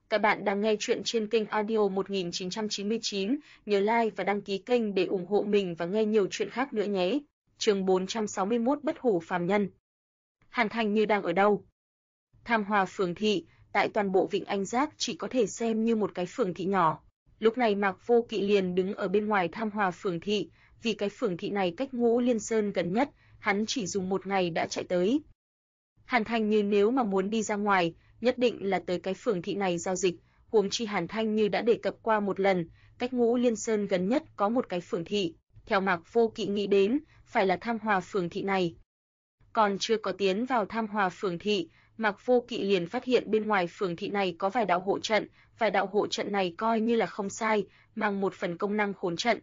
Các bạn đang nghe chuyện trên kênh audio 1999, nhớ like và đăng ký kênh để ủng hộ mình và nghe nhiều chuyện khác nữa nhé. Chương 461 Bất hủ phàm nhân. Hàn Thanh Như đang ở đâu? Tham Hoa phường thị, tại toàn bộ Vịnh Anh Giác chỉ có thể xem như một cái phường thị nhỏ. Lúc này Mạc Vô Kỵ liền đứng ở bên ngoài Tham Hoa phường thị, vì cái phường thị này cách Ngũ Liên Sơn gần nhất, hắn chỉ dùng một ngày đã chạy tới. Hàn Thanh Như nếu mà muốn đi ra ngoài, nhất định là tới cái phường thị này giao dịch, huống chi Hàn Thanh Như đã đề cập qua một lần, cách Ngũ Liên Sơn gần nhất có một cái phường thị, theo Mạc Vô Kỵ nghĩ đến, phải là Tham Hoa phường thị này. Còn chưa có tiến vào Tham Hoa phường thị, Mạc Vô Kỵ liền phát hiện bên ngoài phường thị này có vài đạo hộ trận này coi như là không sai, mang một phần công năng khốn trận.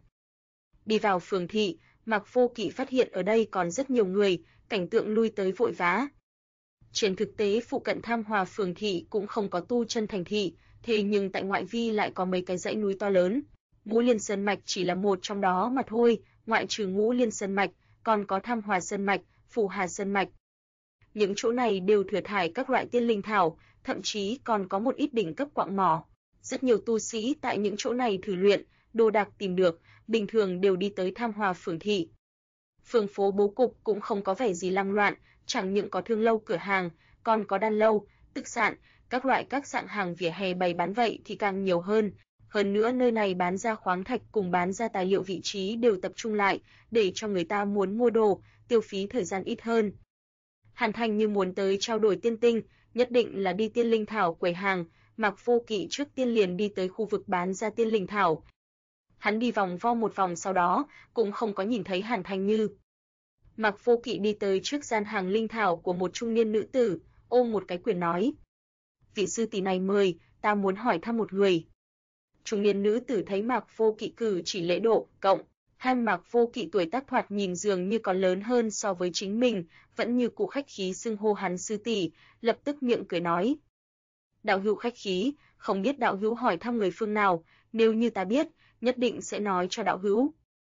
Đi vào phường thị, Mạc Vô Kỵ phát hiện ở đây còn rất nhiều người, cảnh tượng lui tới vội vã. Trên thực tế phụ cận Tham Hoa phường thị cũng không có tu chân thành thị, thế nhưng tại ngoại vi lại có mấy cái dãy núi to lớn. Ngũ Liên Sơn mạch chỉ là một trong đó mà thôi, ngoại trừ Ngũ Liên Sơn mạch, còn có Tham Hoa Sơn mạch, Phù Hà Sơn mạch. Những chỗ này đều thừa thải các loại tiên linh thảo, thậm chí còn có một ít đỉnh cấp quạng mỏ. Rất nhiều tu sĩ tại những chỗ này thử luyện, đồ đạc tìm được, bình thường đều đi tới Tham Hoa phường thị. Phường phố bố cục cũng không có vẻ gì lăng loạn, chẳng những có thương lâu cửa hàng, còn có đan lâu, tức sạn, các loại các dạng hàng vỉa hè bày bán vậy thì càng nhiều hơn. Hơn nữa nơi này bán ra khoáng thạch cùng bán ra tài liệu vị trí đều tập trung lại, để cho người ta muốn mua đồ, tiêu phí thời gian ít hơn. Hàn Thanh Như muốn tới trao đổi tiên tinh, nhất định là đi tiên linh thảo quầy hàng, Mạc Vô Kỵ trước tiên liền đi tới khu vực bán ra tiên linh thảo. Hắn đi vòng vo một vòng sau đó, cũng không có nhìn thấy Hàn Thanh Như. Mạc Vô Kỵ đi tới trước gian hàng linh thảo của một trung niên nữ tử, ôm một cái quyển nói: "Vị sư tỷ này mời, ta muốn hỏi thăm một người." Trung niên nữ tử thấy Mạc Vô Kỵ cử chỉ lễ độ, cộng Mạc Vô Kỵ tuổi tác thoạt nhìn dường như còn lớn hơn so với chính mình, vẫn như cụ khách khí xưng hô hắn sư tỷ, lập tức miệng cười nói: "Đạo hữu khách khí, không biết đạo hữu hỏi thăm người phương nào, nếu như ta biết, nhất định sẽ nói cho đạo hữu."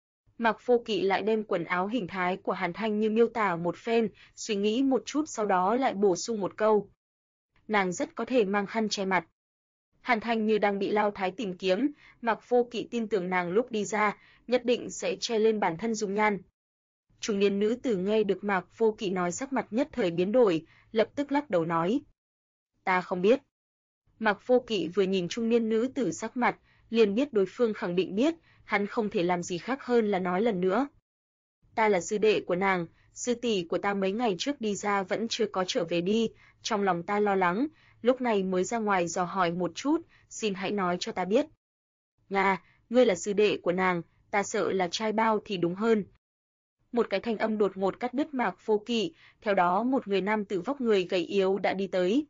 Mạc Vô Kỵ lại đem quần áo hình thái của Hàn Thanh Như miêu tả một phen, suy nghĩ một chút sau đó lại bổ sung một câu: "Nàng rất có thể mang khăn che mặt." Hàn Thanh Như đang bị Lao Thái tìm kiếm, Mạc Vô Kỵ tin tưởng nàng lúc đi ra, nhất định sẽ che lên bản thân dung nhan. Trung niên nữ tử nghe được Mạc Vô Kỵ nói sắc mặt nhất thời biến đổi, lập tức lắc đầu nói: "Ta không biết." Mạc Vô Kỵ vừa nhìn trung niên nữ tử sắc mặt, liền biết đối phương khẳng định biết, hắn không thể làm gì khác hơn là nói lần nữa: "Ta là sư đệ của nàng, sư tỷ của ta mấy ngày trước đi ra vẫn chưa có trở về đi, trong lòng ta lo lắng, lúc này mới ra ngoài dò hỏi một chút, xin hãy nói cho ta biết." "Nga, ngươi là sư đệ của nàng, ta sợ là trai bao thì đúng hơn." Một cái thanh âm đột ngột cắt đứt Mạc Vô Kỵ, theo đó một người nam tử vóc người gầy yếu đã đi tới.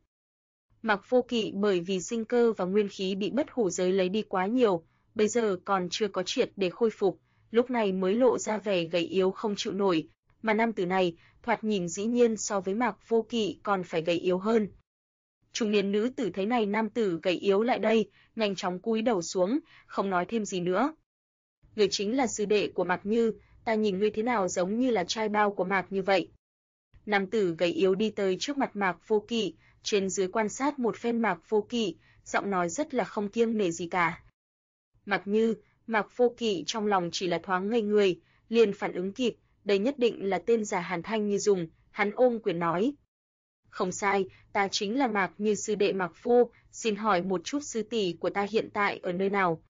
Mạc Vô Kỵ bởi vì sinh cơ và nguyên khí bị bất hủ giới lấy đi quá nhiều, bây giờ còn chưa có triệt để khôi phục, lúc này mới lộ ra vẻ gầy yếu không chịu nổi, mà nam tử này, thoạt nhìn dĩ nhiên so với Mạc Vô Kỵ còn phải gầy yếu hơn. Trung niên nữ tử thấy này nam tử gầy yếu lại đây, nhanh chóng cúi đầu xuống, không nói thêm gì nữa. "Người chính là sư đệ của Mạc Như, ta nhìn ngươi thế nào giống như là trai bao của Mạc Như vậy." Nam tử gầy yếu đi tới trước mặt Mạc Vô Kỵ, trên dưới quan sát một phen Mạc Vô Kỵ, giọng nói rất là không kiêng nể gì cả. Mạc Như, Mạc Vô Kỵ trong lòng chỉ là thoáng ngây người, liền phản ứng kịp, đây nhất định là tên giả Hàn Thanh Như dùng, hắn ôm quyền nói: "Không sai, ta chính là Mạc Như sư đệ Mạc Vô, xin hỏi một chút sư tỷ của ta hiện tại ở nơi nào?"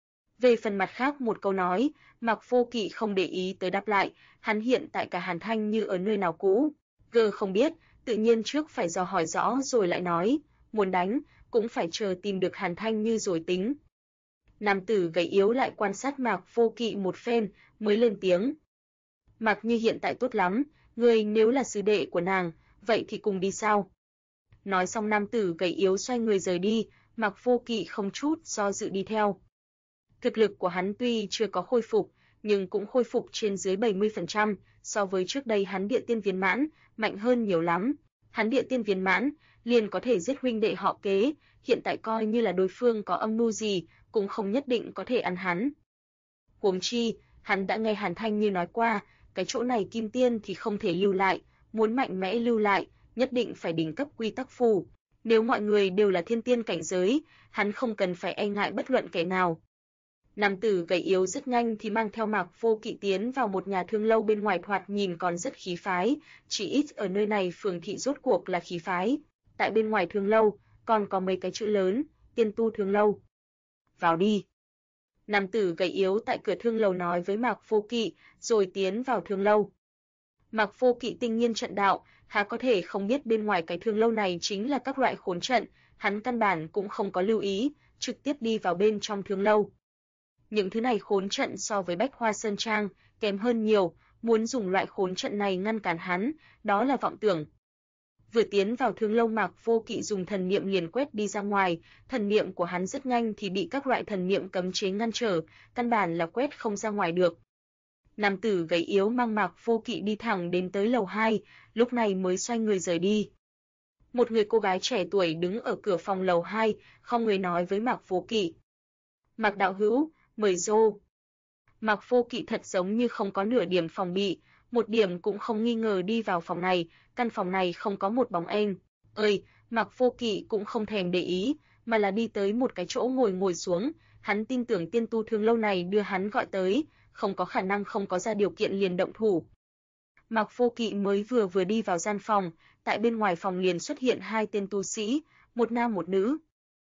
Về phần mặt khác một câu nói, Mạc Vô Kỵ không để ý tới đáp lại, hắn hiện tại cả Hàn Thanh Như ở nơi nào cũ, không biết, tự nhiên trước phải dò hỏi rõ rồi lại nói, muốn đánh, cũng phải chờ tìm được Hàn Thanh Như rồi tính. Nam tử gầy yếu lại quan sát Mạc Vô Kỵ một phen, mới lên tiếng: "Mạc Như hiện tại tốt lắm, ngươi nếu là sư đệ của nàng, vậy thì cùng đi sao?" Nói xong nam tử gầy yếu xoay người rời đi, Mạc Vô Kỵ không chút do dự đi theo. Thực lực của hắn tuy chưa có khôi phục, nhưng cũng khôi phục trên dưới 70%, so với trước đây hắn địa tiên viên mãn, mạnh hơn nhiều lắm. Hắn địa tiên viên mãn, liền có thể giết huynh đệ họ Kế, hiện tại coi như là đối phương có âm mưu gì, cũng không nhất định có thể ăn hắn. Huống chi, hắn đã nghe Hàn Thanh Như nói qua, cái chỗ này kim tiên thì không thể lưu lại, muốn mạnh mẽ lưu lại, nhất định phải đỉnh cấp quy tắc phù. Nếu mọi người đều là thiên tiên cảnh giới, hắn không cần phải e ngại bất luận kẻ nào. Nam tử gầy yếu rất nhanh thì mang theo Mạc Vô Kỵ tiến vào một nhà thương lâu bên ngoài thoạt nhìn còn rất khí phái, chỉ ít ở nơi này phường thị rốt cuộc là khí phái. Tại bên ngoài thương lâu, còn có mấy cái chữ lớn, Tiên Tu Thương Lâu. Vào đi. Nam tử gầy yếu tại cửa thương lầu nói với Mạc Vô Kỵ, rồi tiến vào thương lâu. Mạc Vô Kỵ tinh nghiên trận đạo, há có thể không biết bên ngoài cái thương lâu này chính là các loại khốn trận, hắn căn bản cũng không có lưu ý, trực tiếp đi vào bên trong thương lâu. Những thứ này khốn trận so với Bách Hoa Sơn Trang kém hơn nhiều, muốn dùng loại khốn trận này ngăn cản hắn, đó là vọng tưởng. Vừa tiến vào thương lâu Mạc Vô Kỵ dùng thần niệm liền quét đi ra ngoài, thần niệm của hắn rất nhanh thì bị các loại thần niệm cấm chế ngăn trở, căn bản là quét không ra ngoài được. Nam tử gầy yếu mang Mạc Vô Kỵ đi thẳng đến tới lầu 2, lúc này mới xoay người rời đi. Một người cô gái trẻ tuổi đứng ở cửa phòng lầu 2, không người nói với Mạc Vô Kỵ. Mạc đạo hữu, mời dô. Mạc Vô Kỵ thật giống như không có nửa điểm phòng bị, một điểm cũng không nghi ngờ đi vào phòng này, căn phòng này không có một bóng anh. Mạc Vô Kỵ cũng không thèm để ý, mà là đi tới một cái chỗ ngồi xuống, hắn tin tưởng Tiên Tu Thương Lâu này đưa hắn gọi tới, không có khả năng không có ra điều kiện liền động thủ. Mạc Vô Kỵ mới vừa đi vào gian phòng, tại bên ngoài phòng liền xuất hiện hai tên tu sĩ, một nam một nữ.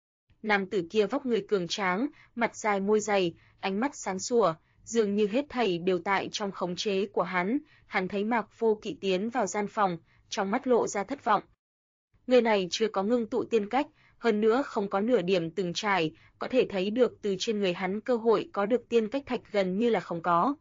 Nam tử kia vóc người cường tráng, mặt dài môi dày, ánh mắt sáng sủa, dường như hết thảy đều tại trong khống chế của hắn thấy Mạc Vô Kỵ tiến vào gian phòng, trong mắt lộ ra thất vọng. Người này chưa có ngưng tụ tiên cách, hơn nữa không có nửa điểm từng trải, có thể thấy được từ trên người hắn cơ hội có được tiên cách thạch gần như là không có.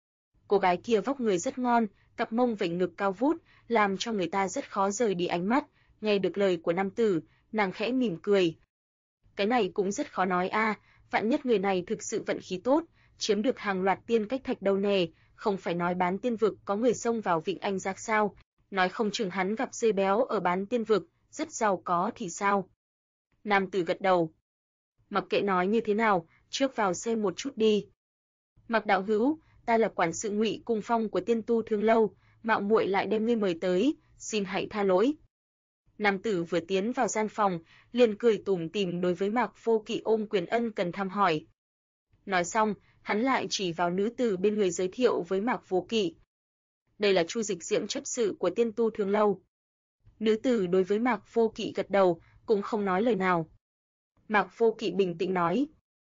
Cô gái kia vóc người rất ngon, cặp mông vểnh ngực cao vút, làm cho người ta rất khó rời đi ánh mắt, nghe được lời của nam tử, nàng khẽ mỉm cười. Cái này cũng rất khó nói a, vạn nhất người này thực sự vận khí tốt, chiếm được hàng loạt tiên cách thạch đâu nè, không phải nói bán tiên vực có người xông vào Vịnh Anh Giác sao, nói không chừng hắn gặp dê béo ở bán tiên vực, rất giàu có thì sao. Nam tử gật đầu. Mặc kệ nói như thế nào, trước vào xem một chút đi. Mạc đạo hữu, ta là quản sự Ngụy Cung Phong của Tiên Tu Thương Lâu, mạo muội lại đem ngươi mời tới, xin hãy tha lỗi. Nam tử vừa tiến vào gian phòng, liền cười tủm tỉm đối với Mạc Vô Kỵ ôm quyền ân cần thăm hỏi. Nói xong, hắn lại chỉ vào nữ tử bên người giới thiệu với Mạc Vô Kỵ. Đây là Chu Dịch Diễm chấp sự của Tiên Tu Thương Lâu. Nữ tử đối với Mạc Vô Kỵ gật đầu, cũng không nói lời nào. Mạc Vô Kỵ bình tĩnh nói.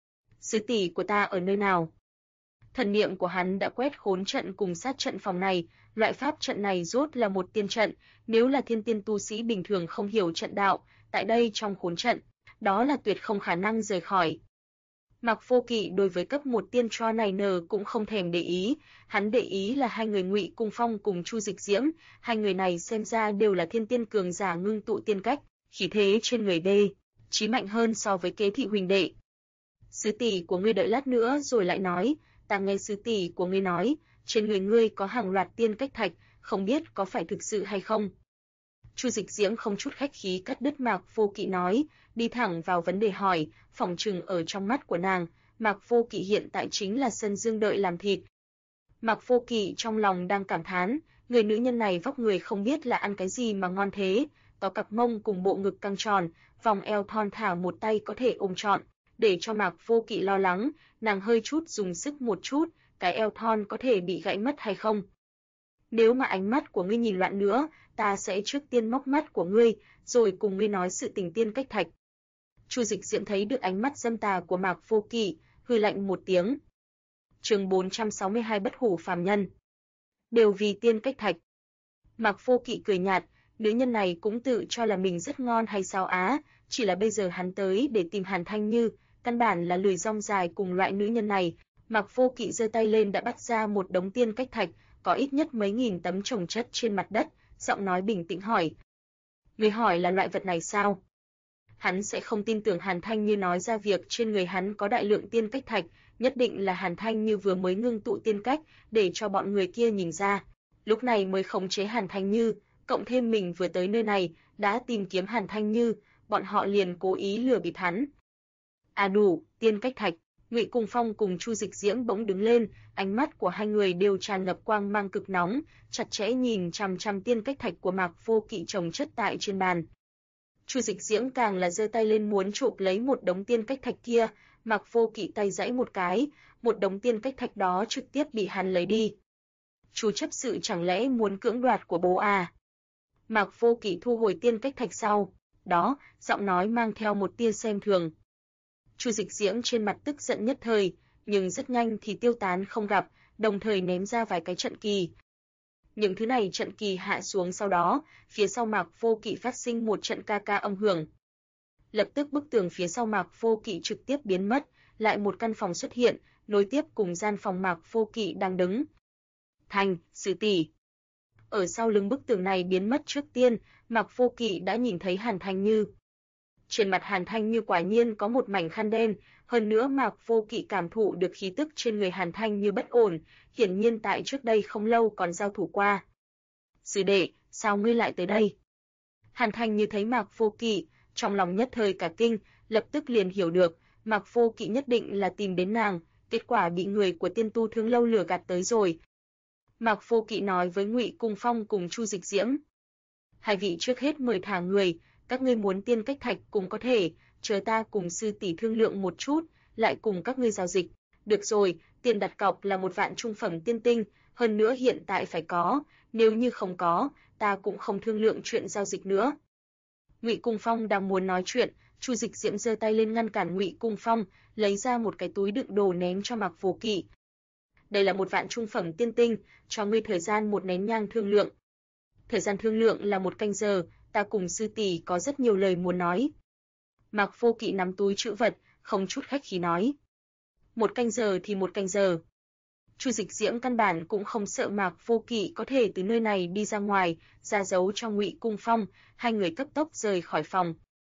Sư tỷ của ta ở nơi nào? Thần niệm của hắn đã quét khốn trận cùng sát trận phòng này, loại pháp trận này rốt là một tiên trận, nếu là thiên tiên tu sĩ bình thường không hiểu trận đạo, tại đây trong khốn trận, đó là tuyệt không khả năng rời khỏi. Mạc Vô Kỵ đối với cấp 1 tiên cho này cũng không thèm để ý, hắn để ý là hai người Ngụy Cung Phong cùng Chu Dịch Diễm, hai người này xem ra đều là thiên tiên cường giả ngưng tụ tiên cách, khí thế trên người đê, chí mạnh hơn so với Kế thị huynh đệ. Sư tỷ của ngươi đợi lát nữa rồi lại nói, ta nghe sư tỷ của ngươi nói, trên người ngươi có hàng loạt tiên cách thạch, không biết có phải thực sự hay không. Chu Dịch Diễm không chút khách khí cắt đứt Mạc Vô Kỵ nói, đi thẳng vào vấn đề hỏi, phỏng chừng ở trong mắt của nàng, Mạc Vô Kỵ hiện tại chính là sân dương đợi làm thịt. Mạc Vô Kỵ trong lòng đang cảm thán, người nữ nhân này vóc người không biết là ăn cái gì mà ngon thế, có cặp mông cùng bộ ngực căng tròn, vòng eo thon thả một tay có thể ôm trọn, để cho Mạc Vô Kỵ lo lắng, nàng hơi chút dùng sức một chút, cái eo thon có thể bị gãy mất hay không. Nếu mà ánh mắt của ngươi nhìn loạn nữa, ta sẽ trước tiên móc mắt của ngươi, rồi cùng ngươi nói sự tình tiên cách thạch. Chu Dịch Diễm thấy được ánh mắt dâm tà của Mạc Vô Kỵ, hừ lạnh một tiếng. Chương 462 bất hủ phàm nhân. Đều vì tiên cách thạch. Mạc Vô Kỵ cười nhạt, nữ nhân này cũng tự cho là mình rất ngon hay sao á, chỉ là bây giờ hắn tới để tìm Hàn Thanh Như, căn bản là lười rong dài cùng loại nữ nhân này. Mạc Vô Kỵ giơ tay lên đã bắt ra một đống tiên cách thạch, có ít nhất mấy nghìn tấm chồng chất trên mặt đất, giọng nói bình tĩnh hỏi. Người hỏi là loại vật này sao? Hắn sẽ không tin tưởng Hàn Thanh Như nói ra việc trên người hắn có đại lượng tiên cách thạch, nhất định là Hàn Thanh Như vừa mới ngưng tụ tiên cách, để cho bọn người kia nhìn ra. Lúc này mới khống chế Hàn Thanh Như, cộng thêm mình vừa tới nơi này, đã tìm kiếm Hàn Thanh Như, bọn họ liền cố ý lừa bịp hắn. À đủ, tiên cách thạch. Ngụy Cung Phong cùng Chu Dịch Diễm bỗng đứng lên, ánh mắt của hai người đều tràn ngập quang mang cực nóng, chặt chẽ nhìn chằm chằm tiên cách thạch của Mạc Vô Kỵ chồng chất tại trên bàn. Chu Dịch Diễm càng là giơ tay lên muốn chụp lấy một đống tiên cách thạch kia, Mạc Vô Kỵ tay giãy một cái, một đống tiên cách thạch đó trực tiếp bị hắn lấy đi. Chu chấp sự chẳng lẽ muốn cưỡng đoạt của bố à? Mạc Vô Kỵ thu hồi tiên cách thạch sau, đó, giọng nói mang theo một tia xem thường. Chu Dịch Diễm trên mặt tức giận nhất thời, nhưng rất nhanh thì tiêu tán không gặp, đồng thời ném ra vài cái trận kỳ. Những thứ này trận kỳ hạ xuống sau đó, phía sau Mạc Vô Kỵ phát sinh một trận ca ca âm hưởng. Lập tức bức tường phía sau Mạc Vô Kỵ trực tiếp biến mất, lại một căn phòng xuất hiện, nối tiếp cùng gian phòng Mạc Vô Kỵ đang đứng. Thành, sư tỷ. Ở sau lưng bức tường này biến mất trước tiên, Mạc Vô Kỵ đã nhìn thấy Hàn Thanh Như. Trên mặt Hàn Thanh Như quả nhiên có một mảnh khăn đen, hơn nữa Mạc Vô Kỵ cảm thụ được khí tức trên người Hàn Thanh Như bất ổn, hiển nhiên tại trước đây không lâu còn giao thủ qua. Sư đệ, sao ngươi lại tới đây? Hàn Thanh Như thấy Mạc Vô Kỵ, trong lòng nhất thời cả kinh, lập tức liền hiểu được, Mạc Vô Kỵ nhất định là tìm đến nàng, kết quả bị người của Tiên Tu Thương Lâu lừa gạt tới rồi. Mạc Vô Kỵ nói với Ngụy Cung Phong cùng Chu Dịch Diễm: hai vị trước hết mời thả người, các ngươi muốn tiên cách thạch cũng có thể, chờ ta cùng sư tỷ thương lượng một chút, lại cùng các ngươi giao dịch. Được rồi, tiền đặt cọc là 1 vạn trung phẩm tiên tinh, hơn nữa hiện tại phải có, nếu như không có, ta cũng không thương lượng chuyện giao dịch nữa. Ngụy Cung Phong đang muốn nói chuyện, Chu Dịch Diễm giơ tay lên ngăn cản Ngụy Cung Phong, lấy ra một cái túi đựng đồ ném cho Mạc Vô Kỵ. Đây là 1 vạn trung phẩm tiên tinh, cho ngươi thời gian 1 nén nhang thương lượng. Thời gian thương lượng là 1 canh giờ, ta cùng sư tỷ có rất nhiều lời muốn nói. Mạc Vô Kỵ nắm túi trữ vật, không chút khách khí nói. 1 canh giờ thì 1 canh giờ. Chu Dịch Diễm căn bản cũng không sợ Mạc Vô Kỵ có thể từ nơi này đi ra ngoài, ra giấu cho Ngụy Cung Phong, hai người cấp tốc rời khỏi phòng.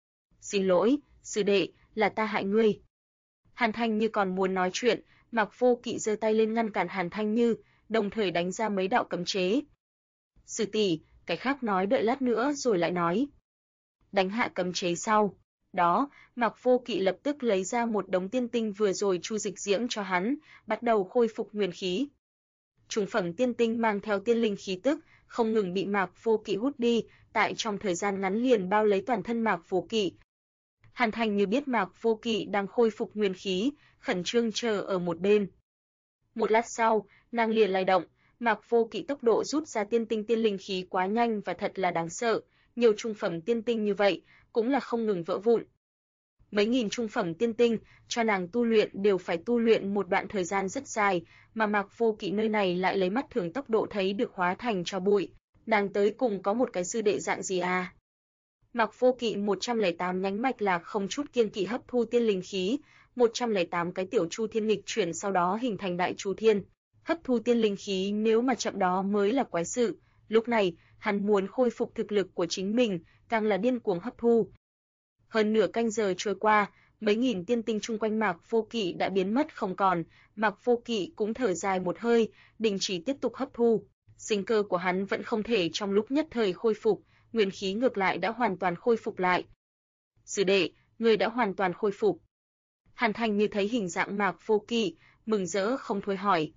Xin lỗi, sư đệ, là ta hại ngươi. Hàn Thanh Như còn muốn nói chuyện, Mạc Vô Kỵ giơ tay lên ngăn cản Hàn Thanh Như, đồng thời đánh ra mấy đạo cấm chế. Sư tỷ, cái khác nói đợi lát nữa rồi lại nói. Đánh hạ cấm chế sau. Đó, Mạc Vô Kỵ lập tức lấy ra một đống tiên tinh vừa rồi Chu Dịch Diễm cho hắn, bắt đầu khôi phục nguyên khí. Trung phẩm tiên tinh mang theo tiên linh khí tức, không ngừng bị Mạc Vô Kỵ hút đi, tại trong thời gian ngắn liền bao lấy toàn thân Mạc Vô Kỵ. Hàn Thành Như biết Mạc Vô Kỵ đang khôi phục nguyên khí, khẩn trương chờ ở một bên. Một lát sau, nàng liền lay động, Mạc Vô Kỵ tốc độ rút ra tiên tinh tiên linh khí quá nhanh và thật là đáng sợ, nhiều trung phẩm tiên tinh như vậy, cũng là không ngừng vỡ vụn. Mấy nghìn trung phẩm tiên tinh, cho nàng tu luyện đều phải tu luyện một đoạn thời gian rất dài, mà Mạc Vô Kỵ nơi này lại lấy mắt thường tốc độ thấy được hóa thành tro bụi. Nàng tới cùng có một cái sư đệ dạng gì à? Mạc Vô Kỵ 108 nhánh mạch là không chút kiêng kỵ hấp thu tiên linh khí, 108 cái tiểu chu thiên nghịch chuyển sau đó hình thành đại chu thiên. Hấp thu tiên linh khí nếu mà chậm đó mới là quái sự, lúc này, hắn muốn khôi phục thực lực của chính mình, càng là điên cuồng hấp thu. Hơn nửa canh giờ trôi qua, mấy nghìn tiên tinh chung quanh Mạc Vô Kỵ đã biến mất không còn, Mạc Vô Kỵ cũng thở dài một hơi, đình chỉ tiếp tục hấp thu. Sinh cơ của hắn vẫn không thể trong lúc nhất thời khôi phục, nguyên khí ngược lại đã hoàn toàn khôi phục lại. Sư đệ, người đã hoàn toàn khôi phục. Hàn Thành Như thấy hình dạng Mạc Vô Kỵ, mừng rỡ không thôi hỏi.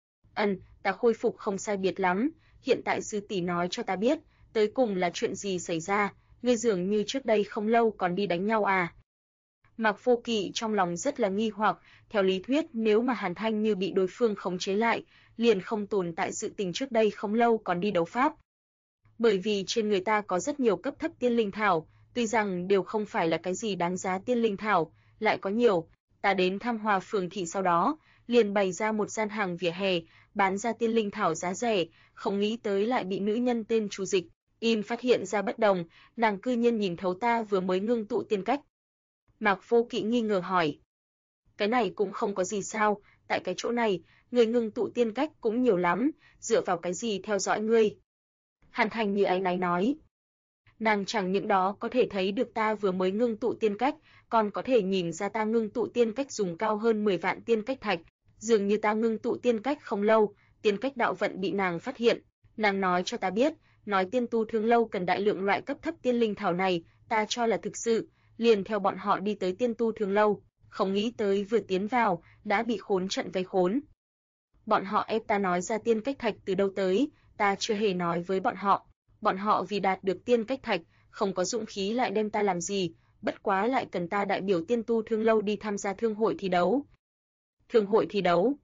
Ta khôi phục không sai biệt lắm, hiện tại sư tỷ nói cho ta biết, tới cùng là chuyện gì xảy ra, ngươi dường như trước đây không lâu còn đi đánh nhau à. Mạc Vô Kỵ trong lòng rất là nghi hoặc, theo lý thuyết nếu mà Hàn Thanh Như bị đối phương khống chế lại, liền không tồn tại sự tình trước đây không lâu còn đi đấu pháp. Bởi vì trên người ta có rất nhiều cấp thấp tiên linh thảo, tuy rằng đều không phải là cái gì đáng giá tiên linh thảo, lại có nhiều. Ta đến thăm Hòa Phường thị sau đó, liền bày ra một gian hàng vỉa hè, bán ra tiên linh thảo giá rẻ, không nghĩ tới lại bị nữ nhân tên Chu Dịch Im phát hiện ra bất đồng, nàng cư nhiên nhìn thấu ta vừa mới ngưng tụ tiên cách. Mạc Vô Kỵ nghi ngờ hỏi. Cái này cũng không có gì sao, tại cái chỗ này, người ngưng tụ tiên cách cũng nhiều lắm, dựa vào cái gì theo dõi ngươi? Hàn Thành Như áy náy nói. Nàng chẳng những đó có thể thấy được ta vừa mới ngưng tụ tiên cách, còn có thể nhìn ra ta ngưng tụ tiên cách dùng cao hơn 10 vạn tiên cách thạch, dường như ta ngưng tụ tiên cách không lâu, tiên cách đạo vận bị nàng phát hiện, nàng nói cho ta biết, nói Tiên Tu Thương Lâu cần đại lượng loại cấp thấp tiên linh thảo này, ta cho là thực sự, liền theo bọn họ đi tới Tiên Tu Thương Lâu, không nghĩ tới vừa tiến vào đã bị khốn trận vây khốn. Bọn họ ép ta nói ra tiên cách thạch từ đâu tới, ta chưa hề nói với bọn họ vì đạt được tiên cách thạch, không có dũng khí lại đem ta làm gì, bất quá lại cần ta đại biểu Tiên Tu Thương Lâu đi tham gia thương hội thi đấu. Thương hội thi đấu?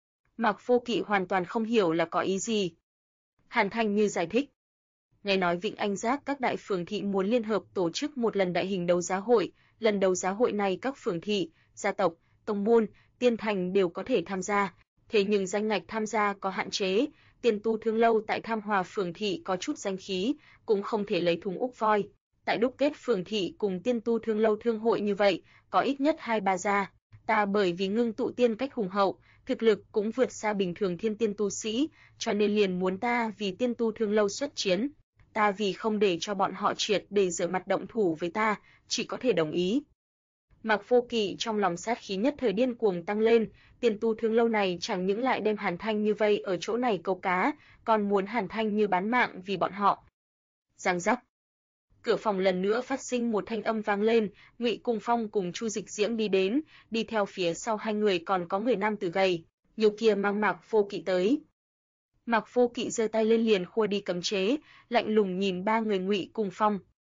Mạc Vô Kỵ hoàn toàn không hiểu là có ý gì. Hàn Thanh Như giải thích. Nghe nói Vịnh Anh Giác các đại phường thị muốn liên hợp tổ chức một lần đại hình đấu giá hội, lần đấu giá hội này các phường thị, gia tộc, tông môn, tiên thành đều có thể tham gia, thế nhưng danh ngạch tham gia có hạn chế, Tiên Tu Thương Lâu tại Tham Hòa phường thị có chút danh khí, cũng không thể lấy thùng úc voi. Tại đúc kết phường thị cùng Tiên Tu Thương Lâu thương hội như vậy, có ít nhất 2-3 gia. Ta bởi vì ngưng tụ tiên cách hùng hậu, thực lực cũng vượt xa bình thường thiên tiên tu sĩ, cho nên liền muốn ta vì Tiên Tu Thương Lâu xuất chiến. Ta vì không để cho bọn họ triệt để rửa mặt động thủ với ta, chỉ có thể đồng ý. Mạc Vô Kỵ trong lòng sát khí nhất thời điên cuồng tăng lên, Tiên Tu Thương Lâu này chẳng những lại đem Hàn Thanh Như vây ở chỗ này câu cá, còn muốn Hàn Thanh Như bán mạng vì bọn họ. Giang giác. Cửa phòng lần nữa phát sinh một thanh âm vang lên, Ngụy Cung Phong cùng Chu Dịch Diễm đi đến, đi theo phía sau hai người còn có người nam tử gầy, nhiều kia mang Mạc Vô Kỵ tới. Mạc Vô Kỵ giơ tay lên liền khua đi cấm chế, lạnh lùng nhìn ba người Ngụy Cung Phong.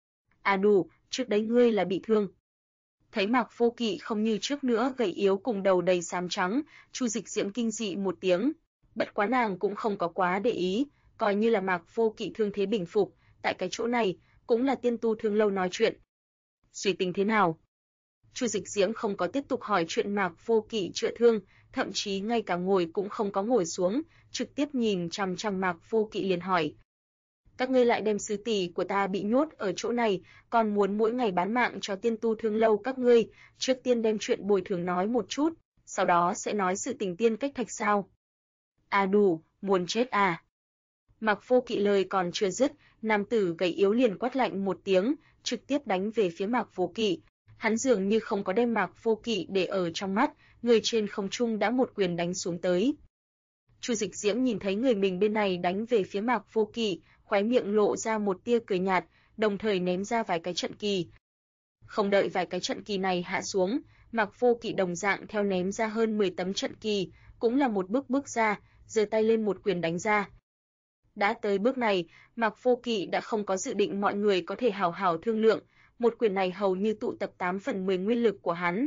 À đủ, trước đấy ngươi là bị thương. Thấy Mạc Vô Kỵ không như trước nữa gầy yếu cùng đầu đầy xám trắng, Chu Dịch Diễm kinh dị một tiếng, bất quá nàng cũng không có quá để ý, coi như là Mạc Vô Kỵ thương thế bình phục, tại cái chỗ này cũng là Tiên Tu Thương Lâu nói chuyện. Suy tính thế nào? Chu Dịch Diễm không có tiếp tục hỏi chuyện Mạc Vô Kỵ chữa thương, thậm chí ngay cả ngồi cũng không có ngồi xuống, trực tiếp nhìn chằm chằm Mạc Vô Kỵ liền hỏi. Các ngươi lại đem sư tỷ của ta bị nhốt ở chỗ này, còn muốn mỗi ngày bán mạng cho Tiên Tu Thương Lâu các ngươi, trước tiên đem chuyện bồi thường nói một chút, sau đó sẽ nói sự tình tiên cách thạch sao? À đủ, muốn chết à? Mạc Vô Kỵ lời còn chưa dứt, nam tử gầy yếu liền quát lạnh một tiếng, trực tiếp đánh về phía Mạc Vô Kỵ. Hắn dường như không có đem Mạc Vô Kỵ để ở trong mắt, người trên không trung đã một quyền đánh xuống tới. Chu Dịch Diễm nhìn thấy người mình bên này đánh về phía Mạc Vô Kỵ, khóe miệng lộ ra một tia cười nhạt, đồng thời ném ra vài cái trận kỳ. Không đợi vài cái trận kỳ này hạ xuống, Mạc Vô Kỵ đồng dạng theo ném ra hơn 10 tấm trận kỳ, cũng là một bước ra, giơ tay lên một quyền đánh ra. Đã tới bước này, Mạc Vô Kỵ đã không có dự định mọi người có thể hào hào thương lượng, một quyền này hầu như tụ tập 8/10 nguyên lực của hắn.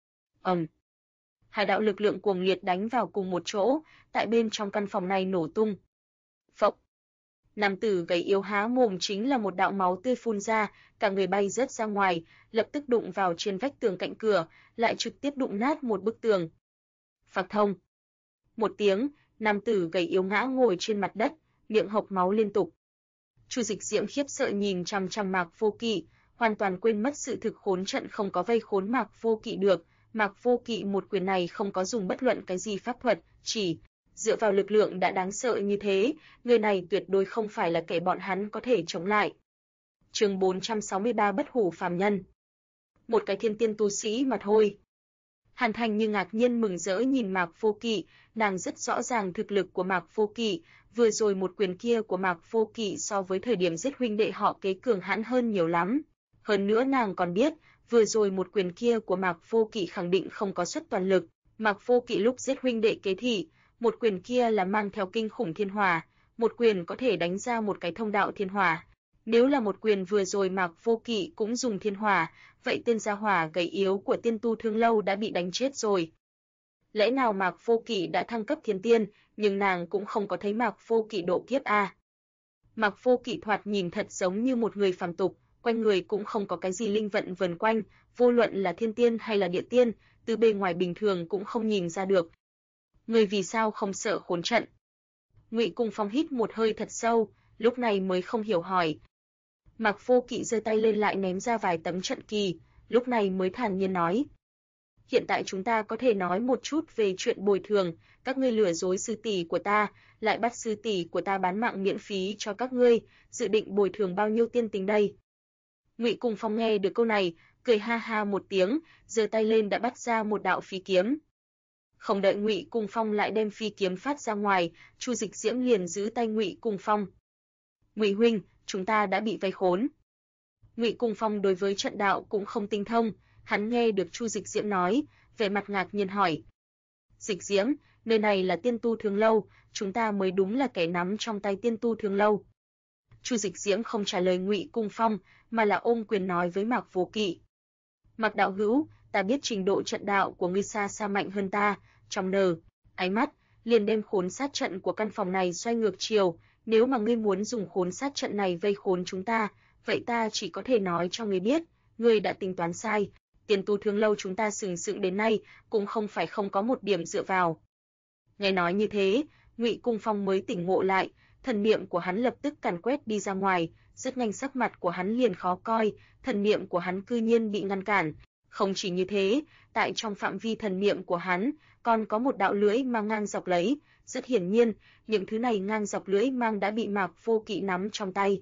Hai đạo lực lượng cuồng liệt đánh vào cùng một chỗ, tại bên trong căn phòng này nổ tung. Phộc. Nam tử gầy yếu há mồm chính là một đạo máu tươi phun ra, cả người bay rớt ra ngoài, lập tức đụng vào trên vách tường cạnh cửa, lại trực tiếp đụng nát một bức tường. Phạc thông. Một tiếng, nam tử gầy yếu ngã ngồi trên mặt đất, miệng hộc máu liên tục. Chu Dịch Diễm khiếp sợ nhìn chằm chằm Mạc Vô Kỵ, hoàn toàn quên mất sự thực khốn trận không có vây khốn Mạc Vô Kỵ được. Mạc Vô Kỵ một quyền này không có dùng bất luận cái gì pháp thuật, chỉ dựa vào lực lượng đã đáng sợ như thế, người này tuyệt đối không phải là kẻ bọn hắn có thể chống lại. Chương 463 Bất hủ phàm nhân. Một cái thiên tiên tu sĩ mà thôi. Hàn Thành Như ngạc nhiên mừng rỡ nhìn Mạc Vô Kỵ, nàng rất rõ ràng thực lực của Mạc Vô Kỵ, vừa rồi một quyền kia của Mạc Vô Kỵ so với thời điểm giết huynh đệ họ Kế cường hãn hơn nhiều lắm. Hơn nữa nàng còn biết, vừa rồi một quyền kia của Mạc Vô Kỵ khẳng định không có xuất toàn lực, Mạc Vô Kỵ lúc giết huynh đệ Kế Thị, một quyền kia là mang theo kinh khủng thiên hỏa, một quyền có thể đánh ra một cái thông đạo thiên hỏa. Nếu là một quyền vừa rồi Mạc Vô Kỵ cũng dùng thiên hỏa, vậy tên gia hỏa gầy yếu của Tiên Tu Thương Lâu đã bị đánh chết rồi. Lẽ nào Mạc Vô Kỵ đã thăng cấp thiên tiên, nhưng nàng cũng không có thấy Mạc Vô Kỵ độ kiếp à? Mạc Vô Kỵ thoạt nhìn thật giống như một người phàm tục, quanh người cũng không có cái gì linh vận vần quanh, vô luận là thiên tiên hay là địa tiên, từ bề ngoài bình thường cũng không nhìn ra được. Người vì sao không sợ khốn trận? Ngụy Cung Phong hít một hơi thật sâu, lúc này mới không hiểu hỏi. Mạc Vô Kỵ giơ tay lên lại ném ra vài tấm trận kỳ, lúc này mới thản nhiên nói. Hiện tại chúng ta có thể nói một chút về chuyện bồi thường, các ngươi lừa dối sư tỷ của ta, lại bắt sư tỷ của ta bán mạng miễn phí cho các ngươi, dự định bồi thường bao nhiêu tiên tính đây? Ngụy Cung Phong nghe được câu này, cười ha ha một tiếng, giơ tay lên đã bắt ra một đạo phi kiếm. Không đợi Ngụy Cung Phong lại đem phi kiếm phát ra ngoài, Chu Dịch Diễm liền giữ tay Ngụy Cung Phong. Ngụy huynh, chúng ta đã bị vây khốn. Ngụy Cung Phong đối với trận đạo cũng không tinh thông, hắn nghe được Chu Dịch Diễm nói, vẻ mặt ngạc nhiên hỏi. Dịch Diễm, nơi này là Tiên Tu Thương Lâu, chúng ta mới đúng là kẻ nắm trong tay Tiên Tu Thương Lâu. Chu Dịch Diễm không trả lời Ngụy Cung Phong, mà là ôm quyền nói với Mạc Vô Kỵ. Mạc đạo hữu, ta biết trình độ trận đạo của ngươi xa xa mạnh hơn ta, trong ánh mắt, liền đem khốn sát trận của căn phòng này xoay ngược chiều, nếu mà ngươi muốn dùng khốn sát trận này vây khốn chúng ta, vậy ta chỉ có thể nói cho ngươi biết, ngươi đã tính toán sai, Tiên Tu Thương Lâu chúng ta sừng sững đến nay, cũng không phải không có một điểm dựa vào. Nghe nói như thế, Ngụy Cung Phong mới tỉnh ngộ lại, thần niệm của hắn lập tức càn quét đi ra ngoài, rất nhanh sắc mặt của hắn liền khó coi, thần niệm của hắn cư nhiên bị ngăn cản. Không chỉ như thế, tại trong phạm vi thần niệm của hắn, còn có một đạo lưỡi mang ngang dọc lấy, rất hiển nhiên, những thứ này ngang dọc lưỡi mang đã bị Mạc Vô Kỵ nắm trong tay.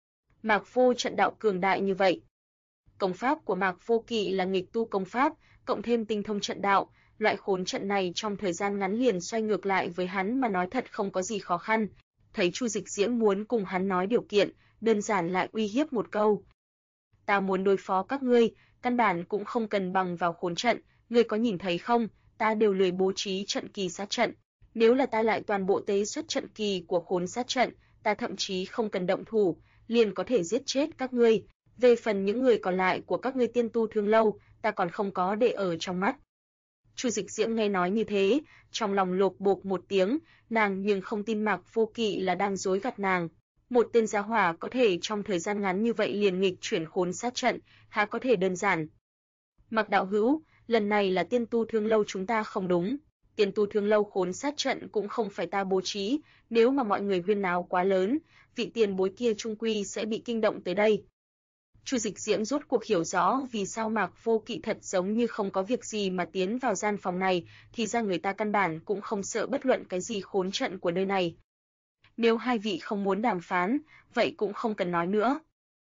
Mạc Vô trận đạo cường đại như vậy. Công pháp của Mạc Vô Kỵ là nghịch tu công pháp, cộng thêm tinh thông trận đạo, loại khốn trận này trong thời gian ngắn liền xoay ngược lại với hắn mà nói thật không có gì khó khăn. Thấy Chu Dịch Diễm muốn cùng hắn nói điều kiện, đơn giản lại uy hiếp một câu. Ta muốn đối phó các ngươi, căn bản cũng không cần bằng vào khốn trận, ngươi có nhìn thấy không, ta đều lười bố trí trận kỳ sát trận. Nếu là ta lại toàn bộ tế xuất trận kỳ của khốn sát trận, ta thậm chí không cần động thủ, liền có thể giết chết các ngươi. Về phần những người còn lại của các ngươi Tiên Tu Thương Lâu, ta còn không có để ở trong mắt. Chu Dịch Diễm nghe nói như thế, trong lòng lột bột một tiếng, nàng nhưng không tin Mạc Vô Kỵ là đang dối gạt nàng. Một tên gia hỏa có thể trong thời gian ngắn như vậy liền nghịch chuyển khốn sát trận, há có thể đơn giản. Mạc đạo hữu, lần này là Tiên Tu Thương Lâu chúng ta không đúng. Tiên Tu Thương Lâu khốn sát trận cũng không phải ta bố trí, nếu mà mọi người huyên náo quá lớn, vị tiền bối kia trung quy sẽ bị kinh động tới đây. Chu Dịch Diễm rốt cuộc hiểu rõ vì sao Mạc Vô Kỵ thật giống như không có việc gì mà tiến vào gian phòng này, thì ra người ta căn bản cũng không sợ bất luận cái gì khốn trận của nơi này. Nếu hai vị không muốn đàm phán, vậy cũng không cần nói nữa.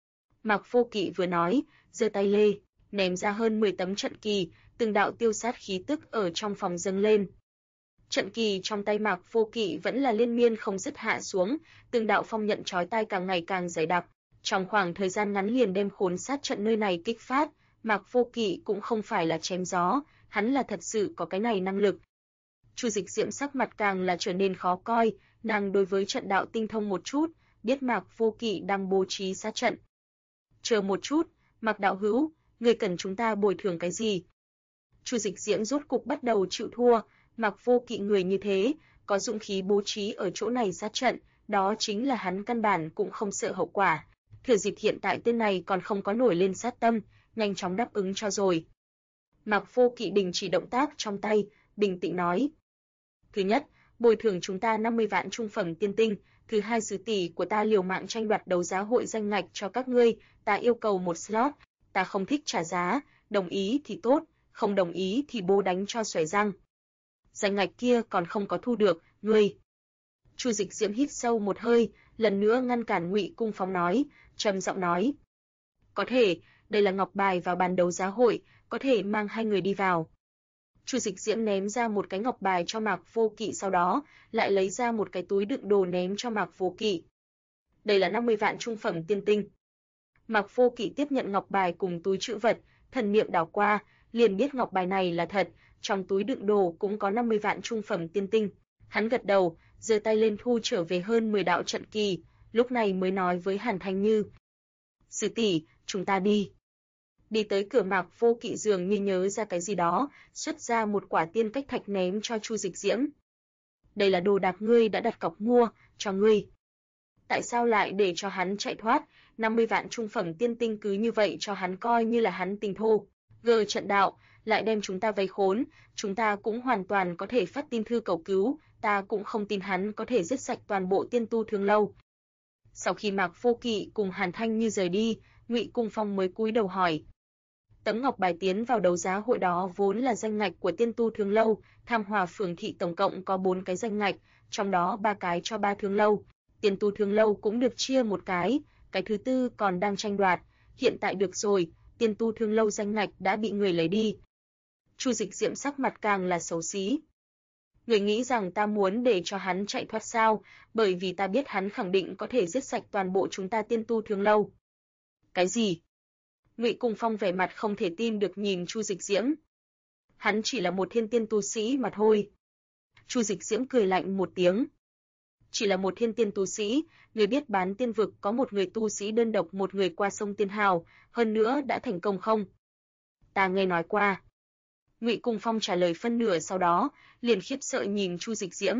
Mạc Vô Kỵ vừa nói, giơ tay lê, ném ra hơn 10 tấm trận kỳ, từng đạo tiêu sát khí tức ở trong phòng dâng lên. Trận kỳ trong tay Mạc Vô Kỵ vẫn là liên miên không dứt hạ xuống, từng đạo phong nhận chói tai càng ngày càng dày đặc. Trong khoảng thời gian ngắn liền đem khốn sát trận nơi này kích phát, Mạc Vô Kỵ cũng không phải là chém gió, hắn là thật sự có cái này năng lực. Chu Dịch Diễm sắc mặt càng là trở nên khó coi, nàng đối với trận đạo tinh thông một chút, biết Mạc Vô Kỵ đang bố trí sát trận. Chờ một chút, Mạc đạo hữu, người cần chúng ta bồi thường cái gì? Chu Dịch Diễm rốt cục bắt đầu chịu thua, Mạc Vô Kỵ người như thế, có dũng khí bố trí ở chỗ này sát trận, đó chính là hắn căn bản cũng không sợ hậu quả. Thừa dịp hiện tại tên này còn không có nổi lên sát tâm, nhanh chóng đáp ứng cho rồi. Mạc Vô Kỵ đình chỉ động tác trong tay, bình tĩnh nói. Thứ nhất, bồi thường chúng ta 50 vạn trung phẩm tiên tinh, thứ hai sứ tỷ của ta liều mạng tranh đoạt đấu giá hội danh ngạch cho các ngươi, ta yêu cầu một slot, ta không thích trả giá, đồng ý thì tốt, không đồng ý thì bố đánh cho xoẻ răng. Danh ngạch kia còn không có thu được, ngươi. Chu Dịch Diễm hít sâu một hơi, lần nữa ngăn cản Ngụy Cung Phong nói, trầm giọng nói. Có thể, đây là ngọc bài vào bàn đấu giá hội, có thể mang hai người đi vào. Chu Dịch Diễm ném ra một cái ngọc bài cho Mạc Vô Kỵ, sau đó lại lấy ra một cái túi đựng đồ ném cho Mạc Vô Kỵ. Đây là 50 vạn trung phẩm tiên tinh. Mạc Vô Kỵ tiếp nhận ngọc bài cùng túi trữ vật, thần niệm đảo qua, liền biết ngọc bài này là thật, trong túi đựng đồ cũng có 50 vạn trung phẩm tiên tinh. Hắn gật đầu, giơ tay lên thu trở về hơn 10 đạo trận kỳ, lúc này mới nói với Hàn Thanh Như. Sư tỷ, chúng ta đi. Đi tới cửa, Mạc Vô Kỵ dường như nhớ ra cái gì đó, xuất ra một quả tiên cách thạch ném cho Chu Dịch Diễm. Đây là đồ đạc ngươi đã đặt cọc mua, cho ngươi. Tại sao lại để cho hắn chạy thoát, 50 vạn trung phẩm tiên tinh cứ như vậy cho hắn coi như là hắn tình thô. Gờ trận đạo, lại đem chúng ta vây khốn, chúng ta cũng hoàn toàn có thể phát tin thư cầu cứu, ta cũng không tin hắn có thể giết sạch toàn bộ Tiên Tu Thương Lâu. Sau khi Mạc Vô Kỵ cùng Hàn Thanh Như rời đi, Ngụy Cung Phong mới cúi đầu hỏi. Tấm ngọc bài tiến vào đấu giá hội đó vốn là danh ngạch của Tiên Tu Thương Lâu, Tham Hòa Phường thị tổng cộng có 4 cái danh ngạch, trong đó 3 cái cho 3 thương lâu. Tiên Tu Thương Lâu cũng được chia một cái thứ tư còn đang tranh đoạt, hiện tại được rồi, Tiên Tu Thương Lâu danh ngạch đã bị người lấy đi. Chu Dịch Diễm sắc mặt càng là xấu xí. Người nghĩ rằng ta muốn để cho hắn chạy thoát sao, bởi vì ta biết hắn khẳng định có thể giết sạch toàn bộ chúng ta Tiên Tu Thương Lâu. Cái gì? Ngụy Cung Phong vẻ mặt không thể tin được nhìn Chu Dịch Diễm. Hắn chỉ là một thiên tiên tu sĩ mà thôi. Chu Dịch Diễm cười lạnh một tiếng. chỉ là một thiên tiên tu sĩ, người biết bán tiên vực có một người tu sĩ đơn độc một người qua sông Tiên Hào, hơn nữa đã thành công không? Ta nghe nói qua. Ngụy Cung Phong trả lời phân nửa sau đó, liền khiếp sợ nhìn Chu Dịch Diễm.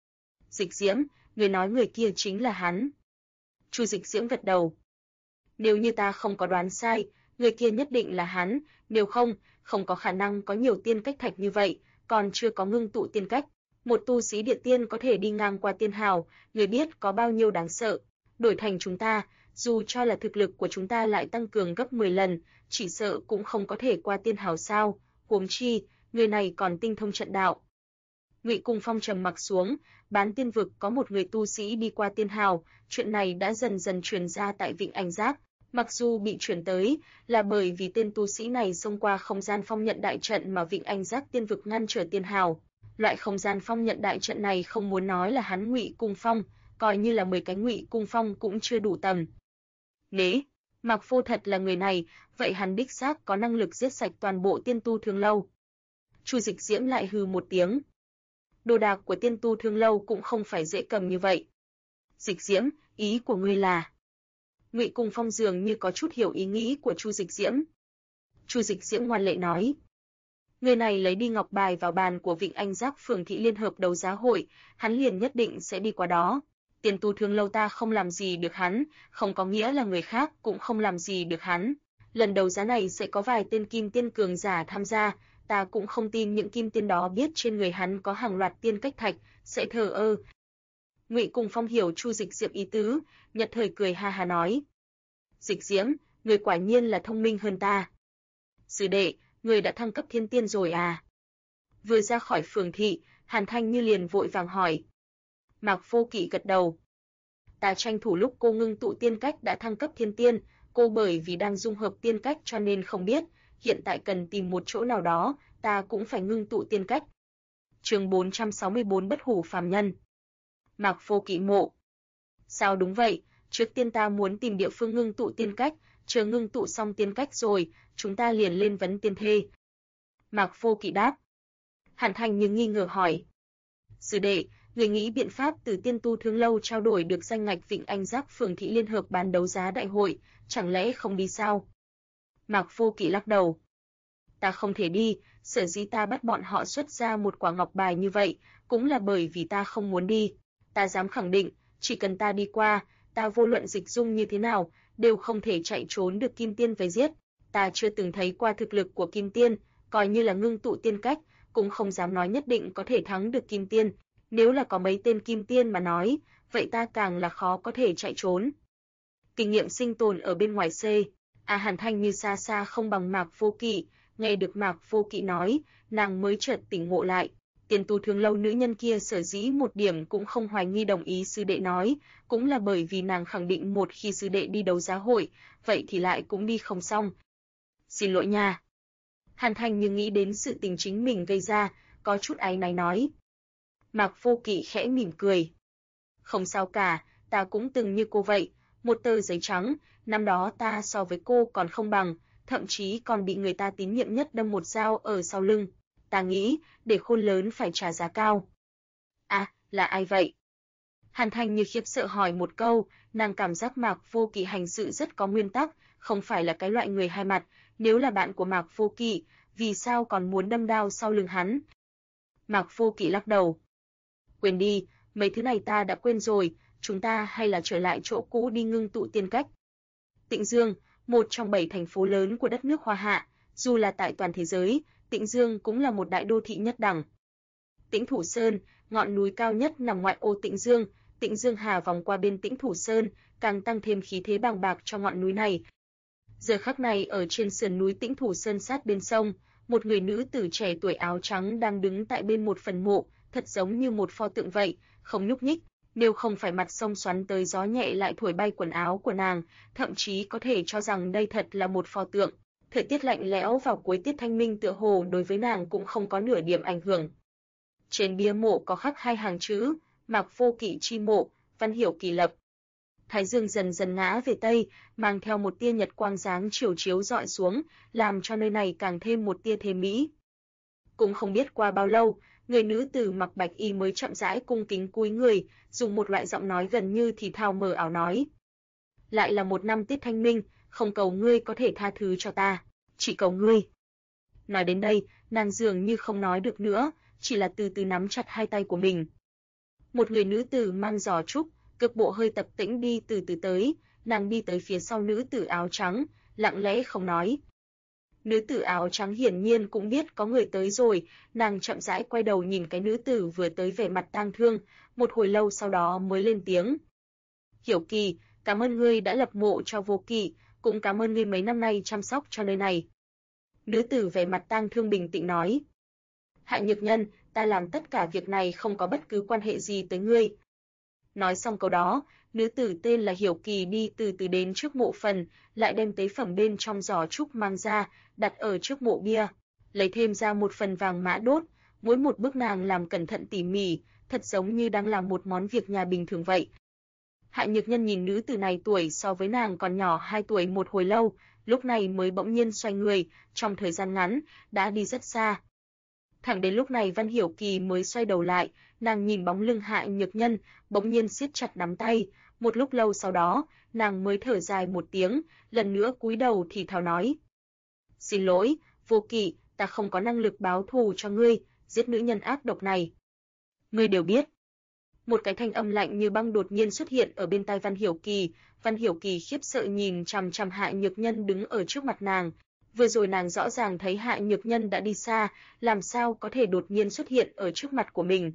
Dịch Diễm, người nói người kia chính là hắn. Chu Dịch Diễm gật đầu. Nếu như ta không có đoán sai, người kia nhất định là hắn, nếu không, không có khả năng có nhiều tiên cách thạch như vậy, còn chưa có ngưng tụ tiên cách. Một tu sĩ địa tiên có thể đi ngang qua Tiên Hào, người biết có bao nhiêu đáng sợ. Đổi thành chúng ta, dù cho là thực lực của chúng ta lại tăng cường gấp 10 lần, chỉ sợ cũng không có thể qua Tiên Hào sao, huống chi, người này còn tinh thông trận đạo. Ngụy Cung Phong trầm mặc xuống, bán tiên vực có một người tu sĩ đi qua Tiên Hào, chuyện này đã dần dần truyền ra tại Vịnh Anh Giác. Mặc dù bị chuyển tới, là bởi vì tên tu sĩ này xông qua không gian phong nhận đại trận mà Vịnh Anh Giác tiên vực ngăn trở Tiên Hào. Loại không gian phong nhận đại trận này không muốn nói là hắn Ngụy Cung Phong, coi như là 10 cái Ngụy Cung Phong cũng chưa đủ tầm. Nếu Mạc Vô thật là người này, vậy hắn đích xác có năng lực giết sạch toàn bộ tiên tu Thương Lâu. Chu Dịch Diễm lại hừ một tiếng. Đồ đạc của tiên tu Thương Lâu cũng không phải dễ cầm như vậy. Dịch Diễm, ý của ngươi là? Ngụy Cung Phong dường như có chút hiểu ý nghĩ của Chu Dịch Diễm. Chu Dịch Diễm ngoan lệ nói. Người này lấy đi ngọc bài vào bàn của Vịnh Anh Giác Phường thị liên hợp đấu giá hội, hắn liền nhất định sẽ đi qua đó. Tiền tu Thương Lâu ta không làm gì được hắn, không có nghĩa là người khác cũng không làm gì được hắn. Lần đấu giá này sẽ có vài tên kim tiên cường giả tham gia, ta cũng không tin những kim tiên đó biết trên người hắn có hàng loạt tiên cách thạch, sẽ thờ ơ. Ngụy Cung Phong hiểu Chu Dịch Diễm ý tứ, nhật thời cười ha ha nói. Dịch Diễm, người quả nhiên là thông minh hơn ta. Sư đệ, người đã thăng cấp thiên tiên rồi à? Vừa ra khỏi phường thị, Hàn Thanh Như liền vội vàng hỏi. Mạc Vô Kỵ gật đầu. Ta tranh thủ lúc cô ngưng tụ tiên cách đã thăng cấp thiên tiên, cô bởi vì đang dung hợp tiên cách cho nên không biết, hiện tại cần tìm một chỗ nào đó, ta cũng phải ngưng tụ tiên cách. Chương 464 Bất hủ phàm nhân. Mạc Vô Kỵ mộ. Sao đúng vậy, trước tiên ta muốn tìm địa phương ngưng tụ tiên cách, chờ ngưng tụ xong tiên cách rồi, chúng ta liền lên vấn tiên thê. Mạc Vô Kỵ đáp. Hàn Thanh Như nghi ngờ hỏi. Sư đệ, người nghĩ biện pháp từ tiên tu Thương Lâu trao đổi được danh ngạch Vịnh Anh Giác Phường thị liên hợp bán đấu giá đại hội, chẳng lẽ không đi sao? Mạc Vô Kỵ lắc đầu. Ta không thể đi, sở dĩ ta bắt bọn họ xuất ra một quả ngọc bài như vậy, cũng là bởi vì ta không muốn đi. Ta dám khẳng định, chỉ cần ta đi qua, ta vô luận dịch dung như thế nào, đều không thể chạy trốn được kim tiên vây giết. Ta chưa từng thấy qua thực lực của kim tiên, coi như là ngưng tụ tiên cách, cũng không dám nói nhất định có thể thắng được kim tiên. Nếu là có mấy tên kim tiên mà nói, vậy ta càng là khó có thể chạy trốn. Kinh nghiệm sinh tồn ở bên ngoài C. Hàn Thanh Như xa xa không bằng Mạc Vô Kỵ, nghe được Mạc Vô Kỵ nói, nàng mới chợt tỉnh ngộ lại. Tiền tu Thương Lâu nữ nhân kia sở dĩ một điểm cũng không hoài nghi đồng ý sư đệ nói, cũng là bởi vì nàng khẳng định một khi sư đệ đi đấu giá hội, vậy thì lại cũng đi không xong. Xin lỗi nha. Hàn Thanh Như nghĩ đến sự tình chính mình gây ra, có chút áy náy nói. Mạc Vô Kỵ khẽ mỉm cười. Không sao cả, ta cũng từng như cô vậy, một tờ giấy trắng, năm đó ta so với cô còn không bằng, thậm chí còn bị người ta tín nhiệm nhất đâm một dao ở sau lưng. Ta nghĩ, để khôn lớn phải trả giá cao. À, là ai vậy? Hàn Thanh Như khiếp sợ hỏi một câu, nàng cảm giác Mạc Vô Kỵ hành sự rất có nguyên tắc, không phải là cái loại người hai mặt, nếu là bạn của Mạc Vô Kỵ, vì sao còn muốn đâm đao sau lưng hắn? Mạc Vô Kỵ lắc đầu. Quên đi, mấy thứ này ta đã quên rồi, chúng ta hay là trở lại chỗ cũ đi ngưng tụ tiên cách. Tịnh Dương, một trong 7 thành phố lớn của đất nước Hoa Hạ, dù là tại toàn thế giới, Tịnh Dương cũng là một đại đô thị nhất đẳng. Tĩnh Thủ Sơn, ngọn núi cao nhất nằm ngoại ô Tịnh Dương Hà vòng qua bên Tĩnh Thủ Sơn, càng tăng thêm khí thế bàng bạc cho ngọn núi này. Giờ khắc này ở trên sườn núi Tĩnh Thủ Sơn sát bên sông, một người nữ tử trẻ tuổi áo trắng đang đứng tại bên một phần mộ, thật giống như một pho tượng vậy, không nhúc nhích, nếu không phải mặt sông xoắn tới gió nhẹ lại thổi bay quần áo của nàng, thậm chí có thể cho rằng đây thật là một pho tượng. Thời tiết lạnh lẽo vào cuối tiết thanh minh tựa hồ đối với nàng cũng không có nửa điểm ảnh hưởng. Trên bia mộ có khắc hai hàng chữ, Mạc Vô Kỵ chi mộ, Văn Hiểu Kỳ lập. Thái dương dần dần ngã về tây, mang theo một tia nhật quang dáng chiều chiếu rọi xuống, làm cho nơi này càng thêm một tia thế mỹ. Cũng không biết qua bao lâu, Người nữ tử mặc bạch y mới chậm rãi cung kính cúi người, dùng một loại giọng nói gần như thì thào mờ ảo nói: lại là một năm tiết thanh minh, không cầu ngươi có thể tha thứ cho ta, chỉ cầu ngươi. Nói đến đây, nàng dường như không nói được nữa, chỉ là từ từ nắm chặt hai tay của mình. Một người nữ tử mang giỏ trúc, cước bộ hơi tập tĩnh đi từ từ tới, nàng đi tới phía sau nữ tử áo trắng, lặng lẽ không nói. Nữ tử áo trắng hiển nhiên cũng biết có người tới rồi, nàng chậm rãi quay đầu nhìn cái nữ tử vừa tới vẻ mặt tang thương, một hồi lâu sau đó mới lên tiếng. Hiểu Kỳ, cảm ơn ngươi đã lập mộ cho Vô Kỵ, cũng cảm ơn ngươi mấy năm nay chăm sóc cho nơi này. Nữ tử vẻ mặt tang thương bình tĩnh nói. Hạ Nhược Nhân, ta làm tất cả việc này không có bất cứ quan hệ gì tới ngươi. Nói xong câu đó, nữ tử tên là Hiểu Kỳ đi từ từ đến trước mộ phần, lại đem tế phẩm bên trong giỏ trúc mang ra, đặt ở trước mộ bia, lấy thêm ra một phần vàng mã đốt, mỗi một bước nàng làm cẩn thận tỉ mỉ, thật giống như đang làm một món việc nhà bình thường vậy. Hạ Nhược Nhân nhìn nữ tử này tuổi so với nàng còn nhỏ 2 tuổi một hồi lâu, lúc này mới bỗng nhiên xoay người, trong thời gian ngắn, đã đi rất xa. Thẳng đến lúc này Văn Hiểu Kỳ mới xoay đầu lại, nàng nhìn bóng lưng Hạ Nhược Nhân, bỗng nhiên siết chặt nắm tay, một lúc lâu sau đó, nàng mới thở dài một tiếng, lần nữa cúi đầu thì thào nói. Xin lỗi, Vô Kỵ, ta không có năng lực báo thù cho ngươi, giết nữ nhân ác độc này. Ngươi đều biết. Một cái thanh âm lạnh như băng đột nhiên xuất hiện ở bên tai Văn Hiểu Kỳ, Văn Hiểu Kỳ khiếp sợ nhìn chằm chằm Hạ Nhược Nhân đứng ở trước mặt nàng. Vừa rồi nàng rõ ràng thấy Hạ Nhược Nhân đã đi xa, làm sao có thể đột nhiên xuất hiện ở trước mặt của mình.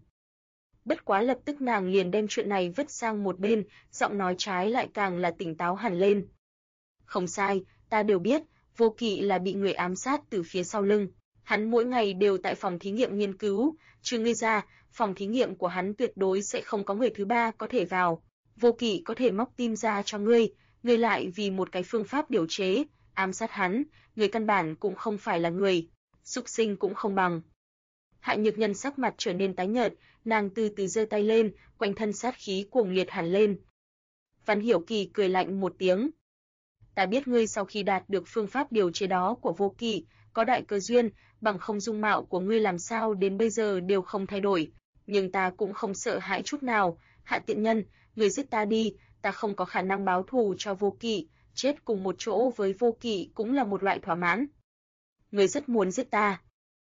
Bất quá lập tức nàng liền đem chuyện này vứt sang một bên, giọng nói trái lại càng là tỉnh táo hẳn lên. Không sai, ta đều biết, Vô Kỵ là bị người ám sát từ phía sau lưng. Hắn mỗi ngày đều tại phòng thí nghiệm nghiên cứu, trừ ngươi ra, phòng thí nghiệm của hắn tuyệt đối sẽ không có người thứ ba có thể vào. Vô Kỵ có thể móc tim ra cho ngươi lại vì một cái phương pháp điều chế, ám sát hắn, người căn bản cũng không phải là người, súc sinh cũng không bằng. Hạ Nhược Nhân sắc mặt trở nên tái nhợt, nàng từ từ giơ tay lên, quanh thân sát khí cuồng liệt hẳn lên. Văn Hiểu Kỳ cười lạnh một tiếng. Ta biết ngươi sau khi đạt được phương pháp điều chế đó của Vô Kỵ, có đại cơ duyên, bằng không dung mạo của ngươi làm sao đến bây giờ đều không thay đổi, nhưng ta cũng không sợ hãi chút nào, Hạ tiện nhân, ngươi giết ta đi, ta không có khả năng báo thù cho Vô Kỵ, chết cùng một chỗ với Vô Kỵ cũng là một loại thỏa mãn. Ngươi rất muốn giết ta.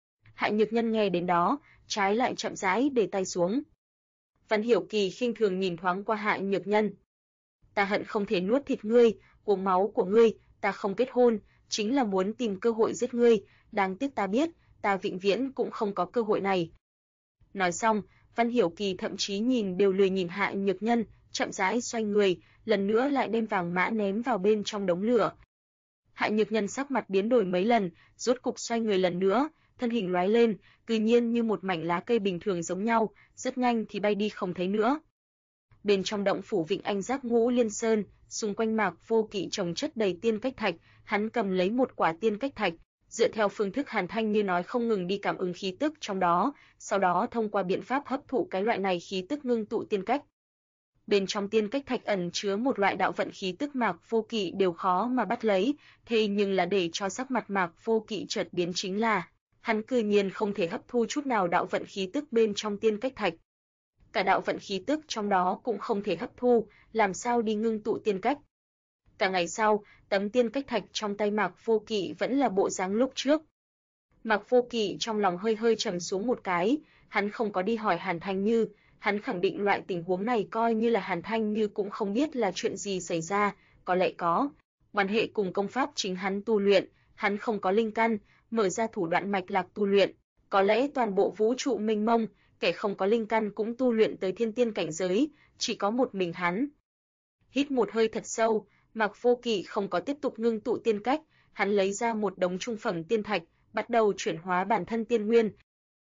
Hạ Nhược Nhân nghe đến đó, trái lại chậm rãi để tay xuống. Văn Hiểu Kỳ khinh thường nhìn thoáng qua Hạ Nhược Nhân. Ta hận không thể nuốt thịt ngươi, uống máu của ngươi, ta không kết hôn, chính là muốn tìm cơ hội giết ngươi, đáng tiếc ta biết, ta vĩnh viễn cũng không có cơ hội này. Nói xong, Văn Hiểu Kỳ thậm chí nhìn đều lười nhìn Hạ Nhược Nhân, chậm rãi xoay người, lần nữa lại đem vàng mã ném vào bên trong đống lửa. Hạ Nhược Nhân sắc mặt biến đổi mấy lần, rốt cục xoay người lần nữa, thân hình lóe lên, tự nhiên như một mảnh lá cây bình thường giống nhau, rất nhanh thì bay đi không thấy nữa. Bên trong động phủ Vịnh Anh Giác Ngũ Liên Sơn, xung quanh Mạc Vô Kỵ trồng chất đầy tiên cách thạch, hắn cầm lấy một quả tiên cách thạch, dựa theo phương thức Hàn Thanh như nói không ngừng đi cảm ứng khí tức trong đó, sau đó thông qua biện pháp hấp thụ cái loại này khí tức ngưng tụ tiên cách. Bên trong tiên cách thạch ẩn chứa một loại đạo vận khí tức Mạc Vô Kỵ đều khó mà bắt lấy, thế nhưng là để cho sắc mặt Mạc Vô Kỵ chợt biến chính là, hắn cư nhiên không thể hấp thu chút nào đạo vận khí tức bên trong tiên cách thạch. Cả đạo vận khí tức trong đó cũng không thể hấp thu, làm sao đi ngưng tụ tiên cách. Cả ngày sau, tấm tiên cách thạch trong tay Mạc Vô Kỵ vẫn là bộ dáng lúc trước. Mạc Vô Kỵ trong lòng hơi hơi trầm xuống một cái, hắn không có đi hỏi Hàn Thanh Như, hắn khẳng định loại tình huống này coi như là Hàn Thanh Như cũng không biết là chuyện gì xảy ra, có lẽ có quan hệ cùng công pháp chính hắn tu luyện, hắn không có linh căn, mở ra thủ đoạn mạch lạc tu luyện, có lẽ toàn bộ vũ trụ mênh mông, kẻ không có linh căn cũng tu luyện tới thiên tiên cảnh giới, chỉ có một mình hắn. Hít một hơi thật sâu, Mạc Vô Kỵ không có tiếp tục ngưng tụ tiên cách, hắn lấy ra một đống trung phẩm tiên thạch, bắt đầu chuyển hóa bản thân tiên nguyên.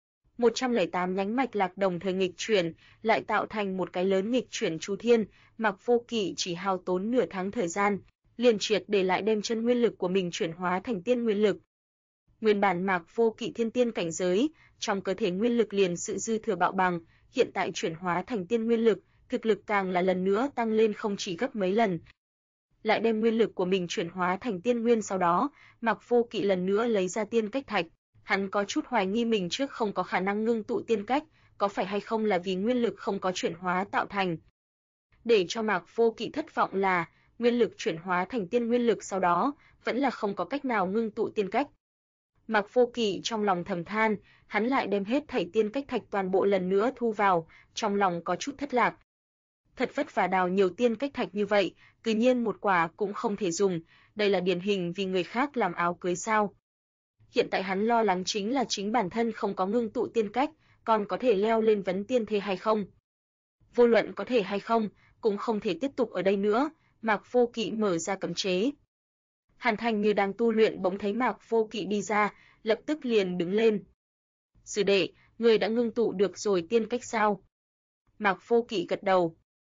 108 nhánh mạch lạc đồng thời nghịch chuyển, lại tạo thành một cái lớn nghịch chuyển chu thiên, Mạc Vô Kỵ chỉ hao tốn nửa tháng thời gian, liền triệt để lại đem chân nguyên lực của mình chuyển hóa thành tiên nguyên lực. Nguyên bản Mạc Vô Kỵ thiên tiên cảnh giới, trong cơ thể nguyên lực liền sự dư thừa bạo bằng, hiện tại chuyển hóa thành tiên nguyên lực, thực lực càng là lần nữa tăng lên không chỉ gấp mấy lần. Lại đem nguyên lực của mình chuyển hóa thành tiên nguyên sau đó, Mạc Vô Kỵ lần nữa lấy ra tiên cách thạch, Hắn có chút hoài nghi mình trước không có khả năng ngưng tụ tiên cách, có phải hay không là vì nguyên lực không có chuyển hóa tạo thành. Để cho Mạc Vô Kỵ thất vọng là, nguyên lực chuyển hóa thành tiên nguyên lực sau đó, vẫn là không có cách nào ngưng tụ tiên cách. Mạc Vô Kỵ trong lòng thầm than, hắn lại đem hết thảy tiên cách thạch toàn bộ lần nữa thu vào, trong lòng có chút thất lạc. Thật vất vả đào nhiều tiên cách thạch như vậy, cứ nhiên một quả cũng không thể dùng, đây là điển hình vì người khác làm áo cưới sao. Hiện tại hắn lo lắng chính là chính bản thân không có ngưng tụ tiên cách, còn có thể leo lên vấn tiên thế hay không. Vô luận có thể hay không, cũng không thể tiếp tục ở đây nữa, Mạc Vô Kỵ mở ra cấm chế. Hàn Thành như đang tu luyện bỗng thấy Mạc Vô Kỵ đi ra, lập tức liền đứng lên. Sư đệ, người đã ngưng tụ được rồi tiên cách sao? Mạc Vô Kỵ gật đầu.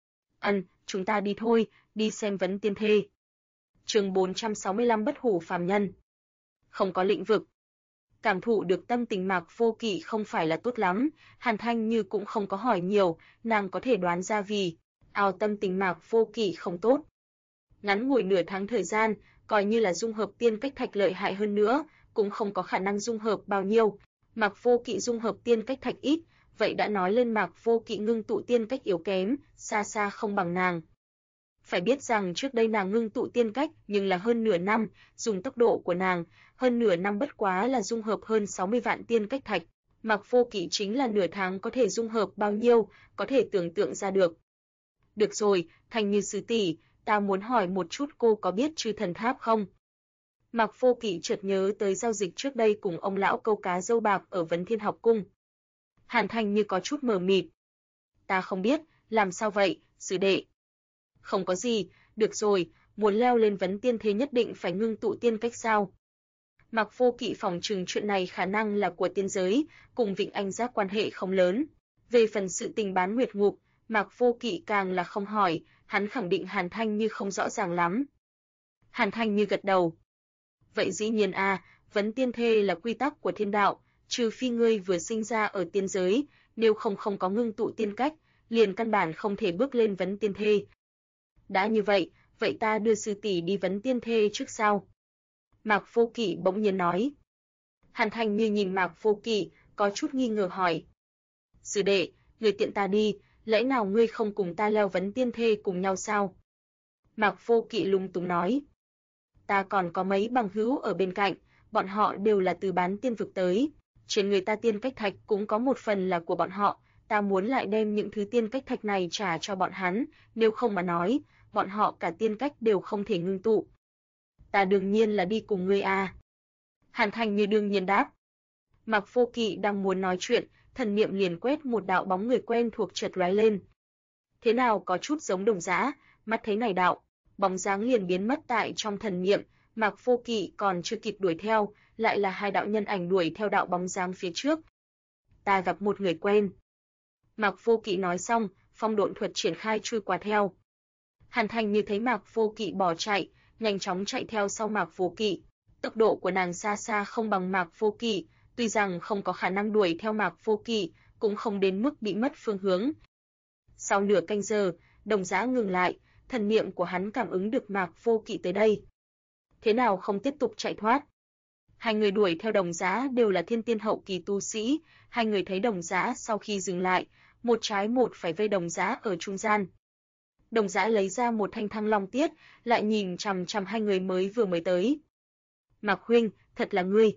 Chúng ta đi thôi, đi xem vấn tiên thê. Chương 465 Bất hủ phàm nhân. Không có lĩnh vực. Cảm thụ được tâm tình Mạc Vô Kỵ không phải là tốt lắm, Hàn Thanh Như cũng không có hỏi nhiều, nàng có thể đoán ra vì tâm tình Mạc Vô Kỵ không tốt. Ngắn ngủi nửa tháng thời gian, coi như là dung hợp tiên cách thạch lợi hại hơn nữa, cũng không có khả năng dung hợp bao nhiêu. Mạc Vô Kỵ dung hợp tiên cách thạch ít, vậy đã nói lên Mạc Vô Kỵ ngưng tụ tiên cách yếu kém, xa xa không bằng nàng. Phải biết rằng trước đây nàng ngưng tụ tiên cách nhưng là hơn nửa năm, dùng tốc độ của nàng, hơn nửa năm bất quá là dung hợp hơn 60 vạn tiên cách thạch. Mạc Vô Kỵ chính là nửa tháng có thể dung hợp bao nhiêu, có thể tưởng tượng ra được. Được rồi, Thanh Như sư tỷ, ta muốn hỏi một chút cô có biết Chư Thần Tháp không? Mạc Vô Kỵ chợt nhớ tới giao dịch trước đây cùng ông lão câu cá dâu bạc ở Vấn Thiên Học Cung. Hàn Thanh Như có chút mờ mịt. Ta không biết, làm sao vậy, sư đệ? Không có gì, được rồi, muốn leo lên vấn tiên thế nhất định phải ngưng tụ tiên cách sao? Mạc Vô Kỵ phỏng chừng chuyện này khả năng là của tiên giới, cùng Vịnh Anh Giác quan hệ không lớn. Về phần sự tình bán nguyệt ngục, Mạc Vô Kỵ càng là không hỏi, hắn khẳng định Hàn Thanh Như không rõ ràng lắm. Hàn Thanh Như gật đầu. Vậy dĩ nhiên vấn tiên thê là quy tắc của thiên đạo, trừ phi ngươi vừa sinh ra ở tiên giới, nếu không có ngưng tụ tiên cách, liền căn bản không thể bước lên vấn tiên thê. Đã như vậy, vậy ta đưa sư tỷ đi vấn tiên thê trước sao? Mạc Vô Kỵ bỗng nhiên nói. Hàn Thanh Như nhìn Mạc Vô Kỵ, có chút nghi ngờ hỏi. Sư đệ, người tiện ta đi, lẽ nào ngươi không cùng ta leo vấn tiên thê cùng nhau sao? Mạc Vô Kỵ lúng túng nói. Ta còn có mấy bằng hữu ở bên cạnh, bọn họ đều là từ bán tiên vực tới. Trên người ta tiên cách thạch cũng có một phần là của bọn họ, ta muốn lại đem những thứ tiên cách thạch này trả cho bọn hắn, nếu không mà nói, bọn họ cả tiên cách đều không thể ngưng tụ. Ta đương nhiên là đi cùng ngươi Hàn Thanh Như đương nhiên đáp. Mạc Vô Kỵ đang muốn nói chuyện, thần niệm liền quét một đạo bóng người quen thuộc chợt lóe lên. Thế nào có chút giống Đồng Giá, mắt thấy này đạo, bóng dáng liền biến mất tại trong thần niệm, Mạc Vô Kỵ còn chưa kịp đuổi theo, lại là hai đạo nhân ảnh đuổi theo đạo bóng dáng phía trước. Ta gặp một người quen. Mạc Vô Kỵ nói xong, phong độn thuật triển khai chui qua theo. Hàn Thanh Như thấy Mạc Vô Kỵ bỏ chạy, nhanh chóng chạy theo sau Mạc Vô Kỵ. Tốc độ của nàng xa xa không bằng Mạc Vô Kỵ, tuy rằng không có khả năng đuổi theo Mạc Vô Kỵ, cũng không đến mức bị mất phương hướng. Sau nửa canh giờ, Đồng Giá ngừng lại, thần niệm của hắn cảm ứng được Mạc Vô Kỵ tới đây. Thế nào không tiếp tục chạy thoát? Hai người đuổi theo Đồng Giá đều là thiên tiên hậu kỳ tu sĩ, hai người thấy Đồng Giá sau khi dừng lại, một trái một phải vây Đồng Giá ở trung gian. Đồng Giá lấy ra một thanh Thăng Long Tiết, lại nhìn chằm chằm hai người vừa mới tới. Mạc huynh, thật là ngươi.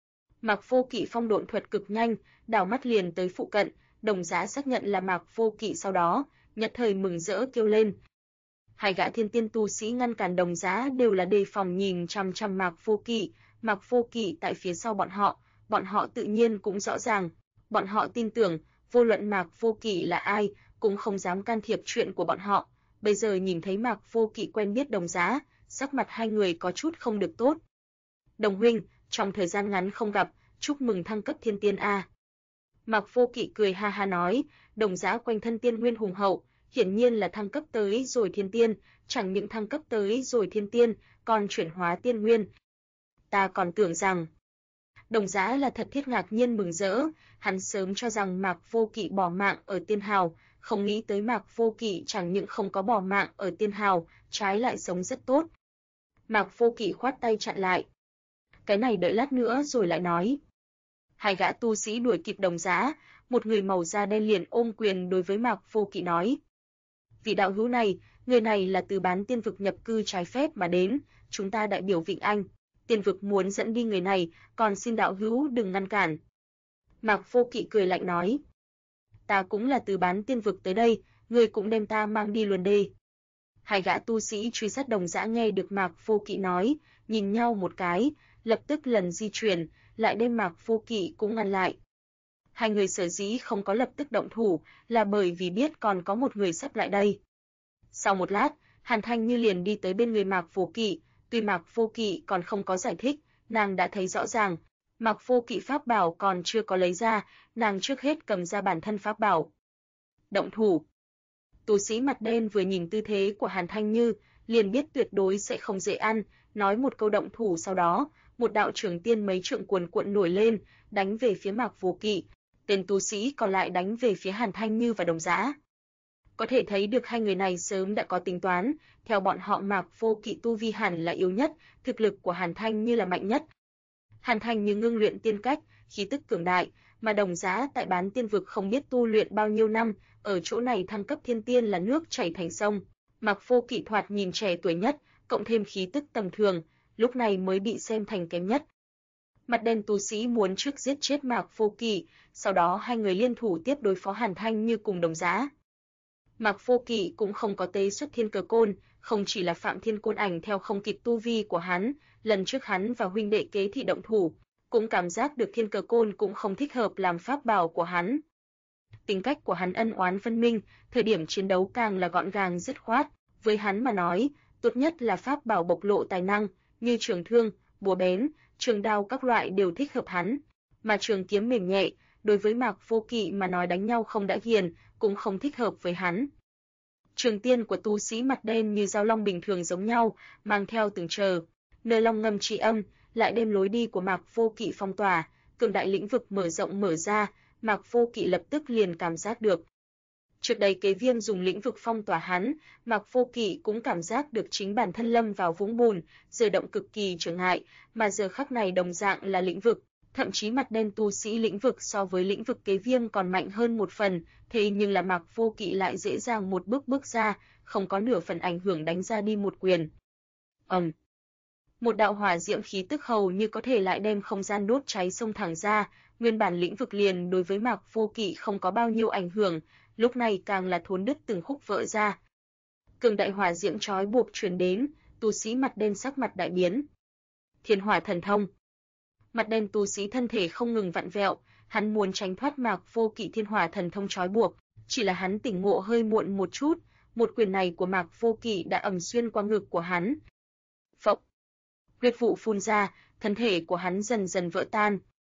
Mạc Vô Kỵ phong độn thuật cực nhanh, đảo mắt liền tới phụ cận, Đồng Giá xác nhận là Mạc Vô Kỵ sau đó, nhất thời mừng rỡ kêu lên. Hai gã thiên tiên tu sĩ ngăn cản Đồng Giá đều là đề phòng nhìn chằm chằm Mạc Vô Kỵ tại phía sau bọn họ tự nhiên cũng rõ ràng, bọn họ tin tưởng, vô luận Mạc Vô Kỵ là ai, cũng không dám can thiệp chuyện của bọn họ. Bây giờ nhìn thấy Mạc Vô Kỵ quen biết Đồng Giá, sắc mặt hai người có chút không được tốt. Đồng huynh, trong thời gian ngắn không gặp, chúc mừng thăng cấp thiên tiên Mạc Vô Kỵ cười ha ha nói, Đồng Giá quanh thân tiên nguyên hùng hậu, hiển nhiên là thăng cấp tới rồi thiên tiên, chẳng những thăng cấp tới rồi thiên tiên, còn chuyển hóa tiên nguyên. Ta còn tưởng rằng Đồng Giá là thật thiết ngạc nhiên mừng rỡ, hắn sớm cho rằng Mạc Vô Kỵ bỏ mạng ở tiên hào, không nghĩ tới Mạc Vô Kỵ chẳng những không có bỏ mạng ở tiên hào, trái lại sống rất tốt. Mạc Vô Kỵ khoát tay chặn lại. Cái này đợi lát nữa rồi lại nói. Hai gã tu sĩ đuổi kịp Đồng Giá, một người màu da đen liền ôm quyền đối với Mạc Vô Kỵ nói: "Vị đạo hữu này, người này là từ Bán Tiên vực nhập cư trái phép mà đến, chúng ta đại biểu Vịnh Anh, Tiên vực muốn dẫn đi người này, còn xin đạo hữu đừng ngăn cản." Mạc Vô Kỵ cười lạnh nói: "Ta cũng là từ Bán Tiên vực tới đây, ngươi cũng đem ta mang đi luôn đi." Hai gã tu sĩ truy sát Đồng Dã nghe được Mạc Vô Kỵ nói, nhìn nhau một cái, lập tức lần di chuyển, lại đem Mạc Vô Kỵ cũng ngăn lại. Hai người sở dĩ không có lập tức động thủ, là bởi vì biết còn có một người sắp lại đây. Sau một lát, Hàn Thanh Như liền đi tới bên người Mạc Vô Kỵ, tuy Mạc Vô Kỵ còn không có giải thích, nàng đã thấy rõ ràng, Mạc Vô Kỵ pháp bảo còn chưa có lấy ra, nàng trước hết cầm ra bản thân pháp bảo. Động thủ. Tu sĩ mặt đen vừa nhìn tư thế của Hàn Thanh Như, liền biết tuyệt đối sẽ không dễ ăn, nói một câu động thủ, sau đó, một đạo trường tiên mấy trượng cuồn cuộn nổi lên, đánh về phía Mạc Vô Kỵ, tên tu sĩ còn lại đánh về phía Hàn Thanh Như và Đồng Dã. Có thể thấy được hai người này sớm đã có tính toán, theo bọn họ Mạc Vô Kỵ tu vi hẳn là yếu nhất, thực lực của Hàn Thanh Như là mạnh nhất. Hàn Thanh Như ngưng luyện tiên cách, khí tức cường đại, mà Đồng Dã tại Bán Tiên vực không biết tu luyện bao nhiêu năm, ở chỗ này thăng cấp thiên tiên là nước chảy thành sông. Mạc Vô Kỵ thoạt nhìn trẻ tuổi nhất, cộng thêm khí tức tầm thường, lúc này mới bị xem thành kém nhất. Mặt đen tu sĩ muốn trước giết chết Mạc Vô Kỵ, sau đó hai người liên thủ tiếp đối phó Hàn Thanh Như cùng Đồng Dã. Mạc Vô Kỵ cũng không có tế xuất thiên cờ côn, không chỉ là Phạm Thiên Côn Ảnh theo không kịp tu vi của hắn, lần trước hắn và huynh đệ Kế Thị động thủ, cũng cảm giác được thiên cờ côn cũng không thích hợp làm pháp bảo của hắn. Tính cách của hắn ân oán phân minh, thời điểm chiến đấu càng là gọn gàng dứt khoát, với hắn mà nói, tốt nhất là pháp bảo bộc lộ tài năng, như trường thương, búa bén, trường đao các loại đều thích hợp hắn, mà trường kiếm mềm nhẹ, đối với Mạc Vô Kỵ mà nói đánh nhau không đã ghiền, cũng không thích hợp với hắn. Trường tiên của tu sĩ mặt đen như dao long bình thường giống nhau, mang theo từng chờ, nơi long ngâm trị âm, lại đem lối đi của Mạc Vô Kỵ phong tỏa, cường đại lĩnh vực mở rộng mở ra, Mạc Vô Kỵ lập tức liền cảm giác được. Trước đây Kế Viêm dùng lĩnh vực phong tỏa hắn, Mạc Vô Kỵ cũng cảm giác được chính bản thân lâm vào vũng bùn, rời động cực kỳ trở ngại, mà giờ khắc này đồng dạng là lĩnh vực, thậm chí mặt đen tu sĩ lĩnh vực so với lĩnh vực Kế Viêm còn mạnh hơn một phần, thế nhưng là Mạc Vô Kỵ lại dễ dàng một bước bước ra, không có nửa phần ảnh hưởng đánh ra đi một quyền. Một đạo hỏa diễm khí tức hầu như có thể lại đem không gian đốt cháy xông thẳng ra, nguyên bản lĩnh vực liền đối với Mạc Vô Kỵ không có bao nhiêu ảnh hưởng, lúc này càng là thốn đứt từng khúc vỡ ra. Cường đại hỏa diễm trói buộc truyền đến, tu sĩ mặt đen sắc mặt đại biến. Thiên Hỏa Thần Thông. Mặt đen tu sĩ thân thể không ngừng vặn vẹo, hắn muốn tránh thoát Mạc Vô Kỵ Thiên Hỏa Thần Thông trói buộc, chỉ là hắn tỉnh ngộ hơi muộn một chút, một quyền này của Mạc Vô Kỵ đã ầm xuyên qua ngực của hắn. Phốc. Huyết vụ phun ra, thân thể của hắn dần dần vỡ tan.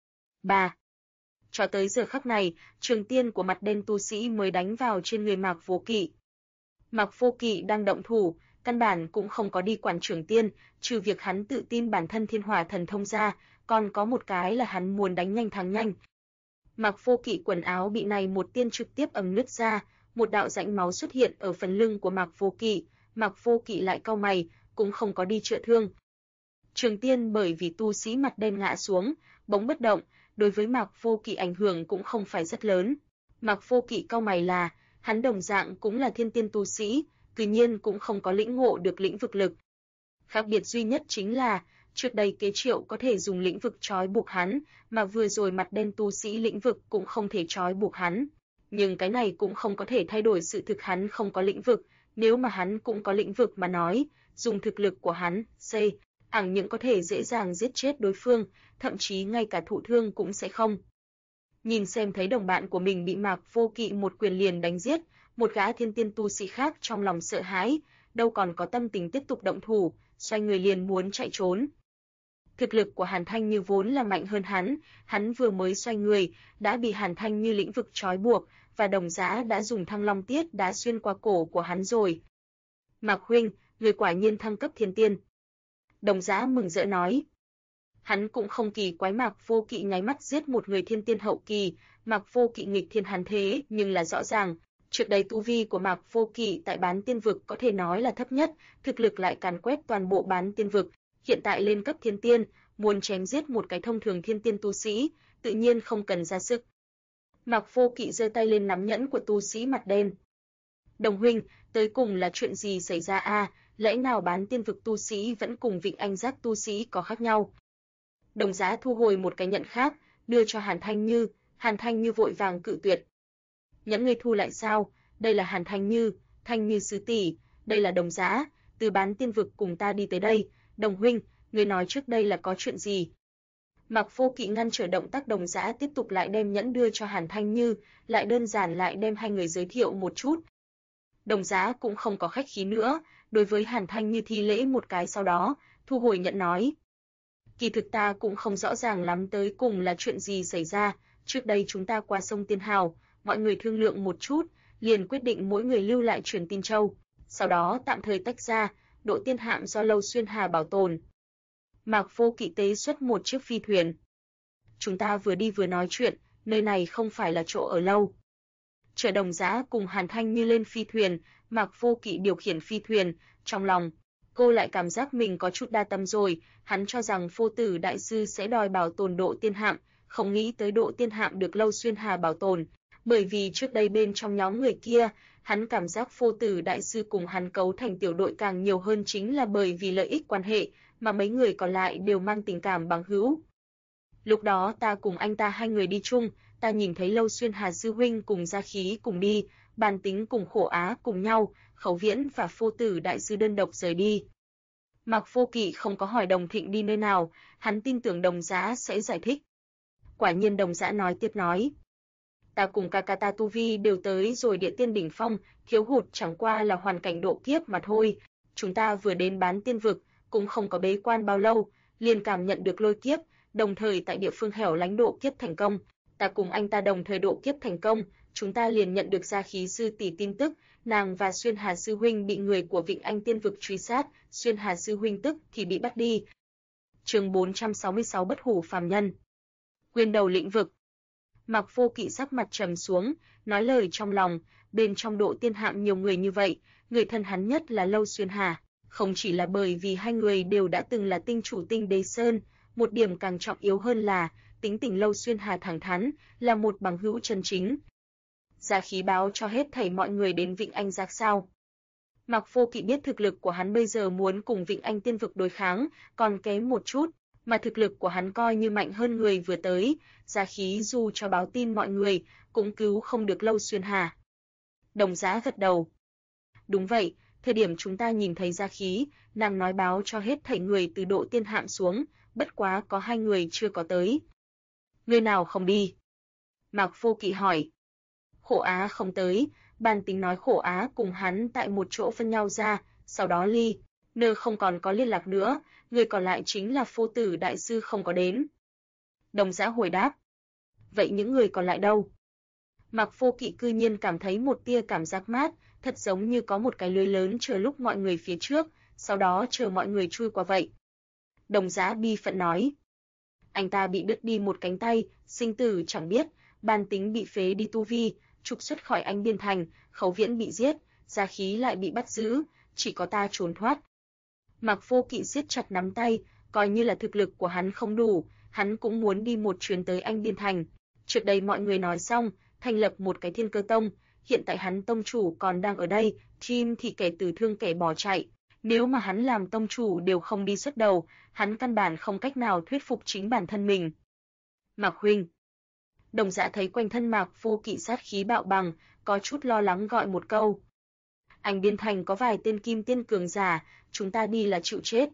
3. Cho tới giờ khắc này, trường tiên của mặt đen tu sĩ mới đánh vào trên người Mạc Vô Kỵ. Mạc Vô Kỵ đang động thủ, căn bản cũng không có đi quản trường tiên, trừ việc hắn tự tin bản thân Thiên Hỏa Thần Thông ra, còn có một cái là hắn muốn đánh nhanh thắng nhanh. Mạc Vô Kỵ quần áo bị này một tiên trực tiếp ầm nứt ra, một đạo rãnh máu xuất hiện ở phần lưng của Mạc Vô Kỵ, Mạc Vô Kỵ lại cau mày, cũng không có đi chữa thương. Trường tiên bởi vì tu sĩ mặt đen ngã xuống, bỗng bất động, đối với Mạc Vô Kỵ ảnh hưởng cũng không phải rất lớn. Mạc Vô Kỵ cau mày là, hắn đồng dạng cũng là thiên tiên tu sĩ, tuy nhiên cũng không có lĩnh ngộ được lĩnh vực lực. Khác biệt duy nhất chính là, trước đây Kế Triệu có thể dùng lĩnh vực trói buộc hắn, mà vừa rồi mặt đen tu sĩ lĩnh vực cũng không thể trói buộc hắn. Nhưng cái này cũng không có thể thay đổi sự thực hắn không có lĩnh vực, nếu mà hắn cũng có lĩnh vực mà nói, dùng thực lực của hắn, chẳng những có thể dễ dàng giết chết đối phương, thậm chí ngay cả thụ thương cũng sẽ không. Nhìn xem thấy đồng bạn của mình bị Mạc Vô Kỵ một quyền liền đánh giết, một gã thiên tiên tu sĩ khác trong lòng sợ hãi, đâu còn có tâm tình tiếp tục động thủ, xoay người liền muốn chạy trốn. Thực lực của Hàn Thanh Như vốn là mạnh hơn hắn vừa mới xoay người, đã bị Hàn Thanh Như lĩnh vực trói buộc, và Đồng Dã đã dùng Thăng Long Tiết đã xuyên qua cổ của hắn rồi. Mạc huynh, người quả nhiên thăng cấp thiên tiên. Đồng Dã mừng rỡ nói. Hắn cũng không kỳ quái Mạc Vô Kỵ nháy mắt giết một người thiên tiên hậu kỳ, Mạc Vô Kỵ nghịch thiên hắn thế, nhưng là rõ ràng, trước đây tu vi của Mạc Vô Kỵ tại Bán Tiên vực có thể nói là thấp nhất, thực lực lại càn quét toàn bộ Bán Tiên vực, hiện tại lên cấp thiên tiên, muốn chém giết một cái thông thường thiên tiên tu sĩ, tự nhiên không cần ra sức. Mạc Vô Kỵ giơ tay lên nắm nhẫn của tu sĩ mặt đen. Đồng huynh, tới cùng là chuyện gì xảy ra a? Lẽ nào bán tiên vực tu sĩ vẫn cùng Vịnh Anh Giác tu sĩ có khác nhau? Đồng Giá thu hồi một cái nhẫn khác, đưa cho Hàn Thanh Như. Hàn Thanh Như vội vàng cự tuyệt. Nhẫn ngươi thu lại sao? Đây là Hàn Thanh Như sư tỷ, đây là Đồng Giá, từ bán tiên vực cùng ta đi tới đây. Đồng huynh, ngươi nói trước đây là có chuyện gì? Mạc Vô Kỵ ngăn trở động tác Đồng Giá tiếp tục lại đem nhẫn đưa cho Hàn Thanh Như, lại đơn giản lại đem hai người giới thiệu một chút. Đồng Giá cũng không có khách khí nữa, đối với Hàn Thanh Như thi lễ một cái sau đó, thu hồi nhẫn nói. Kỳ thực ta cũng không rõ ràng lắm tới cùng là chuyện gì xảy ra, trước đây chúng ta qua sông Tiên Hào, mọi người thương lượng một chút, liền quyết định mỗi người lưu lại truyền tin châu, sau đó tạm thời tách ra, Độ Tiên Hạm do Lâu Xuyên Hà bảo tồn. Mạc Vô Kỵ tế xuất một chiếc phi thuyền. Chúng ta vừa đi vừa nói chuyện, nơi này không phải là chỗ ở lâu. Chở Đồng Giá cùng Hàn Thanh Như lên phi thuyền, Mạc Vô Kỵ điều khiển phi thuyền, trong lòng cô lại cảm giác mình có chút đa tâm rồi, hắn cho rằng Phô Tử đại sư sẽ đòi bảo tồn Độ Tiên Hạm, không nghĩ tới Độ Tiên Hạm được Lâu Xuyên Hà bảo tồn, bởi vì trước đây bên trong nhóm người kia, hắn cảm giác Phô Tử đại sư cùng hắn cấu thành tiểu đội càng nhiều hơn chính là bởi vì lợi ích quan hệ, mà mấy người còn lại đều mang tình cảm bằng hữu. Lúc đó ta cùng anh ta hai người đi chung, ta nhìn thấy Lâu Xuyên Hà sư huynh cùng Gia Khí cùng đi, Bàn Tính cùng Khổ Á cùng nhau, Khẩu Viễn và Phô Tử đại sư đơn độc rời đi. Mạc Vô Kỵ không có hỏi Đồng Thịnh đi nơi nào, hắn tin tưởng Đồng Giá sẽ giải thích. Quả nhiên Đồng Giá nói tiếp nói. Ta cùng ca ta tu vi đều tới rồi địa tiên đỉnh phong, thiếu hụt chẳng qua là hoàn cảnh độ kiếp mà thôi. Chúng ta vừa đến bán tiên vực, cũng không có bế quan bao lâu, liền cảm nhận được lôi kiếp, đồng thời tại địa phương hẻo lánh độ kiếp thành công. Ta cùng anh ta đồng thời độ kiếp thành công, chúng ta liền nhận được Gia Khí sư tỷ tin tức, nàng và Xuyên Hà sư huynh bị người của Vịnh Anh tiên vực truy sát, Xuyên Hà sư huynh tức thì bị bắt đi. Chương 466 Bất hủ phàm nhân. Quyền đầu lĩnh vực. Mạc Vô Kỵ sắc mặt trầm xuống, nói lời trong lòng, bên trong Độ Tiên Hạm nhiều người như vậy, người thân hắn nhất là Lâu Xuyên Hà, không chỉ là bởi vì hai người đều đã từng là tinh chủ Tinh Đế Sơn, một điểm càng trọng yếu hơn là tính tình Lâu Xuyên Hà thẳng thắn, là một bằng hữu chân chính. Gia Khí báo cho hết thảy mọi người đến Vịnh Anh Giác sao? Mạc Vô Kỵ biết thực lực của hắn bây giờ muốn cùng Vịnh Anh tiên vực đối kháng, còn kém một chút, mà thực lực của hắn coi như mạnh hơn người vừa tới, Gia Khí dù cho báo tin mọi người, cũng cứu không được Lâu Xuyên Hà. Đồng Giá gật đầu. Đúng vậy, thời điểm chúng ta nhìn thấy Gia Khí, nàng nói báo cho hết thảy người từ Độ Tiên Hạm xuống, bất quá có hai người chưa có tới. Người nào không đi? Mạc Vô Kỵ hỏi. Khổ Á không tới, Bàn Tính nói Khổ Á cùng hắn tại một chỗ phân nhau ra, sau đó ly nơ không còn có liên lạc nữa, người còn lại chính là Phô Tử đại sư không có đến. Đồng Giá hồi đáp. Vậy những người còn lại đâu? Mạc Vô Kỵ cư nhiên cảm thấy một tia cảm giác mát, thật giống như có một cái lưới lớn chờ lúc mọi người phía trước, sau đó chờ mọi người chui qua vậy. Đồng Giá bi phận nói. Anh ta bị đứt đi một cánh tay, sinh tử chẳng biết, Bàn Tính bị phế đi tu vi, trục xuất khỏi Anh Biên Thành, Khấu Viễn bị giết, Gia Khí lại bị bắt giữ, chỉ có ta trốn thoát. Mạc Vô Kỵ siết chặt nắm tay, coi như là thực lực của hắn không đủ, hắn cũng muốn đi một chuyến tới Anh Biên Thành. Trước đây mọi người nói xong, thành lập một cái Thiên Cơ Tông, hiện tại hắn tông chủ còn đang ở đây, chim thì kẻ tử thương kẻ bỏ chạy. Nếu mà hắn làm tông chủ đều không đi xuất đầu, hắn căn bản không cách nào thuyết phục chính bản thân mình. Mạc huynh. Đồng Dạ thấy quanh thân Mạc Vô Kỵ sát khí bạo bằng, có chút lo lắng gọi một câu. Anh Biên Thành có vài tên kim tiên cường giả, chúng ta đi là chịu chết.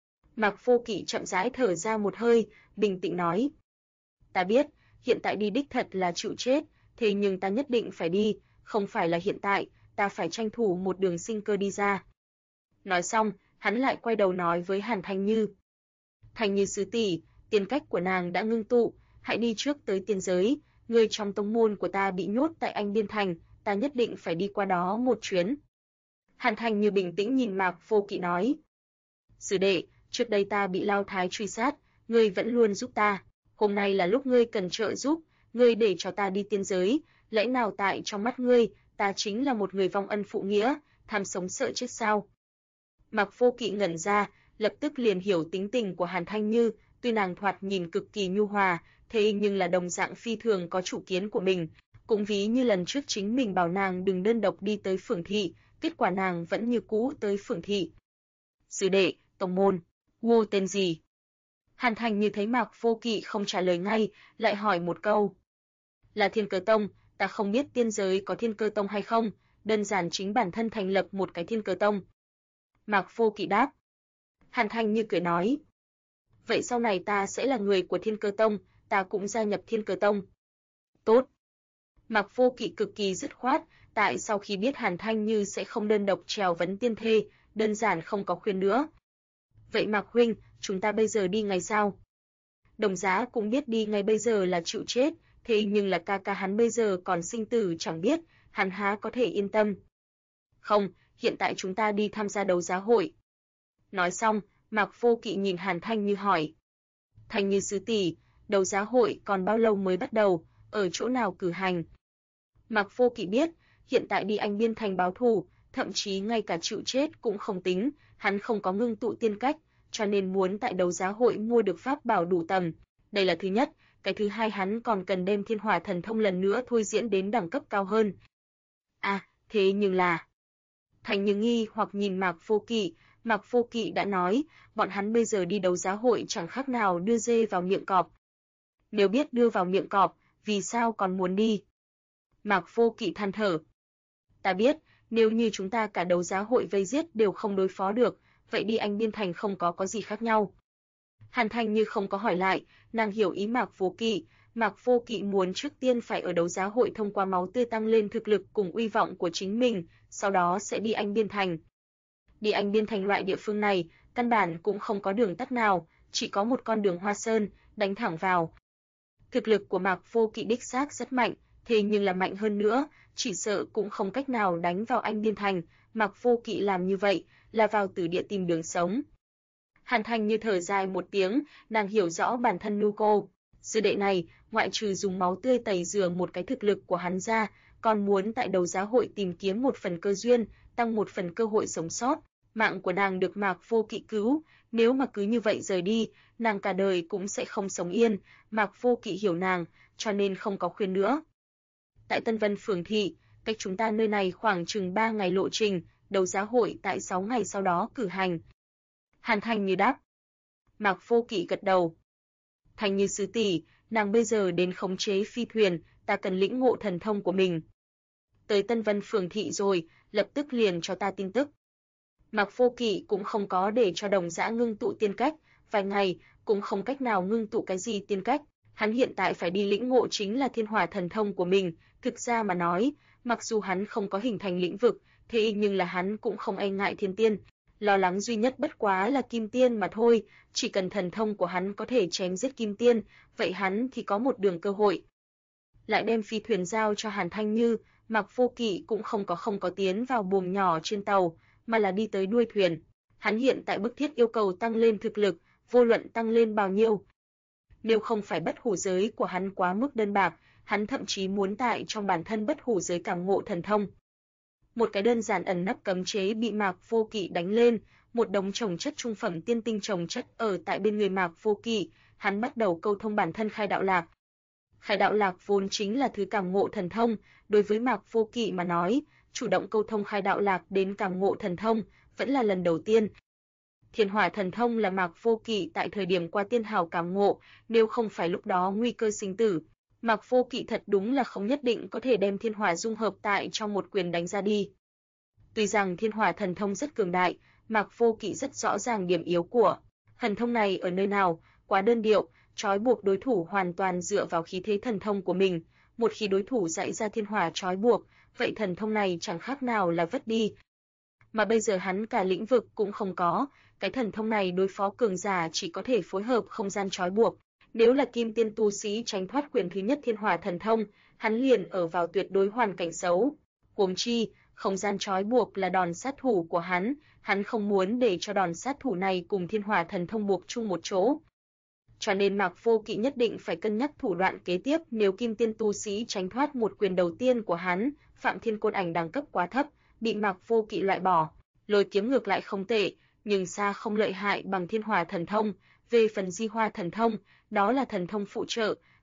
Mạc Vô Kỵ chậm rãi thở ra một hơi, bình tĩnh nói. Ta biết, hiện tại đi đích thật là chịu chết, thế nhưng ta nhất định phải đi, không phải là hiện tại, ta phải tranh thủ một đường sinh cơ đi ra. Nói xong, hắn lại quay đầu nói với Hàn Thanh Như. Thanh Như sư tỷ, tiên cách của nàng đã ngưng tụ, hãy đi trước tới tiên giới, người trong tông môn của ta bị nhốt tại Anh Biên Thành, ta nhất định phải đi qua đó một chuyến. Hàn Thanh Như bình tĩnh nhìn Mạc Vô Kỵ nói. Sư đệ, trước đây ta bị Lao Thái truy sát, ngươi vẫn luôn giúp ta, hôm nay là lúc ngươi cần trợ giúp, ngươi để cho ta đi tiên giới, lẽ nào tại trong mắt ngươi, ta chính là một người vong ân phụ nghĩa, tham sống sợ chết sao? Mạc Vô Kỵ ngẩn ra, lập tức liền hiểu tính tình của Hàn Thanh Như, tuy nàng thoạt nhìn cực kỳ nhu hòa, thế nhưng là đồng dạng phi thường có chủ kiến của mình, cũng ví như lần trước chính mình bảo nàng đừng đơn độc đi tới phường thị, kết quả nàng vẫn như cũ tới phường thị. Sư đệ, tông môn, Ngô tên gì? Hàn Thành như thấy Mạc Vô Kỵ không trả lời ngay, lại hỏi một câu. Là Thiên Cơ Tông, ta không biết tiên giới có Thiên Cơ Tông hay không, đơn giản chính bản thân thành lập một cái Thiên Cơ Tông. Mạc Vô Kỵ đáp. Hàn Thành như cười nói. Vậy sau này ta sẽ là người của Thiên Cơ Tông, ta cũng gia nhập Thiên Cơ Tông. Tốt. Mạc Vô Kỵ cực kỳ dứt khoát, tại sau khi biết Hàn Thanh Như sẽ không đơn độc trèo vấn tiên thê, đơn giản không có khuyên nữa. Vậy Mạc huynh, chúng ta bây giờ đi ngay sao? Đồng Giá cũng biết đi ngay bây giờ là chịu chết, thế nhưng là ca ca hắn bây giờ còn sinh tử chẳng biết, hắn há có thể yên tâm. Không, hiện tại chúng ta đi tham gia đấu giá hội. Nói xong, Mạc Vô Kỵ nhìn Hàn Thanh Như hỏi. Thanh Như sư tỷ, đấu giá hội còn bao lâu mới bắt đầu, ở chỗ nào cử hành? Mạc Vô Kỵ biết, hiện tại đi Anh Biên Thành báo thù, thậm chí ngay cả chịu chết cũng không tính, hắn không có ngưng tụ tiên cách, cho nên muốn tại đấu giá hội mua được pháp bảo đủ tầm. Đây là thứ nhất, cái thứ hai hắn còn cần đem Thiên Hỏa Thần Thông lần nữa thôi diễn đến đẳng cấp cao hơn. À, thế nhưng là... Thành Như nghi hoặc nhìn Mạc Vô Kỵ đã nói, bọn hắn bây giờ đi đấu giá hội chẳng khác nào đưa dê vào miệng cọp. Nếu biết đưa vào miệng cọp, vì sao còn muốn đi? Mạc Vô Kỵ than thở. Ta biết, nếu như chúng ta cả đấu giá hội vây giết đều không đối phó được, vậy đi Anh Biên Thành không có gì khác nhau. Hàn Thanh Như không có hỏi lại, nàng hiểu ý Mạc Vô Kỵ muốn trước tiên phải ở đấu giá hội thông qua máu tươi tăng lên thực lực cùng uy vọng của chính mình, sau đó sẽ đi Anh Biên Thành. Đi Anh Biên Thành loại địa phương này, căn bản cũng không có đường tắt nào, chỉ có một con đường Hoa Sơn, đánh thẳng vào. Thực lực của Mạc Vô Kỵ đích xác rất mạnh, thế nhưng là mạnh hơn nữa, chỉ sợ cũng không cách nào đánh vào Anh Biên Thành, Mạc Vô Kỵ làm như vậy, là vào tử địa tìm đường sống. Hàn Thành như thở dài một tiếng, nàng hiểu rõ bản thân Nuko. Sư đệ này, ngoại trừ dùng máu tươi tẩy rửa một cái thực lực của hắn ra, còn muốn tại đấu giá hội tìm kiếm một phần cơ duyên, tăng một phần cơ hội sống sót. Mạng của nàng được Mạc Vô Kỵ cứu, nếu mà cứ như vậy rời đi, nàng cả đời cũng sẽ không sống yên. Mạc Vô Kỵ hiểu nàng, cho nên không có khuyên nữa. Tại Tân Vân Phường Thị, cách chúng ta nơi này khoảng chừng 3 ngày lộ trình, đấu giá hội tại 6 ngày sau đó cử hành. Hàn Thành Như đáp. Mạc Vô Kỵ gật đầu. Thành Như sư tỷ, nàng bây giờ đến khống chế phi thuyền, ta cần lĩnh ngộ thần thông của mình. Tới Tân Vân Phường Thị rồi, lập tức liền cho ta tin tức. Mạc Vô Kỵ cũng không có để cho Đồng Dã ngưng tụ tiên cách, vài ngày cũng không cách nào ngưng tụ cái gì tiên cách, hắn hiện tại phải đi lĩnh ngộ chính là Thiên Hỏa Thần Thông của mình, thực ra mà nói, mặc dù hắn không có hình thành lĩnh vực, thế nhưng là hắn cũng không e ngại thiên tiên, lo lắng duy nhất bất quá là kim tiên mà thôi, chỉ cần thần thông của hắn có thể chém giết kim tiên, vậy hắn thì có một đường cơ hội. Lại đem phi thuyền giao cho Hàn Thanh Như, Mạc Vô Kỵ cũng không có tiến vào buồng nhỏ trên tàu, mà là đi tới đuôi thuyền. Hắn hiện tại bức thiết yêu cầu tăng lên thực lực, vô luận tăng lên bao nhiêu. Nếu không phải bất hủ giới của hắn quá mức đơn bạc, hắn thậm chí muốn tại trong bản thân bất hủ giới cảm ngộ thần thông. Một cái đơn giản ẩn nấp cấm chế bị Mạc Vô Kỵ đánh lên, một đống chồng chất trung phẩm tiên tinh chồng chất ở tại bên người Mạc Vô Kỵ, hắn bắt đầu câu thông bản thân Khai Đạo Lạc. Khai Đạo Lạc vốn chính là thứ cảm ngộ thần thông, đối với Mạc Vô Kỵ mà nói, chủ động câu thông Khai Đạo Lạc đến cảm ngộ thần thông, vẫn là lần đầu tiên. Thiên Hỏa Thần Thông là Mạc Vô Kỵ tại thời điểm qua tiên hào cảm ngộ, nếu không phải lúc đó nguy cơ sinh tử, Mạc Vô Kỵ thật đúng là không nhất định có thể đem thiên hỏa dung hợp tại trong một quyền đánh ra đi. Tuy rằng Thiên Hỏa Thần Thông rất cường đại, Mạc Vô Kỵ rất rõ ràng điểm yếu của thần thông này ở nơi nào, quá đơn điệu, trói buộc đối thủ hoàn toàn dựa vào khí thế thần thông của mình, một khi đối thủ dạy ra thiên hỏa trói buộc, vậy thần thông này chẳng khác nào là vứt đi. Mà bây giờ hắn cả lĩnh vực cũng không có, cái thần thông này đối phó cường giả chỉ có thể phối hợp không gian trói buộc. Nếu là kim tiên tu sĩ tránh thoát quyền thứ nhất Thiên Hỏa Thần Thông, hắn liền ở vào tuyệt đối hoàn cảnh xấu. Huống chi, không gian trói buộc là đòn sát thủ của hắn không muốn để cho đòn sát thủ này cùng Thiên Hỏa Thần Thông buộc chung một chỗ. Cho nên Mạc Vô Kỵ nhất định phải cân nhắc thủ đoạn kế tiếp nếu kim tiên tu sĩ tránh thoát một quyền đầu tiên của hắn, Phạm Thiên Côn Ảnh đẳng cấp quá thấp, bị Mạc Vô Kỵ loại bỏ. Lôi kiếm ngược lại không tệ, nhưng xa không lợi hại bằng Thiên Hỏa Thần Thông. Về phần Di Hoa Thần Thông, đó là thần thông phụ trợ,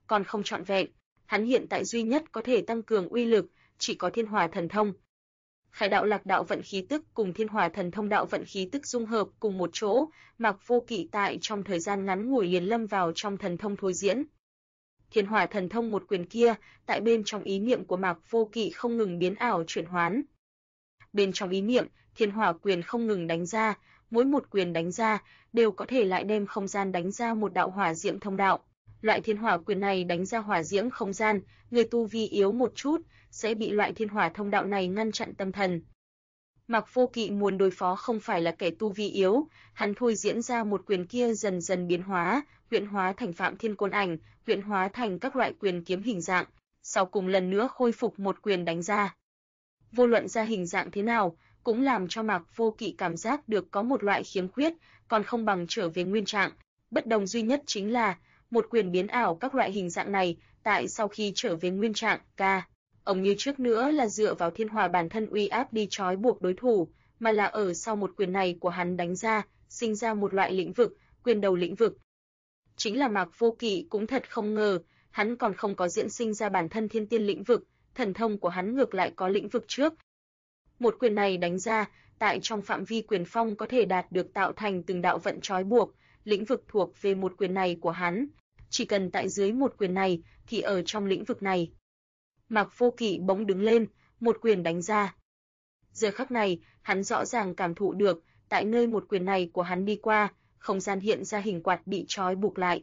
còn không trọn vẹn. Hắn hiện tại duy nhất có thể tăng cường uy lực, chỉ có Thiên Hỏa Thần Thông. Khải đạo Lạc đạo vận khí tức cùng Thiên Hỏa Thần Thông đạo vận khí tức dung hợp cùng một chỗ, Mạc Vô Kỵ tại trong thời gian ngắn ngủi liền lâm vào trong thần thông thôi diễn. Thiên Hỏa Thần Thông một quyền kia, tại bên trong ý niệm của Mạc Vô Kỵ không ngừng biến ảo chuyển hoán. Bên trong ý niệm, Thiên Hỏa quyền không ngừng đánh ra, mỗi một quyền đánh ra đều có thể lại đem không gian đánh ra một đạo hỏa diễm thông đạo. Loại Thiên Hỏa quyền này đánh ra hỏa diễm không gian, người tu vi yếu một chút sẽ bị loại Thiên Hỏa thông đạo này ngăn chặn tâm thần. Mạc Vô Kỵ muốn đối phó không phải là kẻ tu vi yếu, hắn thôi diễn ra một quyền kia dần dần biến hóa, huyễn hóa thành Phạm Thiên Côn Ảnh, huyễn hóa thành các loại quyền kiếm hình dạng, sau cùng lần nữa khôi phục một quyền đánh ra. Vô luận ra hình dạng thế nào, cũng làm cho Mạc Vô Kỵ cảm giác được có một loại khiếm khuyết, còn không bằng trở về nguyên trạng. Bất đồng duy nhất chính là, một quyền biến ảo các loại hình dạng này, tại sau khi trở về nguyên trạng, ông như trước nữa là dựa vào Thiên Hỏa bản thân uy áp đi trói buộc đối thủ, mà là ở sau một quyền này của hắn đánh ra, sinh ra một loại lĩnh vực, quyền đầu lĩnh vực. Chính là Mạc Vô Kỵ cũng thật không ngờ, hắn còn không có diễn sinh ra bản thân thiên tiên lĩnh vực, thần thông của hắn ngược lại có lĩnh vực trước. Một quyền này đánh ra, tại trong phạm vi quyền phong có thể đạt được tạo thành từng đạo vận trói buộc, lĩnh vực thuộc về một quyền này của hắn. Chỉ cần tại dưới một quyền này, thì ở trong lĩnh vực này. Mạc Vô Kỵ bỗng đứng lên, một quyền đánh ra. Giờ khắc này, hắn rõ ràng cảm thụ được, tại nơi một quyền này của hắn đi qua, không gian hiện ra hình quạt bị trói buộc lại.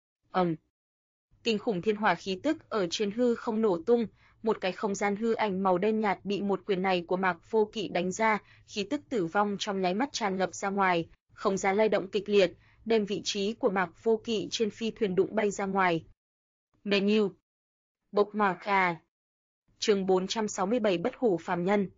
Kinh khủng thiên hỏa khí tức ở trên hư không nổ tung, một cái không gian hư ảnh màu đen nhạt bị một quyền này của Mạc Vô Kỵ đánh ra, khí tức tử vong trong nháy mắt tràn ngập ra ngoài, không gian lay động kịch liệt, đem vị trí của Mạc Vô Kỵ trên phi thuyền đụng bay ra ngoài. Menu Bookmark Chương 467 Bất hủ phàm nhân.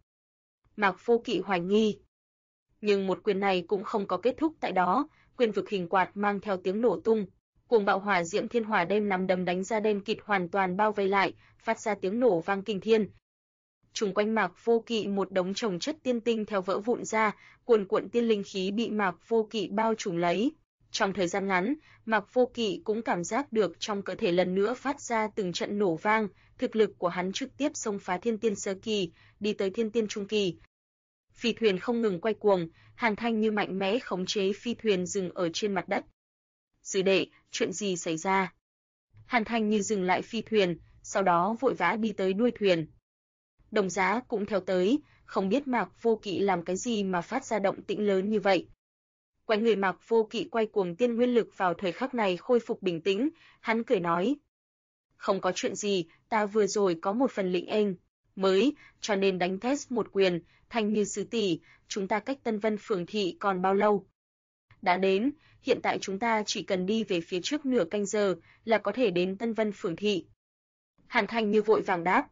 Mạc Vô Kỵ hoài nghi. Nhưng một quyền này cũng không có kết thúc tại đó, quyền vực hình quạt mang theo tiếng nổ tung, cuồng bạo hỏa diễm thiên hỏa đem nắm đấm đánh ra đen kịt hoàn toàn bao vây lại, phát ra tiếng nổ vang kinh thiên. Xung quanh Mạc Vô Kỵ một đống chồng chất tiên tinh theo vỡ vụn ra, cuồn cuộn tiên linh khí bị Mạc Vô Kỵ bao trùm lấy. Trong thời gian ngắn, Mạc Vô Kỵ cũng cảm giác được trong cơ thể lần nữa phát ra từng trận nổ vang, thực lực của hắn trực tiếp xông phá thiên tiên sơ kỳ, đi tới thiên tiên trung kỳ. Phi thuyền không ngừng quay cuồng, Hàn Thanh như mạnh mẽ khống chế phi thuyền dừng ở trên mặt đất. Sư đệ, chuyện gì xảy ra? Hàn Thanh như dừng lại phi thuyền, sau đó vội vã đi tới đuôi thuyền. Đồng Giá cũng theo tới, không biết Mạc Vô Kỵ làm cái gì mà phát ra động tĩnh lớn như vậy. Quanh người Mạc Vô Kỵ quay cuồng tiên nguyên lực vào thời khắc này khôi phục bình tĩnh, hắn cười nói: "Không có chuyện gì, ta vừa rồi có một phần lĩnh ênh mới, cho nên đánh test một quyền, Thanh Như sư tỷ, chúng ta cách Tân Vân Phường thị còn bao lâu?" "Đã đến, hiện tại chúng ta chỉ cần đi về phía trước nửa canh giờ là có thể đến Tân Vân Phường thị." Hàn Thanh Như vội vàng đáp.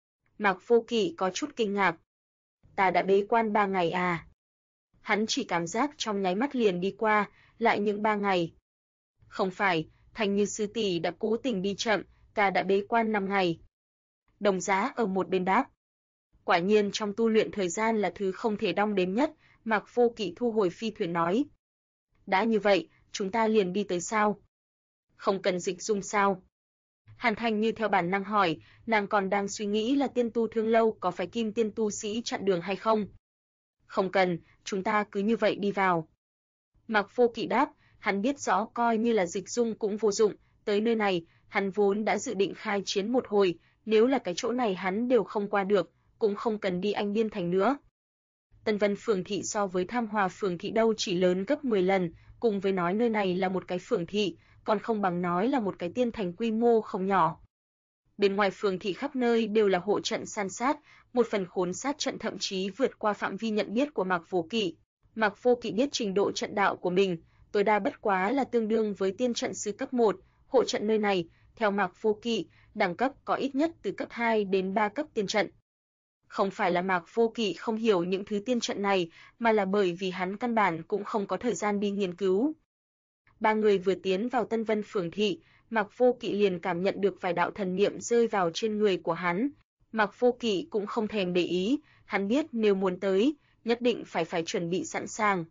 Mạc Vô Kỵ có chút kinh ngạc. "Ta đã bế quan 3 ngày à?" Hắn chỉ cảm giác trong nháy mắt liền đi qua, lại những 3 ngày. "Không phải, Thanh Như sư tỷ đã cố tình đi chậm, ta đã bế quan 5 ngày." Đồng Giá ở một bên đáp. Quả nhiên trong tu luyện thời gian là thứ không thể đong đếm nhất, Mạc Vô Kỵ thu hồi phi thuyền nói: "Đã như vậy, chúng ta liền đi tới sao? Không cần dịch dung sao?" Hàn Thanh Như theo bản năng hỏi, nàng còn đang suy nghĩ là tiên tu thương lâu có phải kim tiên tu sĩ chặn đường hay không. "Không cần, chúng ta cứ như vậy đi vào." Mạc Vô Kỵ đáp, hắn biết rõ coi như là dịch dung cũng vô dụng, tới nơi này, hắn vốn đã dự định khai chiến một hồi, nếu là cái chỗ này hắn đều không qua được, cũng không cần đi Anh Biên thành nữa. Tân Vân Phường thị so với Tham Hòa Phường thị đâu chỉ lớn gấp 10 lần, cùng với nói nơi này là một cái phường thị, còn không bằng nói là một cái tiên thành quy mô không nhỏ. Bên ngoài phường thị khắp nơi đều là hộ trận san sát, một phần khốn sát trận thậm chí vượt qua phạm vi nhận biết của Mạc Vô Kỵ. Mạc Vô Kỵ biết trình độ trận đạo của mình, tối đa bất quá là tương đương với tiên trận sư cấp 1, hộ trận nơi này, theo Mạc Vô Kỵ, đẳng cấp có ít nhất từ cấp 2 đến 3 cấp tiên trận. Không phải là Mạc Vô Kỵ không hiểu những thứ tiên trận này, mà là bởi vì hắn căn bản cũng không có thời gian đi nghiên cứu. Ba người vừa tiến vào Tân Vân Phường thị, Mạc Vô Kỵ liền cảm nhận được vài đạo thần niệm rơi vào trên người của hắn. Mạc Vô Kỵ cũng không thèm để ý, hắn biết nếu muốn tới, nhất định phải chuẩn bị sẵn sàng.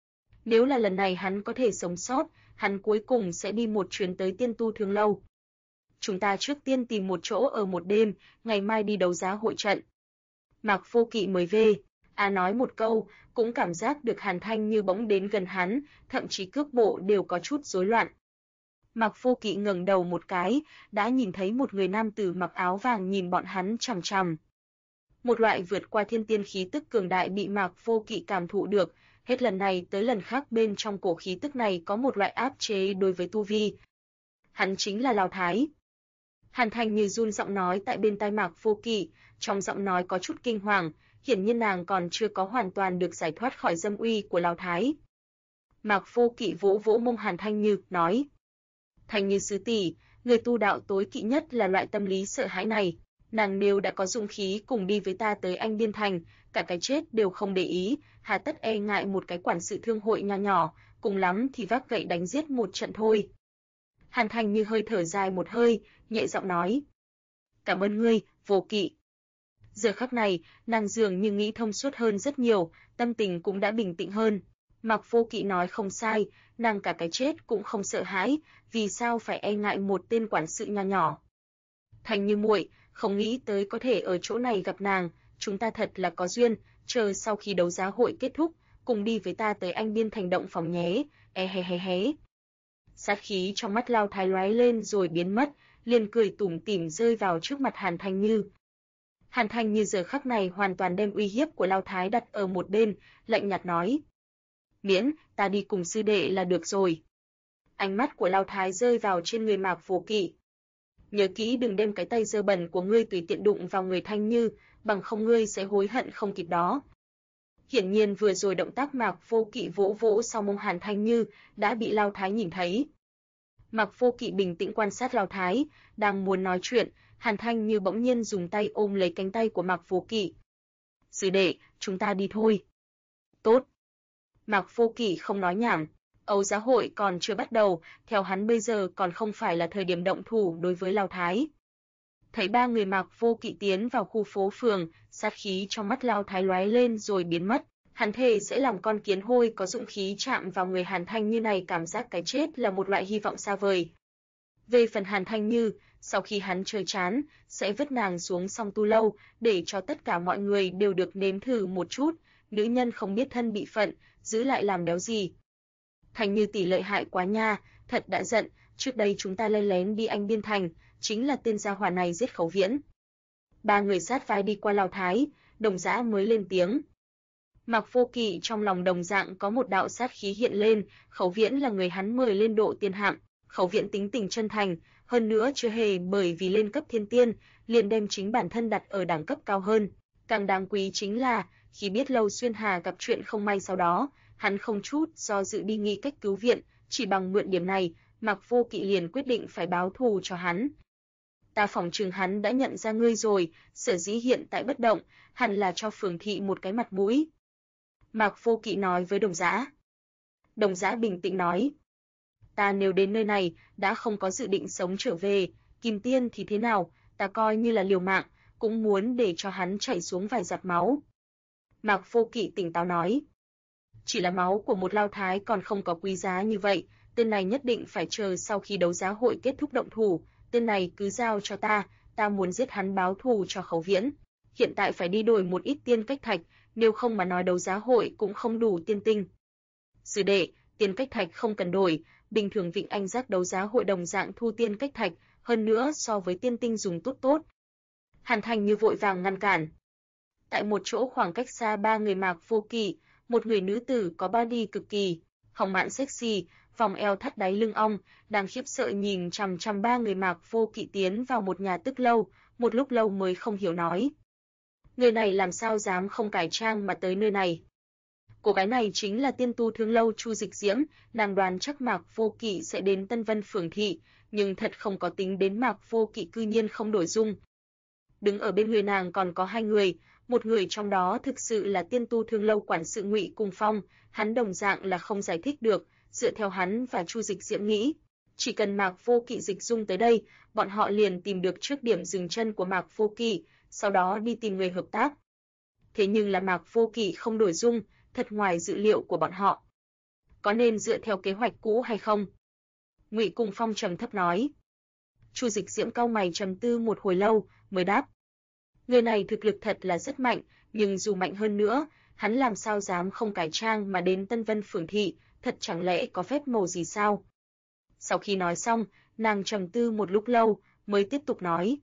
Nếu là lần này hắn có thể sống sót, hắn cuối cùng sẽ đi một chuyến tới tiên tu thương lâu. chúng ta trước tiên tìm một chỗ ở một đêm, ngày mai đi đấu giá hội trận. Mạc Vô Kỵ mới về, nói một câu, cũng cảm giác được Hàn Thanh Như bỗng đến gần hắn, thậm chí cước bộ đều có chút rối loạn. Mạc Vô Kỵ ngẩng đầu một cái, đã nhìn thấy một người nam tử mặc áo vàng nhìn bọn hắn chằm chằm. Một loại vượt qua thiên tiên khí tức cường đại bị Mạc Vô Kỵ cảm thụ được, hết lần này tới lần khác bên trong cổ khí tức này có một loại áp chế đối với tu vi. Hắn chính là Lão Thái. Hàn Thanh Như run giọng nói tại bên tai Mạc Vô Kỵ, trong giọng nói có chút kinh hoàng, hiển nhiên nàng còn chưa có hoàn toàn được giải thoát khỏi dâm uy của Lão Thái. Mạc Vô Kỵ vỗ vỗ mông Hàn Thanh Như, nói: Thanh Như sư tỷ, người tu đạo tối kỵ nhất là loại tâm lý sợ hãi này. Nàng nếu đã có dũng khí cùng đi với ta tới Anh Biên Thành, cả cái chết đều không để ý, hà tất e ngại một cái quản sự thương hội nho nhỏ, cùng lắm thì vác gậy đánh giết một trận thôi. Hàn Thanh Như hơi thở dài một hơi, nhẹ giọng nói: Cảm ơn ngươi, Vô Kỵ. Giờ khắc này, nàng dường như nghĩ thông suốt hơn rất nhiều, tâm tình cũng đã bình tĩnh hơn. Mạc Vô Kỵ nói không sai, nàng cả cái chết cũng không sợ hãi, vì sao phải e ngại một tên quản sự nho nhỏ. Thanh Như muội, không nghĩ tới có thể ở chỗ này gặp nàng, chúng ta thật là có duyên, chờ sau khi đấu giá hội kết thúc, cùng đi với ta tới Anh Biên Thành động phòng nhé, hé. Sát khí trong mắt Lão Thái lóe lên rồi biến mất, liền cười tủm tỉm rơi vào trước mặt Hàn Thanh Như. Hàn Thanh Như giờ khắc này hoàn toàn đem uy hiếp của Lão Thái đặt ở một bên, lạnh nhạt nói: Miễn, ta đi cùng sư đệ là được rồi. Ánh mắt của Lão Thái rơi vào trên người Mạc Vô Kỵ. Nhớ kỹ đừng đem cái tay dơ bẩn của ngươi tùy tiện đụng vào người Thanh Như, bằng không ngươi sẽ hối hận không kịp đó. Hiển nhiên vừa rồi động tác Mạc Vô Kỵ vỗ vỗ sau mông Hàn Thanh Như đã bị Lão Thái nhìn thấy. Mạc Vô Kỵ bình tĩnh quan sát Lão Thái, đang muốn nói chuyện, Hàn Thanh Như bỗng nhiên dùng tay ôm lấy cánh tay của Mạc Vô Kỵ. Sư đệ, chúng ta đi thôi. Tốt. Mạc Vô Kỵ không nói nhảm. Âu giá hội còn chưa bắt đầu, theo hắn bây giờ còn không phải là thời điểm động thủ đối với Lão Thái. Thấy ba người Mạc Vô Kỵ tiến vào khu phố phường, sát khí trong mắt Lão Thái lóe lên rồi biến mất. Hắn thề sẽ làm con kiến hôi có dũng khí chạm vào người Hàn Thanh Như này, cảm giác cái chết là một loại hy vọng xa vời. Về phần Hàn Thanh Như, sau khi hắn chơi chán, sẽ vứt nàng xuống song tu lâu, để cho tất cả mọi người đều được nếm thử một chút, nữ nhân không biết thân bị phận, giữ lại làm đéo gì. Thanh Như tỷ lợi hại quá nha, thật đã giận, trước đây chúng ta lén lén đi Anh Biên Thành, chính là tên gia hỏa này giết Khấu Viễn. Ba người sát phái đi qua Lão Thái, Đồng Dã mới lên tiếng. Mạc Vô Kỵ trong lòng đồng dạng có một đạo sát khí hiện lên, Khấu Viễn là người hắn mời lên độ tiên hạm, Khấu Viễn tính tình chân thành, hơn nữa chưa hề bởi vì lên cấp thiên tiên, liền đem chính bản thân đặt ở đẳng cấp cao hơn. Càng đáng quý chính là, khi biết Lâu Xuyên Hà gặp chuyện không may sau đó, hắn không chút do dự đi nghĩ cách cứu viện, chỉ bằng mượn điểm này, Mạc Vô Kỵ liền quyết định phải báo thù cho hắn. Ta phỏng chừng hắn đã nhận ra ngươi rồi, sở dĩ hiện tại bất động, hẳn là cho Phường thị một cái mặt mũi. Mạc Vô Kỵ nói với Đồng Dã. Đồng Dã bình tĩnh nói: Ta nếu đến nơi này, đã không có dự định sống trở về, Kim Tiên thì thế nào, ta coi như là liều mạng, cũng muốn để cho hắn chảy xuống vài giọt máu. Mạc Vô Kỵ tỉnh táo nói: Chỉ là máu của một Lão Thái còn không có quý giá như vậy, tên này nhất định phải chờ sau khi đấu giá hội kết thúc động thủ, tên này cứ giao cho ta muốn giết hắn báo thù cho Khấu Viễn. Hiện tại phải đi đổi một ít tiên cách thạch, nếu không mà nói đấu giá hội cũng không đủ tiên tinh. Sư đệ, tiên cách thạch không cần đổi, bình thường Vịnh Anh Giác đấu giá hội đồng dạng thu tiên cách thạch, hơn nữa so với tiên tinh dùng tốt. Hàn Thanh Như vội vàng ngăn cản. Tại một chỗ khoảng cách xa ba người Mạc Vô Kỵ, một người nữ tử có body cực kỳ hồng mạn sexy, vòng eo thắt đáy lưng ong, đang khiếp sợ nhìn chằm chằm ba người Mạc Vô Kỵ tiến vào một nhà tức lâu, một lúc lâu mới không hiểu nói: Người này làm sao dám không cải trang mà tới nơi này? Cô gái này chính là tiên tu thương lâu Chu Dịch Diễm, nàng đoán chắc Mạc Vô Kỵ sẽ đến Tân Vân Phường thị, nhưng thật không có tính đến Mạc Vô Kỵ cư nhiên không đổi dung. Đứng ở bên người nàng còn có hai người, một người trong đó thực sự là tiên tu thương lâu quản sự Ngụy Cùng Phong, hắn đồng dạng là không giải thích được, dựa theo hắn và Chu Dịch Diễm nghĩ, chỉ cần Mạc Vô Kỵ dịch dung tới đây, bọn họ liền tìm được trước điểm dừng chân của Mạc Vô Kỵ, sau đó đi tìm người hợp tác. Thế nhưng là Mạc Vô Kỵ không đổi dung, thật ngoài dự liệu của bọn họ. Có nên dựa theo kế hoạch cũ hay không? Ngụy Cùng Phong trầm thấp nói. Chu Dịch Diễm cau mày trầm tư một hồi lâu, mới đáp. Người này thực lực thật là rất mạnh, nhưng dù mạnh hơn nữa, hắn làm sao dám không cải trang mà đến Tân Vân Phường Thị, thật chẳng lẽ có phép màu gì sao? Sau khi nói xong, nàng trầm tư một lúc lâu, mới tiếp tục nói.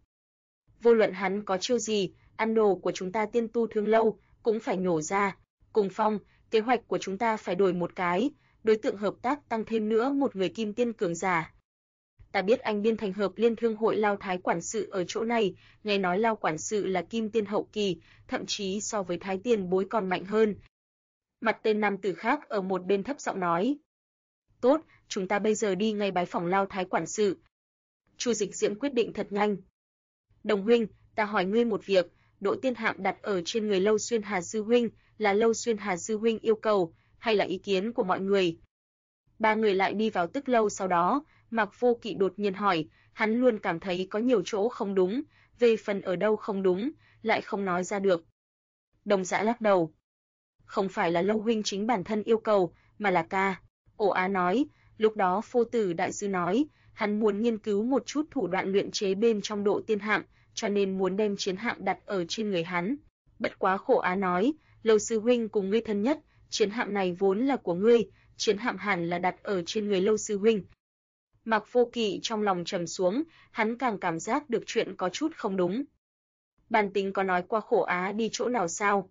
Vô luận hắn có chiêu gì, ăn đồ của chúng ta Tiên Tu Thương Lâu cũng phải nhổ ra. Cùng Phong, kế hoạch của chúng ta phải đổi một cái, đối tượng hợp tác tăng thêm nữa một người kim tiên cường giả. Ta biết anh Biên thành hợp Liên Thương hội Lao Thái quản sự ở chỗ này, nghe nói Lao quản sự là kim tiên hậu kỳ, thậm chí so với Thái tiền bối còn mạnh hơn. Mặt tên nam tử khác ở một bên thấp giọng nói. Tốt, chúng ta bây giờ đi ngay bái phỏng Lao Thái quản sự. Chu Dịch Diễm quyết định thật nhanh. Đồng huynh, ta hỏi ngươi một việc, Đỗ Tiên Hạm đặt ở trên người Lâu Xuyên Hà sư huynh, là Lâu Xuyên Hà sư huynh yêu cầu, hay là ý kiến của mọi người? Ba người lại đi vào Tức Lâu sau đó, Mạc Vô Kỵ đột nhiên hỏi, hắn luôn cảm thấy có nhiều chỗ không đúng, về phần ở đâu không đúng, lại không nói ra được. Đồng Dã lắc đầu. Không phải là Lâu huynh chính bản thân yêu cầu, mà là ca. Ổ Á nói, lúc đó Phô Tử đại sư nói, hắn muốn nghiên cứu một chút thủ đoạn luyện chế bên trong Độ Tiên Hạm, cho nên muốn đem chiến hạm đặt ở trên người hắn. Bất quá Khổ Á nói, Lâu sư huynh cùng ngươi thân nhất, chiến hạm này vốn là của ngươi, chiến hạm hẳn là đặt ở trên người Lâu sư huynh. Mạc Vô Kỵ trong lòng trầm xuống, hắn càng cảm giác được chuyện có chút không đúng. Bàn Tính có nói qua Khổ Á đi chỗ nào sao?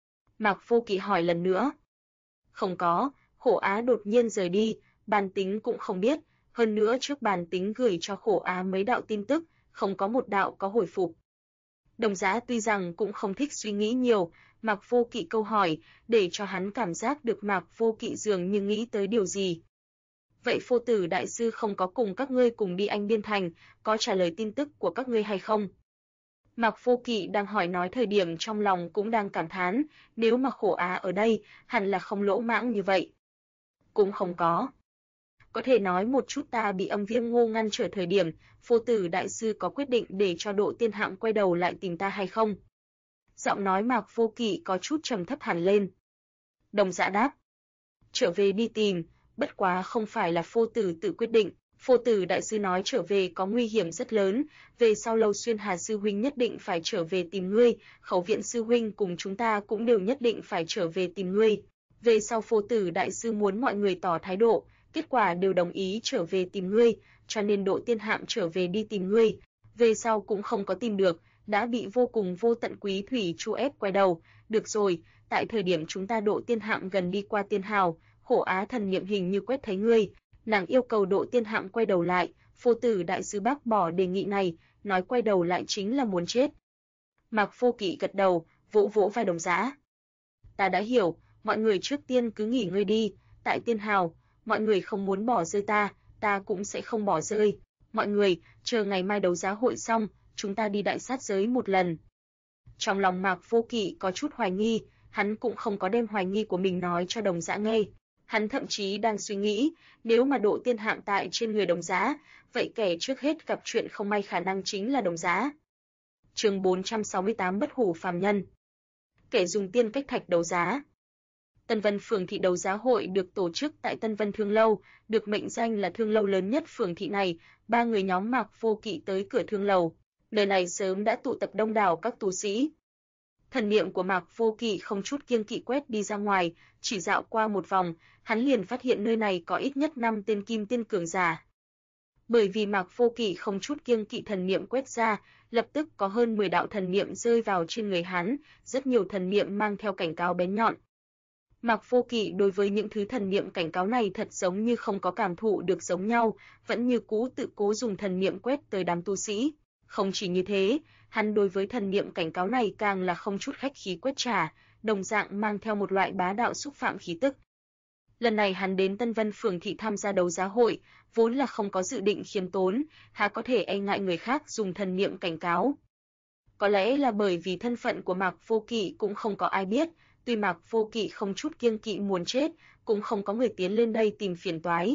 Mạc Vô Kỵ hỏi lần nữa. Không có, Khổ Á đột nhiên rời đi, Bàn Tính cũng không biết, hơn nữa trước Bàn Tính gửi cho Khổ Á mấy đạo tin tức, không có một đạo có hồi phục. Đồng Dã tuy rằng cũng không thích suy nghĩ nhiều, Mạc Vô Kỵ câu hỏi, để cho hắn cảm giác được Mạc Vô Kỵ dường như nghĩ tới điều gì. Vậy Phô Tử đại sư không có cùng các ngươi cùng đi Anh Biên Thành, có trả lời tin tức của các ngươi hay không? Mạc Vô Kỵ đang hỏi nói thời điểm trong lòng cũng đang cảm thán, nếu mà Khổ Á ở đây, hẳn là không lỗ mãng như vậy. Cũng không có. Có thể nói một chút ta bị Âm Viêm Ngô ngăn trở thời điểm, Phô Tử đại sư có quyết định để cho Độ Tiên Hạm quay đầu lại tìm ta hay không? Giọng nói Mạc Vô Kỵ có chút trầm thấp hẳn lên. Đồng Dã đáp. Trở về đi tìm, bất quá không phải là Phô Tử tự quyết định. Phô Tử đại sư nói trở về có nguy hiểm rất lớn, về sau Lâu Xuyên Hà sư huynh nhất định phải trở về tìm ngươi, Khẩu Viện sư huynh cùng chúng ta cũng đều nhất định phải trở về tìm ngươi. Về sau Phô Tử đại sư muốn mọi người tỏ thái độ, kết quả đều đồng ý trở về tìm ngươi, cho nên Độ Tiên Hạm trở về đi tìm ngươi. Về sau cũng không có tìm được, đã bị vô cùng vô tận Quý Thủy Chu ép quay đầu. Được rồi, tại thời điểm chúng ta Độ Tiên Hạm gần đi qua Tiên Hào, Khổ Á thần niệm hình như quét thấy ngươi, nàng yêu cầu Độ Tiên Hạm quay đầu lại, Phô Tử đại sư bác bỏ đề nghị này, nói quay đầu lại chính là muốn chết. Mạc Vô Kỵ gật đầu, vỗ vỗ vai Đồng Dã. Ta đã hiểu, mọi người trước tiên cứ nghỉ ngơi đi, tại Tiên Hào, mọi người không muốn bỏ rơi ta, ta cũng sẽ không bỏ rơi. Mọi người, chờ ngày mai đấu giá hội xong, chúng ta đi đại sát giới một lần. Trong lòng Mạc Vô Kỵ có chút hoài nghi, hắn cũng không có đem hoài nghi của mình nói cho Đồng Dã nghe. Hắn thậm chí đang suy nghĩ, nếu mà Độ Tiên Hạm tại trên người Đồng Dã, vậy kẻ trước hết gặp chuyện không may khả năng chính là Đồng Dã. Chương 468 Bất hủ phàm nhân. Kẻ dùng tiên cách thạch đấu giá. Tân Vân Phường Thị đấu giá hội được tổ chức tại Tân Vân Thương Lâu, được mệnh danh là thương lâu lớn nhất phường thị này. Ba người nhóm Mạc Vô Kỵ tới cửa thương lầu. Nơi này sớm đã tụ tập đông đảo các tu sĩ. Thần niệm của Mạc Vô Kỵ không chút kiêng kỵ quét đi ra ngoài, chỉ dạo qua một vòng, hắn liền phát hiện nơi này có ít nhất 5 tên kim tiên cường giả. Bởi vì Mạc Vô Kỵ không chút kiêng kỵ thần niệm quét ra, lập tức có hơn 10 đạo thần niệm rơi vào trên người hắn, rất nhiều thần niệm mang theo cảnh cáo bén nhọn. Mạc Vô Kỵ đối với những thứ thần niệm cảnh cáo này thật giống như không có cảm thụ được giống nhau, vẫn như cũ tự cố dùng thần niệm quét tới đám tu sĩ. Không chỉ như thế, hắn đối với thần niệm cảnh cáo này càng là không chút khách khí quét trả, đồng dạng mang theo một loại bá đạo xúc phạm khí tức. Lần này hắn đến Tân Vân Phường Thị tham gia đấu giá hội, vốn là không có dự định khiêm tốn, há có thể e ngại người khác dùng thần niệm cảnh cáo. Có lẽ là bởi vì thân phận của Mạc Vô Kỵ cũng không có ai biết, tuy Mạc Vô Kỵ không chút kiêng kỵ muốn chết, cũng không có người tiến lên đây tìm phiền toái.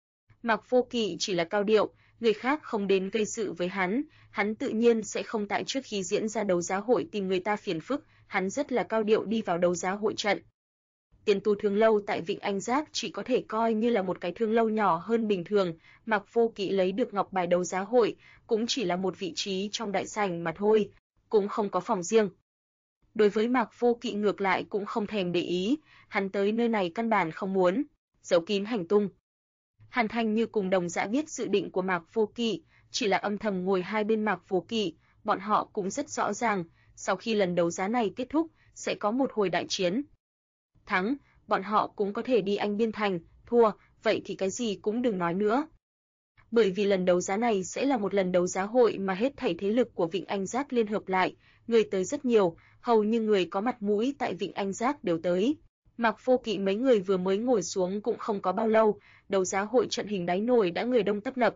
Mạc Vô Kỵ chỉ là cao điệu, người khác không đến gây sự với hắn tự nhiên sẽ không tại trước khi diễn ra đấu giá hội tìm người ta phiền phức, hắn rất là cao điệu đi vào đấu giá hội trận. Tiền tu thương lâu tại Vịnh Anh Giác chỉ có thể coi như là một cái thương lâu nhỏ hơn bình thường, Mạc Vô Kỵ lấy được ngọc bài đấu giá hội cũng chỉ là một vị trí trong đại sảnh mà thôi, cũng không có phòng riêng. Đối với Mạc Vô Kỵ ngược lại cũng không thèm để ý, hắn tới nơi này căn bản không muốn giấu kín hành tung. Hàn Thanh Như cùng Đồng Dã biết dự định của Mạc Vô Kỵ, chỉ là âm thầm ngồi hai bên Mạc Vô Kỵ, bọn họ cũng rất rõ ràng, sau khi lần đấu giá này kết thúc, sẽ có một hồi đại chiến. Thắng, bọn họ cũng có thể đi Anh Biên Thành, thua, vậy thì cái gì cũng đừng nói nữa. Bởi vì lần đấu giá này sẽ là một lần đấu giá hội mà hết thảy thế lực của Vịnh Anh Giác liên hợp lại, người tới rất nhiều, hầu như người có mặt mũi tại Vịnh Anh Giác đều tới. Mạc Vô Kỵ mấy người vừa mới ngồi xuống cũng không có bao lâu, đấu giá hội trận hình đáy nổi đã người đông tấp nập.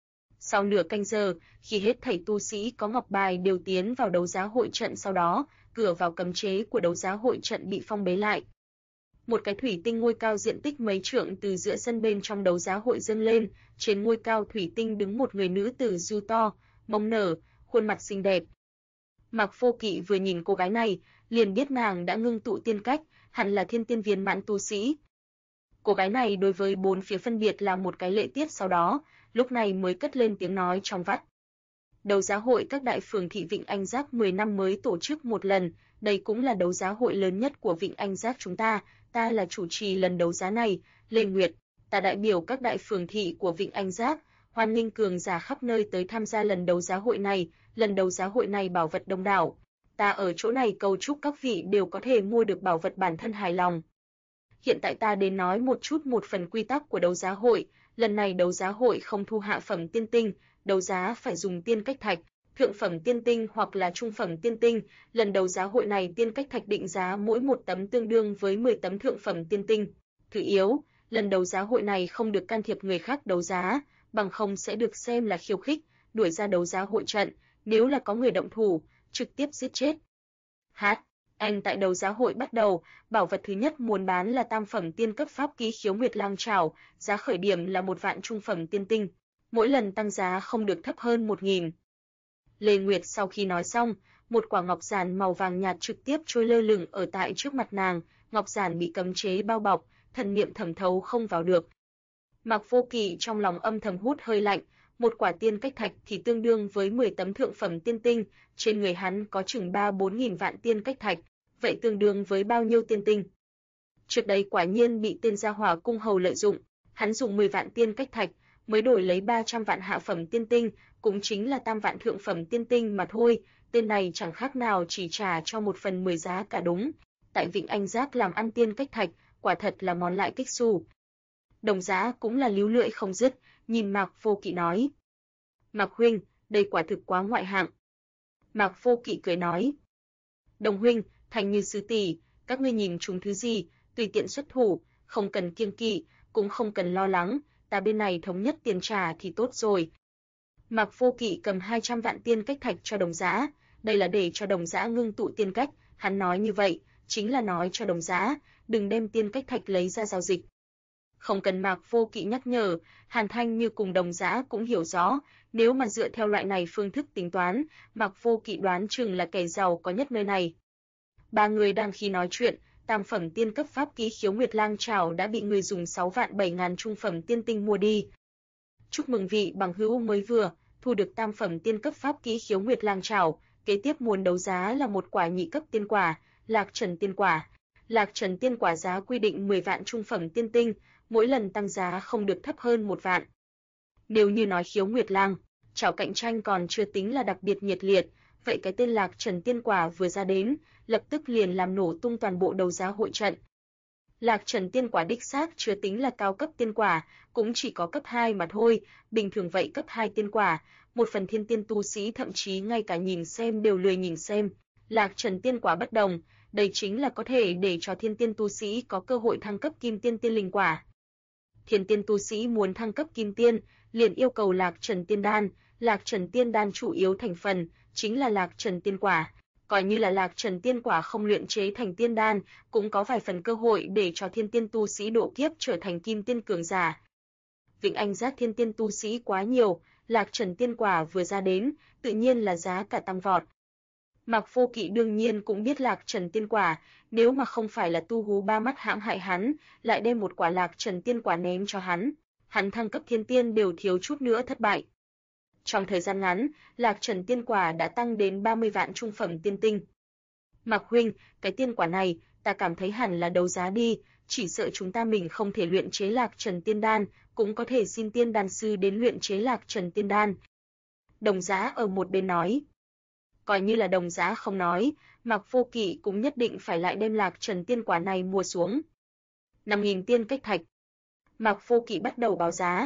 Sau nửa canh giờ, khi hết thảy tu sĩ có ngọc bài đều tiến vào đấu giá hội trận, sau đó, cửa vào cấm chế của đấu giá hội trận bị phong bế lại. Một cái thủy tinh ngôi cao diện tích mấy trượng từ giữa sân bên trong đấu giá hội dâng lên, trên ngôi cao thủy tinh đứng một người nữ tử ru to, mông nở, khuôn mặt xinh đẹp. Mạc Vô Kỵ vừa nhìn cô gái này, liền biết nàng đã ngưng tụ tiên cách, hẳn là thiên tiên viên mãn tu sĩ. Cô gái này đối với bốn phía phân biệt là một cái lễ tiết, sau đó, lúc này mới cất lên tiếng nói trong vắt. Đấu giá hội các đại phường thị Vịnh Anh Giác 10 năm mới tổ chức một lần, đây cũng là đấu giá hội lớn nhất của Vịnh Anh Giác chúng ta là chủ trì lần đấu giá này, Lê Nguyệt, ta đại biểu các đại phường thị của Vịnh Anh Giác, hoan nghênh cường giả khắp nơi tới tham gia lần đấu giá hội này, lần đấu giá hội này bảo vật đông đảo. Ta ở chỗ này cầu chúc các vị đều có thể mua được bảo vật bản thân hài lòng. Hiện tại ta đến nói một chút một phần quy tắc của đấu giá hội, lần này đấu giá hội không thu hạ phẩm tiên tinh, đấu giá phải dùng tiên cách thạch, thượng phẩm tiên tinh hoặc là trung phẩm tiên tinh, lần đấu giá hội này tiên cách thạch định giá mỗi một tấm tương đương với 10 tấm thượng phẩm tiên tinh. Thứ yếu, lần đấu giá hội này không được can thiệp người khác đấu giá, bằng không sẽ được xem là khiêu khích, đuổi ra đấu giá hội trận, nếu là có người động thủ, trực tiếp giết chết. Anh tại đấu giá hội bắt đầu, bảo vật thứ nhất muốn bán là tam phẩm tiên cấp pháp ký Khiếu Nguyệt Lang Trảo, giá khởi điểm là 1 vạn trung phẩm tiên tinh, mỗi lần tăng giá không được thấp hơn 1.000. Lê Nguyệt sau khi nói xong, một quả ngọc giản màu vàng nhạt trực tiếp trôi lơ lửng ở tại trước mặt nàng, ngọc giản bị cấm chế bao bọc, thần niệm thẩm thấu không vào được. Mạc Vô Kỵ trong lòng âm thầm hút hơi lạnh, một quả tiên cách thạch thì tương đương với 10 tấm thượng phẩm tiên tinh, trên người hắn có chừng 3-4 nghìn vạn tiên cách thạch, vậy tương đương với bao nhiêu tiên tinh? Trước đây quả nhiên bị tên gia hỏa cung hầu lợi dụng, hắn dùng 10 vạn tiên cách thạch mới đổi lấy 300 vạn hạ phẩm tiên tinh, cũng chính là tam vạn thượng phẩm tiên tinh mà thôi, tên này chẳng khác nào chỉ trả cho 1/10 giá cả đúng. Tại Vịnh Anh Giác làm ăn tiên cách thạch, quả thật là món lại kích xù. Đồng Giá cũng là líu lưỡi không dứt, nhìn Mạc Vô Kỵ nói: "Mạc huynh, đây quả thực quá ngoại hạng." Mạc Vô Kỵ cười nói: "Đồng huynh, Thành Như sư tỷ, các ngươi nhìn chúng thứ gì, tùy tiện xuất thủ, không cần kiêng kỵ, cũng không cần lo lắng, ta bên này thống nhất tiền trả thì tốt rồi." Mạc Vô Kỵ cầm 200 vạn tiên cách thạch cho Đồng Giá, đây là để cho Đồng Giá ngưng tụ tiên cách, hắn nói như vậy, chính là nói cho Đồng Giá, đừng đem tiên cách thạch lấy ra giao dịch. Không cần Mạc Vô Kỵ nhắc nhở, Hàn Thanh Như cùng Đồng Giá cũng hiểu rõ, nếu mà dựa theo loại này phương thức tính toán, Mạc Vô Kỵ đoán chừng là kẻ giàu có nhất nơi này. Ba người đang khi nói chuyện, tam phẩm tiên cấp pháp ký Khiếu Nguyệt Lang Trảo đã bị người dùng 6 vạn 7 ngàn trung phẩm tiên tinh mua đi. Chúc mừng vị bằng hữu mới vừa thu được tam phẩm tiên cấp pháp ký Khiếu Nguyệt Lang Trảo, kế tiếp muốn đấu giá là một quả nhị cấp tiên quả, Lạc Trần tiên quả. Lạc Trần tiên quả giá quy định 10 vạn trung phẩm tiên tinh, mỗi lần tăng giá không được thấp hơn 1 vạn. Nếu như nói Khiếu Nguyệt Lang Trảo cạnh tranh còn chưa tính là đặc biệt nhiệt liệt, vậy cái tên Lạc Trần tiên quả vừa ra đến, lập tức liền làm nổ tung toàn bộ đấu giá hội trận. Lạc Trần tiên quả đích xác chưa tính là cao cấp tiên quả, cũng chỉ có cấp 2 mà thôi, bình thường vậy cấp 2 tiên quả, một phần thiên tiên tu sĩ thậm chí ngay cả nhìn xem đều lười nhìn xem. Lạc Trần tiên quả bất đồng, đây chính là có thể để cho thiên tiên tu sĩ có cơ hội thăng cấp kim tiên tiên linh quả. Thiên tiên tu sĩ muốn thăng cấp kim tiên, liền yêu cầu Lạc Trần tiên đan, Lạc Trần tiên đan chủ yếu thành phần chính là Lạc Trần tiên quả. Coi như là Lạc Trần tiên quả không luyện chế thành tiên đan, cũng có vài phần cơ hội để cho thiên tiên tu sĩ độ kiếp trở thành kim tiên cường giả. Vịnh Anh Giác thiên tiên tu sĩ quá nhiều, Lạc Trần tiên quả vừa ra đến, tự nhiên là giá cả tăng vọt. Mạc Vô Kỵ đương nhiên cũng biết Lạc Trần tiên quả, nếu mà không phải là Tu Hú ba mắt hãm hại hắn, lại đem một quả Lạc Trần tiên quả ném cho hắn thăng cấp thiên tiên đều thiếu chút nữa thất bại. Trong thời gian ngắn, Lạc Trần tiên quả đã tăng đến 30 vạn trung phẩm tiên tinh. Mạc huynh, cái tiên quả này, ta cảm thấy hẳn là đấu giá đi, chỉ sợ chúng ta mình không thể luyện chế Lạc Trần tiên đan, cũng có thể xin tiên đan sư đến luyện chế Lạc Trần tiên đan. Đồng giá ở một bên nói. Coi như là đồng giá không nói, Mạc Vô Kỵ cũng nhất định phải lại đem Lạc Trần tiên quả này mua xuống. 5.000 tiên cách thạch. Mạc Vô Kỵ bắt đầu báo giá.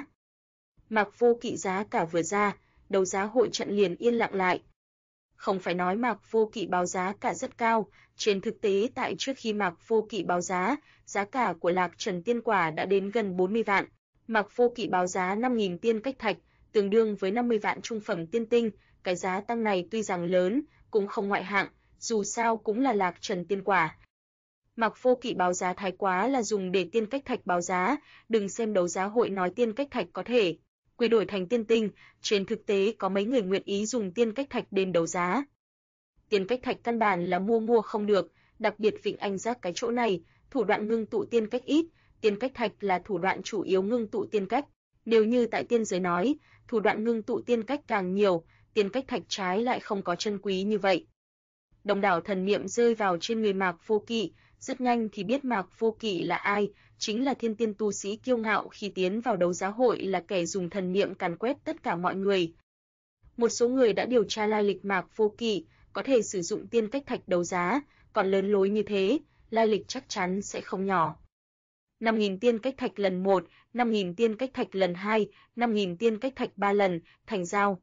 Mạc Vô Kỵ giá cả vừa ra, đấu giá hội trận liền yên lặng lại. Không phải nói Mạc Vô Kỵ báo giá cả rất cao, trên thực tế tại trước khi Mạc Vô Kỵ báo giá cả của Lạc Trần tiên quả đã đến gần 40 vạn. Mạc Vô Kỵ báo giá 5.000 tiên cách thạch, tương đương với 50 vạn trung phẩm tiên tinh, cái giá tăng này tuy rằng lớn, cũng không ngoại hạng, dù sao cũng là Lạc Trần tiên quả. Mạc Vô Kỵ báo giá thái quá là dùng để tiên cách thạch báo giá, đừng xem đấu giá hội nói tiên cách thạch có thể quy đổi thành tiên tinh, trên thực tế có mấy người nguyện ý dùng tiên cách thạch đến đấu giá. Tiên cách thạch căn bản là mua không được, đặc biệt Vịnh Anh Giác cái chỗ này, thủ đoạn ngưng tụ tiên cách ít, tiên cách thạch là thủ đoạn chủ yếu ngưng tụ tiên cách. Nếu như tại tiên giới nói, thủ đoạn ngưng tụ tiên cách càng nhiều, tiên cách thạch trái lại không có chân quý như vậy. Đông đảo thần niệm rơi vào trên người Mạc Vô Kỵ, rất nhanh thì biết Mạc Vô Kỵ là ai, chính là thiên tiên tu sĩ kiêu ngạo khi tiến vào đấu giá hội là kẻ dùng thần niệm càn quét tất cả mọi người. Một số người đã điều tra lai lịch Mạc Vô Kỵ, có thể sử dụng tiên cách thạch đấu giá, còn lớn lối như thế, lai lịch chắc chắn sẽ không nhỏ. 5.000 tiên cách thạch lần 1, 5.000 tiên cách thạch lần 2, 5.000 tiên cách thạch 3 lần, thành giao.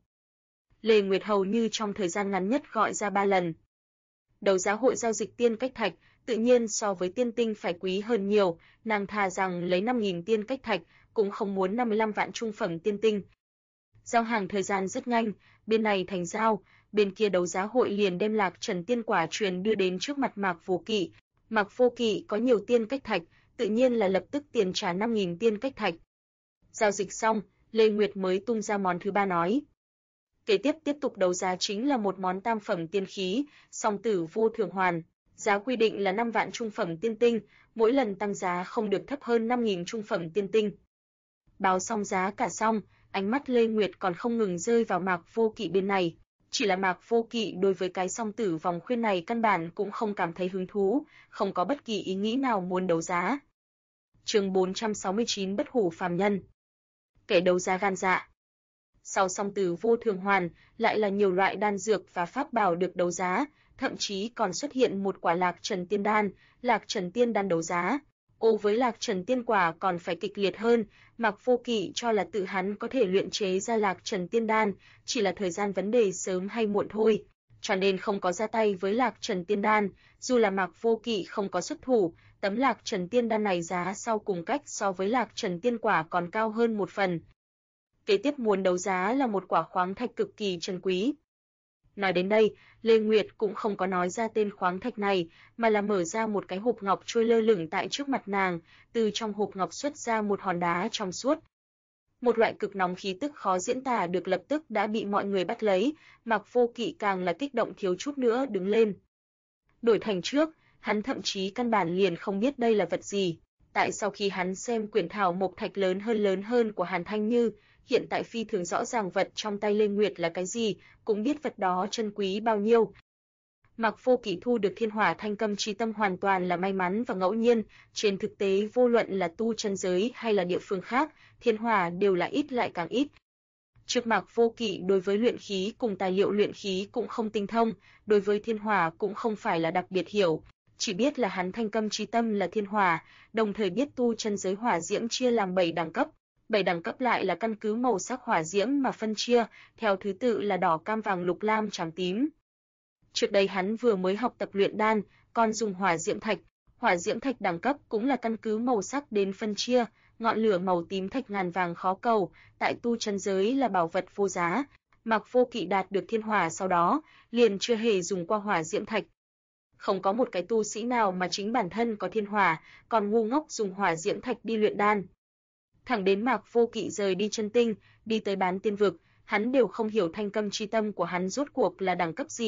Lê Nguyệt hầu như trong thời gian ngắn nhất gọi ra 3 lần. Đấu giá hội giao dịch tiên cách thạch, tự nhiên so với tiên tinh phải quý hơn nhiều, nàng thà rằng lấy 5.000 tiên cách thạch, cũng không muốn 55 vạn trung phẩm tiên tinh. Giao hàng thời gian rất nhanh, bên này thành giao, bên kia đấu giá hội liền đem Lạc Trần tiên quả truyền đưa đến trước mặt Mạc Vô Kỵ. Mạc Vô Kỵ có nhiều tiên cách thạch, tự nhiên là lập tức tiền trả 5.000 tiên cách thạch. Giao dịch xong, Lê Nguyệt mới tung ra món thứ ba nói. Kế tiếp tục đấu giá chính là một món tam phẩm tiên khí, song tử vô thường hoàn. Giá quy định là 5 vạn trung phẩm tiên tinh, mỗi lần tăng giá không được thấp hơn 5.000 trung phẩm tiên tinh. Báo xong giá cả xong, ánh mắt Lê Nguyệt còn không ngừng rơi vào Mạc Vô Kỵ bên này. Chỉ là Mạc Vô Kỵ đối với cái song tử vòng khuyên này căn bản cũng không cảm thấy hứng thú, không có bất kỳ ý nghĩ nào muốn đấu giá. Chương 469 Bất hủ phàm nhân. Kẻ đấu giá gan dạ. Sau song tử vô thường hoàn, lại là nhiều loại đan dược và pháp bảo được đấu giá, thậm chí còn xuất hiện một quả Lạc Trần tiên đan, Lạc Trần tiên đan đấu giá. Với Lạc Trần tiên quả còn phải kịch liệt hơn, Mạc Vô Kỵ cho là tự hắn có thể luyện chế ra Lạc Trần tiên đan, chỉ là thời gian vấn đề sớm hay muộn thôi, cho nên không có ra tay với Lạc Trần tiên đan, dù là Mạc Vô Kỵ không có xuất thủ, tấm Lạc Trần tiên đan này giá sau cùng cách so với Lạc Trần tiên quả còn cao hơn một phần. Kế tiếp muốn đấu giá là một quả khoáng thạch cực kỳ chân quý. Nói đến đây, Lê Nguyệt cũng không có nói ra tên khoáng thạch này, mà là mở ra một cái hộp ngọc trôi lơ lửng tại trước mặt nàng, từ trong hộp ngọc xuất ra một hòn đá trong suốt. Một loại cực nóng khí tức khó diễn tả được lập tức đã bị mọi người bắt lấy, Mạc Vô Kỵ càng là kích động thiếu chút nữa đứng lên. Đổi thành trước, hắn thậm chí căn bản liền không biết đây là vật gì. Tại sau khi hắn xem quyển thảo mộc thạch lớn hơn của Hàn Thanh Như, hiện tại phi thường rõ ràng vật trong tay Lê Nguyệt là cái gì, cũng biết vật đó chân quý bao nhiêu. Mạc Vô Kỵ thu được Thiên Hỏa Thanh Câm Chi Tâm hoàn toàn là may mắn và ngẫu nhiên, trên thực tế vô luận là tu chân giới hay là địa phương khác, thiên hỏa đều là ít lại càng ít. Trước Mạc Vô Kỵ đối với luyện khí cùng tài liệu luyện khí cũng không tinh thông, đối với thiên hỏa cũng không phải là đặc biệt hiểu, chỉ biết là hắn Thanh Câm Chi Tâm là thiên hỏa, đồng thời biết tu chân giới hỏa diễm chia làm 7 đẳng cấp. 7 đẳng cấp lại là căn cứ màu sắc hỏa diễm mà phân chia, theo thứ tự là đỏ, cam, vàng, lục, lam, trắng, tím. Trước đây hắn vừa mới học tập luyện đan, còn dùng hỏa diễm thạch đẳng cấp cũng là căn cứ màu sắc đến phân chia, ngọn lửa màu tím thạch ngàn vàng khó cầu, tại tu chân giới là bảo vật vô giá. Mạc Vô Kỵ đạt được thiên hỏa sau đó, liền chưa hề dùng qua hỏa diễm thạch. Không có một cái tu sĩ nào mà chính bản thân có thiên hỏa, còn ngu ngốc dùng hỏa diễm thạch đi luyện đan. Thẳng đến Mạc Vô Kỵ rời đi chân tinh, đi tới bán tiên vực, hắn đều không hiểu Thanh Câm Chi Tâm của hắn rốt cuộc là đẳng cấp gì,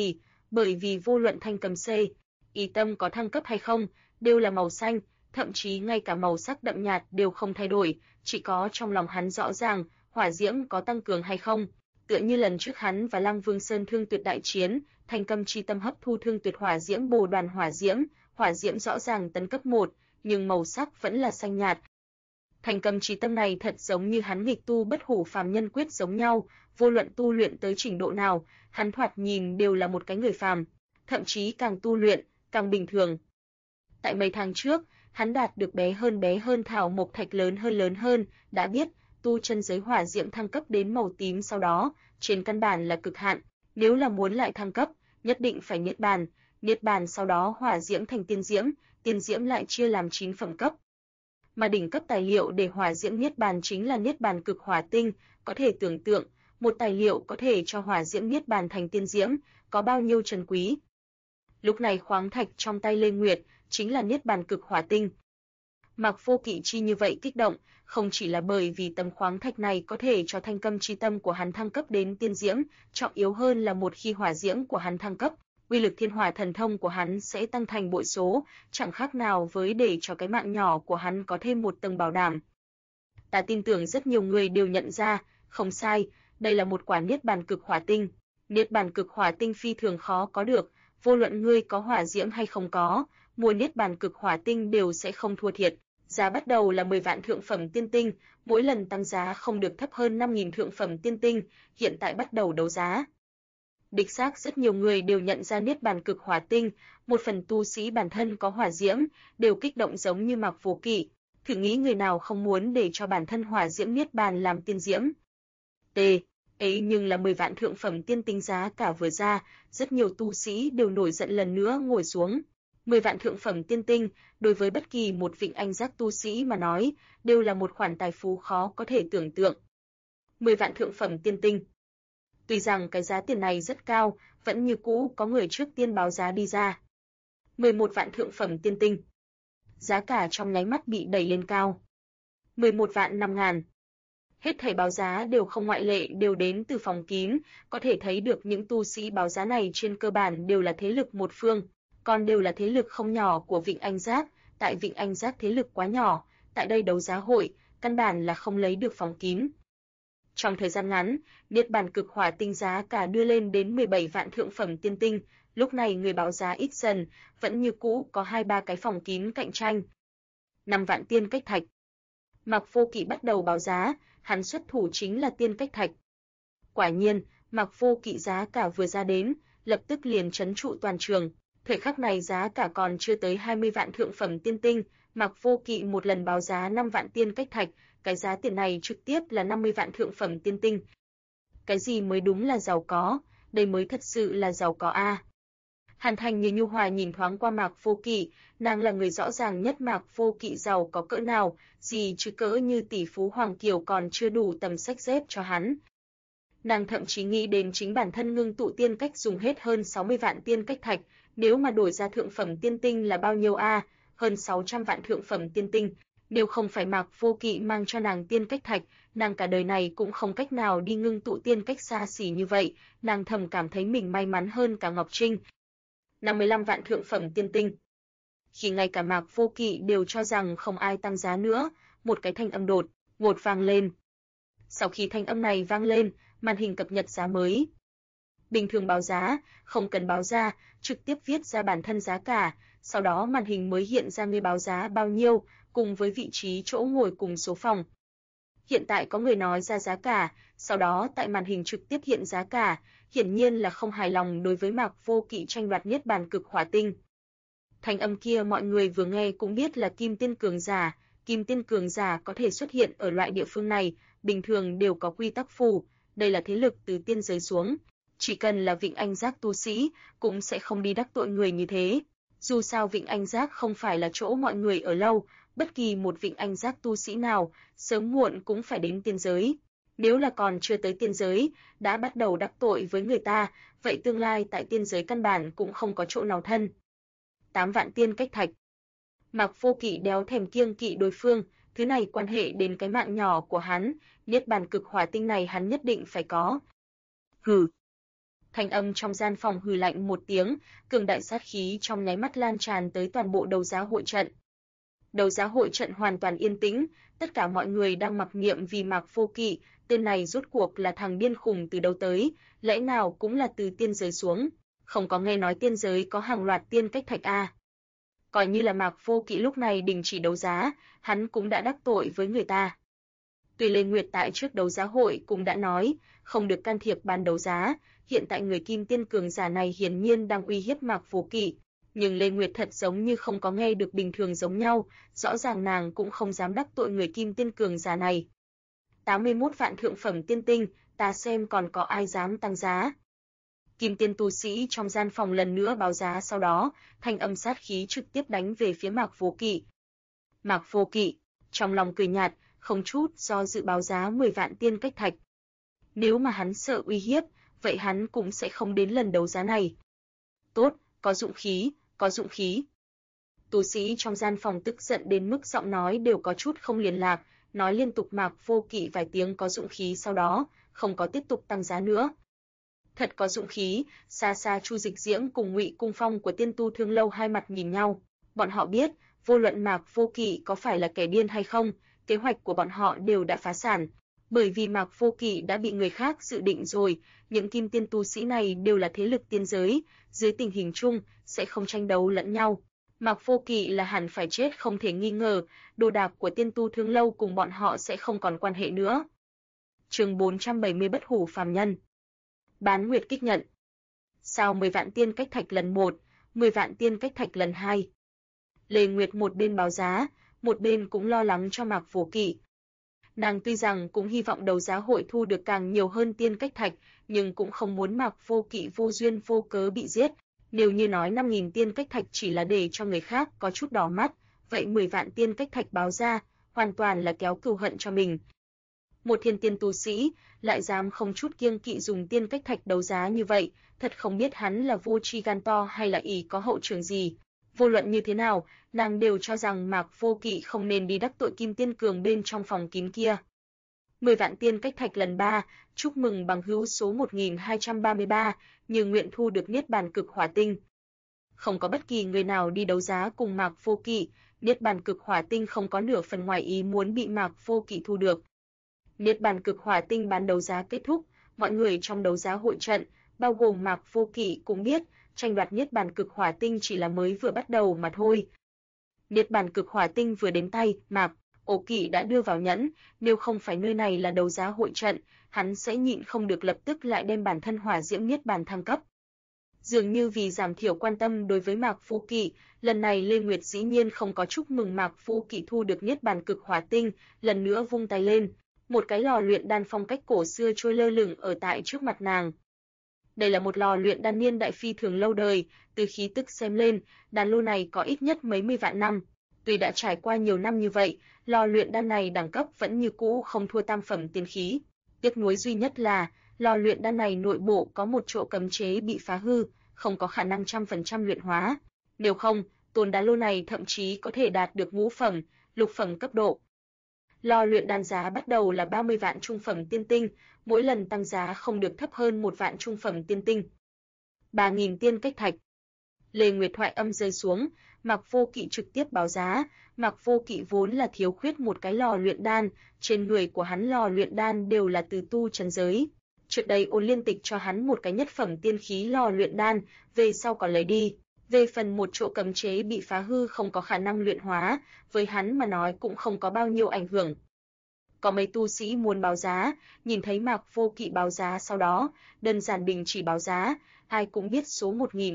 bởi vì vô luận Thanh Cầm C, ý tâm có thăng cấp hay không, đều là màu xanh, thậm chí ngay cả màu sắc đậm nhạt đều không thay đổi, chỉ có trong lòng hắn rõ ràng, hỏa diễm có tăng cường hay không. Tựa như lần trước hắn và Lăng Vương Sơn Thương Tuyệt đại chiến, Thanh Cầm chi tâm hấp thu Thương Tuyệt hỏa diễm bồ đoàn hỏa diễm rõ ràng tấn cấp 1, nhưng màu sắc vẫn là xanh nhạt. Thanh Cầm chi tâm này thật giống như hắn nghịch tu bất hủ phàm nhân quyết giống nhau, vô luận tu luyện tới trình độ nào, hắn thoạt nhìn đều là một cái người phàm, thậm chí càng tu luyện, càng bình thường. Tại mấy tháng trước, hắn đạt được bé hơn thảo mộc thạch lớn hơn, đã biết tu chân giới hỏa diễm thăng cấp đến màu tím sau đó, trên căn bản là cực hạn, nếu là muốn lại thăng cấp, nhất định phải niết bàn sau đó hỏa diễm thành tiên diễm lại chia làm 9 phẩm cấp. Mà đỉnh cấp tài liệu để hỏa diễm niết bàn chính là niết bàn cực hỏa tinh, có thể tưởng tượng, một tài liệu có thể cho hỏa diễm niết bàn thành tiên diễm, có bao nhiêu trân quý. Lúc này khoáng thạch trong tay Lê Nguyệt chính là niết bàn cực hỏa tinh. Mạc Vô Kỵ chi như vậy kích động, không chỉ là bởi vì tấm khoáng thạch này có thể cho Thanh Cầm chi tâm của hắn thăng cấp đến tiên diễm, trọng yếu hơn là một khi hỏa diễm của hắn thăng cấp, uy lực thiên hỏa thần thông của hắn sẽ tăng thành bội số, chẳng khác nào với để cho cái mạng nhỏ của hắn có thêm một tầng bảo đảm. Ta tin tưởng rất nhiều người đều nhận ra, không sai, đây là một quả niết bàn cực hỏa tinh. Niết bàn cực hỏa tinh phi thường khó có được, vô luận ngươi có hỏa diễm hay không có, mua niết bàn cực hỏa tinh đều sẽ không thua thiệt. Giá bắt đầu là 10 vạn thượng phẩm tiên tinh, mỗi lần tăng giá không được thấp hơn 5.000 thượng phẩm tiên tinh, hiện tại bắt đầu đấu giá. Đích xác rất nhiều người đều nhận ra niết bàn cực hỏa tinh, một phần tu sĩ bản thân có hỏa diễm, đều kích động giống như Mạc Vô Kỵ, thử nghĩ người nào không muốn để cho bản thân hỏa diễm niết bàn làm tiên diễm. Ấy nhưng là 10 vạn thượng phẩm tiên tinh giá cả vừa ra, rất nhiều tu sĩ đều nổi giận lần nữa ngồi xuống. 10 vạn thượng phẩm tiên tinh, đối với bất kỳ một vị anh giác tu sĩ mà nói, đều là một khoản tài phú khó có thể tưởng tượng. 10 vạn thượng phẩm tiên tinh. Tuy rằng cái giá tiền này rất cao, vẫn như cũ có người trước tiên báo giá đi ra. 11 vạn thượng phẩm tiên tinh. Giá cả trong nháy mắt bị đẩy lên cao. 11 vạn 5 ngàn. Hết thảy báo giá đều không ngoại lệ đều đến từ phòng kín, có thể thấy được những tu sĩ báo giá này trên cơ bản đều là thế lực một phương, còn đều là thế lực không nhỏ của Vịnh Anh Giác, tại Vịnh Anh Giác thế lực quá nhỏ, tại đây đấu giá hội, căn bản là không lấy được phòng kín. Trong thời gian ngắn, niết bàn cực hỏa tinh giá cả đưa lên đến 17 vạn thượng phẩm tiên tinh, lúc này người báo giá ít dần, vẫn như cũ có 2-3 cái phòng kín cạnh tranh. 5 vạn tiên cách thạch. Mạc Vô Kỵ bắt đầu báo giá, hắn xuất thủ chính là tiên cách thạch. Quả nhiên, Mạc Vô Kỵ giá cả vừa ra đến, lập tức liền trấn trụ toàn trường. Thời khắc này giá cả còn chưa tới 20 vạn thượng phẩm tiên tinh, Mạc Vô Kỵ một lần báo giá 5 vạn tiên cách thạch, cái giá tiền này trực tiếp là 50 vạn thượng phẩm tiên tinh. Cái gì mới đúng là giàu có, đây mới thật sự là giàu có a. Hàn Thành như nhu hòa nhìn thoáng qua Mạc Vô Kỵ, nàng là người rõ ràng nhất Mạc Vô Kỵ giàu có cỡ nào, gì chứ cỡ như tỷ phú Hoàng Kiều còn chưa đủ tầm sách dép cho hắn. Nàng thậm chí nghĩ đến chính bản thân ngưng tụ tiên cách dùng hết hơn 60 vạn tiên cách thạch, nếu mà đổi ra thượng phẩm tiên tinh là bao nhiêu a? Hơn 600 vạn thượng phẩm tiên tinh. Nếu không phải Mạc Vô Kỵ mang cho nàng tiên cách thạch, nàng cả đời này cũng không cách nào đi ngưng tụ tiên cách xa xỉ như vậy, nàng thầm cảm thấy mình may mắn hơn cả Ngọc Trinh. 55 vạn thượng phẩm tiên tinh. Khi ngay cả Mạc Vô Kỵ đều cho rằng không ai tăng giá nữa, một cái thanh âm đột ngột vang lên. Sau khi thanh âm này vang lên, màn hình cập nhật giá mới. Bình thường báo giá, không cần báo ra, trực tiếp viết ra bản thân giá cả, sau đó màn hình mới hiện ra người báo giá bao nhiêu, cùng với vị trí chỗ ngồi cùng số phòng. Hiện tại có người nói ra giá cả, sau đó tại màn hình trực tiếp hiện giá cả, hiển nhiên là không hài lòng đối với Mạc Vô Kỵ tranh đoạt niết bàn cực hỏa tinh. Thanh âm kia mọi người vừa nghe cũng biết là kim tiên cường giả có thể xuất hiện ở loại địa phương này, bình thường đều có quy tắc phù, đây là thế lực từ tiên giới xuống, chỉ cần là Vịnh Anh Giác tu sĩ, cũng sẽ không đi đắc tội người như thế. Dù sao Vịnh Anh Giác không phải là chỗ mọi người ở lâu, bất kỳ một Vịnh Anh Giác tu sĩ nào, sớm muộn cũng phải đến tiên giới. Nếu là còn chưa tới tiên giới, đã bắt đầu đắc tội với người ta, vậy tương lai tại tiên giới căn bản cũng không có chỗ nào thân. 8 vạn tiên cách thạch. Mạc Vô Kỵ đéo thèm kiêng kỵ đối phương, thứ này quan hệ đến cái mạng nhỏ của hắn, niết bàn cực hỏa tinh này hắn nhất định phải có. Hừ. Thanh âm trong gian phòng hừ lạnh một tiếng, cường đại sát khí trong nháy mắt lan tràn tới toàn bộ đấu giá hội trận. Đấu giá hội trận hoàn toàn yên tĩnh, tất cả mọi người đang mặc niệm vì Mạc Vô Kỵ, tên này rốt cuộc là thằng điên khùng từ đâu tới, lẽ nào cũng là từ tiên giới xuống, không có nghe nói tiên giới có hàng loạt tiên cách thạch a. Coi như là Mạc Vô Kỵ lúc này đình chỉ đấu giá, hắn cũng đã đắc tội với người ta. Tuy Lê Nguyệt tại trước đấu giá hội cũng đã nói, không được can thiệp ban đấu giá, hiện tại người kim tiên cường giả này hiển nhiên đang uy hiếp Mạc Vô Kỵ, nhưng Lê Nguyệt thật giống như không có nghe được bình thường giống nhau, rõ ràng nàng cũng không dám đắc tội người kim tiên cường giả này. 81 vạn thượng phẩm tiên tinh, ta xem còn có ai dám tăng giá. Kim tiên tu sĩ trong gian phòng lần nữa báo giá, sau đó, thanh âm sát khí trực tiếp đánh về phía Mạc Vô Kỵ. Mạc Vô Kỵ, trong lòng cười nhạt, không chút do dự báo giá 10 vạn tiên cách thạch. Nếu mà hắn sợ uy hiếp, vậy hắn cũng sẽ không đến lần đấu giá này. Tốt, có dụng khí, có dụng khí. Tu sĩ trong gian phòng tức giận đến mức giọng nói đều có chút không liền lạc, nói liên tục Mạc Vô Kỵ vài tiếng có dụng khí, sau đó không có tiếp tục tăng giá nữa. Thật có dụng khí, xa xa Chu Dịch Diễm cùng Ngụy Cung Phong của Tiên Tu Thương Lâu hai mặt nhìn nhau, bọn họ biết, vô luận Mạc Vô Kỵ có phải là kẻ điên hay không, kế hoạch của bọn họ đều đã phá sản, bởi vì Mạc Vô Kỵ đã bị người khác dự định rồi, những kim tiên tu sĩ này đều là thế lực tiên giới, dưới tình hình chung sẽ không tranh đấu lẫn nhau. Mạc Vô Kỵ là hẳn phải chết không thể nghi ngờ, đồ đạc của Tiên Tu Thương Lâu cùng bọn họ sẽ không còn quan hệ nữa. Chương 470 Bất Hủ Phàm Nhân. Bán nguyệt kích nhận. Sao 10 vạn tiên cách thạch lần 1, 10 vạn tiên cách thạch lần 2. Lê Nguyệt một bên báo giá, một bên cũng lo lắng cho Mạc Vô Kỵ. Nàng tuy rằng cũng hy vọng đấu giá hội thu được càng nhiều hơn tiên cách thạch, nhưng cũng không muốn Mạc Vô Kỵ vô duyên vô cớ bị giết. Nếu như nói 5.000 tiên cách thạch chỉ là để cho người khác có chút đỏ mắt, vậy 10 vạn tiên cách thạch báo ra, hoàn toàn là kéo cừu hận cho mình. Một thiên tiên tu sĩ, lại dám không chút kiêng kỵ dùng tiên cách thạch đấu giá như vậy, thật không biết hắn là vô tri gan to hay là ỷ có hậu trường gì. Vô luận như thế nào, nàng đều cho rằng Mạc Vô Kỵ không nên đi đắc tội kim tiên cường bên trong phòng kín kia. 10 vạn tiên cách thạch lần 3, chúc mừng bằng hữu số 1233, như nguyện thu được Niết Bàn Cực Hỏa Tinh. Không có bất kỳ người nào đi đấu giá cùng Mạc Vô Kỵ, Niết Bàn Cực Hỏa Tinh không có nửa phần ngoài ý muốn bị Mạc Vô Kỵ thu được. Niết Bàn Cực Hỏa Tinh bán đấu giá kết thúc, mọi người trong đấu giá hội trận, bao gồm Mạc Vô Kỵ cũng biết, tranh đoạt Niết Bàn Cực Hỏa Tinh chỉ là mới vừa bắt đầu mà thôi. Niết Bàn Cực Hỏa Tinh vừa đến tay, Mạc Ô Kỵ đã đưa vào nhẫn, nếu không phải nơi này là đấu giá hội trận, hắn sẽ nhịn không được lập tức lại đem bản thân hỏa diễm niết bàn thăng cấp. Dường như vì giảm thiểu quan tâm đối với Mạc Vô Kỵ, lần này Lê Nguyệt dĩ nhiên không có chúc mừng Mạc Vô Kỵ thu được Niết Bàn Cực Hỏa Tinh, lần nữa vung tay lên, một cái lò luyện đan phong cách cổ xưa trôi lơ lửng ở tại trước mặt nàng. Đây là một lò luyện đan niên đại phi thường lâu đời, từ khí tức xem lên, đan lô này có ít nhất mấy mươi vạn năm. Tuy đã trải qua nhiều năm như vậy, lò luyện đan này đẳng cấp vẫn như cũ không thua tam phẩm tiên khí. Tiếc nuối duy nhất là, lò luyện đan này nội bộ có một chỗ cấm chế bị phá hư, không có khả năng 100% luyện hóa. Nếu không, tồn đan lô này thậm chí có thể đạt được ngũ phẩm, lục phẩm cấp độ. Lò luyện đan giá bắt đầu là 30 vạn trung phẩm tiên tinh, mỗi lần tăng giá không được thấp hơn 1 vạn trung phẩm tiên tinh. 3.000 tiên cách thạch. Lê Nguyệt thoại âm rơi xuống, Mạc Vô Kỵ trực tiếp báo giá, Mạc Vô Kỵ vốn là thiếu khuyết một cái lò luyện đan, trên người của hắn lò luyện đan đều là từ tu trần giới. Trước đây Ôn Liên Tịch cho hắn một cái nhất phẩm tiên khí lò luyện đan, về sau còn lấy đi. Về phần một chỗ cấm chế bị phá hư không có khả năng luyện hóa, với hắn mà nói cũng không có bao nhiêu ảnh hưởng. Có mấy tu sĩ muốn báo giá, nhìn thấy Mạc Vô Kỵ báo giá sau đó, đơn giản đình chỉ báo giá, ai cũng biết số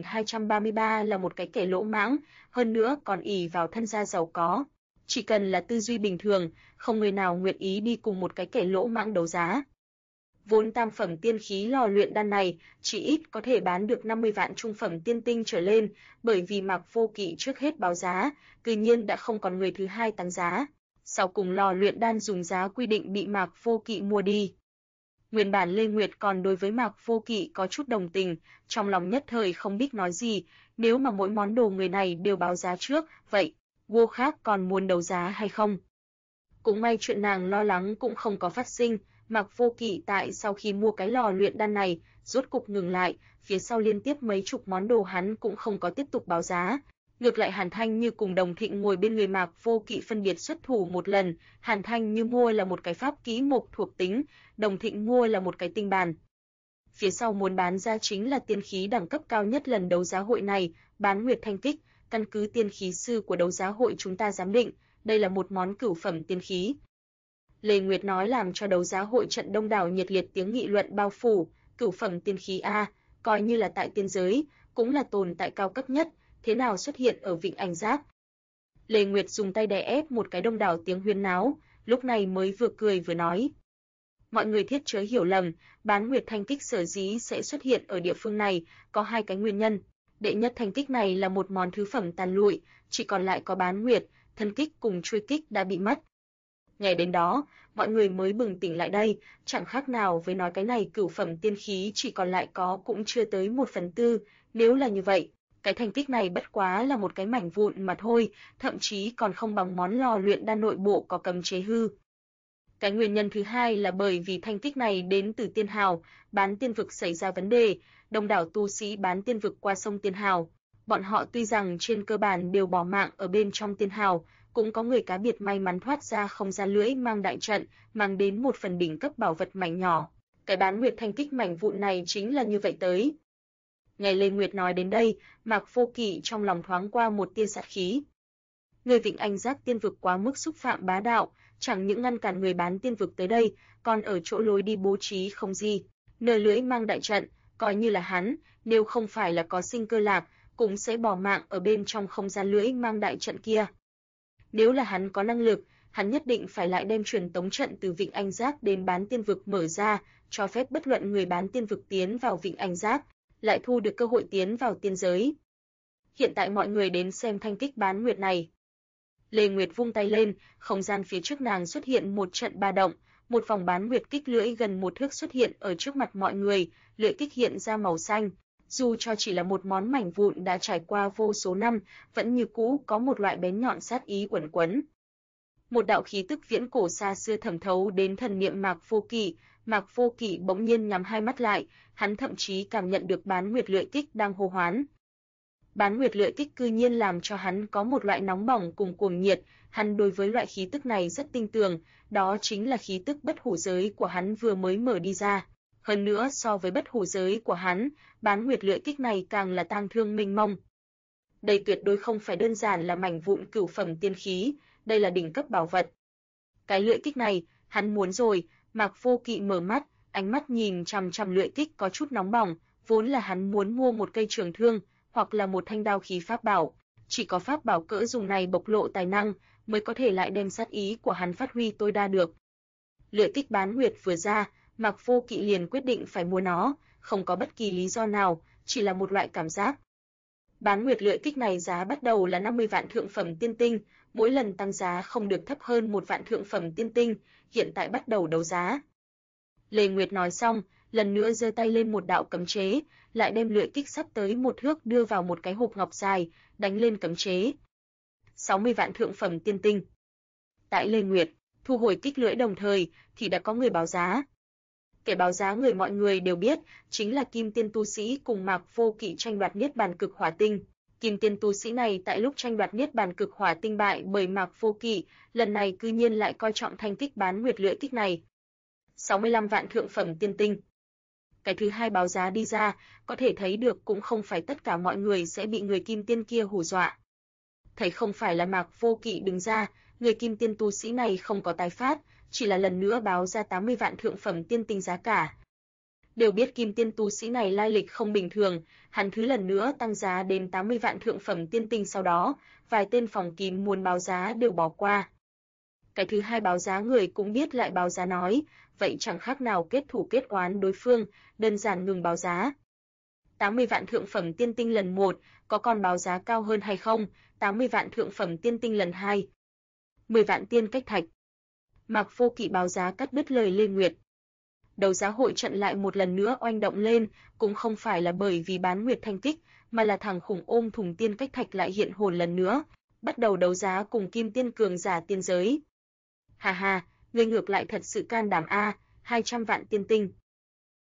1233 là một cái kẻ lỗ mãng, hơn nữa còn ỷ vào thân gia giàu có. Chỉ cần là tư duy bình thường, không người nào nguyện ý đi cùng một cái kẻ lỗ mãng đấu giá. Vốn tam phẩm tiên khí lò luyện đan này chỉ ít có thể bán được 50 vạn trung phẩm tiên tinh trở lên, bởi vì Mạc Vô Kỵ trước hết báo giá, tự nhiên đã không còn người thứ hai tăng giá. Sau cùng lò luyện đan dùng giá quy định bị Mạc Vô Kỵ mua đi. Nguyên bản Lê Nguyệt còn đối với Mạc Vô Kỵ có chút đồng tình, trong lòng nhất thời không biết nói gì, nếu mà mỗi món đồ người này đều báo giá trước, vậy Vô khác còn muốn đấu giá hay không? Cũng may chuyện nàng lo lắng cũng không có phát sinh, Mạc Vô Kỵ tại sau khi mua cái lò luyện đan này, rốt cục ngừng lại, phía sau liên tiếp mấy chục món đồ hắn cũng không có tiếp tục báo giá. Ngược lại Hàn Thanh Như cùng Đồng Thịnh ngồi bên người Mạc Vô Kỵ phân biệt xuất thủ một lần, Hàn Thanh Như mua là một cái pháp kỹ mộc thuộc tính, Đồng Thịnh mua là một cái tinh bàn. Phía sau muốn bán ra chính là tiên khí đẳng cấp cao nhất lần đấu giá hội này, Bán Nguyệt Thanh Kích, căn cứ tiên khí sư của đấu giá hội chúng ta giám định, đây là một món cửu phẩm tiên khí. Lê Nguyệt nói làm cho đấu giá hội trận đông đảo nhiệt liệt tiếng nghị luận bao phủ, cửu phẩm tiên khí a, coi như là tại tiên giới, cũng là tồn tại cao cấp nhất, thế nào xuất hiện ở Vịnh Ảnh Giác. Lê Nguyệt dùng tay đè ép một cái đông đảo tiếng huyên náo, lúc này mới vừa cười vừa nói. Mọi người thiết chớ hiểu lầm, Bán Nguyệt Thanh Kích sở dĩ sẽ xuất hiện ở địa phương này, có hai cái nguyên nhân. Đệ nhất, thanh kích này là một món thứ phẩm tàn lụi, chỉ còn lại có Bán Nguyệt, thân kích cùng chuôi kích đã bị mất. Ngày đến đó, mọi người mới bừng tỉnh lại đây, chẳng khác nào với nói cái này cửu phẩm tiên khí chỉ còn lại có cũng chưa tới 1/4, nếu là như vậy, cái thanh kích này bất quá là một cái mảnh vụn mà thôi, thậm chí còn không bằng món lò luyện đan nội bộ có cấm chế hư. Cái nguyên nhân thứ hai là bởi vì thanh kích này đến từ Tiên Hào, Bán Tiên Vực xảy ra vấn đề, đông đảo tu sĩ Bán Tiên Vực qua sông Tiên Hào. Bọn họ tuy rằng trên cơ bản đều bỏ mạng ở bên trong Tiên Hào, cũng có người cá biệt may mắn thoát ra không gian lưỡi mang đại trận, mang đến một phần đỉnh cấp bảo vật mảnh nhỏ. Cái Bán Nguyệt Thanh Kích mảnh vụn này chính là như vậy tới. Ngày Lê Nguyệt nói đến đây, Mạc Vô Kỵ trong lòng thoáng qua một tia sát khí. Người Vịnh Anh Giác Tiên Vực quá mức xúc phạm bá đạo, chẳng những ngăn cản người Bán Tiên Vực tới đây, còn ở chỗ lối đi bố trí không gì, nơi lưỡi mang đại trận, coi như là hắn, nếu không phải là có sinh cơ lạc, cũng sẽ bỏ mạng ở bên trong không gian lưỡi mang đại trận kia. Nếu là hắn có năng lực, hắn nhất định phải lại đem truyền tống trận từ Vịnh Anh Giác đến Bán Tiên Vực mở ra, cho phép bất luận người Bán Tiên Vực tiến vào Vịnh Anh Giác, lại thu được cơ hội tiến vào tiên giới. Hiện tại mọi người đến xem thanh kích Bán Nguyệt này. Lê Nguyệt vung tay lên, không gian phía trước nàng xuất hiện một trận ba động, một vòng Bán Nguyệt kích lưỡi gần 1 thước xuất hiện ở trước mặt mọi người, lưỡi kích hiện ra màu xanh, dù cho chỉ là một món mảnh vụn đã trải qua vô số năm, vẫn như cũ có một loại bén nhọn sát ý quẩn quấn. Một đạo khí tức viễn cổ xa xưa thẩm thấu đến thần niệm Mạc Vô Kỵ bỗng nhiên nhắm hai mắt lại, hắn thậm chí cảm nhận được Bán Nguyệt lưỡi kích đang hô hoán. Bán Nguyệt lưỡi kích cư nhiên làm cho hắn có một loại nóng bỏng cùng cuồng nhiệt, hắn đối với loại khí tức này rất tin tưởng, đó chính là khí tức bất hủ giới của hắn vừa mới mở đi ra. Hơn nữa so với bất hủ giới của hắn, Bán Nguyệt lưỡi kích này càng là tang thương mênh mông. Đây tuyệt đối không phải đơn giản là mảnh vụn cửu phẩm tiên khí, đây là đỉnh cấp bảo vật. Cái lưỡi kích này, hắn muốn rồi. Mạc Vô Kỵ mở mắt, ánh mắt nhìn chằm chằm lưỡi kích có chút nóng bỏng, vốn là hắn muốn mua một cây trường thương, hoặc là một thanh đao khí pháp bảo, chỉ có pháp bảo cỡ dùng này bộc lộ tài năng, mới có thể lại đem sát ý của hắn phát huy tối đa được. Lưỡi kích Bán Nguyệt vừa ra, Mạc Vô Kỵ liền quyết định phải mua nó, không có bất kỳ lý do nào, chỉ là một loại cảm giác. Bán Nguyệt lưỡi kích này giá bắt đầu là 50 vạn thượng phẩm tiên tinh, mỗi lần tăng giá không được thấp hơn 1 vạn thượng phẩm tiên tinh, hiện tại bắt đầu đấu giá. Lê Nguyệt nói xong, lần nữa giơ tay lên một đạo cấm chế, lại đem lưỡi kích sắp tới 1 thước đưa vào một cái hộp ngọc dài, đánh lên cấm chế. 60 vạn thượng phẩm tiên tinh. Tại Lê Nguyệt thu hồi kích lưỡi đồng thời thì đã có người báo giá. Kẻ báo giá người mọi người đều biết, chính là Kim Tiên tu sĩ cùng Mạc Vô Kỵ tranh đoạt Niết Bàn Cực Hỏa Tinh. Kim Tiên tu sĩ này tại lúc tranh đoạt Niết Bàn Cực Hỏa Tinh bại bởi Mạc Vô Kỵ, lần này cư nhiên lại coi trọng thanh kích Bán Nguyệt lưỡi kích này. 65 vạn thượng phẩm tiên tinh. Cái thứ hai báo giá đi ra, có thể thấy được cũng không phải tất cả mọi người sẽ bị người Kim Tiên kia hù dọa. Thấy không phải là Mạc Vô Kỵ đứng ra, người Kim Tiên tu sĩ này không có tái phát, chỉ là lần nữa báo ra 80 vạn thượng phẩm tiên tinh giá cả. Đều biết Kim Tiên tu sĩ này lai lịch không bình thường, hắn thứ lần nữa tăng giá đến 80 vạn thượng phẩm tiên tinh, sau đó, vài tên phòng kim muốn báo giá đều bỏ qua. Cái thứ hai báo giá người cũng biết lại báo giá nói, vậy chẳng khác nào kết thù kết oán đối phương, đơn giản ngừng báo giá. 80 vạn thượng phẩm tiên tinh lần 1, có còn báo giá cao hơn hay không? 80 vạn thượng phẩm tiên tinh lần 2. 10 vạn tiên cách thạch. Mạc Vô Kỵ báo giá cắt đứt lời Lê Nguyệt. Đấu giá hội trận lại một lần nữa oanh động lên, cũng không phải là bởi vì Bán Nguyệt thanh kích, mà là thằng khủng ôm thùng tiên cách thạch lại hiện hồn lần nữa, bắt đầu đấu giá cùng Kim Tiên cường giả tiên giới. Hà hà, ngươi ngược lại thật sự can đảm a, 200 vạn tiên tinh.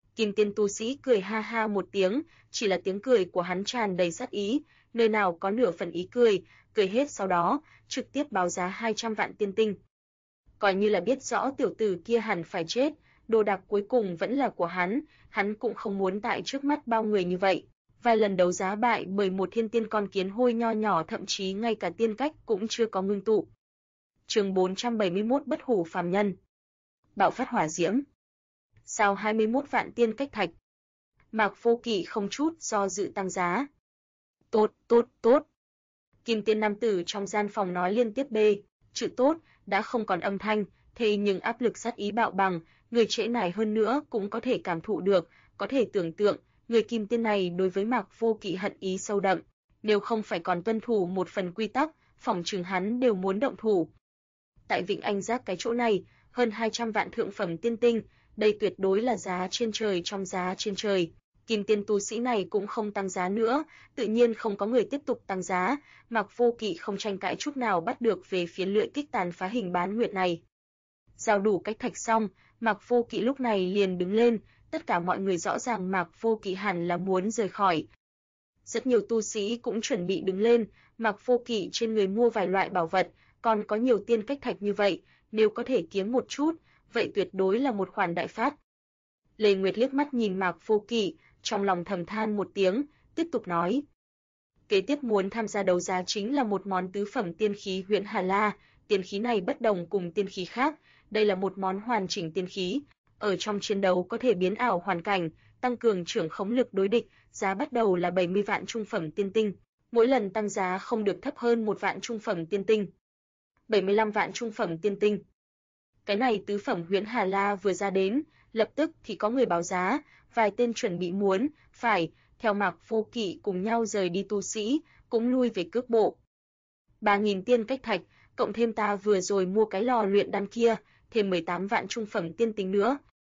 Kim Tiên tu sĩ cười ha ha một tiếng, chỉ là tiếng cười của hắn tràn đầy sát ý, nơi nào có nửa phần ý cười, cười hết sau đó, trực tiếp báo giá 200 vạn tiên tinh. Coi như là biết rõ tiểu tử kia hẳn phải chết, đồ đạc cuối cùng vẫn là của hắn cũng không muốn tại trước mắt bao người như vậy. Vài lần đấu giá bại bởi một thiên tiên con kiến hôi nho nhỏ, thậm chí ngay cả tiên cách cũng chưa có ngưng tụ. Chương 471 Bất hủ phàm nhân. Bạo phát hỏa diễm. Sao 21 vạn tiên cách thạch. Mạc Vô Kỵ không chút do dự tăng giá. Tốt, tốt, tốt. Kim Tiên nam tử trong gian phòng nói liên tiếp bê, chữ tốt đã không còn âm thanh, thế nhưng áp lực sát ý bạo bằng, người trễ nải hơn nữa cũng có thể cảm thụ được, có thể tưởng tượng, người Kim Tiên này đối với Mạc Vô Kỵ hận ý sâu đậm, nếu không phải còn tuân thủ một phần quy tắc, phỏng chừng hắn đều muốn động thủ. Tại Vịnh Anh Giác cái chỗ này, hơn 200 vạn thượng phẩm tiên tinh, đây tuyệt đối là giá trên trời trong giá trên trời. Kim Tiên tu sĩ này cũng không tăng giá nữa, tự nhiên không có người tiếp tục tăng giá, Mạc Vô Kỵ không tranh cãi chút nào bắt được về phía lưỡi kích tàn phá hình bán nguyệt này. Giao đủ cách thạch xong, Mạc Vô Kỵ lúc này liền đứng lên, tất cả mọi người rõ ràng Mạc Vô Kỵ hẳn là muốn rời khỏi. Rất nhiều tu sĩ cũng chuẩn bị đứng lên, Mạc Vô Kỵ trên người mua vài loại bảo vật, còn có nhiều tiên cách thạch như vậy, nếu có thể kiếm một chút, vậy tuyệt đối là một khoản đại phát. Lê Nguyệt liếc mắt nhìn Mạc Vô Kỵ, trong lòng thầm than một tiếng, tiếp tục nói. Kế tiếp muốn tham gia đấu giá chính là một món tứ phẩm tiên khí Huyễn Hà La, tiên khí này bất đồng cùng tiên khí khác, đây là một món hoàn chỉnh tiên khí, ở trong chiến đấu có thể biến ảo hoàn cảnh, tăng cường trưởng khống lực đối địch, giá bắt đầu là 70 vạn trung phẩm tiên tinh, mỗi lần tăng giá không được thấp hơn 1 vạn trung phẩm tiên tinh. 75 vạn trung phẩm tiên tinh. Cái này tứ phẩm Huyễn Hà La vừa ra đến, lập tức thì có người báo giá, vài tên chuẩn bị muốn, phải, theo Mạc Vô Kỵ cùng nhau rời đi tu sĩ, cũng lui về cước bộ. 3.000 tiên cách thạch, cộng thêm ta vừa rồi mua cái lò luyện đan kia, thêm 18 vạn trung phẩm tiên tinh nữa.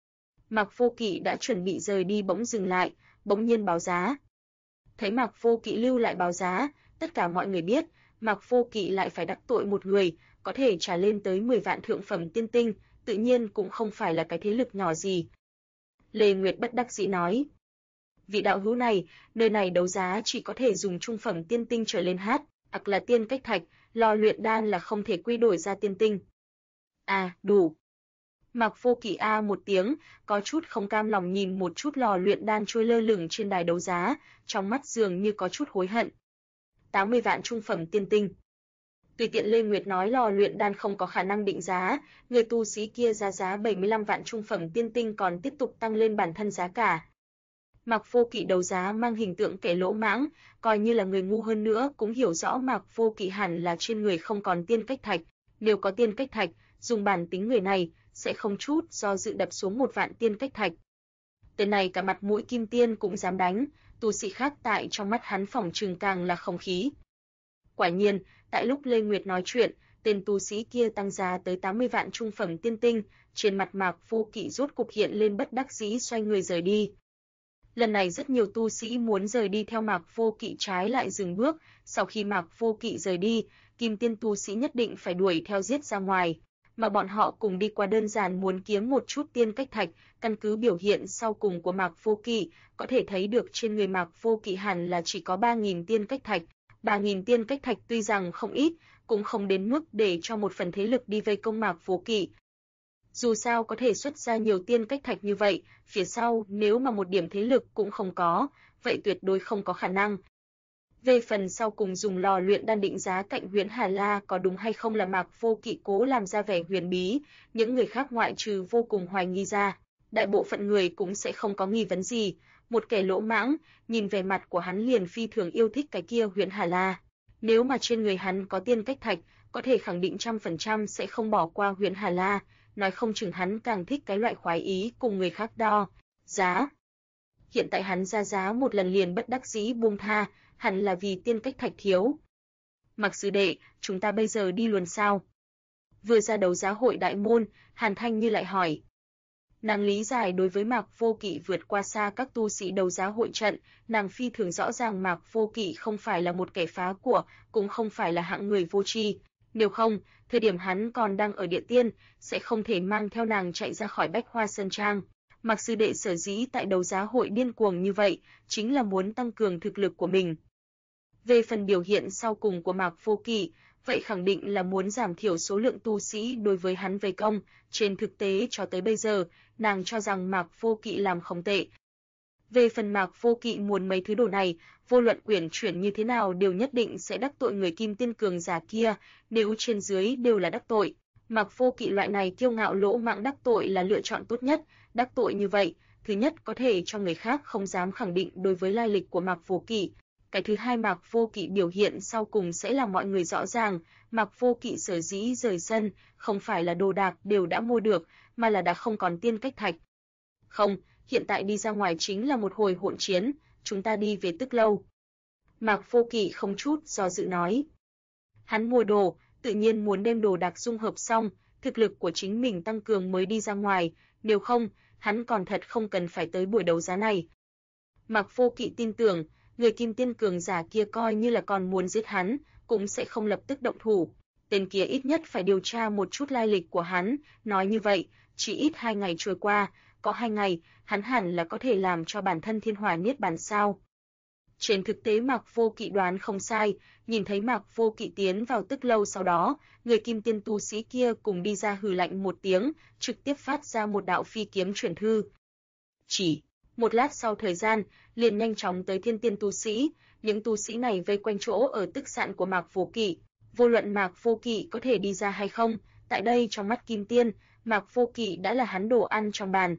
Mạc Vô Kỵ đã chuẩn bị rời đi bỗng dừng lại, bỗng nhiên báo giá. Thấy Mạc Vô Kỵ lưu lại báo giá, tất cả mọi người biết, Mạc Vô Kỵ lại phải đắc tội một người, có thể trả lên tới 10 vạn thượng phẩm tiên tinh, tự nhiên cũng không phải là cái thế lực nhỏ gì. Lê Nguyệt bất đắc dĩ nói. Vị đạo hữu này, nơi này đấu giá chỉ có thể dùng trung phẩm tiên tinh trở lên hát, hoặc là tiên cách thạch, lò luyện đan là không thể quy đổi ra tiên tinh. À, đủ. Mạc Vô Kỵ a một tiếng, có chút không cam lòng nhìn một chút lò luyện đan trôi lơ lửng trên đài đấu giá, trong mắt dường như có chút hối hận. 80 vạn trung phẩm tiên tinh. Tùy tiện Lê Nguyệt nói lò luyện đan không có khả năng định giá, người tu sĩ kia ra giá 75 vạn trung phẩm tiên tinh còn tiếp tục tăng lên bản thân giá cả. Mạc Vô Kỵ đấu giá mang hình tượng kẻ lỗ mãng, coi như là người ngu hơn nữa cũng hiểu rõ Mạc Vô Kỵ hẳn là trên người không còn tiên cách thạch, nếu có tiên cách thạch, dùng bản tính người này sẽ không chút do dự đập xuống 1 vạn tiên cách thạch. Tên này cả mặt mũi kim tiên cũng dám đánh, tu sĩ khác tại trong mắt hắn phỏng chừng càng là không khí. Quả nhiên, tại lúc Lê Nguyệt nói chuyện, tên tu sĩ kia tăng giá tới 80 vạn trung phẩm tiên tinh, trên mặt Mạc Vô Kỵ rốt cục hiện lên bất đắc dĩ xoay người rời đi. Lần này rất nhiều tu sĩ muốn rời đi theo Mạc Vô Kỵ trái lại dừng bước, sau khi Mạc Vô Kỵ rời đi, kim tiên tu sĩ nhất định phải đuổi theo giết ra ngoài, mà bọn họ cùng đi qua đơn giản muốn kiếm một chút tiên cách thạch, căn cứ biểu hiện sau cùng của Mạc Vô Kỵ, có thể thấy được trên người Mạc Vô Kỵ hẳn là chỉ có 3.000 tiên cách thạch. 3.000 tiên cách thạch tuy rằng không ít, cũng không đến mức để cho một phần thế lực đi vây công Mạc Vô Kỵ. Dù sao có thể xuất ra nhiều tiên cách thạch như vậy, phía sau nếu mà một điểm thế lực cũng không có, vậy tuyệt đối không có khả năng. Về phần sau cùng dùng lò luyện đan định giá cạnh Huyễn Hà La có đúng hay không là Mạc Vô Kỵ cố làm ra vẻ huyền bí, những người khác ngoại trừ vô cùng hoài nghi ra, đại bộ phận người cũng sẽ không có nghi vấn gì. Một kẻ lỗ mãng, nhìn vẻ mặt của hắn liền phi thường yêu thích cái kia Huyễn Hà La. Nếu mà trên người hắn có tiên cách thạch, có thể khẳng định 100% sẽ không bỏ qua Huyễn Hà La, nói không chừng hắn càng thích cái loại khoái ý cùng người khác đo giá. Hiện tại hắn ra giá một lần liền bất đắc dĩ buông tha, hẳn là vì tiên cách thạch thiếu. Mạc sư đệ, chúng ta bây giờ đi luôn sao? Vừa ra đấu giá hội đại môn, Hàn Thanh Như lại hỏi. Nàng lý giải đối với Mạc Vô Kỵ vượt qua xa các tu sĩ đấu giá hội trận, nàng phi thường rõ ràng Mạc Vô Kỵ không phải là một kẻ phá của, cũng không phải là hạng người vô tri. Nếu không, thời điểm hắn còn đang ở địa tiên, sẽ không thể mang theo nàng chạy ra khỏi Bách Hoa Sơn Trang. Mạc sư đệ sở dĩ tại đấu giá hội điên cuồng như vậy, chính là muốn tăng cường thực lực của mình. Về phần biểu hiện sau cùng của Mạc Vô Kỵ, vậy khẳng định là muốn giảm thiểu số lượng tu sĩ đối với hắn vây công. Trên thực tế cho tới bây giờ, nàng cho rằng Mạc Vô Kỵ làm không tệ. Về phần Mạc Vô Kỵ muốn mấy thứ đồ này, vô luận quyển chuyển như thế nào đều nhất định sẽ đắc tội người kim tiên cường giả kia, nếu trên dưới đều là đắc tội. Mạc Vô Kỵ loại này kiêu ngạo lỗ mãng đắc tội là lựa chọn tốt nhất, đắc tội như vậy, thứ nhất có thể cho người khác không dám khẳng định đối với lai lịch của Mạc Vô Kỵ. Cái thứ hai, Mạc Vô Kỵ biểu hiện sau cùng sẽ làm mọi người rõ ràng, Mạc Vô Kỵ sở dĩ rời sân, không phải là đồ đạc đều đã mua được, mà là đã không còn tiên cách thạch. Không, hiện tại đi ra ngoài chính là một hồi hỗn chiến, chúng ta đi về Tức Lâu. Mạc Vô Kỵ không chút do dự nói. Hắn mua đồ, tự nhiên muốn đem đồ đạc dung hợp xong, thực lực của chính mình tăng cường mới đi ra ngoài, nếu không, hắn còn thật không cần phải tới buổi đấu giá này. Mạc Vô Kỵ tin tưởng, người kim tiên cường giả kia coi như là còn muốn giết hắn, cũng sẽ không lập tức động thủ. Tên kia ít nhất phải điều tra một chút lai lịch của hắn, nói như vậy, chỉ ít 2 ngày trôi qua, có 2 ngày, hắn hẳn là có thể làm cho bản thân thiên hỏa niết bàn sao. Trên thực tế Mạc Vô Kỵ đoán không sai, nhìn thấy Mạc Vô Kỵ tiến vào Tức Lâu sau đó, người kim tiên tu sĩ kia cùng đi ra hừ lạnh một tiếng, trực tiếp phát ra một đạo phi kiếm chuyển thư. Chỉ một lát sau thời gian, liền nhanh chóng tới thiên tiên tu sĩ, những tu sĩ này vây quanh chỗ ở tức sạn của Mạc Vô Kỵ. Vô luận Mạc Vô Kỵ có thể đi ra hay không, tại đây trong mắt kim tiên, Mạc Vô Kỵ đã là hắn đồ ăn trong bàn.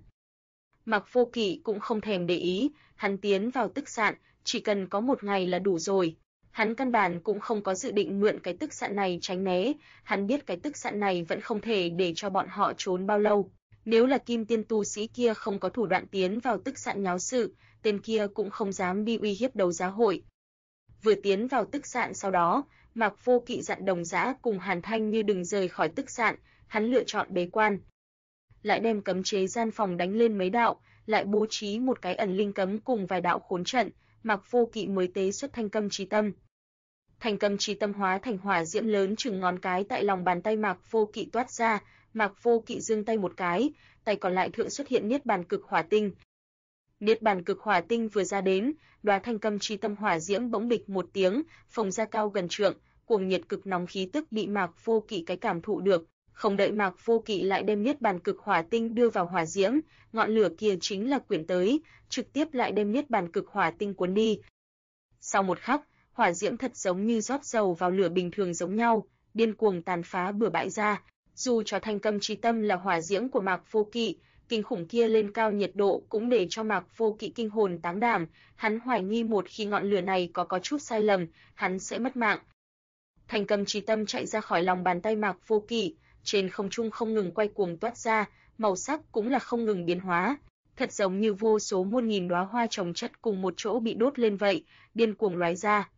Mạc Vô Kỵ cũng không thèm để ý, hắn tiến vào tức sạn, chỉ cần có 1 ngày là đủ rồi. Hắn căn bản cũng không có dự định mượn cái tức sạn này tránh né, hắn biết cái tức sạn này vẫn không thể để cho bọn họ trốn bao lâu. Nếu là kim tiên tu sĩ kia không có thủ đoạn tiến vào tức sạn nháo sự, tên kia cũng không dám đi uy hiếp đấu giá hội. Vừa tiến vào tức sạn sau đó, Mạc Vô Kỵ dặn Đồng Dã cùng Hàn Thanh Như đừng rời khỏi tức sạn, hắn lựa chọn bế quan. Lại đem cấm chế gian phòng đánh lên mấy đạo, lại bố trí một cái ẩn linh cấm cùng vài đạo khốn trận, Mạc Vô Kỵ mới tế xuất Thanh Câm Chí Tâm. Thanh Câm Chí Tâm hóa thành hỏa diễm lớn chừng ngón cái tại lòng bàn tay Mạc Vô Kỵ toát ra, Mạc Vô Kỵ giương tay một cái, tay còn lại thượng xuất hiện Niết Bàn Cực Hỏa Tinh. Niết Bàn Cực Hỏa Tinh vừa ra đến, đóa Thanh Câm Chí Tâm hỏa diễm bỗng bịch một tiếng, phồng ra cao gần trượng, cuồng nhiệt cực nóng khí tức bị Mạc Vô Kỵ cái cảm thụ được. Không đợi Mạc Vô Kỵ lại đem Niết Bàn Cực Hỏa Tinh đưa vào hỏa diễm, ngọn lửa kia chính là quyển tới, trực tiếp lại đem Niết Bàn Cực Hỏa Tinh cuốn đi. Sau một khắc, hỏa diễm thật giống như rót dầu vào lửa bình thường giống nhau, điên cuồng tàn phá bừa bãi ra. Dù cho Thanh Câm Chí Tâm là hỏa diễm của Mạc Vô Kỵ, kinh khủng kia lên cao nhiệt độ cũng để cho Mạc Vô Kỵ kinh hồn táng đảm, hắn hoài nghi một khi ngọn lửa này có chút sai lầm, hắn sẽ mất mạng. Thanh Câm Chí Tâm chạy ra khỏi lòng bàn tay Mạc Vô Kỵ, trên không trung không ngừng quay cuồng toát ra, màu sắc cũng là không ngừng biến hóa, thật giống như vô số muôn nghìn đóa hoa chồng chất cùng một chỗ bị đốt lên vậy, điên cuồng lóe ra.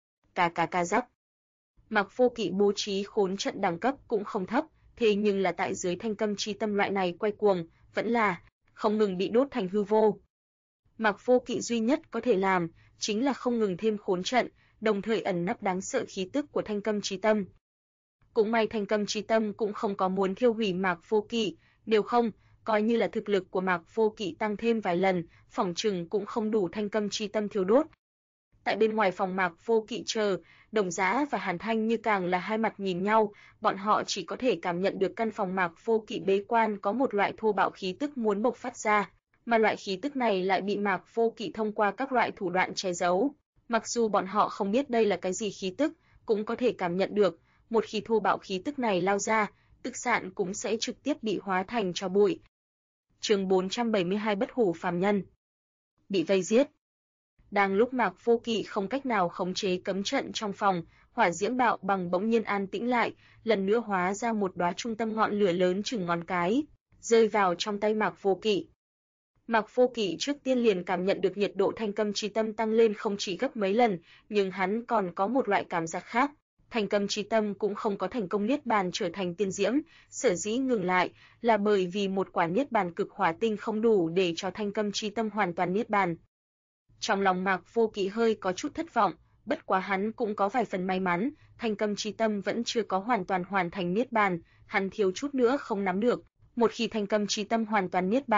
Cà rắc. Mạc Vô Kỵ bố trí khốn trận đẳng cấp cũng không thấp, thế nhưng là tại dưới Thanh Câm Chí Tâm loại này quay cuồng, vẫn là không ngừng bị đốt thành hư vô. Mạc Vô Kỵ duy nhất có thể làm chính là không ngừng thêm khốn trận, đồng thời ẩn nấp đáng sợ khí tức của Thanh Câm Chí Tâm. Cũng may Thanh Câm Chí Tâm cũng không có muốn thiêu hủy Mạc Vô Kỵ, nếu không, coi như là thực lực của Mạc Vô Kỵ tăng thêm vài lần, phỏng chừng cũng không đủ Thanh Câm Chí Tâm thiêu đốt. Tại bên ngoài phòng Mạc Vô Kỵ chờ, Đồng Dã và Hàn Thanh Như càng là hai mặt nhìn nhau, bọn họ chỉ có thể cảm nhận được căn phòng Mạc Vô Kỵ bế quan có một loại thô bạo khí tức muốn bộc phát ra, mà loại khí tức này lại bị Mạc Vô Kỵ thông qua các loại thủ đoạn che giấu. Mặc dù bọn họ không biết đây là cái gì khí tức, cũng có thể cảm nhận được, một khi thô bạo khí tức này lao ra, tức sạn cũng sẽ trực tiếp bị hóa thành tro bụi. Chương 472 Bất Hủ Phàm Nhân. Bị vây giết. Đang lúc Mạc Vô Kỵ không cách nào khống chế cấm trận trong phòng, hỏa diễm bạo bằng bỗng nhiên an tĩnh lại, lần nữa hóa ra một đóa trung tâm ngọn lửa lớn chừng ngón cái, rơi vào trong tay Mạc Vô Kỵ. Mạc Vô Kỵ trước tiên liền cảm nhận được nhiệt độ Thanh Câm Chí Tâm tăng lên không chỉ gấp mấy lần, nhưng hắn còn có một loại cảm giác khác. Thanh Câm Chí Tâm cũng không có thành công niết bàn trở thành tiên diễm, sở dĩ ngừng lại là bởi vì một quả niết bàn cực hỏa tinh không đủ để cho Thanh Câm Chí Tâm hoàn toàn niết bàn. Trong lòng Mạc Vô Kỵ hơi có chút thất vọng, bất quá hắn cũng có vài phần may mắn, Thanh Câm Chí Tâm vẫn chưa có hoàn toàn thành niết bàn, hắn thiếu chút nữa không nắm được. Một khi Thanh Câm Chí Tâm hoàn toàn niết bàn,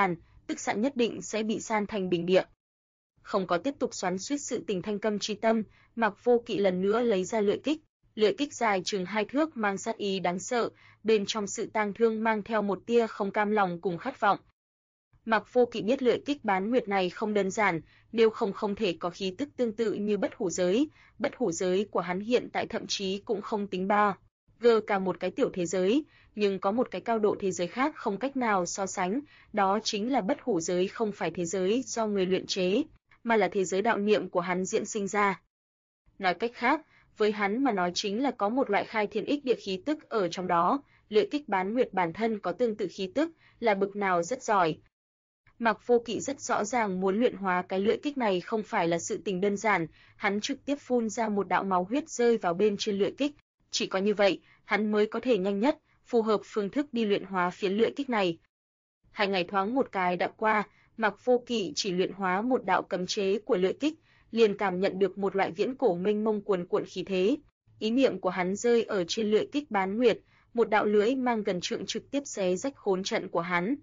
tức giận nhất định sẽ bị san thành bình địa. Không có tiếp tục xoắn xuýt sự tình Thanh Câm chi tâm, Mạc Vô Kỵ lần nữa lấy ra lưỡi kích dài chừng 2 thước mang sát ý đáng sợ, bên trong sự tang thương mang theo một tia không cam lòng cùng khát vọng. Mạc Vô Kỵ biết lưỡi kích bán nguyệt này không đơn giản, nếu không thể có khí tức tương tự như bất hủ giới của hắn hiện tại thậm chí cũng không tính ba cả một cái tiểu thế giới, nhưng có một cái cao độ thế giới khác không cách nào so sánh, đó chính là bất hủ giới không phải thế giới do người luyện chế, mà là thế giới đạo niệm của hắn diễn sinh ra. Nói cách khác, với hắn mà nói chính là có một loại khai thiên ích địa khí tức ở trong đó, lưỡi kích bán nguyệt bản thân có tương tự khí tức, là bực nào rất giỏi. Mạc Vô Kỵ rất rõ ràng muốn luyện hóa cái lưỡi kích này không phải là sự tình đơn giản, hắn trực tiếp phun ra một đạo máu huyết rơi vào bên trên lưỡi kích, chỉ có như vậy, hắn mới có thể nhanh nhất, phù hợp phương thức đi luyện hóa phiến lưỡi kích này. 2 ngày thoáng một cái đã qua, Mạc Vô Kỵ chỉ luyện hóa một đạo cấm chế của lưỡi kích, liền cảm nhận được một loại viễn cổ mênh mông cuồn cuộn khí thế. Ý niệm của hắn rơi ở trên lưỡi kích bán nguyệt, một đạo lưỡi mang gần trượng trực tiếp xé rách khốn trận của hắn.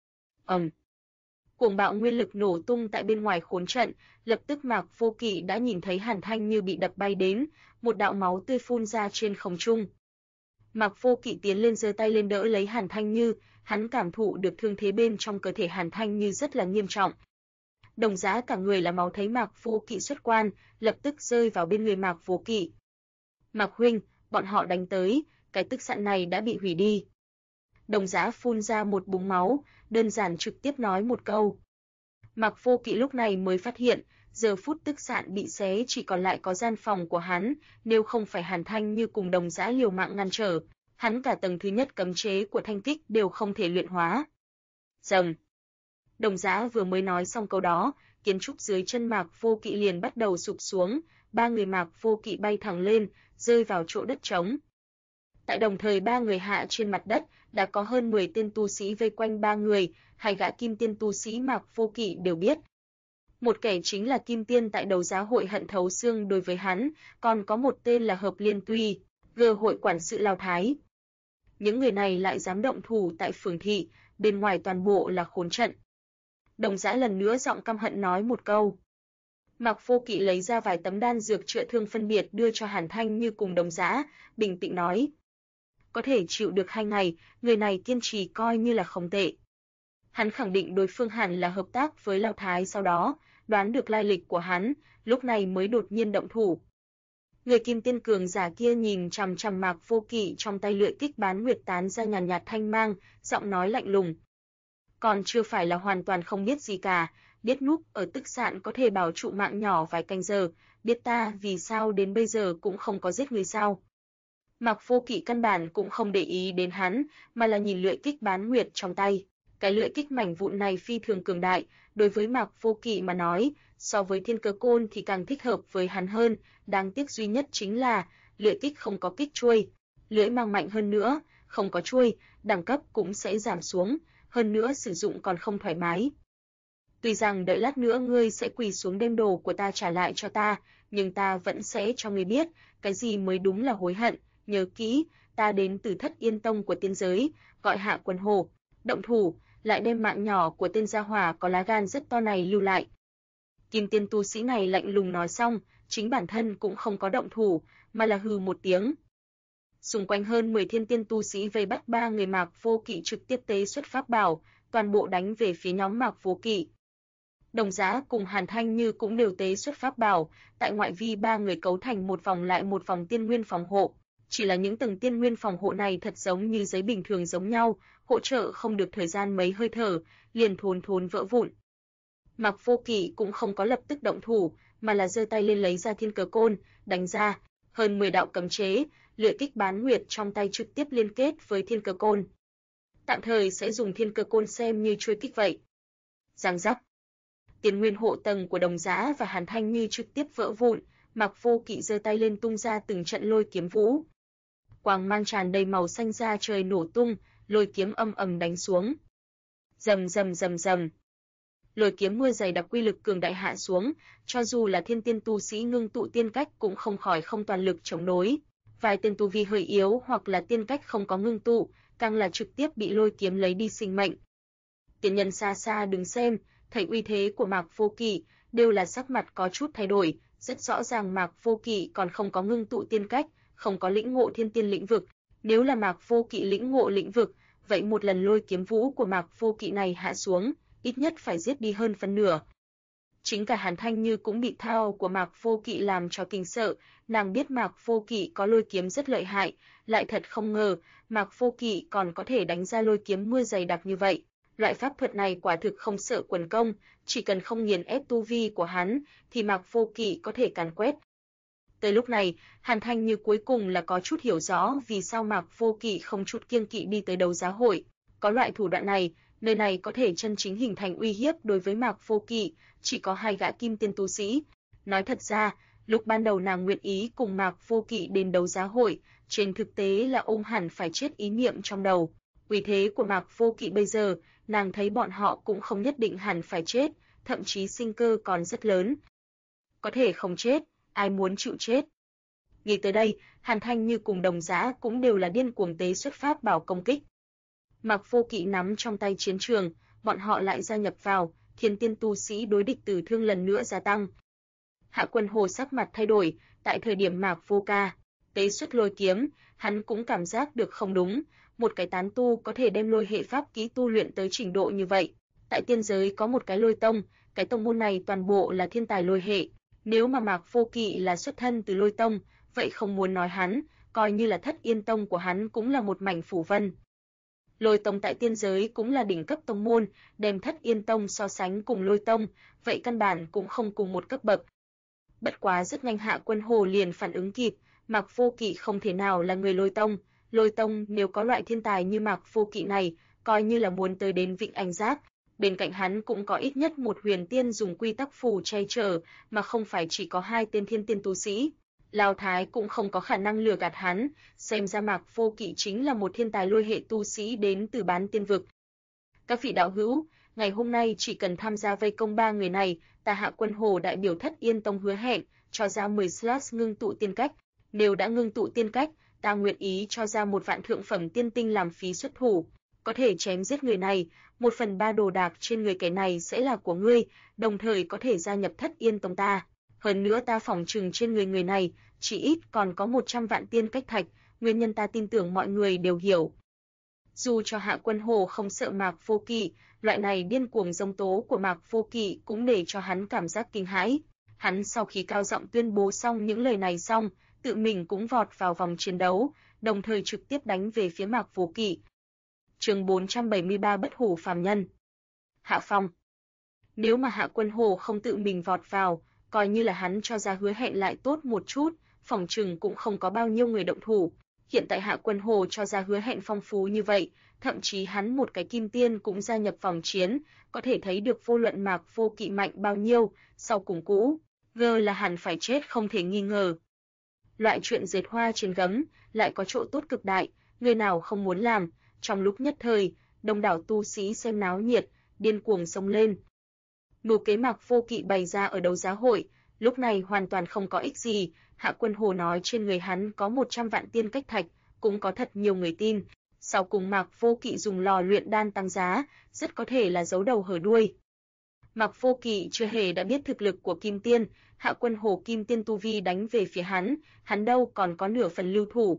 Cuồng bạo nguyên lực nổ tung tại bên ngoài khốn trận, lập tức Mạc Vô Kỵ đã nhìn thấy Hàn Thanh Như bị đập bay đến, một đạo máu tươi phun ra trên không trung. Mạc Vô Kỵ tiến lên giơ tay lên đỡ lấy Hàn Thanh Như, hắn cảm thụ được thương thế bên trong cơ thể Hàn Thanh Như rất là nghiêm trọng. Đồng Giá cả người là máu thấy Mạc Vô Kỵ xuất quan, lập tức rơi vào bên người Mạc Vô Kỵ. Mạc huynh, bọn họ đánh tới, cái tức giận này đã bị hủy đi. Đồng Giá phun ra một búng máu, đơn giản trực tiếp nói một câu. Mạc Vô Kỵ lúc này mới phát hiện, giờ phút tức giận bị xé chỉ còn lại có gian phòng của hắn, nếu không phải Hàn Thanh Như cùng Đồng Giá liều mạng ngăn trở, hắn cả tầng thứ nhất cấm chế của thanh kích đều không thể luyện hóa. Rầm. Đồng Giá vừa mới nói xong câu đó, kiến trúc dưới chân Mạc Vô Kỵ liền bắt đầu sụp xuống, 3 người Mạc Vô Kỵ bay thẳng lên, rơi vào chỗ đất trống. Tại đồng thời 3 người hạ trên mặt đất, đã có hơn 10 tên tu sĩ vây quanh 3 người, 2 gã kim tiên tu sĩ Mạc Vô Kỵ đều biết. Một kẻ chính là kim tiên tại Đấu Giá hội hận thấu xương đối với hắn, còn có một tên là Hợp Liên Tuy, hội quản sự Lao Thái. Những người này lại dám động thủ tại phường thị, bên ngoài toàn bộ là khốn trận. Đồng Giá lần nữa giọng căm hận nói một câu. Mạc Vô Kỵ lấy ra vài tấm đan dược chữa thương phân biệt đưa cho Hàn Thanh Như cùng Đồng Giá, bình tĩnh nói. Có thể chịu được 2 ngày, người này kiên trì coi như là không tệ. Hắn khẳng định đối phương hẳn là hợp tác với Lao Thái, sau đó, đoán được lai lịch của hắn, lúc này mới đột nhiên động thủ. Người kim tiên cường giả kia nhìn chằm chằm Mạc Vô Kỵ, trong tay lưỡi kích bán nguyệt tán ra nhàn nhạt thanh mang, giọng nói lạnh lùng. Còn chưa phải là hoàn toàn không biết gì cả, biết núp ở tức giận có thể bảo trụ mạng nhỏ vài canh giờ, biết ta vì sao đến bây giờ cũng không có giết người sao. Mạc Vô Kỵ căn bản cũng không để ý đến hắn, mà là nhìn lưỡi kích bán nguyệt trong tay. Cái lưỡi kích mảnh vụn này phi thường cường đại, đối với Mạc Vô Kỵ mà nói, so với Thiên Cơ Côn thì càng thích hợp với hắn hơn, đáng tiếc duy nhất chính là lưỡi kích không có kích chuôi, lưỡi mang mạnh hơn nữa, không có chuôi, đẳng cấp cũng sẽ giảm xuống, hơn nữa sử dụng còn không thoải mái. Tuy rằng đợi lát nữa ngươi sẽ quỳ xuống đem đồ của ta trả lại cho ta, nhưng ta vẫn sẽ cho ngươi biết, cái gì mới đúng là hối hận, nhớ kỹ, ta đến từ Thất Yên Tông của tiên giới, gọi Hạ Quần Hổ, động thủ, lại đem mạng nhỏ của tên gia hỏa có lá gan rất to này lưu lại. Kim tiên tu sĩ này lạnh lùng nói xong, chính bản thân cũng không có động thủ, mà là hừ một tiếng. Xung quanh hơn 10 thiên tiên tu sĩ vây bắt 3 người Mạc Vô Kỵ trực tiếp tế xuất pháp bảo, toàn bộ đánh về phía nhóm Mạc Vô Kỵ. Đồng Giá cùng Hàn Thanh Như cũng đều tế xuất pháp bảo, tại ngoại vi 3 người cấu thành một vòng lại một vòng tiên nguyên phòng hộ. Chỉ là những tầng tiên nguyên phòng hộ này thật giống như giấy bình thường giống nhau, hỗ trợ không được thời gian mấy hơi thở, liền thốn vỡ vụn. Mạc Vô Kỵ cũng không có lập tức động thủ, mà là giơ tay lên lấy ra Thiên Cơ Côn, đánh ra, hơn 10 đạo cấm chế, lưỡi kích bán nguyệt trong tay trực tiếp liên kết với Thiên Cơ Côn. Tạm thời sẽ dùng Thiên Cơ Côn xem như chuôi kích vậy. Giang giác. Tiên nguyên hộ tầng của Đồng Giá và Hàn Thanh Như trực tiếp vỡ vụn, Mạc Vô Kỵ giơ tay lên tung ra từng trận lôi kiếm vũ. Quang mang tràn đầy màu xanh ra trời nổ tung, lôi kiếm âm ầm đánh xuống. Rầm rầm rầm rầm. Lôi kiếm mưa dày đặc quy lực cường đại hạ xuống, cho dù là thiên tiên tu sĩ ngưng tụ tiên cách cũng không khỏi không toàn lực chống đối. Vài tên tu vi hơi yếu hoặc là tiên cách không có ngưng tụ, càng là trực tiếp bị lôi kiếm lấy đi sinh mệnh. Tiền nhân xa xa đứng xem, thấy uy thế của Mạc Vô Kỵ, đều là sắc mặt có chút thay đổi, rất rõ ràng Mạc Vô Kỵ còn không có ngưng tụ tiên cách, không có lĩnh ngộ thiên tiên lĩnh vực. Nếu là Mạc Vô Kỵ lĩnh ngộ lĩnh vực, vậy một lần lôi kiếm vũ của Mạc Vô Kỵ này hạ xuống, ít nhất phải giết đi hơn phân nửa. Chính cả Hàn Thanh Như cũng bị thao của Mạc Vô Kỵ làm cho kinh sợ, nàng biết Mạc Vô Kỵ có lôi kiếm rất lợi hại, lại thật không ngờ, Mạc Vô Kỵ còn có thể đánh ra lôi kiếm mưa dày đặc như vậy. Loại pháp thuật này quả thực không sợ quần công, chỉ cần không nghiền ép tu vi của hắn, thì Mạc Vô Kỵ có thể càn quét. Tới lúc này, Hàn Thanh Như cuối cùng là có chút hiểu rõ vì sao Mạc Vô Kỵ không chút kiêng kỵ đi tới đấu giá hội. Có loại thủ đoạn này, nơi này có thể chân chính hình thành uy hiếp đối với Mạc Vô Kỵ, chỉ có hai gã kim tiên tu sĩ. Nói thật ra, lúc ban đầu nàng nguyện ý cùng Mạc Vô Kỵ đến đấu giá hội, trên thực tế là ôm hẳn phải chết ý niệm trong đầu. Uy thế của Mạc Vô Kỵ bây giờ, nàng thấy bọn họ cũng không nhất định hẳn phải chết, thậm chí sinh cơ còn rất lớn. Có thể không chết, ai muốn chịu chết. Nghĩ tới đây, Hàn Thanh Như cùng Đồng Giá cũng đều là điên cuồng tế xuất pháp bảo công kích. Mạc Vô Kỵ nắm trong tay chiến trường, bọn họ lại gia nhập vào, thiên tiên tu sĩ đối địch tử thương lần nữa gia tăng. Hạ Quân Hồ sắc mặt thay đổi, tại thời điểm Mạc Vô Ca tế xuất lôi kiếm, hắn cũng cảm giác được không đúng, một cái tán tu có thể đem lôi hệ pháp kỹ tu luyện tới trình độ như vậy. Tại tiên giới có một cái lôi tông, cái tông môn này toàn bộ là thiên tài lôi hệ, nếu mà Mạc Vô Kỵ là xuất thân từ lôi tông, vậy không muốn nói hắn, coi như là Thất Yên tông của hắn cũng là một mảnh phủ vân. Lôi tông tại tiên giới cũng là đỉnh cấp tông môn, đem Thất Yên tông so sánh cùng lôi tông, vậy căn bản cũng không cùng một cấp bậc. Bất quá rất nhanh Hạ Quân Hồ liền phản ứng kịp, Mạc Vô Kỵ không thể nào là người lôi tông nếu có loại thiên tài như Mạc Vô Kỵ này, coi như là muốn tới đến Vịnh Anh Giác, bên cạnh hắn cũng có ít nhất một huyền tiên dùng quy tắc phù che chở, mà không phải chỉ có hai tên thiên tiên tu sĩ. Lão Thái cũng không có khả năng lừa gạt hắn, xem ra Mạc Vô Kỵ chính là một thiên tài lôi hệ tu sĩ đến từ Bán Tiên vực. Các vị đạo hữu, ngày hôm nay chỉ cần tham gia vây công ba người này, ta Hạ Quân Hồ đại biểu Thất Yên tông hứa hẹn cho ra 10 slot ngưng tụ tiên cách, nếu đã ngưng tụ tiên cách, ta nguyện ý cho ra 1 vạn thượng phẩm tiên tinh làm phí xuất thủ, có thể chém giết người này, 1/3 đồ đạc trên người kẻ này sẽ là của ngươi, đồng thời có thể gia nhập Thất Yên tông ta. Hơn nữa ta phỏng chừng trên người này, chỉ ít còn có 100 vạn tiên cách thạch, nguyên nhân ta tin tưởng mọi người đều hiểu. Dù cho Hạ Quân Hồ không sợ Mạc Vô Kỵ, loại này điên cuồng giống tố của Mạc Vô Kỵ cũng để cho hắn cảm giác kinh hãi. Hắn sau khi cao giọng tuyên bố xong những lời này xong, tự mình cũng vọt vào vòng chiến đấu, đồng thời trực tiếp đánh về phía Mạc Vô Kỵ. Chương 473 Bất hủ phàm nhân. Hạ Phong. Nếu mà Hạ Quân Hồ không tự mình vọt vào, coi như là hắn cho ra hứa hẹn lại tốt một chút, phỏng chừng cũng không có bao nhiêu người động thủ. Hiện tại Hạ Quân Hồ cho ra hứa hẹn phong phú như vậy, thậm chí hắn một cái kim tiên cũng gia nhập vòng chiến, có thể thấy được vô luận Mạc Vô Kỵ mạnh bao nhiêu, sau cùng cũ, gơ là hẳn phải chết không thể nghi ngờ. Loại chuyện dệt hoa trên gấm lại có chỗ tốt cực đại, người nào không muốn làm, trong lúc nhất thời, đông đảo tu sĩ xem náo nhiệt, điên cuồng xông lên. Mưu kế Mạc Vô Kỵ bày ra ở đấu giá hội, lúc này hoàn toàn không có ích gì, Hạ Quân Hồ nói trên người hắn có 100 vạn tiên cách thạch, cũng có thật nhiều người tin. Sau cùng Mạc Vô Kỵ dùng lò luyện đan tăng giá, rất có thể là giấu đầu hở đuôi. Mạc Vô Kỵ chưa hề đã biết thực lực của Kim Tiên, Hạ Quân Hồ Kim Tiên tu vi đánh về phía hắn đâu còn có nửa phần lưu thủ.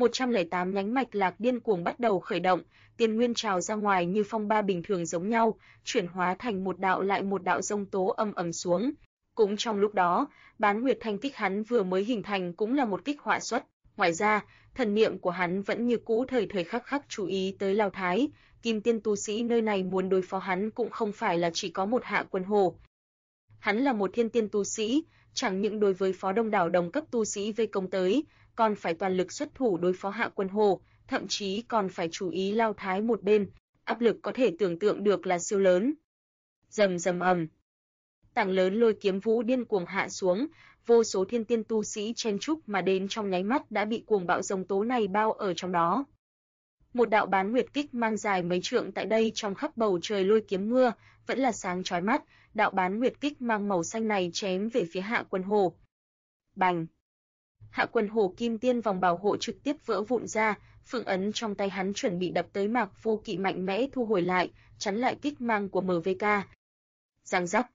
108 nhánh mạch lạc điên cuồng bắt đầu khởi động, tiên nguyên trào ra ngoài như phong ba bình thường giống nhau, chuyển hóa thành một đạo lại một đạo giông tố ầm ầm xuống. Cũng trong lúc đó, Bán Nguyệt Thanh kích hắn vừa mới hình thành cũng là một kích họa xuất. Ngoài ra, thần niệm của hắn vẫn như cũ thời thời khắc khắc chú ý tới Lão Thái, Kim Tiên tu sĩ nơi này muốn đối phó hắn cũng không phải là chỉ có một Hạ Quân Hồ. Hắn là một thiên tiên tu sĩ, chẳng những đối với phó đông đảo đồng cấp tu sĩ vây công tới, còn phải toàn lực xuất thủ đối phó Hạ Quân Hồ, thậm chí còn phải chú ý Lão Thái một bên, áp lực có thể tưởng tượng được là siêu lớn. Rầm rầm ầm. Tảng lớn lôi kiếm vũ điên cuồng hạ xuống, vô số thiên tiên tu sĩ chen chúc mà đến trong nháy mắt đã bị cuồng bạo giông tố này bao ở trong đó. Một đạo Bán Nguyệt kích mang dài mấy trượng tại đây trong khắp bầu trời lôi kiếm mưa, vẫn là sáng chói mắt, đạo Bán Nguyệt kích mang màu xanh này chém về phía Hạ Quân Hồ. Bành! Hạ Quân Hồ Kim Tiên vòng bảo hộ trực tiếp vỡ vụn ra, Phương ấn trong tay hắn chuẩn bị đập tới Mạc Vô Kỵ mạnh mẽ thu hồi lại, chắn lại kích mang của MVK. Giang giác.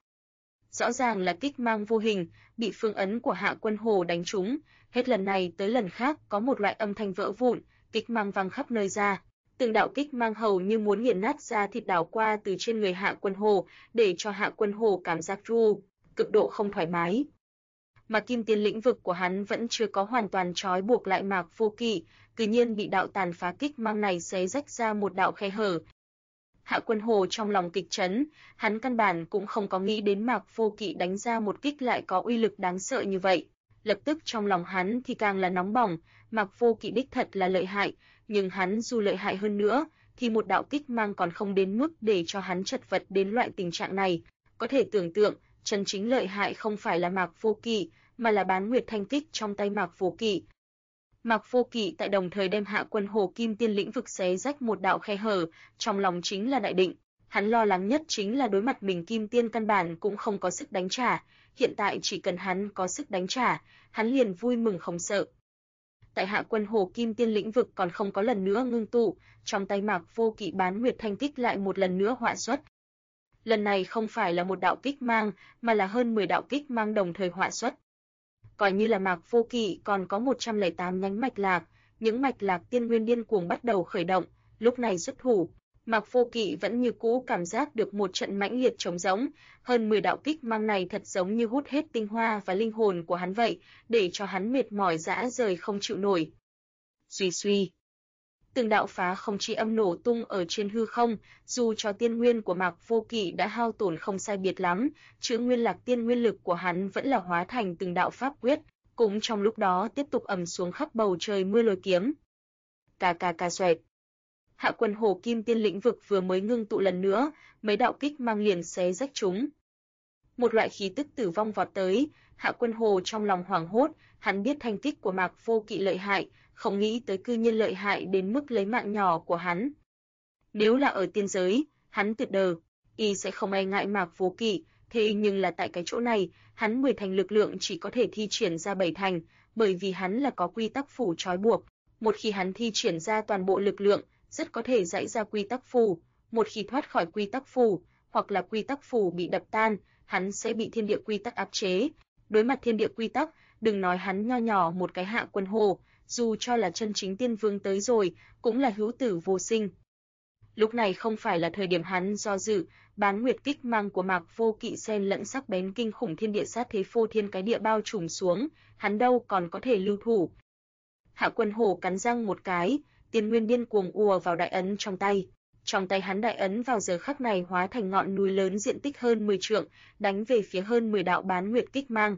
Rõ ràng là kích mang vô hình, bị phương ấn của Hạ Quân Hồ đánh trúng, hết lần này tới lần khác có một loại âm thanh vỡ vụn, kích mang văng khắp nơi ra. Từng đạo kích mang hầu như muốn nghiền nát ra thịt đảo qua từ trên người Hạ Quân Hồ, để cho Hạ Quân Hồ cảm giác cực độ không thoải mái. Mà kim tiên lĩnh vực của hắn vẫn chưa có hoàn toàn trói buộc lại Mạc Vô Kỵ, tự nhiên bị đạo tàn phá kích mang này xé rách ra một đạo khe hở. Hạ Quân Hồ trong lòng kịch chấn, hắn căn bản cũng không có nghĩ đến Mạc Vô Kỵ đánh ra một kích lại có uy lực đáng sợ như vậy. Lập tức trong lòng hắn thì càng là nóng bỏng, Mạc Vô Kỵ đích thật là lợi hại, nhưng hắn dù lợi hại hơn nữa, thì một đạo kích mang còn không đến mức để cho hắn chật vật đến loại tình trạng này. Có thể tưởng tượng, chân chính lợi hại không phải là Mạc Vô Kỵ, mà là Bán Nguyệt Thanh Kích trong tay Mạc Vô Kỵ. Mạc Vô Kỵ tại đồng thời đem Hạ Quân Hồ kim tiên lĩnh vực xé rách một đạo khe hở, trong lòng chính là đại định. Hắn lo lắng nhất chính là đối mặt mình kim tiên căn bản cũng không có sức đánh trả, hiện tại chỉ cần hắn có sức đánh trả, hắn liền vui mừng không sợ. Tại Hạ Quân Hồ kim tiên lĩnh vực còn không có lần nữa ngưng tụ, trong tay Mạc Vô Kỵ Bán Nguyệt Thanh Kích lại một lần nữa họa xuất. Lần này không phải là một đạo kích mang, mà là hơn 10 đạo kích mang đồng thời họa xuất. Coi như là Mạc Vô Kỵ còn có 108 nhánh mạch lạc, những mạch lạc tiên nguyên điên cuồng bắt đầu khởi động, lúc này xuất thủ, Mạc Vô Kỵ vẫn như cũ cảm giác được một trận mãnh liệt trống rỗng, hơn 10 đạo kích mang này thật giống như hút hết tinh hoa và linh hồn của hắn vậy, để cho hắn mệt mỏi rã rời không chịu nổi. Suy suy, từng đạo phá không chi âm nổ tung ở trên hư không, dù cho tiên nguyên của Mạc Vô Kỵ đã hao tổn không sai biệt lắm, chữ nguyên lạc tiên nguyên lực của hắn vẫn là hóa thành từng đạo pháp quyết, cũng trong lúc đó tiếp tục ầm xuống khắp bầu trời mưa lôi kiếm. Cà cà cà xoẹt. Hạ Quân Hồ kim tiên lĩnh vực vừa mới ngưng tụ lần nữa, mấy đạo kích mang liền xé rách chúng. Một loại khí tức tử vong vọt tới, Hạ Quân Hồ trong lòng hoảng hốt, hắn biết thanh kích của Mạc Vô Kỵ lợi hại, không nghĩ tới cư nhiên lợi hại đến mức lấy mạng nhỏ của hắn. Nếu là ở tiên giới, hắn tuyệt đờ, y sẽ không e ngại Mạc Vô Kỵ, thế nhưng là tại cái chỗ này, hắn 10 thành lực lượng chỉ có thể thi triển ra 7 thành, bởi vì hắn là có quy tắc phủ trói buộc. Một khi hắn thi triển ra toàn bộ lực lượng, rất có thể dãy ra quy tắc phù, một khi thoát khỏi quy tắc phù, hoặc là quy tắc phù bị đập tan, hắn sẽ bị thiên địa quy tắc áp chế. Đối mặt thiên địa quy tắc, đừng nói hắn nho nhỏ một cái Hạ Quân Hồ, dù cho là chân chính tiên vương tới rồi, cũng là hữu tử vô sinh. Lúc này không phải là thời điểm hắn do dự, Bán Nguyệt Kích mang của Mạc Vô Kỵ xen lẫn sắc bén kinh khủng thiên địa sát thế phô thiên cái địa bao trùm xuống, hắn đâu còn có thể lưu thủ. Hạ Quân Hồ cắn răng một cái, tiên nguyên điên cuồng ùa vào đại ấn trong tay. Trong tay hắn đại ấn vào giờ khắc này hóa thành ngọn núi lớn diện tích hơn 10 trượng, đánh về phía hơn 10 đạo Bán Nguyệt Kích mang.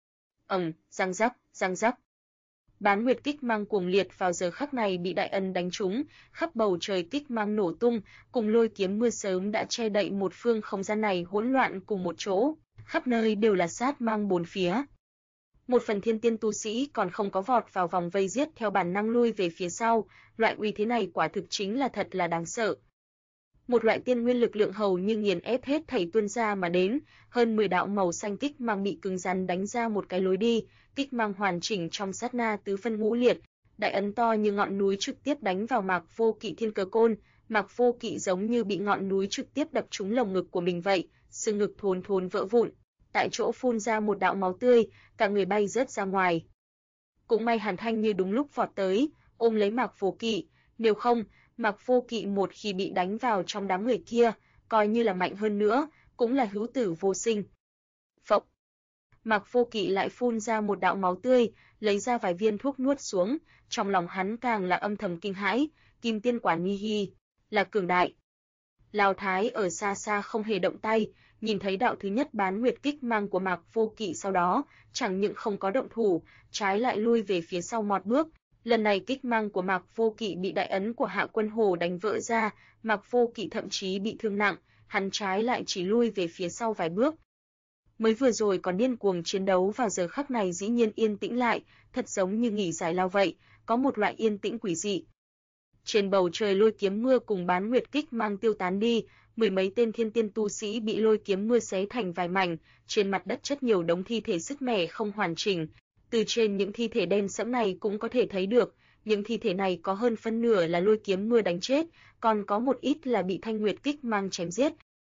Răng rắc, răng rắc. Bán Nguyệt Kích mang cuồng liệt vào giờ khắc này bị đại ấn đánh trúng, khắp bầu trời kích mang nổ tung, cùng lôi kiếm mưa sớm đã che đậy một phương không gian này hỗn loạn cùng một chỗ, khắp nơi đều là sát mang bốn phía. Một phần thiên tiên tu sĩ còn không có vọt vào vòng vây giết theo bản năng lui về phía sau, loại uy thế này quả thực chính là thật là đáng sợ. Một loại tiên nguyên lực lượng hầu như nghiền ép hết thảy tuôn ra mà đến, hơn 10 đạo màu xanh kích mang bị cứng rắn đánh ra một cái lối đi, kích mang hoàn chỉnh trong sát na tứ phân ngũ liệt, đại ấn to như ngọn núi trực tiếp đánh vào Mạc Vô Kỵ thiên cờ côn, Mạc Vô Kỵ giống như bị ngọn núi trực tiếp đập trúng lồng ngực của mình vậy, xương ngực thốn thốn vỡ vụn, tại chỗ phun ra một đạo máu tươi, cả người bay rớt ra ngoài. Cũng may Hàn Thanh Như đúng lúc vọt tới, ôm lấy Mạc Vô Kỵ, nếu không, Mạc Vô Kỵ một khi bị đánh vào trong đám người kia, coi như là mạnh hơn nữa, cũng là hữu tử vô sinh. Phộc. Mạc Vô Kỵ lại phun ra một đạo máu tươi, lấy ra vài viên thuốc nuốt xuống, trong lòng hắn càng là âm thầm kinh hãi, Kim Tiên Quả Nhi Hi, là cường đại. Lão Thái ở xa xa không hề động tay, nhìn thấy đạo thứ nhất Bán Nguyệt Kích mang của Mạc Vô Kỵ sau đó, chẳng những không có động thủ, trái lại lui về phía sau một bước. Lần này kích mang của Mạc Vô Kỵ bị đại ấn của Hạ Quân Hồ đánh vỡ ra, Mạc Vô Kỵ thậm chí bị thương nặng, hắn trái lại chỉ lui về phía sau vài bước. Mới vừa rồi còn điên cuồng chiến đấu vào giờ khắc này dĩ nhiên yên tĩnh lại, thật giống như nghỉ giải lao vậy, có một loại yên tĩnh quỷ dị. Trên bầu trời lôi kiếm mưa cùng Bán Nguyệt Kích mang tiêu tán đi, mười mấy tên thiên tiên tu sĩ bị lôi kiếm mưa xé thành vài mảnh, trên mặt đất chất nhiều đống thi thể sứt mẻ không hoàn chỉnh. Từ trên những thi thể đen sẫm này cũng có thể thấy được, những thi thể này có hơn phân nửa là lôi kiếm mưa đánh chết, còn có một ít là bị Thanh Nguyệt Kích mang chém giết.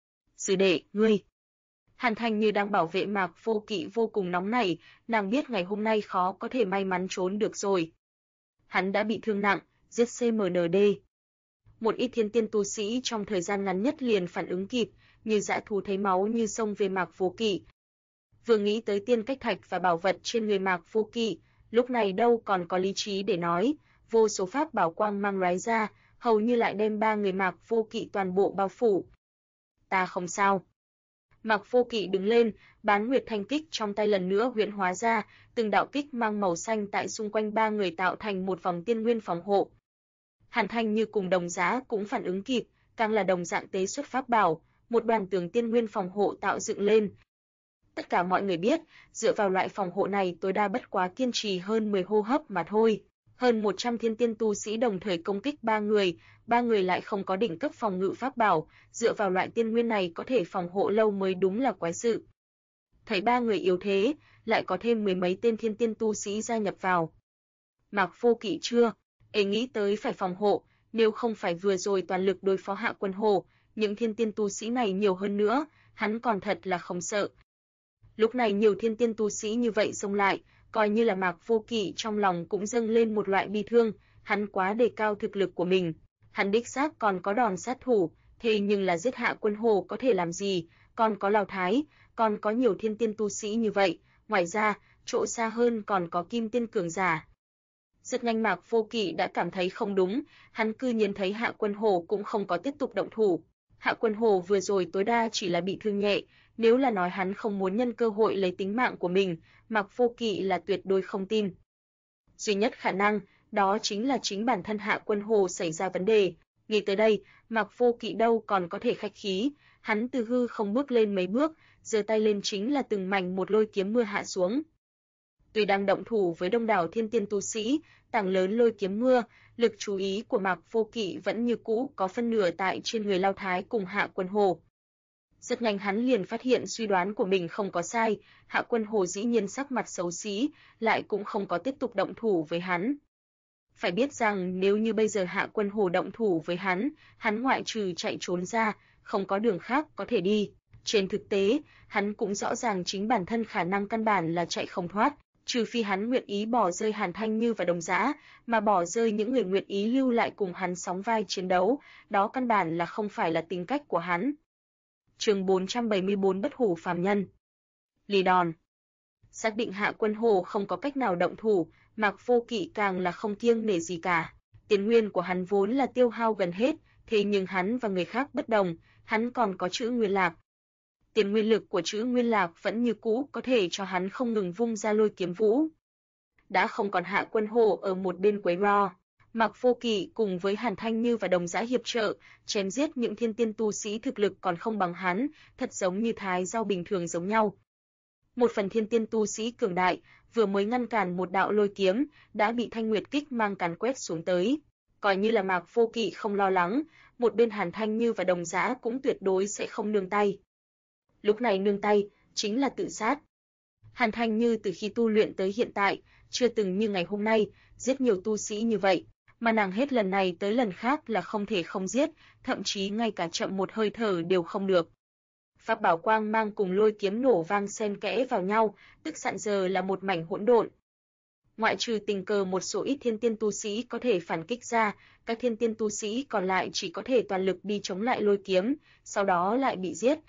Sư đệ, ngươi! Hàn Thanh Như đang bảo vệ Mạc Vô Kỵ vô cùng nóng nảy, nàng biết ngày hôm nay khó có thể may mắn trốn được rồi. Hắn đã bị thương nặng, giết CMND. Một ít thiên tiên tu sĩ trong thời gian ngắn nhất liền phản ứng kịp, như dã thú thấy máu như xông về Mạc Vô Kỵ. Vừa nghĩ tới tiên cách thạch và bảo vật trên người Mạc Vô Kỵ, lúc này đâu còn có lý trí để nói, vô số pháp bảo quang mang lóe ra, hầu như lại đem ba người Mạc Vô Kỵ toàn bộ bao phủ. Ta không sao. Mạc Vô Kỵ đứng lên, Bán Nguyệt Thanh Kích trong tay lần nữa huyễn hóa ra, từng đạo kích mang màu xanh tại xung quanh ba người tạo thành một vòng tiên nguyên phòng hộ. Hàn Thanh Như cùng Đồng Giá cũng phản ứng kịp, càng là đồng dạng tế xuất pháp bảo, một đoàn tường tiên nguyên phòng hộ tạo dựng lên. Tất cả mọi người biết, dựa vào loại phòng hộ này tối đa bất quá kiên trì hơn 10 hô hấp mà thôi. Hơn 100 thiên tiên tu sĩ đồng thời công kích ba người lại không có đỉnh cấp phòng ngự pháp bảo, dựa vào loại tiên nguyên này có thể phòng hộ lâu mới đúng là quái sự. Thấy ba người yếu thế, lại có thêm mười mấy tên thiên tiên tu sĩ gia nhập vào. Mạc Vô Kỵ chưa nghĩ tới phải phòng hộ, nếu không phải vừa rồi toàn lực đối phó Hạ Quân Hồ, những thiên tiên tu sĩ này nhiều hơn nữa, hắn còn thật là không sợ. Lúc này nhiều thiên tiên tu sĩ như vậy xông lại, coi như là Mạc Vô Kỵ trong lòng cũng dâng lên một loại bi thương, hắn quá đề cao thực lực của mình, hắn đích xác còn có đòn sát thủ, thế nhưng là giết Hạ Quân Hồ có thể làm gì, còn có Lão Thái, còn có nhiều thiên tiên tu sĩ như vậy, ngoài ra, chỗ xa hơn còn có kim tiên cường giả. Rất nhanh Mạc Vô Kỵ đã cảm thấy không đúng, hắn cư nhiên thấy Hạ Quân Hồ cũng không có tiếp tục động thủ. Hạ Quân Hồ vừa rồi tối đa chỉ là bị thương nhẹ, nếu là nói hắn không muốn nhân cơ hội lấy tính mạng của mình, Mạc Vô Kỵ là tuyệt đối không tin. Duy nhất khả năng, đó chính là chính bản thân Hạ Quân Hồ xảy ra vấn đề. Nghĩ tới đây, Mạc Vô Kỵ đâu còn có thể khách khí, hắn từ hư không bước lên mấy bước, giơ tay lên chính là từng mảnh một lôi kiếm mưa hạ xuống. Tuy đang động thủ với đông đảo thiên tiên tu sĩ, tảng lớn lôi kiếm mưa, lực chú ý của Mạc Vô Kỵ vẫn như cũ có phân nửa tại trên người Lão Thái cùng Hạ Quân Hồ. Rất nhanh hắn liền phát hiện suy đoán của mình không có sai, Hạ Quân Hồ dĩ nhiên sắc mặt xấu xí, lại cũng không có tiếp tục động thủ với hắn. Phải biết rằng nếu như bây giờ Hạ Quân Hồ động thủ với hắn ngoại trừ chạy trốn ra, không có đường khác có thể đi. Trên thực tế, hắn cũng rõ ràng chính bản thân khả năng căn bản là chạy không thoát, trừ phi hắn nguyện ý bỏ rơi Hàn Thanh Như và Đồng Dã, mà bỏ rơi những người nguyện ý lưu lại cùng hắn sóng vai chiến đấu, đó căn bản là không phải là tính cách của hắn. Chương 474 Bất hủ phàm nhân. Lì đòn. Xác định Hạ Quân Hồ không có cách nào động thủ, Mạc Vô Kỵ càng là không kiêng nể gì cả. Tiền nguyên của hắn vốn là tiêu hao gần hết, thế nhưng hắn và người khác bất đồng, hắn còn có chữ Nguyên Lạc. Tiền nguyên lực của chữ Nguyên Lạc vẫn như cũ có thể cho hắn không ngừng vung ra lôi kiếm vũ. Đã không còn Hạ Quân Hồ ở một bên quấy ro, Mạc Vô Kỵ cùng với Hàn Thanh Như và Đồng Dã hiệp trợ, chém giết những thiên tiên tu sĩ thực lực còn không bằng hắn, thật giống như thái rau bình thường giống nhau. Một phần thiên tiên tu sĩ cường đại, vừa mới ngăn cản một đạo lôi kiếm, đã bị Thanh Nguyệt Kích mang càn quét xuống tới. Coi như là Mạc Vô Kỵ không lo lắng, một bên Hàn Thanh Như và Đồng Dã cũng tuyệt đối sẽ không nương tay. Lúc này nương tay, chính là tự sát. Hàn Thanh Như từ khi tu luyện tới hiện tại, chưa từng như ngày hôm nay, giết nhiều tu sĩ như vậy, mà nàng hết lần này tới lần khác là không thể không giết, thậm chí ngay cả chậm một hơi thở đều không được. Pháp bảo quang mang cùng lôi kiếm nổ vang xen kẽ vào nhau, tức sạn giờ là một mảnh hỗn độn. Ngoại trừ tình cờ một số ít thiên tiên tu sĩ có thể phản kích ra, các thiên tiên tu sĩ còn lại chỉ có thể toàn lực đi chống lại lôi kiếm, sau đó lại bị giết.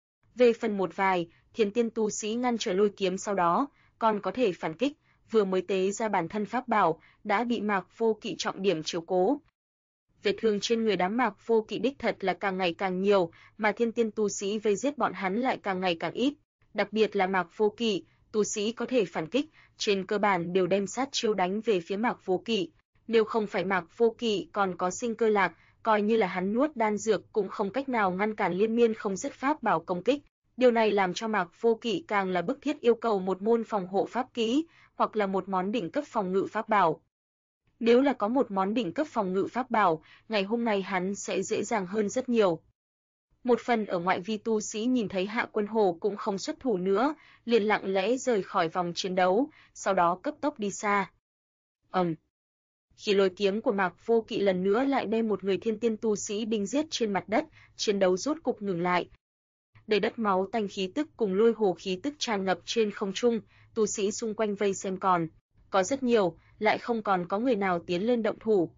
Về phần một vài, thiên tiên tu sĩ ngăn trở lôi kiếm sau đó, còn có thể phản kích, vừa mới tế ra bản thân pháp bảo, đã bị Mạc Vô Kỵ trọng điểm chiếu cố. Vết thương trên người đám Mạc Vô Kỵ đích thật là càng ngày càng nhiều, mà thiên tiên tu sĩ vây giết bọn hắn lại càng ngày càng ít. Đặc biệt là Mạc Vô Kỵ, tu sĩ có thể phản kích, trên cơ bản đều đem sát chiêu đánh về phía Mạc Vô Kỵ. Nếu không phải Mạc Vô Kỵ còn có sinh cơ lạc, coi như là hắn nuốt đan dược cũng không cách nào ngăn cản liên miên không dứt pháp bảo công kích. Điều này làm cho Mạc Vô Kỵ càng là bức thiết yêu cầu một môn phòng hộ pháp kỹ, hoặc là một món đỉnh cấp phòng ngự pháp bảo. Nếu là có một món đỉnh cấp phòng ngự pháp bảo, ngày hôm nay hắn sẽ dễ dàng hơn rất nhiều. Một phần ở ngoại vi tu sĩ nhìn thấy Hạ Quân Hồ cũng không xuất thủ nữa, liền lặng lẽ rời khỏi vòng chiến đấu, sau đó cấp tốc đi xa. Khi lôi kiếm của Mạc Vô Kỵ lần nữa lại đem một người thiên tiên tu sĩ đinh giết trên mặt đất, chiến đấu rốt cục ngừng lại. Đầy đất máu tanh khí tức cùng lôi hồ khí tức tràn ngập trên không trung, tu sĩ xung quanh vây xem còn có rất nhiều, lại không còn có người nào tiến lên động thủ.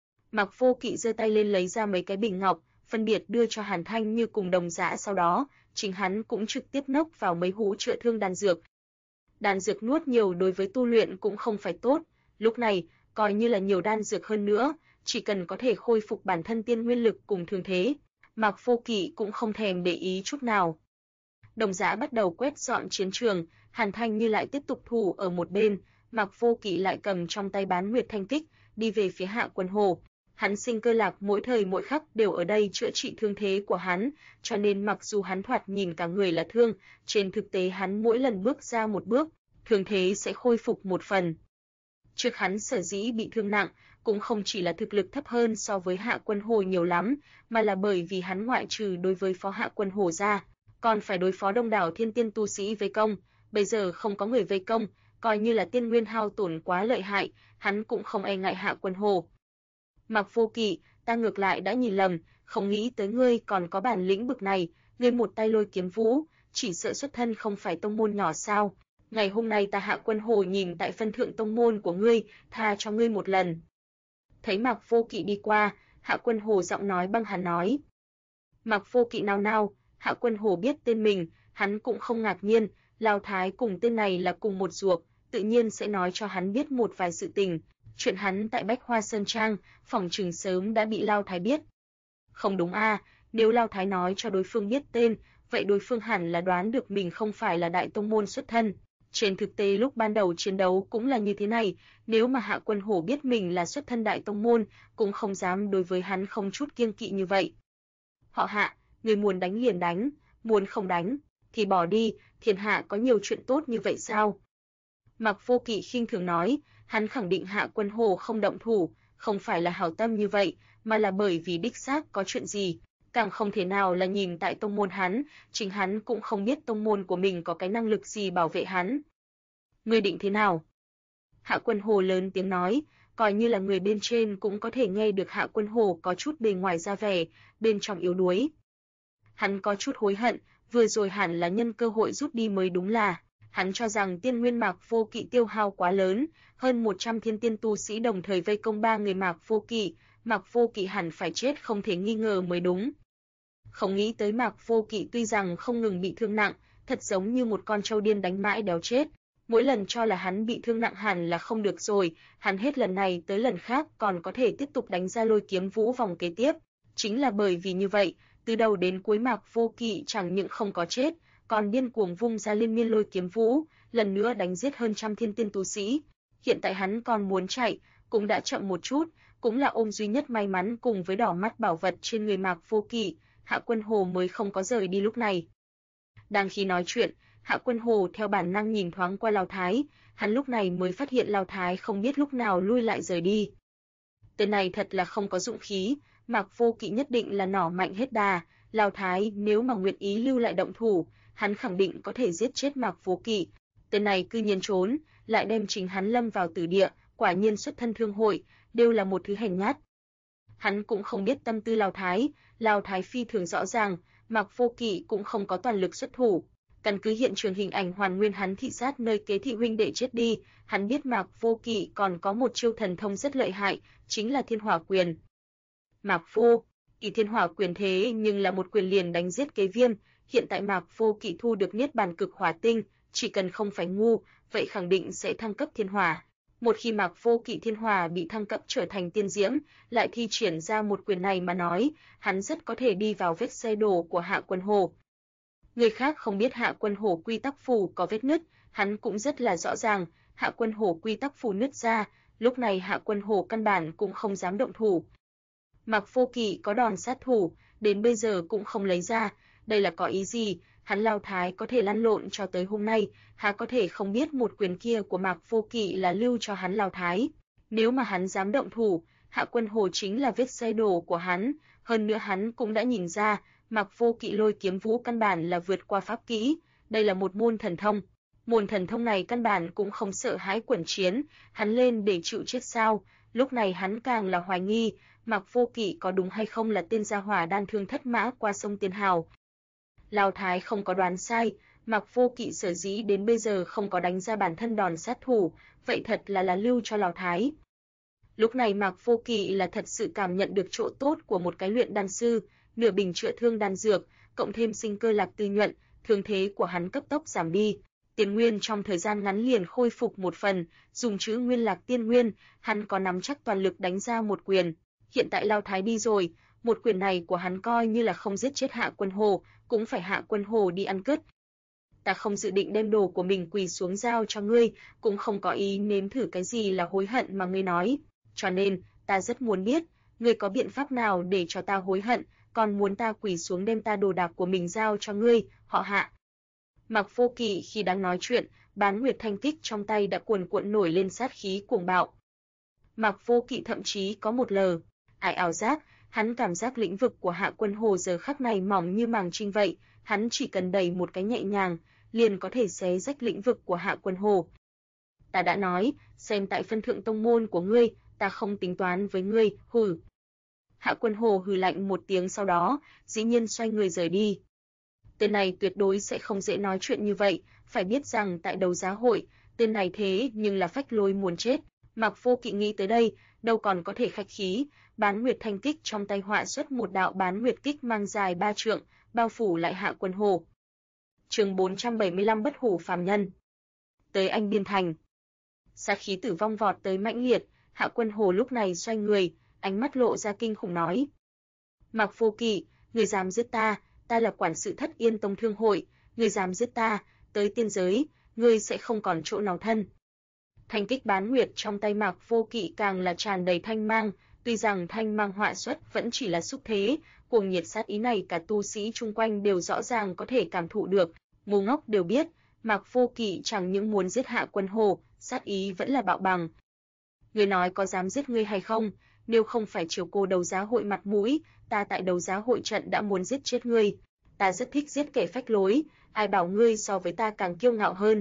Mạc Vô Kỵ giơ tay lên lấy ra mấy cái bình ngọc, phân biệt đưa cho Hàn Thanh Như cùng Đồng Dã, sau đó, chính hắn cũng trực tiếp nốc vào mấy hũ chữa thương đan dược. Đan dược nuốt nhiều đối với tu luyện cũng không phải tốt, lúc này, coi như là nhiều đan dược hơn nữa, chỉ cần có thể khôi phục bản thân tiên nguyên lực cùng thương thế, Mạc Vô Kỵ cũng không thèm để ý chút nào. Đồng Dã bắt đầu quét dọn chiến trường, Hàn Thanh Như lại tiếp tục thủ ở một bên, Mạc Vô Kỵ lại cầm trong tay Bán Nguyệt Thanh Kích, đi về phía Hạ Quân Hồ. Hắn Sinh Cơ Lạc mỗi thời mỗi khắc đều ở đây chữa trị thương thế của hắn, cho nên mặc dù hắn thoạt nhìn cả người là thương, trên thực tế hắn mỗi lần bước ra một bước, thương thế sẽ khôi phục một phần. Trước hắn sở dĩ bị thương nặng, cũng không chỉ là thực lực thấp hơn so với Hạ Quân Hồ nhiều lắm, mà là bởi vì hắn ngoại trừ đối với phó Hạ Quân Hồ ra, còn phải đối phó đông đảo thiên tiên tu sĩ vây công, bây giờ không có người vây công, coi như là tiên nguyên hao tổn quá lợi hại, hắn cũng không e ngại Hạ Quân Hồ. Mạc Vô Kỵ, ta ngược lại đã nhìn lầm, không nghĩ tới ngươi còn có bản lĩnh bực này, ngươi một tay lôi kiếm vũ, chỉ sợ xuất thân không phải tông môn nhỏ sao? Ngày hôm nay ta Hạ Quân Hồ nhìn tại phân thượng tông môn của ngươi, tha cho ngươi một lần. Thấy Mạc Vô Kỵ đi qua, Hạ Quân Hồ giọng nói băng hàn nói. Mạc Vô Kỵ nao nao, Hạ Quân Hồ biết tên mình, hắn cũng không ngạc nhiên, Lão Thái cùng tên này là cùng một ruột, tự nhiên sẽ nói cho hắn biết một vài sự tình. Chuyện hắn tại Bách Hoa Sơn Trang, phỏng chừng sớm đã bị Lão Thái biết. Không đúng a, nếu Lão Thái nói cho đối phương biết tên, vậy đối phương hẳn là đoán được mình không phải là đại tông môn xuất thân. Trên thực tế lúc ban đầu chiến đấu cũng là như thế này, nếu mà Hạ Quân Hổ biết mình là xuất thân đại tông môn, cũng không dám đối với hắn không chút kiêng kỵ như vậy. Họ Hạ, người muốn đánh liền đánh, muốn không đánh thì bỏ đi, thiên hạ có nhiều chuyện tốt như vậy sao? Mạc Vô Kỵ khinh thường nói, hắn khẳng định Hạ Quân Hổ không động thủ, không phải là hảo tâm như vậy, mà là bởi vì đích xác có chuyện gì, càng không thể nào là nhìn tại tông môn hắn, chính hắn cũng không biết tông môn của mình có cái năng lực gì bảo vệ hắn. Ngươi định thế nào? Hạ Quân Hồ lớn tiếng nói, coi như là người bên trên cũng có thể nghe được Hạ Quân Hồ có chút bề ngoài ra vẻ, bên trong yếu đuối. Hắn có chút hối hận, vừa rồi hẳn là nhân cơ hội rút đi mới đúng là. Hắn cho rằng tiên nguyên Mạc Vô Kỵ tiêu hao quá lớn, hơn 100 thiên tiên tu sĩ đồng thời vây công 3 người Mạc Vô Kỵ, Mạc Vô Kỵ hẳn phải chết không thể nghi ngờ mới đúng. Không nghĩ tới Mạc Vô Kỵ tuy rằng không ngừng bị thương nặng, thật giống như một con trâu điên đánh mãi đéo chết. Mỗi lần cho là hắn bị thương nặng hẳn là không được rồi, hắn hết lần này tới lần khác còn có thể tiếp tục đánh ra lôi kiếm vũ vòng kế tiếp. Chính là bởi vì như vậy, từ đầu đến cuối Mạc Vô Kỵ chẳng những không có chết, còn điên cuồng vung ra liên miên lôi kiếm vũ, lần nữa đánh giết hơn trăm thiên tiên tu sĩ. Hiện tại hắn còn muốn chạy, cũng đã chậm một chút, cũng là ôm duy nhất may mắn cùng với đỏ mắt bảo vật trên người Mạc Vô Kỵ, Hạ Quân Hồ mới không có rời đi lúc này. Đang khi nói chuyện, Hạ Quân Hồ theo bản năng nhìn thoáng qua Lão Thái, hắn lúc này mới phát hiện Lão Thái không biết lúc nào lui lại rời đi. Tên này thật là không có dũng khí, Mạc Vô Kỵ nhất định là nỏ mạnh hết đà, Lão Thái nếu mà nguyện ý lưu lại động thủ, hắn khẳng định có thể giết chết Mạc Vô Kỵ. Tên này cư nhiên trốn, lại đem chính hắn lâm vào tử địa, quả nhiên xuất thân thương hội, đều là một thứ hèn nhát. Hắn cũng không biết tâm tư Lão Thái phi thường rõ ràng, Mạc Vô Kỵ cũng không có toàn lực xuất thủ. Căn cứ hiện trường hình ảnh hoàn nguyên hắn thị sát nơi kế thị huynh đệ chết đi, hắn biết Mạc Vô Kỵ còn có một chiêu thần thông rất lợi hại, chính là Thiên Hỏa Quyền. Mạc Vô Kỵ Thiên Hỏa Quyền thế nhưng là một quyền liền đánh giết Kế Viêm, hiện tại Mạc Vô Kỵ thu được Niết Bàn Cực Hỏa Tinh, chỉ cần không phải ngu, vậy khẳng định sẽ thăng cấp Thiên Hỏa. Một khi Mạc Vô Kỵ Thiên Hỏa bị thăng cấp trở thành tiên diễm, lại thi triển ra một quyền này mà nói, hắn rất có thể đi vào vết xe đổ của Hạ Quân Hồ. Người khác không biết Hạ Quân Hổ quy tắc phù có vết nứt, hắn cũng rất là rõ ràng, Hạ Quân Hổ quy tắc phù nứt ra, lúc này Hạ Quân Hổ căn bản cũng không dám động thủ. Mạc Vô Kỵ có đòn sát thủ, đến bây giờ cũng không lấy ra, đây là có ý gì? Hắn Lão Thái có thể lăn lộn cho tới hôm nay, há có thể không biết một quyền kia của Mạc Vô Kỵ là lưu cho hắn Lão Thái. Nếu mà hắn dám động thủ, Hạ Quân Hổ chính là vết xe đổ của hắn, hơn nữa hắn cũng đã nhìn ra, Mạc Vô Kỵ Lôi Kiếm Vũ căn bản là vượt qua pháp kỹ, đây là một môn thần thông. Môn thần thông này căn bản cũng không sợ hãi quần chiến, hắn lên để chịu chết sao? Lúc này hắn càng là hoài nghi, Mạc Vô Kỵ có đúng hay không là tên gia hỏa đan thương thất mã qua sông Tiên Hào. Lão Thái không có đoán sai, Mạc Vô Kỵ sở dĩ đến bây giờ không có đánh ra bản thân đòn sát thủ, vậy thật là lưu cho Lão Thái. Lúc này Mạc Vô Kỵ là thật sự cảm nhận được chỗ tốt của một cái luyện đan sư, nửa bình chữa thương đan dược, cộng thêm sinh cơ lạc tư nhuận, thương thế của hắn cấp tốc giảm đi. Tiền nguyên trong thời gian ngắn liền khôi phục một phần, dùng chữ nguyên lạc tiên nguyên, hắn có nắm chắc toàn lực đánh ra một quyền. Hiện tại Lão Thái đi rồi, một quyền này của hắn coi như là không giết chết Hạ Quân Hồ, cũng phải Hạ Quân Hồ đi ăn cứt. Ta không dự định đem đồ của mình quỳ xuống giao cho ngươi, cũng không có ý nếm thử cái gì là hối hận mà ngươi nói. Cho nên, ta rất muốn biết, ngươi có biện pháp nào để cho ta hối hận, còn muốn ta quỳ xuống đem ta đồ đạc của mình giao cho ngươi, họ Hạ. Mạc Vô Kỵ khi đang nói chuyện, Bán Nguyệt Thanh Kích trong tay đã cuồn cuộn nổi lên sát khí cuồng bạo. Mạc Vô Kỵ thậm chí có một ảo giác, hắn cảm giác lĩnh vực của Hạ Quân Hồ giờ khắc này mỏng như màng trinh vậy, hắn chỉ cần đẩy một cái nhẹ nhàng, liền có thể xé rách lĩnh vực của Hạ Quân Hồ. Ta đã nói, xem tại phân thượng tông môn của ngươi, ta không tính toán với ngươi, hừ. Hạ Quân Hồ hừ lạnh một tiếng sau đó, dĩ nhiên xoay người rời đi. Tên này tuyệt đối sẽ không dễ nói chuyện như vậy, phải biết rằng tại đấu giá hội, tên này thế nhưng là phách lối muốn chết. Mạc Vô Kỵ nghĩ tới đây, đâu còn có thể khách khí, Bán Nguyệt Thanh Kích trong tay họa xuất một đạo Bán Nguyệt Kích mang dài 3 trượng, bao phủ lại Hạ Quân Hồ. Chương 475 Bất hủ phàm nhân. Tới Anh Biên Thành. Sát khí tử vong vọt tới mãnh liệt, Hạ Quân Hồ lúc này xoay người, ánh mắt lộ ra kinh khủng nói: "Mạc Vô Kỵ, ngươi dám giết ta, ta là quản sự Thất Yên Tông Thương hội, ngươi dám giết ta, tới tiên giới, ngươi sẽ không còn chỗ nào thân." Thanh kích Bán Nguyệt trong tay Mạc Vô Kỵ càng là tràn đầy thanh mang, tuy rằng thanh mang họa xuất vẫn chỉ là xúc thế, cuồng nhiệt sát ý này cả tu sĩ chung quanh đều rõ ràng có thể cảm thụ được, ngu ngốc đều biết, Mạc Vô Kỵ chẳng những muốn giết Hạ Quân Hồ, sát ý vẫn là bạo bằng. Ngươi nói có dám giết ngươi hay không, nếu không phải chiều cô đấu giá hội mặt mũi, ta tại đấu giá hội trận đã muốn giết chết ngươi. Ta rất thích giết kẻ phách lối, ai bảo ngươi so với ta càng kiêu ngạo hơn.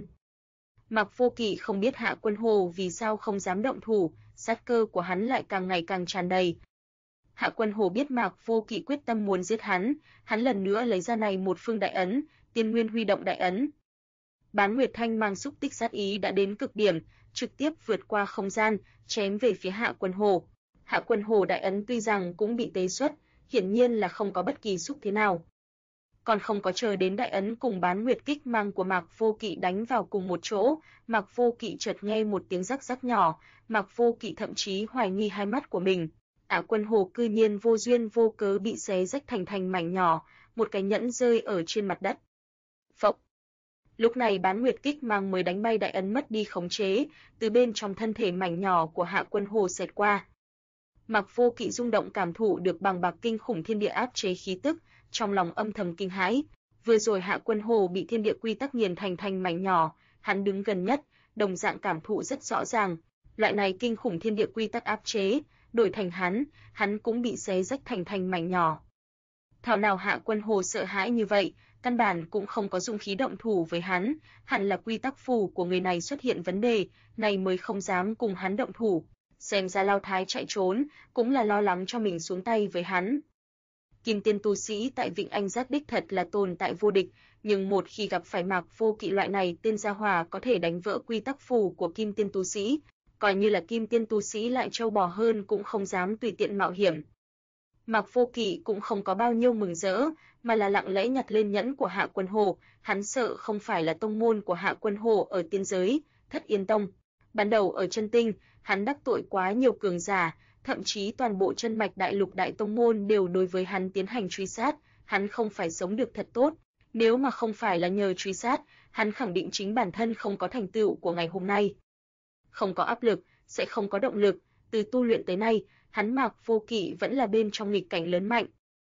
Mạc Vô Kỵ không biết Hạ Quân Hồ vì sao không dám động thủ, sát cơ của hắn lại càng ngày càng tràn đầy. Hạ Quân Hồ biết Mạc Vô Kỵ quyết tâm muốn giết hắn lần nữa lấy ra này một phương đại ấn, Tiên Nguyên huy động đại ấn. Bán Nguyệt Thanh mang xúc tích sát ý đã đến cực điểm, trực tiếp vượt qua không gian, chém về phía Hạ Quân Hồ. Hạ Quân Hồ đại ấn tuy rằng cũng bị tế xuất, hiển nhiên là không có bất kỳ xúc thế nào. Còn không có chờ đến đại ấn cùng Bán Nguyệt Kích mang của Mạc Vô Kỵ đánh vào cùng một chỗ, Mạc Vô Kỵ chợt nghe một tiếng rắc rắc nhỏ, Mạc Vô Kỵ thậm chí hoài nghi hai mắt của mình. Hạ Quân Hồ cư nhiên vô duyên vô cớ bị xé rách thành mảnh nhỏ, một cái nhẫn rơi ở trên mặt đất. Phộc. Lúc này Bán Nguyệt Kích mang mới đánh bay đại ấn mất đi khống chế, từ bên trong thân thể mảnh nhỏ của Hạ Quân Hồ xẹt qua. Mạc Vô Kỵ rung động cảm thụ được bằng bạc kinh khủng thiên địa áp chế khí tức, trong lòng âm thầm kinh hãi. Vừa rồi Hạ Quân Hồ bị thiên địa quy tắc nghiền thành mảnh nhỏ, hắn đứng gần nhất, đồng dạng cảm thụ rất rõ ràng. Loại này kinh khủng thiên địa quy tắc áp chế, đổi thành hắn cũng bị xé rách thành mảnh nhỏ. Thảo nào Hạ Quân Hồ sợ hãi như vậy, căn bản cũng không có dũng khí động thủ với hắn, hẳn là quy tắc phù của người này xuất hiện vấn đề, này mới không dám cùng hắn động thủ. Xem ra Lao Thái chạy trốn, cũng là lo lắng cho mình xuống tay với hắn. Kim tiên tu sĩ tại Vịnh Anh Giác đích thật là tồn tại vô địch, nhưng một khi gặp phải Mạc Vô Kỵ loại này tên gia hỏa có thể đánh vỡ quy tắc phù của kim tiên tu sĩ, coi như là kim tiên tu sĩ lại trâu bò hơn cũng không dám tùy tiện mạo hiểm. Mạc Vô Kỵ cũng không có bao nhiêu mừng rỡ, mà là lặng lẽ nhặt lên nhẫn của Hạ Quân Hồ, hắn sợ không phải là tông môn của Hạ Quân Hồ ở tiên giới, Thất Yên Tông. Ban đầu ở chân tinh, hắn đắc tội quá nhiều cường giả, thậm chí toàn bộ chân mạch đại lục đại tông môn đều đối với hắn tiến hành truy sát, hắn không phải sống được thật tốt, nếu mà không phải là nhờ truy sát, hắn khẳng định chính bản thân không có thành tựu của ngày hôm nay. Không có áp lực, sẽ không có động lực, từ tu luyện tới nay, hắn Mạc Vô Kỵ vẫn là bên trong nghịch cảnh lớn mạnh.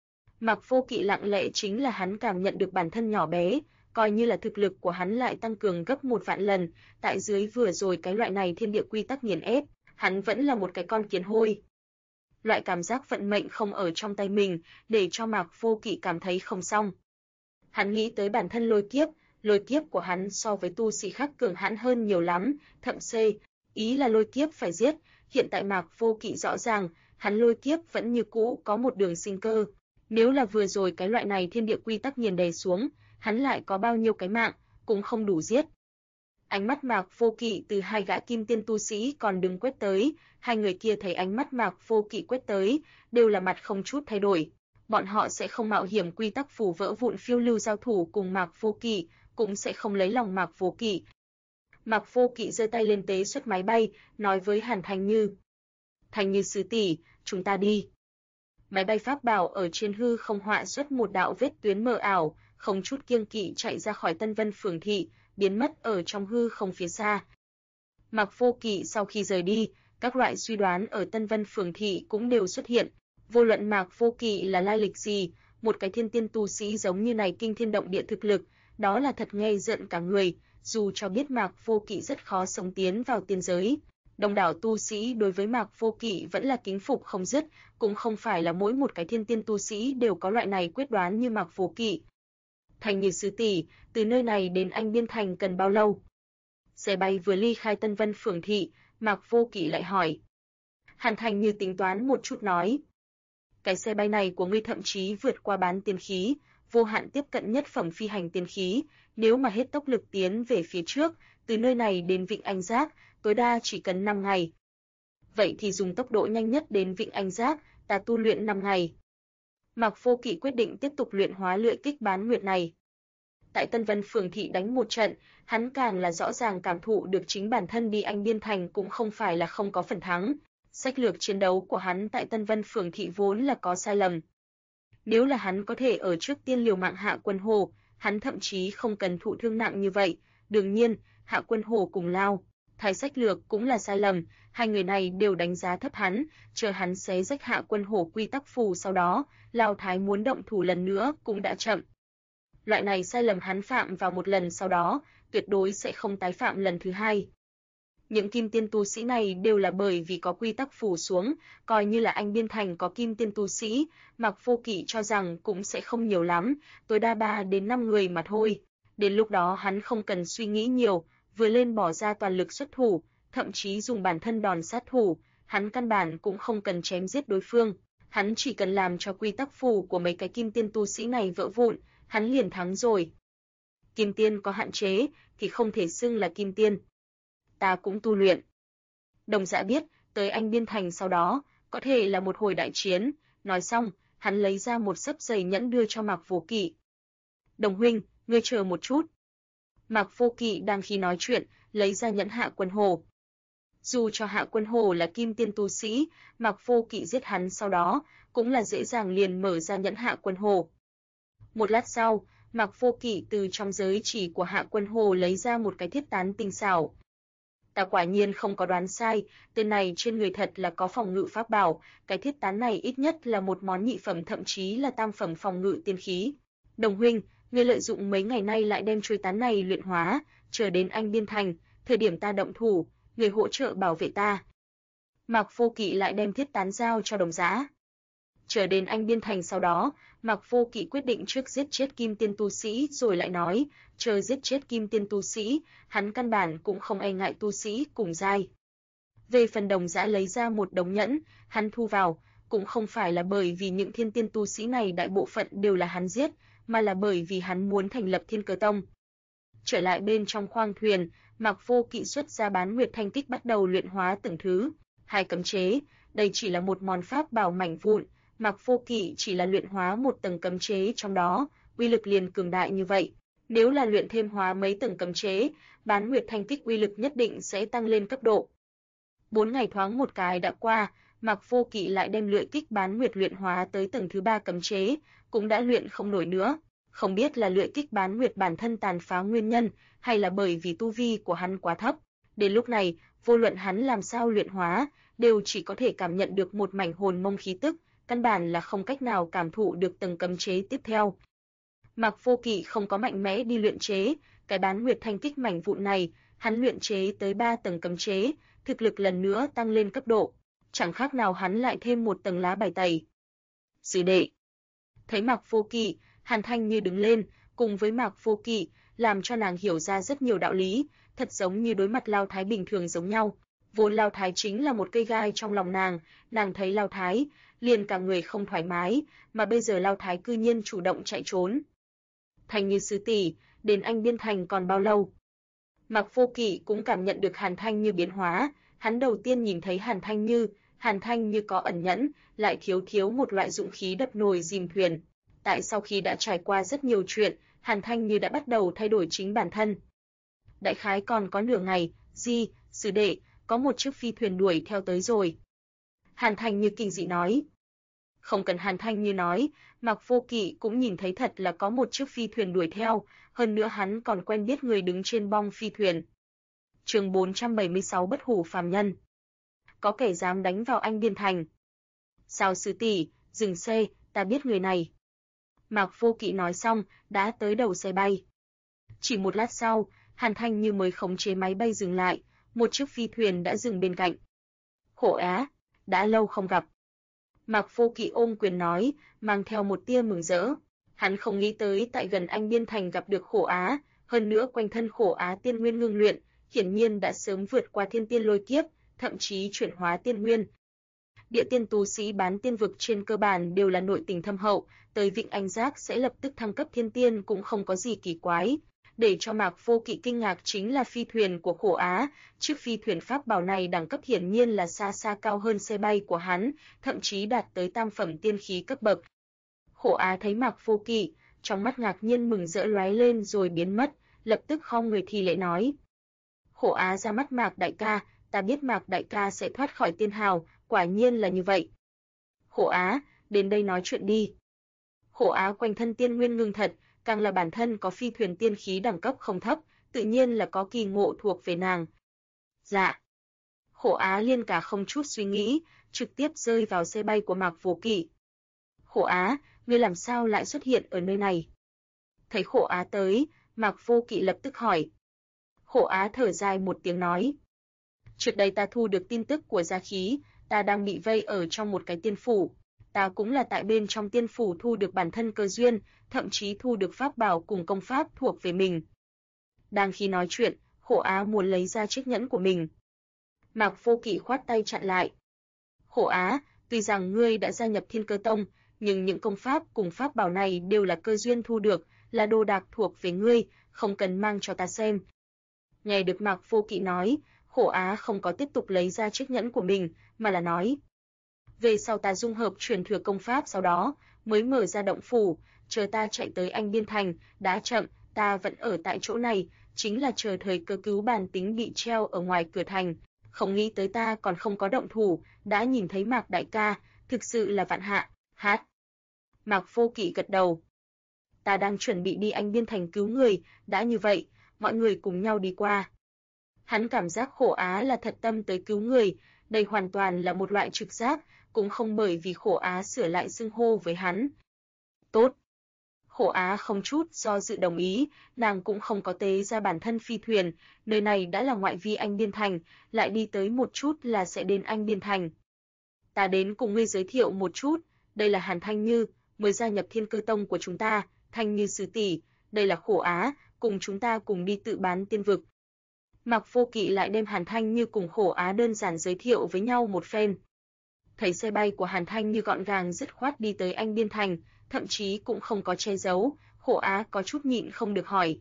Mạc Vô Kỵ lặng lẽ chính là hắn cảm nhận được bản thân nhỏ bé, coi như là thực lực của hắn lại tăng cường gấp 1 vạn lần, tại dưới vừa rồi cái loại này thiên địa quy tắc nghiền ép, hắn vẫn là một cái con kiến hôi. Loại cảm giác vận mệnh không ở trong tay mình, để cho Mạc Vô Kỵ cảm thấy không xong. Hắn nghĩ tới bản thân lôi kiếp của hắn so với tu sĩ khác cường hãn hơn nhiều lắm, thậm chí, ý là lôi kiếp phải giết, hiện tại Mạc Vô Kỵ rõ ràng, hắn lôi kiếp vẫn như cũ có một đường sinh cơ. Nếu là vừa rồi cái loại này thiên địa quy tắc nghiền đè xuống, hắn lại có bao nhiêu cái mạng, cũng không đủ giết. Ánh mắt Mạc Vô Kỵ từ hai gã kim tiên tu sĩ còn đứng quét tới, hai người kia thấy ánh mắt Mạc Vô Kỵ quét tới, đều là mặt không chút thay đổi. Bọn họ sẽ không mạo hiểm quy tắc phù vỡ vụn phiêu lưu giao thủ cùng Mạc Vô Kỵ, cũng sẽ không lấy lòng Mạc Vô Kỵ. Mạc Vô Kỵ giơ tay lên tế xuất máy bay, nói với Hàn Thành Như. Thành Như sư tỷ, chúng ta đi. Máy bay pháp bảo ở trên hư không họa xuất một đạo vết tuyến mờ ảo, không chút kiêng kỵ chạy ra khỏi Tân Vân Phường thị, biến mất ở trong hư không phía xa. Mạc Vô Kỵ sau khi rời đi, các loại suy đoán ở Tân Vân Phường thị cũng đều xuất hiện. Vô luận Mạc Vô Kỵ là lai lịch gì, một cái thiên tiên tu sĩ giống như này kinh thiên động địa thực lực, đó là thật nghe rợn cả người, dù cho biết Mạc Vô Kỵ rất khó sống tiến vào tiên giới. Đông đảo tu sĩ đối với Mạc Vô Kỵ vẫn là kính phục không dứt, cũng không phải là mỗi một cái thiên tiên tu sĩ đều có loại này quyết đoán như Mạc Vô Kỵ. Thành Như sư tỷ, từ nơi này đến Anh Biên Thành cần bao lâu? Xe bay vừa ly khai Tân Vân Phường thị, Mạc Vô Kỵ lại hỏi. Hàn Thành Như tính toán một chút nói. Cái xe bay này của ngươi thậm chí vượt qua bán tiên khí, vô hạn tiếp cận nhất phẩm phi hành tiên khí, nếu mà hết tốc lực tiến về phía trước, từ nơi này đến Vịnh Anh Giác, tối đa chỉ cần 5 ngày. Vậy thì dùng tốc độ nhanh nhất đến Vịnh Anh Giác, ta tu luyện 5 ngày. Mạc Vô Kỵ quyết định tiếp tục luyện hóa lưỡi kích bán nguyệt này. Tại Tân Vân Phường thị đánh một trận, hắn càng là rõ ràng cảm thụ được chính bản thân đi Anh Biên Thành cũng không phải là không có phần thắng. Sách lược chiến đấu của hắn tại Tân Vân Phường thị vốn là có sai lầm. Nếu là hắn có thể ở trước tiên liều mạng Hạ Quân Hồ, hắn thậm chí không cần thụ thương nặng như vậy. Đương nhiên, Hạ Quân Hồ cùng Lao Thái sách lược cũng là sai lầm, hai người này đều đánh giá thấp hắn, chờ hắn xé rách Hạ Quân Hồ quy tắc phù sau đó, Lao Thái muốn động thủ lần nữa cũng đã chậm. Loại này sai lầm hắn phạm vào một lần sau đó, tuyệt đối sẽ không tái phạm lần thứ hai. Những kim tiên tu sĩ này đều là bởi vì có quy tắc phủ xuống, coi như là Anh Biên Thành có kim tiên tu sĩ, Mạc Vô Kỵ cho rằng cũng sẽ không nhiều lắm, tối đa 3 đến 5 người mà thôi. Đến lúc đó hắn không cần suy nghĩ nhiều, vừa lên bỏ ra toàn lực xuất thủ, thậm chí dùng bản thân đòn sát thủ, hắn căn bản cũng không cần chém giết đối phương, hắn chỉ cần làm cho quy tắc phù của mấy cái kim tiên tu sĩ này vỡ vụn, hắn liền thắng rồi. Kim tiên có hạn chế thì không thể xưng là kim tiên. Ta cũng tu luyện. Đồng Dạ biết, tới Anh Biên Thành sau đó, có thể là một hồi đại chiến, nói xong, hắn lấy ra một xấp giày nhẫn đưa cho Mạc Vô Kỵ. Đồng huynh, ngươi chờ một chút. Mạc Vô Kỵ đang khi nói chuyện, lấy ra nhẫn Hạ Quân Hồ. Dù cho Hạ Quân Hồ là kim tiên tu sĩ, Mạc Vô Kỵ giết hắn sau đó, cũng là dễ dàng liền mở ra nhẫn Hạ Quân Hồ. Một lát sau, Mạc Vô Kỵ từ trong giới chỉ của Hạ Quân Hồ lấy ra một cái thiết tán tinh xảo. Ta quả nhiên không có đoán sai, tên này trên người thật là có phòng ngự pháp bảo, cái thiết tán này ít nhất là một món nhị phẩm thậm chí là tam phẩm phòng ngự tiên khí. Đồng huynh, ngươi lợi dụng mấy ngày nay lại đem chuôi tán này luyện hóa, chờ đến Anh Biên Thành, thời điểm ta động thủ, người hỗ trợ bảo vệ ta. Mạc Vô Kỵ lại đem thiết tán giao cho Đồng Dã. Chờ đến Anh Biên Thành sau đó, Mạc Vô Kỵ quyết định trước giết chết kim tiên tu sĩ rồi lại nói, chờ giết chết kim tiên tu sĩ, hắn căn bản cũng không e ngại tu sĩ cùng giai. Về phần Đồng Dã lấy ra một đống nhẫn, hắn thu vào, cũng không phải là bởi vì những thiên tiên tu sĩ này đại bộ phận đều là hắn giết, mà là bởi vì hắn muốn thành lập Thiên Cơ Tông. Trở lại bên trong khoang thuyền, Mạc Vô Kỵ xuất ra Bán Nguyệt Thanh Kích bắt đầu luyện hóa từng thứ, 2 cấm chế, đây chỉ là một món pháp bảo mảnh vụn. Mạc Vô Kỵ chỉ là luyện hóa một tầng cấm chế trong đó, uy lực liền cường đại như vậy. Nếu là luyện thêm hóa mấy tầng cấm chế, Bán Nguyệt Thanh Kích uy lực nhất định sẽ tăng lên cấp độ. 4 ngày thoáng một cái đã qua, Mạc Vô Kỵ lại đem lưỡi kích Bán Nguyệt luyện hóa tới tầng thứ 3 cấm chế, cũng đã luyện không nổi nữa. Không biết là lưỡi kích Bán Nguyệt bản thân tàn phá nguyên nhân, hay là bởi vì tu vi của hắn quá thấp. Đến lúc này, vô luận hắn làm sao luyện hóa, đều chỉ có thể cảm nhận được một mảnh hồn mông khí tức, căn bản là không cách nào cảm thụ được tầng cấm chế tiếp theo. Mạc Vô Kỵ không có mạnh mẽ đi luyện chế, cái Bán Nguyệt Thanh Kích mảnh vụn này, hắn luyện chế tới 3 tầng cấm chế, thực lực lần nữa tăng lên cấp độ. chẳng khác nào hắn lại thêm một tầng lá bài tẩy. Sư đệ. Thấy Mạc Vô Kỵ, Hàn Thanh Như đứng lên, cùng với Mạc Vô Kỵ, làm cho nàng hiểu ra rất nhiều đạo lý, thật giống như đối mặt Lao Thái bình thường giống nhau. Vốn Lao Thái chính là một cây gai trong lòng nàng thấy Lao Thái, liền cả người không thoải mái, mà bây giờ Lao Thái cư nhiên chủ động chạy trốn. Thanh Như sư tỷ, đến Anh Biên Thành còn bao lâu? Mạc Vô Kỵ cũng cảm nhận được Hàn Thanh Như biến hóa, hắn đầu tiên nhìn thấy Hàn Thanh Như có ẩn nhẫn, lại thiếu một loại dũng khí đập nồi dìm thuyền. Tại sau khi đã trải qua rất nhiều chuyện, Hàn Thanh Như đã bắt đầu thay đổi chính bản thân. Đại khái còn có nửa ngày, sư đệ, có một chiếc phi thuyền đuổi theo tới rồi. Hàn Thanh Như kinh dị nói. Không cần Hàn Thanh Như nói, Mạc Vô Kỵ cũng nhìn thấy thật là có một chiếc phi thuyền đuổi theo, hơn nữa hắn còn quen biết người đứng trên bong phi thuyền. Chương 476 Bất hủ phàm nhân. Có kẻ dám đánh vào Anh Biên Thành. Sao sư tỷ, dừng xe, ta biết người này. Mạc Vô Kỵ nói xong, đã tới đầu xe bay. Chỉ một lát sau, Hàn Thanh Như mới khống chế máy bay dừng lại, một chiếc phi thuyền đã dừng bên cạnh. Khổ Á, đã lâu không gặp. Mạc Vô Kỵ ôm quyền nói, mang theo một tia mừng rỡ. Hắn không nghĩ tới tại gần Anh Biên Thành gặp được Khổ Á, hơn nữa quanh thân Khổ Á tiên nguyên ngưng luyện, hiển nhiên đã sớm vượt qua thiên tiên lôi kiếp, thậm chí chuyển hóa tiên nguyên. Địa tiên tu sĩ bán tiên vực trên cơ bản đều là nội tình thâm hậu, tới Vịnh Anh Giác sẽ lập tức thăng cấp thiên tiên cũng không có gì kỳ quái. Để cho Mạc Vô Kỵ kinh ngạc chính là phi thuyền của Khổ Á, chiếc phi thuyền pháp bảo này đẳng cấp hiển nhiên là xa xa cao hơn xe bay của hắn, thậm chí đạt tới tam phẩm tiên khí cấp bậc. Khổ Á thấy Mạc Vô Kỵ, trong mắt ngạc nhiên mừng rỡ lóe lên rồi biến mất, lập tức khom người thi lễ nói. Khổ Á ra mắt Mạc đại ca, ta biết Mạc đại ca sẽ thoát khỏi tiên hào, quả nhiên là như vậy. Khổ Á, đến đây nói chuyện đi. Khổ Á quanh thân tiên nguyên ngưng thật, càng là bản thân có phi thuyền tiên khí đẳng cấp không thấp, tự nhiên là có kỳ ngộ thuộc về nàng. Dạ. Khổ Á liên cả không chút suy nghĩ, trực tiếp rơi vào xe bay của Mạc Vô Kỵ. Khổ Á, ngươi làm sao lại xuất hiện ở nơi này? Thấy Khổ Á tới, Mạc Vô Kỵ lập tức hỏi. Khổ Á thở dài một tiếng nói. Trước đây ta thu được tin tức của gia khí, ta đang bị vây ở trong một cái tiên phủ. Ta cũng là tại bên trong tiên phủ thu được bản thân cơ duyên, thậm chí thu được pháp bảo cùng công pháp thuộc về mình. Đang khi nói chuyện, Khổ Á muốn lấy ra chiếc nhẫn của mình. Mạc Vô Kỵ khoát tay chặn lại. Khổ Á, tuy rằng ngươi đã gia nhập Thiên Cơ Tông, nhưng những công pháp cùng pháp bảo này đều là cơ duyên thu được, là đồ đạc thuộc về ngươi, không cần mang cho ta xem. Nghe được Mạc Vô Kỵ nói, Khổ Á không có tiếp tục lấy ra chiếc nhẫn của mình, mà là nói. Về sau ta dung hợp truyền thừa công pháp sau đó, mới mở ra động phủ, chờ ta chạy tới Anh Biên Thành, đã chậm, ta vẫn ở tại chỗ này, chính là chờ thời cơ cứu bản tính bị treo ở ngoài cửa thành. Không nghĩ tới ta còn không có động thủ, đã nhìn thấy Mạc đại ca, thực sự là vạn hạ, hát. Mạc Vô Kỵ gật đầu. Ta đang chuẩn bị đi Anh Biên Thành cứu người, đã như vậy, mọi người cùng nhau đi qua. Hắn cảm giác Khổ Á là thật tâm tới cứu người, đây hoàn toàn là một loại trực giác, cũng không bởi vì Khổ Á sửa lại xưng hô với hắn. Tốt. Khổ Á không chút do dự đồng ý, nàng cũng không có tế ra bản thân phi thuyền, nơi này đã là ngoại vi Anh Biên Thành, lại đi tới một chút là sẽ đến Anh Biên Thành. Ta đến cùng ngươi giới thiệu một chút, đây là Hàn Thanh Như, mới gia nhập Thiên Cơ Tông của chúng ta, Thanh Như sư tỷ, đây là Khổ Á, cùng chúng ta cùng đi tự bán tiên vực. Mạc Vô Kỵ lại đem Hàn Thanh Như cùng Khổ Á đơn giản giới thiệu với nhau một phen. Thấy xe bay của Hàn Thanh Như gọn gàng dứt khoát đi tới Anh Biên Thành, thậm chí cũng không có che giấu, Khổ Á có chút nhịn không được hỏi.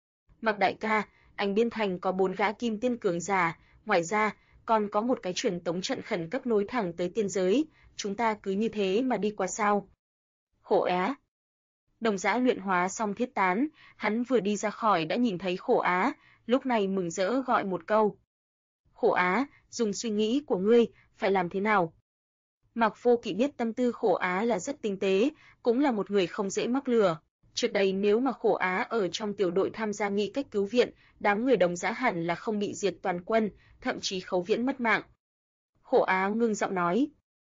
Mạc đại ca, Anh Biên Thành có 4 gã kim tiên cường giả, ngoài ra, còn có một cái truyền tống trận khẩn cấp nối thẳng tới tiên giới, chúng ta cứ như thế mà đi qua sao? Khổ Á. Đồng Dã luyện hóa xong thiết tán, hắn vừa đi ra khỏi đã nhìn thấy Khổ Á, lúc này mừng rỡ gọi một câu. Khổ Á, dùng suy nghĩ của ngươi, phải làm thế nào? Mạc Vô Kỵ biết tâm tư Khổ Á là rất tinh tế, cũng là một người không dễ mắc lừa. Trước đây nếu mà Khổ Á ở trong tiểu đội tham gia nghị cách cứu viện, đám người Đồng Dã hẳn là không bị diệt toàn quân, thậm chí Khấu Viễn mất mạng. Khổ Á ngưng giọng nói.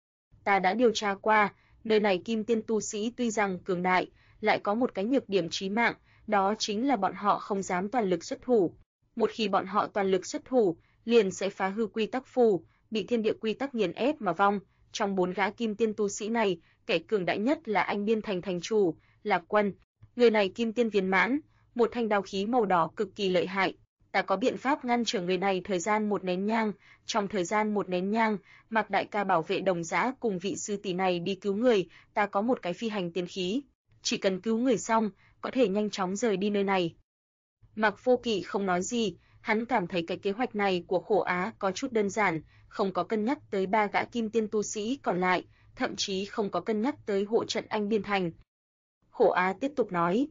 Ta đã điều tra qua, nơi này kim tiên tu sĩ tuy rằng cường đại, lại có một cái nhược điểm chí mạng, đó chính là bọn họ không dám toàn lực xuất thủ. Một khi bọn họ toàn lực xuất thủ, liền sẽ phá hư quy tắc phù, bị thiên địa quy tắc nghiền ép mà vong. Trong 4 gã kim tiên tu sĩ này, kẻ cường đại nhất là Anh Biên Thành thành chủ, Lạc Quân. Người này kim tiên viên mãn, một thanh đao khí màu đỏ cực kỳ lợi hại. Ta có biện pháp ngăn trở người này thời gian 1 nén nhang. Trong thời gian 1 nén nhang, Mạc đại ca bảo vệ Đồng Dã cùng vị sư tỷ này đi cứu người. Ta có một cái phi hành tiên khí, chỉ cần cứu người xong, có thể nhanh chóng rời đi nơi này. Mạc Vô Kỵ không nói gì, hắn cảm thấy cái kế hoạch này của Khổ Á có chút đơn giản, không có cân nhắc tới 3 gã kim tiên tu sĩ còn lại, thậm chí không có cân nhắc tới hộ trận Anh Biên Thành. Khổ Á tiếp tục nói: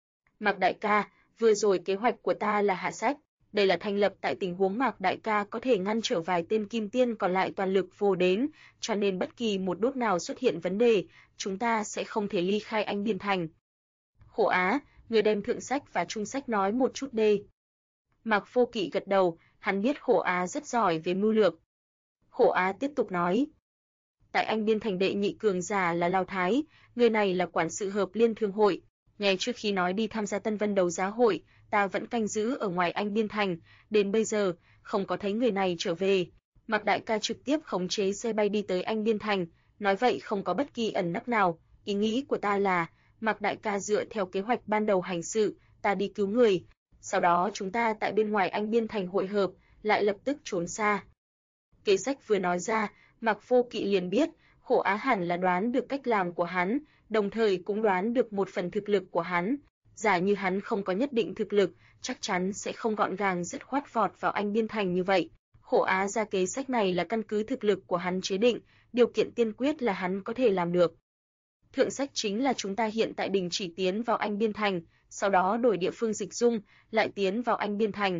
Mạc đại ca, vừa rồi kế hoạch của ta là hạ sách, đây là thành lập tại tình huống Mạc đại ca có thể ngăn trở vài tên kim tiên còn lại toàn lực vô đến, cho nên bất kỳ một đốt nào xuất hiện vấn đề, chúng ta sẽ không thể ly khai Anh Biên Thành. Khổ Á, người đem thượng sách và trung sách nói một chút đi. Mạc Vô Kỵ gật đầu, hắn biết Khổ Á rất giỏi về mưu lược. Khổ Á tiếp tục nói: tại Anh Biên Thành đệ nhị cường giả là Lao Thái, người này là quản sự hợp liên thương hội. Ngay trước khi nói đi tham gia Tân Vân đấu giá hội, ta vẫn canh giữ ở ngoài Anh Biên Thành, đến bây giờ không có thấy người này trở về. Mạc đại ca trực tiếp khống chế xe bay đi tới Anh Biên Thành, nói vậy không có bất kỳ ẩn nấp nào. Ý nghĩ của ta là, Mạc đại ca dựa theo kế hoạch ban đầu hành sự, ta đi cứu người, sau đó chúng ta tại bên ngoài Anh Biên Thành hội hợp, lại lập tức trốn xa. Kế sách vừa nói ra, Mạc Vô Kỵ liền biết, Khổ Á hẳn là đoán được cách làm của hắn, đồng thời cũng đoán được một phần thực lực của hắn. Giả như hắn không có nhất định thực lực, chắc chắn sẽ không gọn gàng dứt khoát vọt vào Anh Biên Thành như vậy. Khổ Á ra kế sách này là căn cứ thực lực của hắn chế định, điều kiện tiên quyết là hắn có thể làm được. Thượng sách chính là chúng ta hiện tại đình chỉ tiến vào Anh Biên Thành, sau đó đổi địa phương dịch dung, lại tiến vào Anh Biên Thành.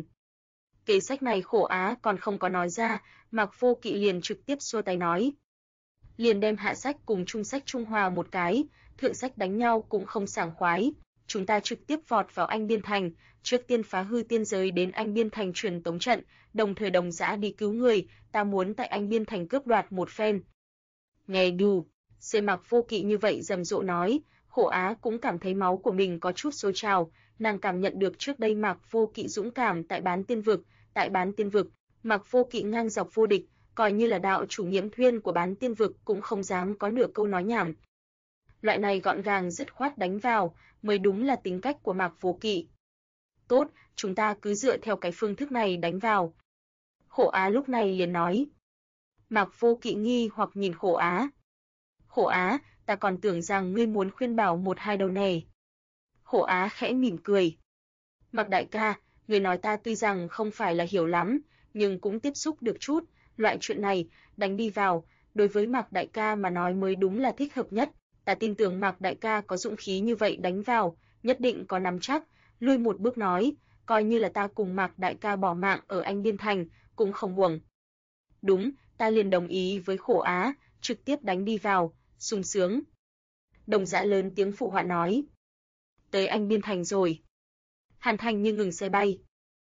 Kế sách này Khổ Á còn không có nói ra, Mạc Vô Kỵ liền trực tiếp xua tay nói: liền đem hạ sách cùng trung sách trung hòa một cái, thượng sách đánh nhau cũng không sảng khoái, chúng ta trực tiếp vọt vào Anh Biên Thành, trước tiên phá hư tiên giới đến Anh Biên Thành truyền tống trận, đồng thời Đồng Dã đi cứu người, ta muốn tại Anh Biên Thành cướp đoạt một phen. Nghe đủ, xem Mạc Vô Kỵ như vậy rầm rộ nói, Khổ Á cũng cảm thấy máu của mình có chút sôi trào, nàng cảm nhận được trước đây Mạc Vô Kỵ dũng cảm tại Bán Tiên vực, Mạc Vô Kỵ ngang dọc vô địch, coi như là đạo chủ Nghiễm Thuyên của Bán Tiên vực cũng không dám có nửa câu nói nhảm. Loại này gọn gàng dứt khoát đánh vào, mới đúng là tính cách của Mạc Vô Kỵ. Tốt, chúng ta cứ dựa theo cái phương thức này đánh vào. Khổ Á lúc này liền nói. Mạc Vô Kỵ nghi hoặc nhìn Khổ Á. Khổ Á, ta còn tưởng rằng ngươi muốn khuyên bảo một hai đầu nè. Khổ Á khẽ mỉm cười. Mạc đại ca, người nói ta tuy rằng không phải là hiểu lắm, nhưng cũng tiếp xúc được chút, loại chuyện này, đánh đi vào, đối với Mạc đại ca mà nói mới đúng là thích hợp nhất. Ta tin tưởng Mạc đại ca có dũng khí như vậy đánh vào, nhất định có nắm chắc, lui một bước nói, coi như là ta cùng Mạc đại ca bỏ mạng ở Anh Biên Thành, cũng không uổng. Đúng, ta liền đồng ý với Khổ Á, trực tiếp đánh đi vào, sung sướng. Đồng Dã lớn tiếng phụ họa nói. Tới Anh Biên Thành rồi. Hàn Thành như ngừng xe bay.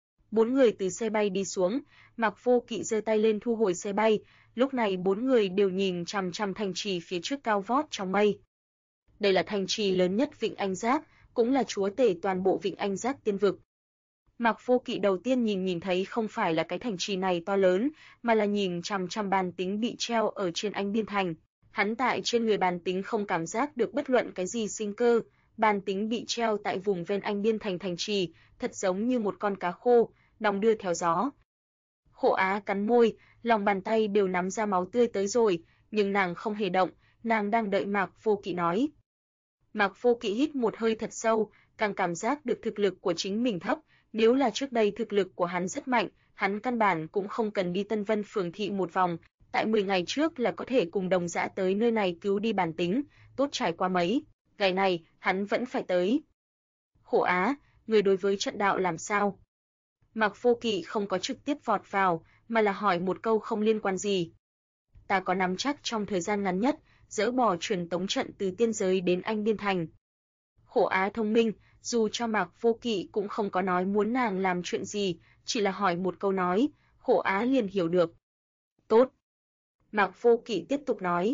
4 người từ xe bay đi xuống, Mạc Vô Kỵ giơ tay lên thu hồi xe bay, lúc này 4 người đều nhìn chằm chằm thành trì phía trước cao vót trong mây. Đây là thành trì lớn nhất Vịnh Anh Giác, cũng là chúa tể toàn bộ Vịnh Anh Giác tiên vực. Mạc Vô Kỵ đầu tiên nhìn thấy không phải là cái thành trì này to lớn, mà là nhìn chằm chằm bàn tính bị treo ở trên Anh Biên Thành. Hắn tại trên người bàn tính không cảm giác được bất luận cái gì sinh cơ, bàn tính bị treo tại vùng ven Anh Biên Thành thành trì, thật giống như một con cá khô, đong đưa theo gió. Khổ Á cắn môi, lòng bàn tay đều nắm ra máu tươi tới rồi, nhưng nàng không hề động, nàng đang đợi Mạc Vô Kỵ nói. Mạc Vô Kỵ hít một hơi thật sâu, càng cảm giác được thực lực của chính mình thấp, nếu là trước đây thực lực của hắn rất mạnh, hắn căn bản cũng không cần đi Tân Vân phường thị một vòng, tại 10 ngày trước là có thể cùng Đồng Dã tới nơi này cứu đi bản tính, tốt trải qua mấy ngày này, hắn vẫn phải tới. Khổ Á, người đối với trận đạo làm sao? Mạc Vô Kỵ không có trực tiếp vọt vào, mà là hỏi một câu không liên quan gì. Ta có nắm chắc trong thời gian ngắn nhất, dỡ bỏ truyền tống trận từ tiên giới đến Anh Biên Thành. Khổ Á thông minh, dù cho Mạc Vô Kỵ cũng không có nói muốn nàng làm chuyện gì, chỉ là hỏi một câu nói, Khổ Á liền hiểu được. Tốt. Mạc Vô Kỵ tiếp tục nói.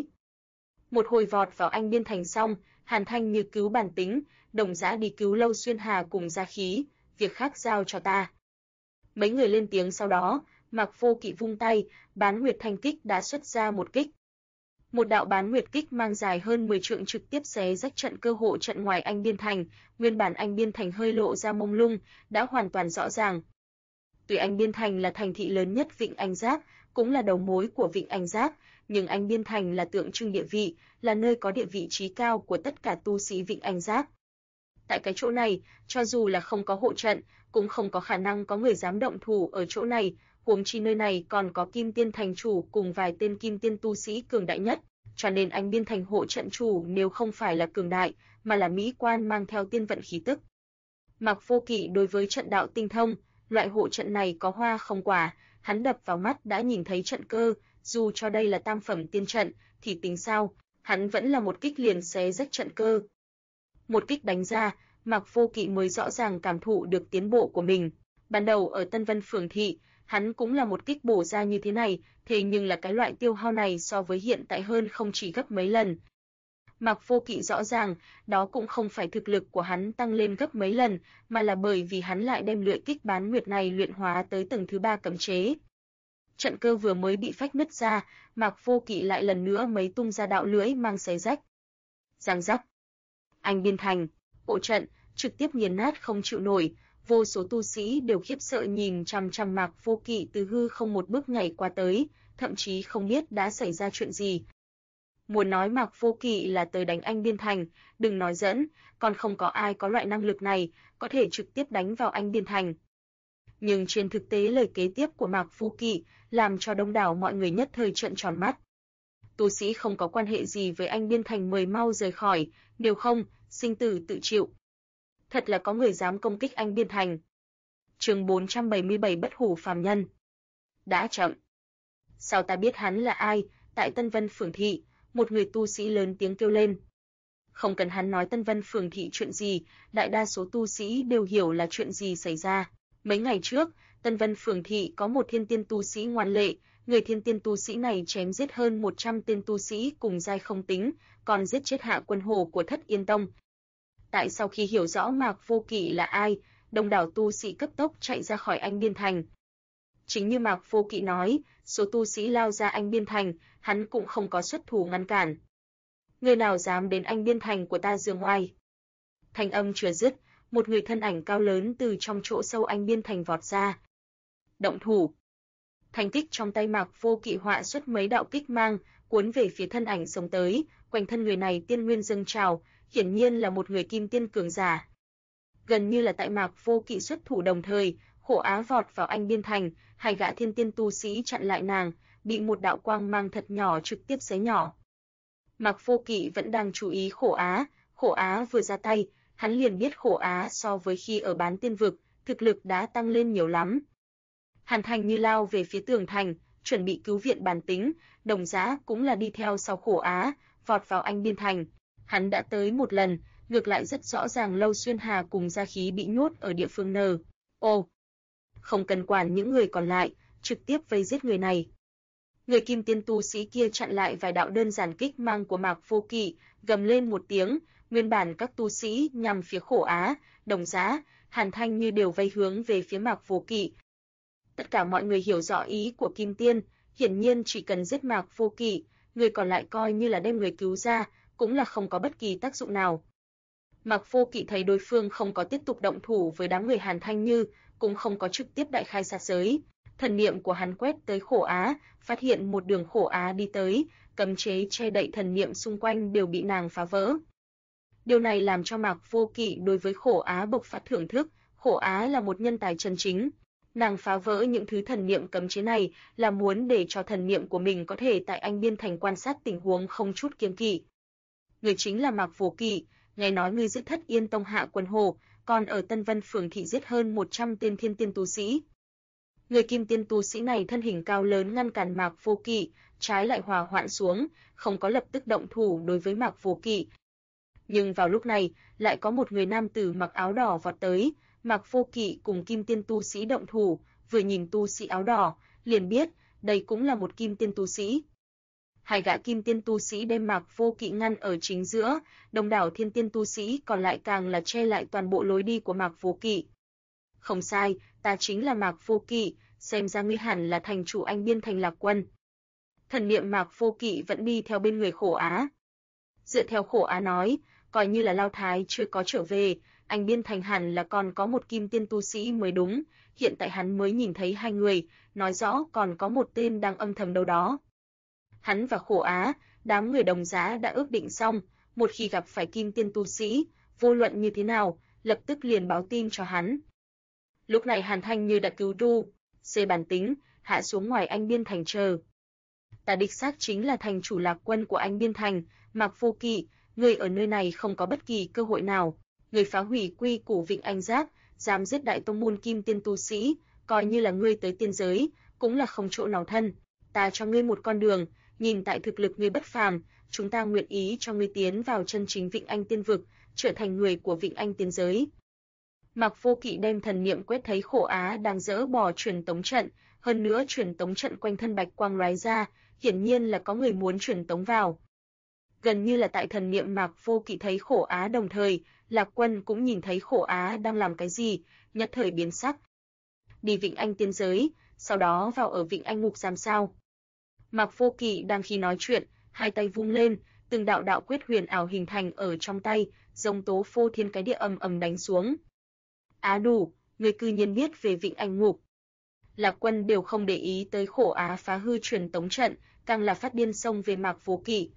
Một hồi vọt vào Anh Biên Thành xong, Hàn Thanh như cứu bản tính, Đồng Dã đi cứu Lâu Xuyên Hà cùng Gia Khí, việc khác giao cho ta. Mấy người lên tiếng sau đó, Mạc Vô Kỵ vung tay, Bán Nguyệt Thanh Kích đã xuất ra một kích. Một đạo Bán Nguyệt Kích mang dài hơn 10 trượng trực tiếp xé rách trận cơ hộ trận ngoài Anh Biên Thành, nguyên bản Anh Biên Thành hơi lộ ra mông lung, đã hoàn toàn rõ ràng. Tuy Anh Biên Thành là thành thị lớn nhất Vịnh Anh Giác, cũng là đầu mối của Vịnh Anh Giác, nhưng Anh Biên Thành là tượng trưng địa vị, là nơi có địa vị trí cao của tất cả tu sĩ Vịnh Anh Giác. Tại cái chỗ này, cho dù là không có hộ trận, cũng không có khả năng có người dám động thủ ở chỗ này, huống chi nơi này còn có Kim Tiên thành chủ cùng vài tên Kim Tiên tu sĩ cường đại nhất, cho nên Anh Biên Thành hộ trận chủ nếu không phải là cường đại, mà là mỹ quan mang theo tiên vận khí tức. Mạc Vô Kỵ đối với trận đạo tinh thông, loại hộ trận này có hoa không quả, hắn đập vào mắt đã nhìn thấy trận cơ, dù cho đây là tam phẩm tiên trận, thì tính sao, hắn vẫn là một kích liền xé rách trận cơ. Một kích đánh ra, Mạc Vô Kỵ mới rõ ràng cảm thụ được tiến bộ của mình. Ban đầu ở Tân Vân Phường Thị, hắn cũng là một kích bổ ra như thế này, thế nhưng là cái loại tiêu hao này so với hiện tại hơn không chỉ gấp mấy lần. Mạc Vô Kỵ rõ ràng, đó cũng không phải thực lực của hắn tăng lên gấp mấy lần, mà là bởi vì hắn lại đem luyện kích Bán Nguyệt này luyện hóa tới tầng thứ 3 cấm chế. Trận cơ vừa mới bị phách nứt ra, Mạc Vô Kỵ lại lần nữa mấy tung ra đạo lưỡi mang xé rách. Giang rắc. Anh Biên Thành, hộ trận, trực tiếp nghiền nát không chịu nổi, vô số tu sĩ đều khiếp sợ nhìn chằm chằm Mạc Vô Kỵ từ hư không một bước nhảy qua tới, thậm chí không biết đã xảy ra chuyện gì. Muốn nói Mạc Vô Kỵ là tới đánh Anh Biên Thành, đừng nói giỡn, còn không có ai có loại năng lực này, có thể trực tiếp đánh vào Anh Biên Thành. Nhưng trên thực tế lời kế tiếp của Mạc Vô Kỵ làm cho đông đảo mọi người nhất thời trợn tròn mắt. Tu sĩ không có quan hệ gì với Anh Biên Thành mời mau rời khỏi, nếu không, sinh tử tự chịu. Thật là có người dám công kích Anh Biên Thành. Chương 477 Bất Hủ phàm nhân. Đã chậm. Sao ta biết hắn là ai? Tại Tân Vân Phường Thị, một người tu sĩ lớn tiếng kêu lên. Không cần hắn nói Tân Vân Phường Thị chuyện gì, đại đa số tu sĩ đều hiểu là chuyện gì xảy ra. Mấy ngày trước, Tân Vân Phường Thị có một thiên tiên tu sĩ ngoan lệ, người thiên tiên tu sĩ này chém giết hơn 100 tên tu sĩ cùng giai không tính, còn giết chết Hạ Quân Hổ của Thất Yên Tông. Tại sau khi hiểu rõ Mạc Vô Kỵ là ai, đông đảo tu sĩ cấp tốc chạy ra khỏi Anh Biên Thành. Chính như Mạc Vô Kỵ nói, số tu sĩ lao ra Anh Biên Thành, hắn cũng không có xuất thủ ngăn cản. Người nào dám đến Anh Biên Thành của ta giương oai? Thanh âm chưa dứt, một người thân ảnh cao lớn từ trong chỗ sâu Anh Biên Thành vọt ra. Động thủ. Thanh kích trong tay Mạc Vô Kỵ họa xuất mấy đạo kích mang, cuốn về phía thân ảnh xông tới, quanh thân người này tiên nguyên dâng trào, hiển nhiên là một người kim tiên cường giả. Gần như là tại Mạc Vô Kỵ xuất thủ đồng thời, Khổ Á vọt vào Anh Biên Thành, hai gã thiên tiên tu sĩ chặn lại nàng, bị một đạo quang mang thật nhỏ trực tiếp xé nhỏ. Mạc Vô Kỵ vẫn đang chú ý Khổ Á vừa ra tay, hắn liền biết Khổ Á so với khi ở Bán Tiên Vực, thực lực đã tăng lên nhiều lắm. Hàn Thành như lao về phía tường thành, chuẩn bị cứu viện Bàn Tính, Đồng Giá cũng là đi theo sau Khổ Á, vọt vào Anh Biên Thành. Hắn đã tới một lần, ngược lại rất rõ ràng Lâu Xuyên Hà cùng Gia Khí bị nhốt ở địa phương N. Ô, không cần quản những người còn lại, trực tiếp vây giết người này. Người kim tiên tu sĩ kia chặn lại vài đạo đơn giản kích mang của Mạc Vô Kỵ, gầm lên một tiếng, nguyên bản các tu sĩ nhằm phía Khổ Á, Đồng Giá, Hàn Thanh như đều vây hướng về phía Mạc Vô Kỵ. Tất cả mọi người hiểu rõ ý của kim tiên, hiển nhiên chỉ cần giết Mạc Vô Kỵ, người còn lại coi như là đem người cứu ra, cũng là không có bất kỳ tác dụng nào. Mạc Vô Kỵ thấy đối phương không có tiếp tục động thủ với đám người Hàn Thanh Như, cũng không có trực tiếp đại khai sát giới. Thần niệm của hắn quét tới Khổ Á, phát hiện một đường Khổ Á đi tới, cấm chế che đậy thần niệm xung quanh đều bị nàng phá vỡ. Điều này làm cho Mạc Vô Kỵ đối với Khổ Á bộc phát thưởng thức, Khổ Á là một nhân tài chân chính. Nàng phá vỡ những thứ thần niệm cấm chế này là muốn để cho thần niệm của mình có thể tại Anh Biên Thành quan sát tình huống không chút kiêng kỵ. Người chính là Mạc Vô Kỵ, nghe nói ngươi giết Thất Yên Tông Hạ Quân Hổ, còn ở Tân Vân Phường Thị giết hơn 100 tên thiên tiên tu sĩ. Người kim tiên tu sĩ này thân hình cao lớn ngăn cản Mạc Vô Kỵ, trái lại hòa hoãn xuống, không có lập tức động thủ đối với Mạc Vô Kỵ. Nhưng vào lúc này, lại có một người nam tử mặc áo đỏ vọt tới, Mạc Vô Kỵ cùng kim tiên tu sĩ động thủ, vừa nhìn tu sĩ áo đỏ, liền biết, đây cũng là một kim tiên tu sĩ. Hai gã kim tiên tu sĩ đem Mạc Vô Kỵ ngăn ở chính giữa, đông đảo thiên tiên tu sĩ còn lại càng là che lại toàn bộ lối đi của Mạc Vô Kỵ. Không sai, ta chính là Mạc Vô Kỵ, xem ra ngươi hẳn là thành chủ Anh Biên Thành Lạc Quân. Thần niệm Mạc Vô Kỵ vẫn đi theo bên người Khổ Á. Dựa theo Khổ Á nói, coi như là Lao Thái chưa có trở về, Anh Biên Thành hẳn là còn có một kim tiên tu sĩ mới đúng, hiện tại hắn mới nhìn thấy hai người, nói rõ còn có một tên đang âm thầm đâu đó. Hắn và Khổ Á, đám người Đồng Giá đã ước định xong, một khi gặp phải kim tiên tu sĩ, vô luận như thế nào, lập tức liền báo tin cho hắn. Lúc này Hàn Thanh Như đã cứu Tu, xê bản tính, hạ xuống ngoài Anh Biên Thành chờ. Ta đích xác chính là thành chủ Lạc Quân của Anh Biên Thành, Mạc Vô Kỵ, ngươi ở nơi này không có bất kỳ cơ hội nào, ngươi phá hủy quy củ Vịnh Anh Giác, dám giết đại tông môn kim tiên tu sĩ, coi như là ngươi tới tiên giới, cũng là không chỗ nào thân. Ta cho ngươi một con đường, nhìn tại thực lực ngươi bất phàm, chúng ta nguyện ý cho ngươi tiến vào chân chính Vịnh Anh tiên vực, trở thành người của Vịnh Anh tiên giới. Mạc Vô Kỵ đem thần niệm quét thấy Khổ Á đang dỡ bỏ truyền tống trận, hơn nữa truyền tống trận quanh thân bạch quang lóe ra, hiển nhiên là có người muốn truyền tống vào. Gần như là tại thần niệm Mạc Vô Kỵ thấy Khổ Á đồng thời, Lạc Quân cũng nhìn thấy Khổ Á đang làm cái gì, nhất thời biến sắc. Đi Vịnh Anh tiên giới, sau đó vào ở Vịnh Anh ngục giam sao? Mạc Vô Kỵ đang khi nói chuyện, hai tay vung lên, từng đạo đạo quyết huyền ảo hình thành ở trong tay, giống tố phô thiên cái địa ầm ầm đánh xuống. Á đủ, người cư nhiên biết về Vịnh Anh ngục. Lạc Quân đều không để ý tới Khổ Á phá hư truyền tống trận, càng là phát điên xông về Mạc Vô Kỵ.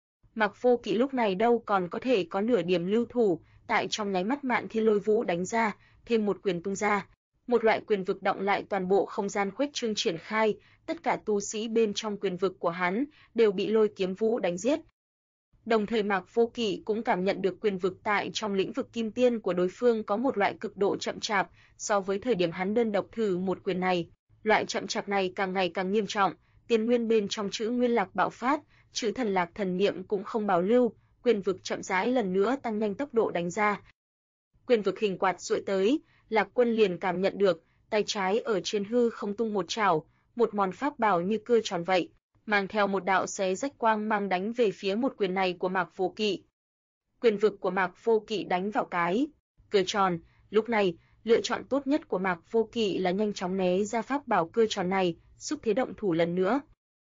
Mạc Vô Kỵ lúc này đâu còn có thể có nửa điểm lưu thủ, tại trong nháy mắt Mạn Thiên Lôi Vũ đánh ra, thêm một quyền tung ra, một loại quyền vực động lại toàn bộ không gian khuếch trương triển khai, tất cả tu sĩ bên trong quyền vực của hắn đều bị Lôi Kiếm Vũ đánh giết. Đồng thời Mạc Vô Kỵ cũng cảm nhận được quyền vực tại trong lĩnh vực kim tiên của đối phương có một loại cực độ chậm chạp, so với thời điểm hắn đơn độc thử một quyền này, loại chậm chạp này càng ngày càng nghiêm trọng, tiên nguyên bên trong chữ nguyên lạc bạo phát, chữ thần lạc thần niệm cũng không bảo lưu, quyền vực chậm rãi lần nữa tăng nhanh tốc độ đánh ra. Quyền vực hình quạt duỗi tới, Lạc Quân liền cảm nhận được, tay trái ở trên hư không tung một chảo, một món pháp bảo như cưa tròn vậy, mang theo một đạo xé rách quang mang đánh về phía một quyền này của Mạc Vô Kỵ. Quyền vực của Mạc Vô Kỵ đánh vào cái cưa tròn, lúc này, lựa chọn tốt nhất của Mạc Vô Kỵ là nhanh chóng né ra pháp bảo cưa tròn này, xúc thế động thủ lần nữa.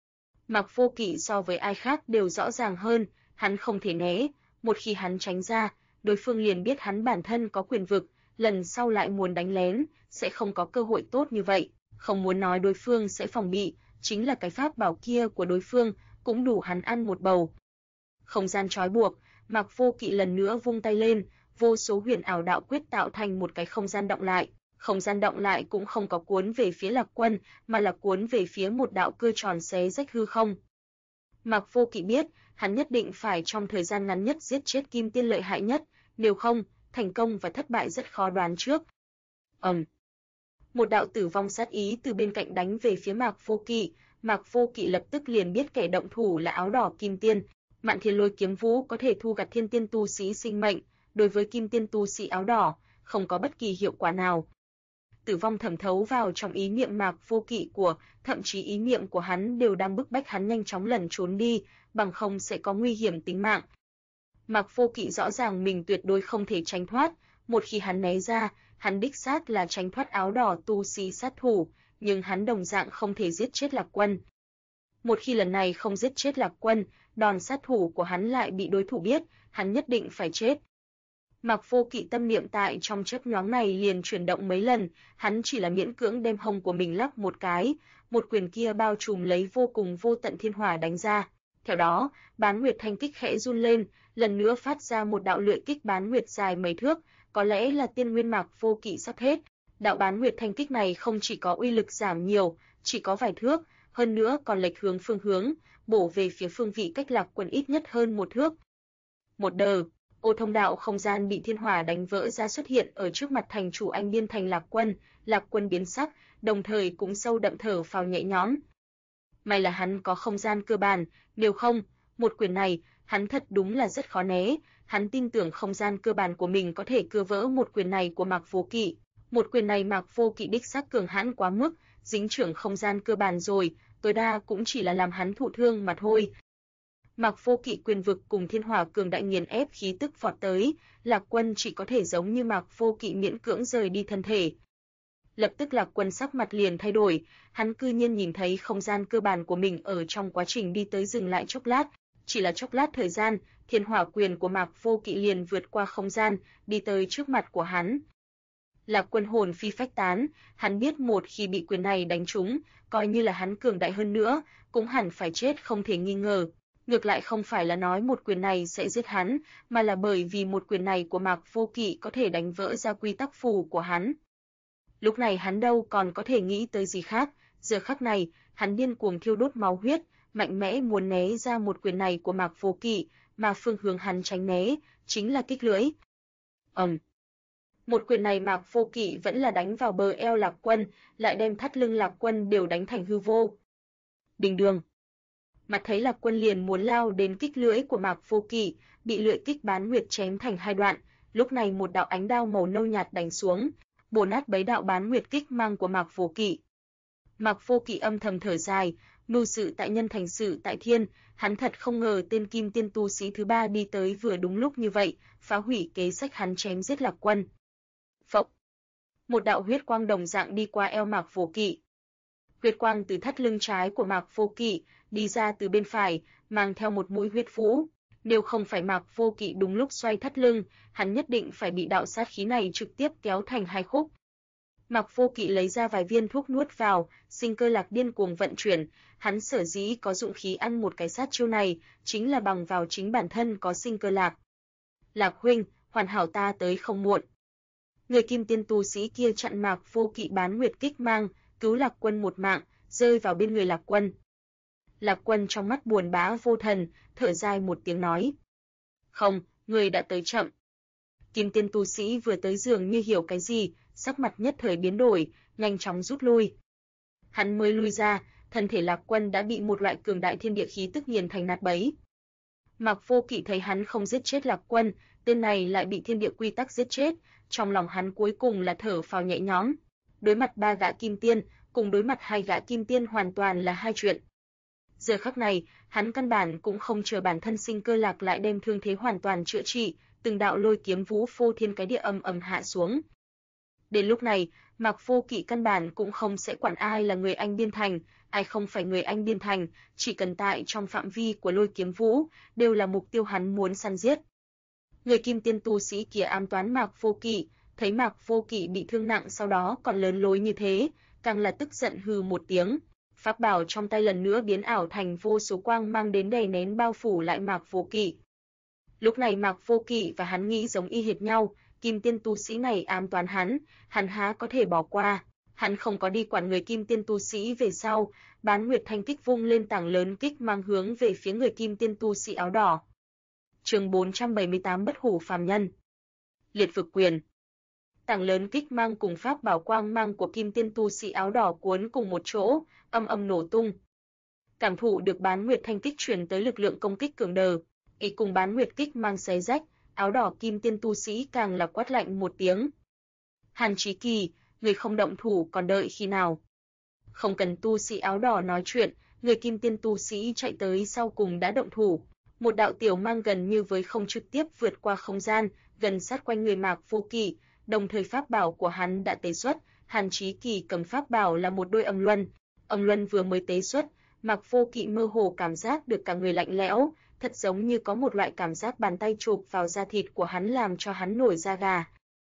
Mạc Vô Kỵ so với ai khác đều rõ ràng hơn, hắn không thể né, một khi hắn tránh ra, đối phương liền biết hắn bản thân có quyền vực, lần sau lại muốn đánh lén, sẽ không có cơ hội tốt như vậy, không muốn nói đối phương sẽ phòng bị, chính là cái pháp bảo kia của đối phương cũng đủ hắn ăn một bầu. Không gian trói buộc, Mạc Vô Kỵ lần nữa vung tay lên, vô số huyền ảo đạo quyết tạo thành một cái không gian động lại. Không gian động lại cũng không có cuốn về phía Lạc Quân, mà là cuốn về phía một đạo cưa tròn xé rách hư không. Mạc Vô Kỵ biết, hắn nhất định phải trong thời gian ngắn nhất giết chết kim tiên lợi hại nhất, nếu không, thành công và thất bại rất khó đoán trước. Một đạo tử vong sát ý từ bên cạnh đánh về phía Mạc Vô Kỵ lập tức liền biết kẻ động thủ là áo đỏ kim tiên. Mạn Thiên Lôi Kiếm Vũ có thể thu gặt thiên tiên tu sĩ sinh mệnh, đối với kim tiên tu sĩ áo đỏ, không có bất kỳ hiệu quả nào. Tử vong thẩm thấu vào trong ý niệm Mạc Vô Kỵ thậm chí ý niệm của hắn đều đang bức bách hắn nhanh chóng lẩn trốn đi, bằng không sẽ có nguy hiểm tính mạng. Mạc Vô Kỵ rõ ràng mình tuyệt đối không thể tránh thoát, một khi hắn né ra, hắn đích xác là tránh thoát áo đỏ tu sĩ sát thủ, nhưng hắn đồng dạng không thể giết chết Lạc Quân. Một khi lần này không giết chết Lạc Quân, đòn sát thủ của hắn lại bị đối thủ biết, hắn nhất định phải chết. Mạc Vô Kỵ tâm niệm tại trong chớp nhoáng này liền chuyển động mấy lần, hắn chỉ là miễn cưỡng đem hông của mình lắc một cái, một quyền kia bao trùm lấy vô cùng vô tận thiên hỏa đánh ra. Theo đó, Bán Nguyệt Thanh Kích khẽ run lên, lần nữa phát ra một đạo lưỡi kích Bán Nguyệt dài mấy thước, có lẽ là tiên nguyên Mạc Vô Kỵ sắp hết. Đạo Bán Nguyệt Thanh Kích này không chỉ có uy lực giảm nhiều, chỉ có vài thước, hơn nữa còn lệch phương hướng, bổ về phía phương vị cách Lạc Quân ít nhất hơn một thước. Một đờ, ô thông đạo không gian bị thiên hỏa đánh vỡ ra xuất hiện ở trước mặt thành chủ Anh Biên Thành Lạc Quân biến sắc, đồng thời cũng sâu đậm thở phào nhẹ nhõm. May là hắn có không gian cơ bản, nếu không, một quyền này, hắn thật đúng là rất khó né, hắn tin tưởng không gian cơ bản của mình có thể cưa vỡ một quyền này của Mạc Vô Kỵ. Một quyền này Mạc Vô Kỵ đích xác cường hãn quá mức, dính trưởng không gian cơ bản rồi, tối đa cũng chỉ là làm hắn thụ thương mà thôi. Mạc Vô Kỵ quyền vực cùng thiên hỏa cường đại nghiền ép khí tức vọt tới, Lạc Quân chỉ có thể giống như Mạc Vô Kỵ miễn cưỡng rời đi thân thể. Lập tức Lạc Quân sắc mặt liền thay đổi, hắn cư nhiên nhìn thấy không gian cơ bản của mình ở trong quá trình đi tới dừng lại chốc lát, chỉ là chốc lát thời gian, Thiên Hỏa Quyền của Mạc Vô Kỵ liền vượt qua không gian, đi tới trước mặt của hắn. Lạc Quân hồn phi phách tán, hắn biết một khi bị quyền này đánh trúng, coi như là hắn cường đại hơn nữa, cũng hẳn phải chết không thể nghi ngờ. Ngược lại không phải là nói một quyền này sẽ giết hắn, mà là bởi vì một quyền này của Mạc Vô Kỵ có thể đánh vỡ ra quy tắc phù của hắn. Lúc này hắn đâu còn có thể nghĩ tới gì khác, giờ khắc này, hắn điên cuồng thiêu đốt máu huyết, mạnh mẽ muốn né ra một quyền này của Mạc Vô Kỵ, mà phương hướng hắn tránh né chính là kích lưỡi. Một quyền này Mạc Vô Kỵ vẫn là đánh vào bờ eo Lạc Quân, lại đem thắt lưng Lạc Quân đều đánh thành hư vô. Đình đường. Mặt thấy Lạc Quân liền muốn lao đến kích lưỡi của Mạc Vô Kỵ, bị lưỡi kích bán nguyệt chém thành hai đoạn, lúc này một đạo ánh đao màu nâu nhạt đánh xuống, bổ nát bấy đạo bán nguyệt kích mang của Mạc Vô Kỵ. Mạc Vô Kỵ âm thầm thở dài, mưu sự tại nhân thành sự tại thiên, hắn thật không ngờ tên Kim Tiên tu sĩ thứ ba đi tới vừa đúng lúc như vậy, phá hủy kế sách hắn chém giết Lạc Quân. Phộc. Một đạo huyết quang đồng dạng đi qua eo Mạc Vô Kỵ. Huyết quang từ thắt lưng trái của Mạc Vô Kỵ đi ra từ bên phải, mang theo một mũi huyết phũ. Nếu không phải Mạc Vô Kỵ đúng lúc xoay thắt lưng, hắn nhất định phải bị đạo sát khí này trực tiếp kéo thành hai khúc. Mạc Vô Kỵ lấy ra vài viên thuốc nuốt vào, sinh cơ lạc điên cuồng vận chuyển, hắn sở dĩ có dụng khí ăn một cái sát chiêu này, chính là bằng vào chính bản thân có sinh cơ lạc. Lạc huynh, hoàn hảo ta tới không muộn. Người Kim Tiên tu sĩ kia chặn Mạc Vô Kỵ bán nguyệt kích mang, cứu Lạc Quân một mạng, rơi vào bên người Lạc Quân. Lạc Quân trong mắt buồn bã vô thần, thở dài một tiếng nói: "Không, người đã tới chậm." Kim Tiên tu sĩ vừa tới dường như hiểu cái gì, sắc mặt nhất thời biến đổi, nhanh chóng rút lui. Hắn mới lui ra, thân thể Lạc Quân đã bị một loại cường đại thiên địa khí tức nghiền thành nát bấy. Mạc Vô Kỵ thấy hắn không giết chết Lạc Quân, tên này lại bị thiên địa quy tắc giết chết, trong lòng hắn cuối cùng là thở phào nhẹ nhõm. Đối mặt ba gã kim tiên, cùng đối mặt hai gã kim tiên hoàn toàn là hai chuyện. Giờ khắc này, hắn căn bản cũng không chờ bản thân sinh cơ lạc lại đem thương thế hoàn toàn chữa trị, từng đạo lôi kiếm vũ phô thiên cái địa ầm ầm hạ xuống. Đến lúc này, Mạc Vô Kỵ căn bản cũng không sẽ quản ai là người anh điên thành, ai không phải người anh điên thành, chỉ cần tại trong phạm vi của lôi kiếm vũ, đều là mục tiêu hắn muốn săn giết. Người Kim Tiên tu sĩ kia ám toán Mạc Vô Kỵ, thấy Mạc Vô Kỵ bị thương nặng sau đó còn lớn lối như thế, càng là tức giận hừ một tiếng. Pháp bảo trong tay lần nữa biến ảo thành vô số quang mang đến đè nén bao phủ lại Mạc Vô Kỵ. Lúc này Mạc Vô Kỵ và hắn nghĩ giống y hệt nhau, Kim Tiên tu sĩ này ám toán hắn há có thể bỏ qua. Hắn không có đi quản người Kim Tiên tu sĩ về sau, bán nguyệt thanh kích vung lên tảng lớn kích mang hướng về phía người Kim Tiên tu sĩ áo đỏ. Chương 478 Bất hủ phàm nhân. Liệt vực quyền. Tảng lớn kích mang cùng pháp bảo quang mang của Kim Tiên tu sĩ áo đỏ cuốn cùng một chỗ, âm âm nổ tung. Cảm thụ được bán nguyệt thanh kích truyền tới lực lượng công kích cường đờ, ý cùng bán nguyệt kích mang xé rách, áo đỏ Kim Tiên tu sĩ càng là quát lạnh một tiếng. Hàn Chí Kỳ, người không động thủ còn đợi khi nào? Không cần tu sĩ áo đỏ nói chuyện, người Kim Tiên tu sĩ chạy tới sau cùng đã động thủ. Một đạo tiểu mang gần như với không trực tiếp vượt qua không gian, gần sát quanh người Mạc Vô Kỵ, đồng thời pháp bảo của hắn đã tế xuất, Hàn Chí Kỳ cầm pháp bảo là một đôi âm luân vừa mới tế xuất, Mạc Vô Kỵ mơ hồ cảm giác được cả người lạnh lẽo, thật giống như có một loại cảm giác bàn tay chụp vào da thịt của hắn làm cho hắn nổi da gà.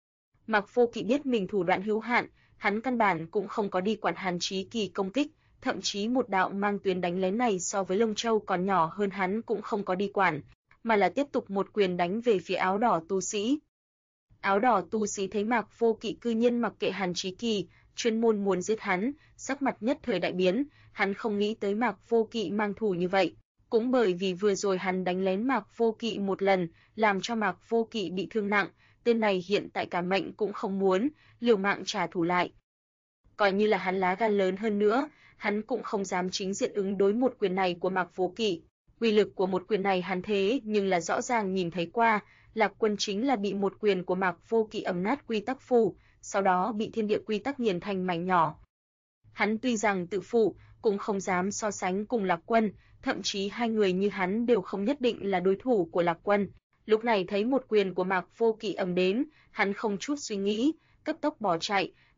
Mạc Vô Kỵ biết mình thủ đoạn hữu hạn, hắn căn bản cũng không có đi quản Hàn Chí Kỳ công kích, thậm chí một đạo mang tuyến đánh lén này so với lông châu còn nhỏ hơn hắn cũng không có đi quản, mà là tiếp tục một quyền đánh về phía áo đỏ tu sĩ. Áo đỏ tu sĩ thấy Mạc Vô Kỵ cư nhiên mặc kệ Hàn Chí Kỳ, chuyên môn muốn giết hắn, sắc mặt nhất thời đại biến, hắn không nghĩ tới Mạc Vô Kỵ mang thủ như vậy, cũng bởi vì vừa rồi hắn đánh lén Mạc Vô Kỵ một lần, làm cho Mạc Vô Kỵ bị thương nặng, tên này hiện tại cả mệnh cũng không muốn, liều mạng trả thù lại. Coi như là hắn lá gan lớn hơn nữa, hắn cũng không dám chính diện ứng đối một quyền này của Mạc Vô Kỵ. Uy lực của một quyền này hắn thế nhưng là rõ ràng nhìn thấy qua, Lạc Quân chính là bị một quyền của Mạc Vô Kỵ ầm nát quy tắc phù, sau đó bị thiên địa quy tắc nghiền thành mảnh nhỏ. Hắn tuy rằng tự phụ, cũng không dám so sánh cùng Lạc Quân, thậm chí hai người như hắn đều không nhất định là đối thủ của Lạc Quân. Lúc này thấy một quyền của Mạc Vô Kỵ ầm đến, hắn không chút suy nghĩ, cấp tốc bỏ chạy,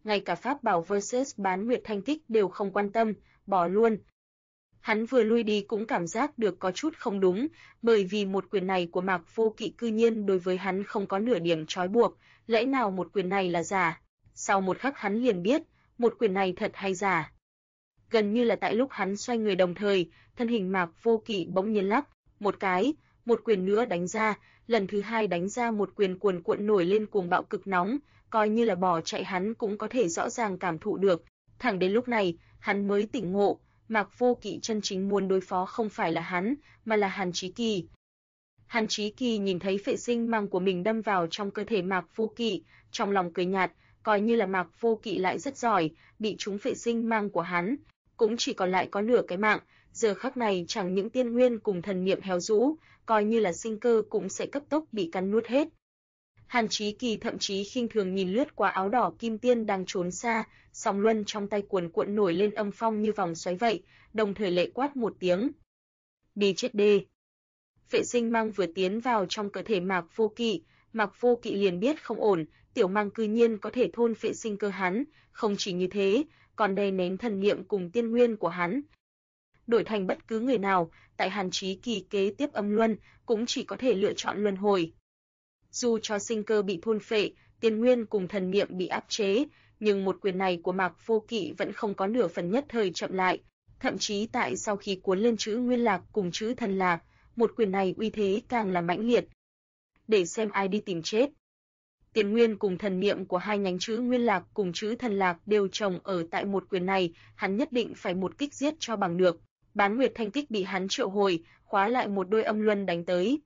ngay cả pháp bảo versus Bán Nguyệt Thanh Tích đều không quan tâm, bỏ luôn. Hắn vừa lui đi cũng cảm giác được có chút không đúng, bởi vì một quyền này của Mạc Vô Kỵ cư nhiên đối với hắn không có nửa điểm trói buộc, lẽ nào một quyền này là giả? Sau một khắc hắn liền biết, một quyền này thật hay giả. Gần như là tại lúc hắn xoay người đồng thời, thân hình Mạc Vô Kỵ bỗng nhiên lắc, một cái, một quyền nữa đánh ra, lần thứ hai đánh ra một quyền cuồn cuộn nổi lên cuồng bạo cực nóng, coi như là bỏ chạy hắn cũng có thể rõ ràng cảm thụ được. Thẳng đến lúc này, hắn mới tỉnh ngộ, Mạc Vô Kỵ chân chính muốn đối phó không phải là hắn, mà là Hàn Chí Kỳ. Hàn Chí Kỳ nhìn thấy phệ sinh mang của mình đâm vào trong cơ thể Mạc Vô Kỵ, trong lòng cười nhạt, coi như là Mạc Vô Kỵ lại rất giỏi, bị trúng phệ sinh mang của hắn, cũng chỉ còn lại có nửa cái mạng, giờ khắc này chẳng những tiên nguyên cùng thần niệm héo rũ, coi như là sinh cơ cũng sẽ cấp tốc bị cắn nuốt hết. Hàn Chí Kỳ thậm chí khinh thường nhìn lướt qua áo đỏ kim tiên đang trốn xa, song luân trong tay cuồn cuộn nổi lên âm phong như vòng xoáy vậy, đồng thời lệ quát một tiếng. Đi chết đi! Phệ sinh mang vừa tiến vào trong cơ thể Mạc Vô Kỵ liền biết không ổn, tiểu mang cư nhiên có thể thôn phệ sinh cơ hắn, không chỉ như thế, còn đè nén thần niệm cùng tiên nguyên của hắn. Đổi thành bất cứ người nào, tại Hàn Chí Kỳ kế tiếp âm luân, cũng chỉ có thể lựa chọn luân hồi. Dù cho sinh cơ bị thôn phệ, tiên nguyên cùng thần niệm bị áp chế, nhưng một quyền này của Mạc Vô Kỵ vẫn không có nửa phần nhất thời chậm lại, thậm chí tại sau khi cuốn lên chữ Nguyên Lạc cùng chữ Thần Lạc, một quyền này uy thế càng là mãnh liệt. Để xem ai đi tìm chết. Tiên nguyên cùng thần niệm của hai nhánh chữ Nguyên Lạc cùng chữ Thần Lạc đều chồng ở tại một quyền này, hắn nhất định phải một kích giết cho bằng được. Bán Nguyệt Thanh Tích bị hắn triệu hồi, khóa lại một đôi âm luân đánh tới.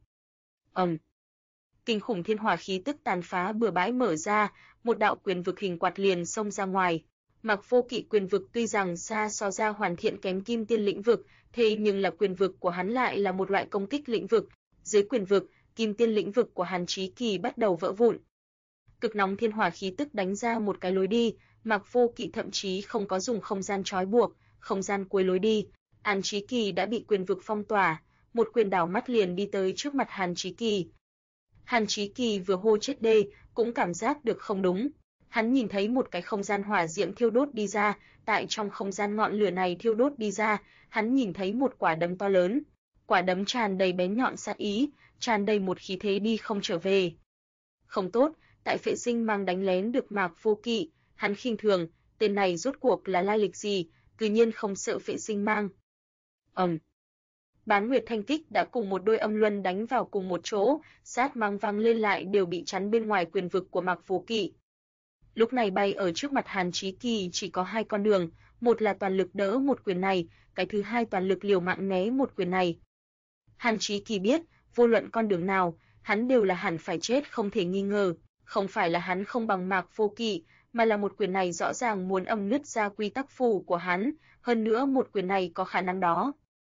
Kinh khủng thiên hỏa khí tức tàn phá bừa bãi mở ra, một đạo quyền vực hình quạt liền xông ra ngoài. Mạc Vô Kỵ quyền vực tuy rằng xa so ra hoàn thiện kém kim tiên lĩnh vực, thế nhưng là quyền vực của hắn lại là một loại công kích lĩnh vực. Dưới quyền vực, kim tiên lĩnh vực của Hàn Chí Kỳ bắt đầu vỡ vụn. Cực nóng thiên hỏa khí tức đánh ra một cái lối đi, Mạc Vô Kỵ thậm chí không có dùng không gian trói buộc, không gian cuối lối đi. Hàn Chí Kỳ đã bị quyền vực phong tỏa, một quyền đảo mắt liền đi tới trước mặt Hàn Chí Kỳ. Hàn Chí Kỳ vừa hô chết đê, cũng cảm giác được không đúng. Hắn nhìn thấy một cái không gian hỏa diễm thiêu đốt đi ra, tại trong không gian ngọn lửa này thiêu đốt đi ra, hắn nhìn thấy một quả đấm to lớn. Quả đấm tràn đầy bén nhọn sát ý, tràn đầy một khí thế đi không trở về. Không tốt, tại phệ sinh mang đánh lén được Mạc Vô Kỵ, hắn khinh thường, tên này rốt cuộc là lai lịch gì, cư nhiên không sợ phệ sinh mang. Bán Nguyệt Thanh Tích đã cùng một đôi âm luân đánh vào cùng một chỗ, sát mang vang lên lại đều bị chắn bên ngoài quyền vực của Mạc Vô Kỵ. Lúc này bay ở trước mặt Hàn Chí Kỳ chỉ có hai con đường, một là toàn lực đỡ một quyền này, cái thứ hai toàn lực liều mạng né một quyền này. Hàn Chí Kỳ biết, vô luận con đường nào, hắn đều là hẳn phải chết không thể nghi ngờ, không phải là hắn không bằng Mạc Vô Kỵ, mà là một quyền này rõ ràng muốn âm nứt ra quy tắc phù của hắn, hơn nữa một quyền này có khả năng đó.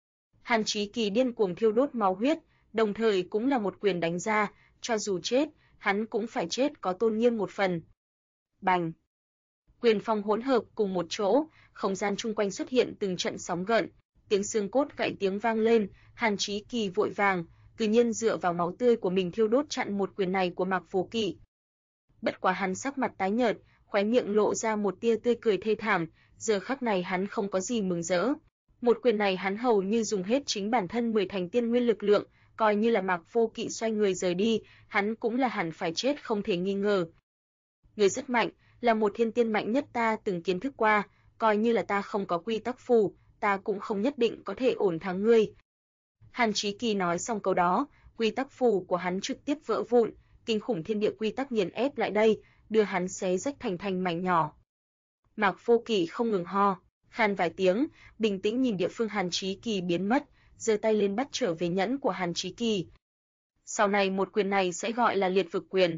Hàn Chí Kỳ điên cuồng thiêu đốt máu huyết, đồng thời cũng là một quyền đánh ra, cho dù chết, hắn cũng phải chết có tôn nghiêm một phần. Bành! Quyền phong hỗn hợp cùng một chỗ, không gian chung quanh xuất hiện từng trận sóng gợn, tiếng xương cốt gãy tiếng vang lên, Hàn Chí Kỳ vội vàng, tự nhiên dựa vào máu tươi của mình thiêu đốt chặn một quyền này của Mạc Vô Kỵ. Bất quá hắn sắc mặt tái nhợt, khóe miệng lộ ra một tia tươi cười thê thảm, giờ khắc này hắn không có gì mừng rỡ. Một quyền này hắn hầu như dùng hết chính bản thân 10 thành tiên nguyên lực lượng, coi như là Mạc Vô Kỵ xoay người rời đi, hắn cũng là hẳn phải chết không thể nghi ngờ. Người rất mạnh, là một thiên tiên mạnh nhất ta từng kiến thức qua, coi như là ta không có quy tắc phù, ta cũng không nhất định có thể ổn thắng ngươi. Hàn Chí Kỳ nói xong câu đó, quy tắc phù của hắn trực tiếp vỡ vụn, kinh khủng thiên địa quy tắc nghiền ép lại đây, đưa hắn xé rách thành mảnh nhỏ. Mạc Vô Kỵ không ngừng ho, khan vài tiếng, bình tĩnh nhìn địa phương Hàn Chí Kỳ biến mất, giơ tay lên bắt trở về nhẫn của Hàn Chí Kỳ. Sau này một quyền này sẽ gọi là liệt vực quyền.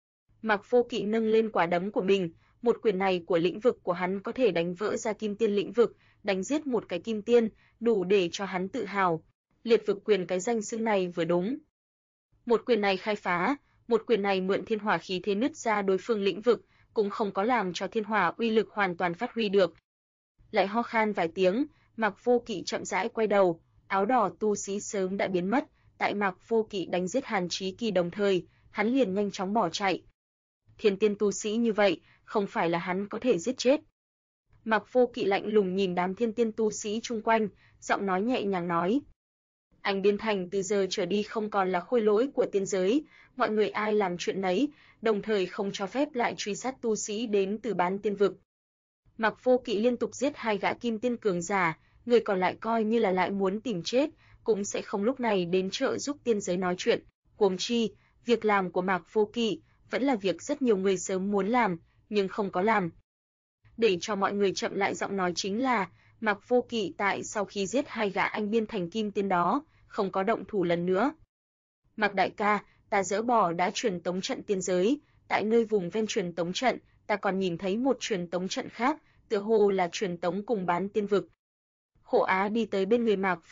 Mạc Vô Kỵ nâng lên quả đấm của mình, một quyền này của lĩnh vực của hắn có thể đánh vỡ ra kim tiên lĩnh vực, đánh giết một cái kim tiên, đủ để cho hắn tự hào. Liệt vực quyền cái danh xưng này vừa đúng. Một quyền này khai phá, một quyền này mượn thiên hỏa khí thế nứt ra đối phương lĩnh vực, cũng không có làm cho thiên hỏa uy lực hoàn toàn phát huy được. Lại ho khan vài tiếng, Mạc Vô Kỵ chậm rãi quay đầu, áo đỏ tu sĩ sớm đã biến mất, tại Mạc Vô Kỵ đánh giết Hàn Chí Kỳ đồng thời, hắn liền nhanh chóng bỏ chạy. Thiên tiên tu sĩ như vậy, không phải là hắn có thể giết chết. Mạc Vô Kỵ lạnh lùng nhìn đám thiên tiên tu sĩ chung quanh, giọng nói nhẹ nhàng nói: Anh Biên Thành từ giờ trở đi không còn là khôi lỗi của tiên giới, mọi người ai làm chuyện nấy, đồng thời không cho phép lại truy sát tu sĩ đến từ Bán Tiên Vực. Mạc Vô Kỵ liên tục giết 2 gã kim tiên cường giả, người còn lại coi như là lại muốn tìm chết, cũng sẽ không lúc này đến trợ giúp tiên giới nói chuyện. Huống chi, việc làm của Mạc Vô Kỵ vẫn là việc rất nhiều người sớm muốn làm, nhưng không có làm. Để cho mọi người chậm lại giọng nói chính là, Mạc Vô Kỵ tại sau khi giết 2 gã anh Biên Thành kim tiên đó, không có động thủ lần nữa. Mạc đại ca, ta dỡ bỏ đã truyền tống trận tiên giới, tại nơi vùng ven truyền tống trận, ta còn nhìn thấy một truyền tống trận khác, tựa hồ là truyền tống cùng Bán Tiên Vực. Hổ Á đi tới bên người Mạc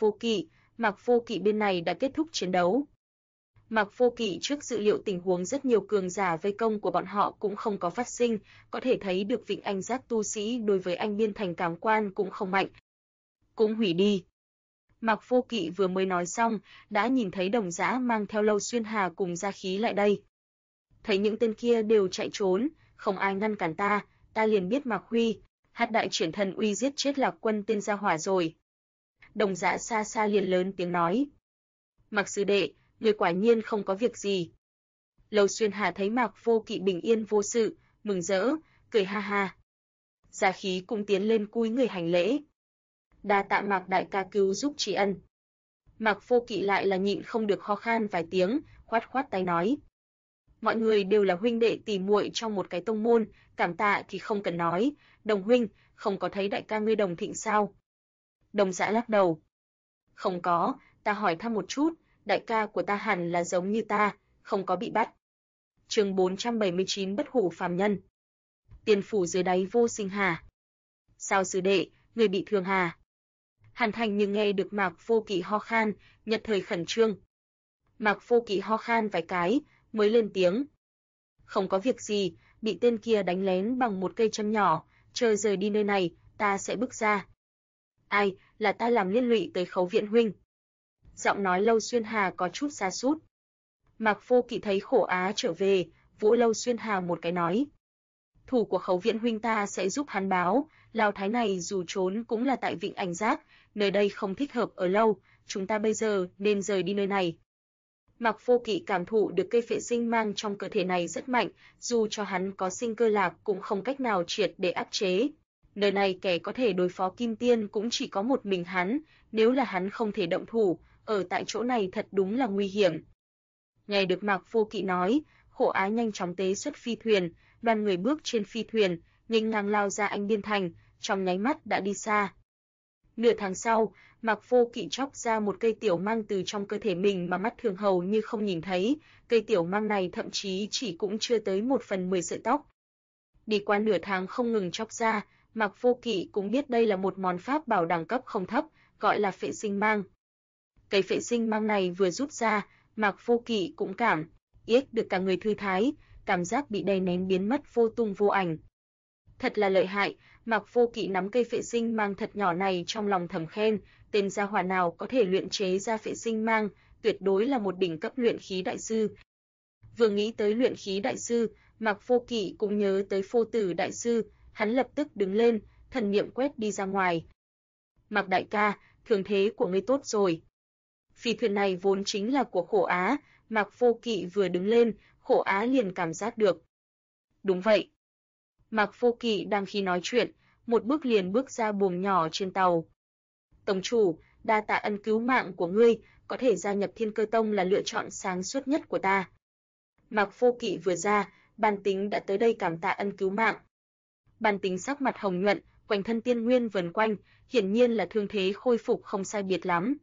Vô Kỵ bên này đã kết thúc chiến đấu. Mạc Vô Kỵ trước dự liệu tình huống rất nhiều cường giả vây công của bọn họ cũng không có phát sinh, có thể thấy được Vịnh Anh Giác tu sĩ đối với anh Biên Thành cảm quan cũng không mạnh. Cũng hủy đi. Mạc Vô Kỵ vừa mới nói xong, đã nhìn thấy Đồng Dã mang theo Lâu Xuyên Hà cùng Gia Khí lại đây. Thấy những tên kia đều chạy trốn, không ai ngăn cản ta liền biết Mạc Huy, Hạt Đại Triển Thần Uy giết chết Lạc Quân tên gia hỏa rồi. Đồng Dã xa xa liền lớn tiếng nói: Mạc sư đệ, người quả nhiên không có việc gì. Lâu Xuyên Hà thấy Mạc Vô Kỵ bình yên vô sự, mừng rỡ, cười ha ha. Gia Khí cũng tiến lên cúi người hành lễ. Đa tạ Mạc đại ca cứu giúp tri ân. Mạc Vô Kỵ lại là nhịn không được ho khan vài tiếng, khoát khoát tay nói: Mọi người đều là huynh đệ tỷ muội trong một cái tông môn, cảm tạ thì không cần nói. Đồng huynh, không có thấy đại ca ngươi Đồng Thịnh sao? Đồng Dã lắc đầu: Không có, ta hỏi thăm một chút, đại ca của ta hẳn là giống như ta, không có bị bắt. Chương 479 Bất hủ phàm nhân. Tiền phủ dưới đáy vô sinh hà. Sao sư đệ, người bị thương hà? Hàn Thành nhưng nghe được Mạc Vô Kỵ ho khan, nhất thời khẩn trương. Mạc Vô Kỵ ho khan vài cái, mới lên tiếng: Không có việc gì, bị tên kia đánh lén bằng một cây châm nhỏ, chờ rời đi nơi này, ta sẽ bước ra. Ai, là ta làm liên lụy tới Khấu Viện huynh. Giọng nói Lâu Xuyên Hà có chút sa sút. Mạc Vô Kỵ thấy Khổ Á trở về, vỗ Lâu Xuyên Hà một cái nói: Thủ của Khấu Viện huynh ta sẽ giúp hắn báo, Lão thái này dù trốn cũng là tại Vịnh Ảnh Giác, nơi đây không thích hợp ở lâu, chúng ta bây giờ nên rời đi nơi này. Mạc Vô Kỵ cảm thụ được cây phệ sinh mang trong cơ thể này rất mạnh, dù cho hắn có sinh cơ lạc cũng không cách nào triệt để áp chế. Nơi này kẻ có thể đối phó Kim Tiên cũng chỉ có một mình hắn, nếu là hắn không thể động thủ, ở tại chỗ này thật đúng là nguy hiểm. Nghe được Mạc Vô Kỵ nói, Khổ Á nhanh chóng tế xuất phi thuyền, đoàn người bước trên phi thuyền, nghênh ngang lao ra Anh Biên Thành, trong nháy mắt đã đi xa. Nửa tháng sau, Mạc Vô Kỵ chóc ra một cây tiểu mang từ trong cơ thể mình mà mắt thường hầu như không nhìn thấy, cây tiểu mang này thậm chí chỉ cũng chưa tới 1/10 sợi tóc. Đi qua nửa tháng không ngừng chóc ra, Mạc Vô Kỵ cũng biết đây là một món pháp bảo đẳng cấp không thấp, gọi là phệ sinh mang. Cây phệ sinh mang này vừa rút ra, Mạc Vô Kỵ cũng cảm yết được cả người thư thái, cảm giác bị đè nén biến mất vô tung vô ảnh. Thật là lợi hại, Mạc Vô Kỵ nắm cây phệ sinh mang thật nhỏ này trong lòng thầm khen, tên gia hỏa nào có thể luyện chế ra phệ sinh mang, tuyệt đối là một đỉnh cấp luyện khí đại sư. Vừa nghĩ tới luyện khí đại sư, Mạc Vô Kỵ cũng nhớ tới Phô Tử đại sư, hắn lập tức đứng lên, thần niệm quét đi ra ngoài. Mạc đại ca, thương thế của ngươi tốt rồi. Phi thuyền này vốn chính là của Khổ Á, Mạc Vô Kỵ vừa đứng lên, Khổ Á liền cảm giác được. Đúng vậy. Mạc Vô Kỵ đang khi nói chuyện, một bước liền bước ra buồng nhỏ trên tàu. Tổng chủ, đa tạ ân cứu mạng của ngươi, có thể gia nhập Thiên Cơ Tông là lựa chọn sáng suốt nhất của ta. Mạc Vô Kỵ vừa ra, Bàn Tính đã tới đây cảm tạ ân cứu mạng. Bàn Tính sắc mặt hồng nhuận, quanh thân tiên nguyên vần quanh, hiển nhiên là thương thế khôi phục không sai biệt lắm.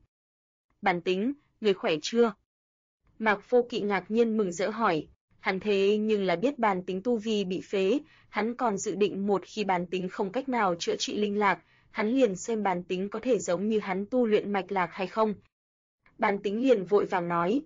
Bàn Tính, người khỏe chưa? Mạc Vô Kỵ ngạc nhiên mừng rỡ hỏi. Hắn thế nhưng là biết Bàn Tính tu vi bị phế, hắn còn dự định một khi Bàn Tính không cách nào chữa trị linh lạc, hắn liền xem Bàn Tính có thể giống như hắn tu luyện mạch lạc hay không. Bàn Tính liền vội vàng nói: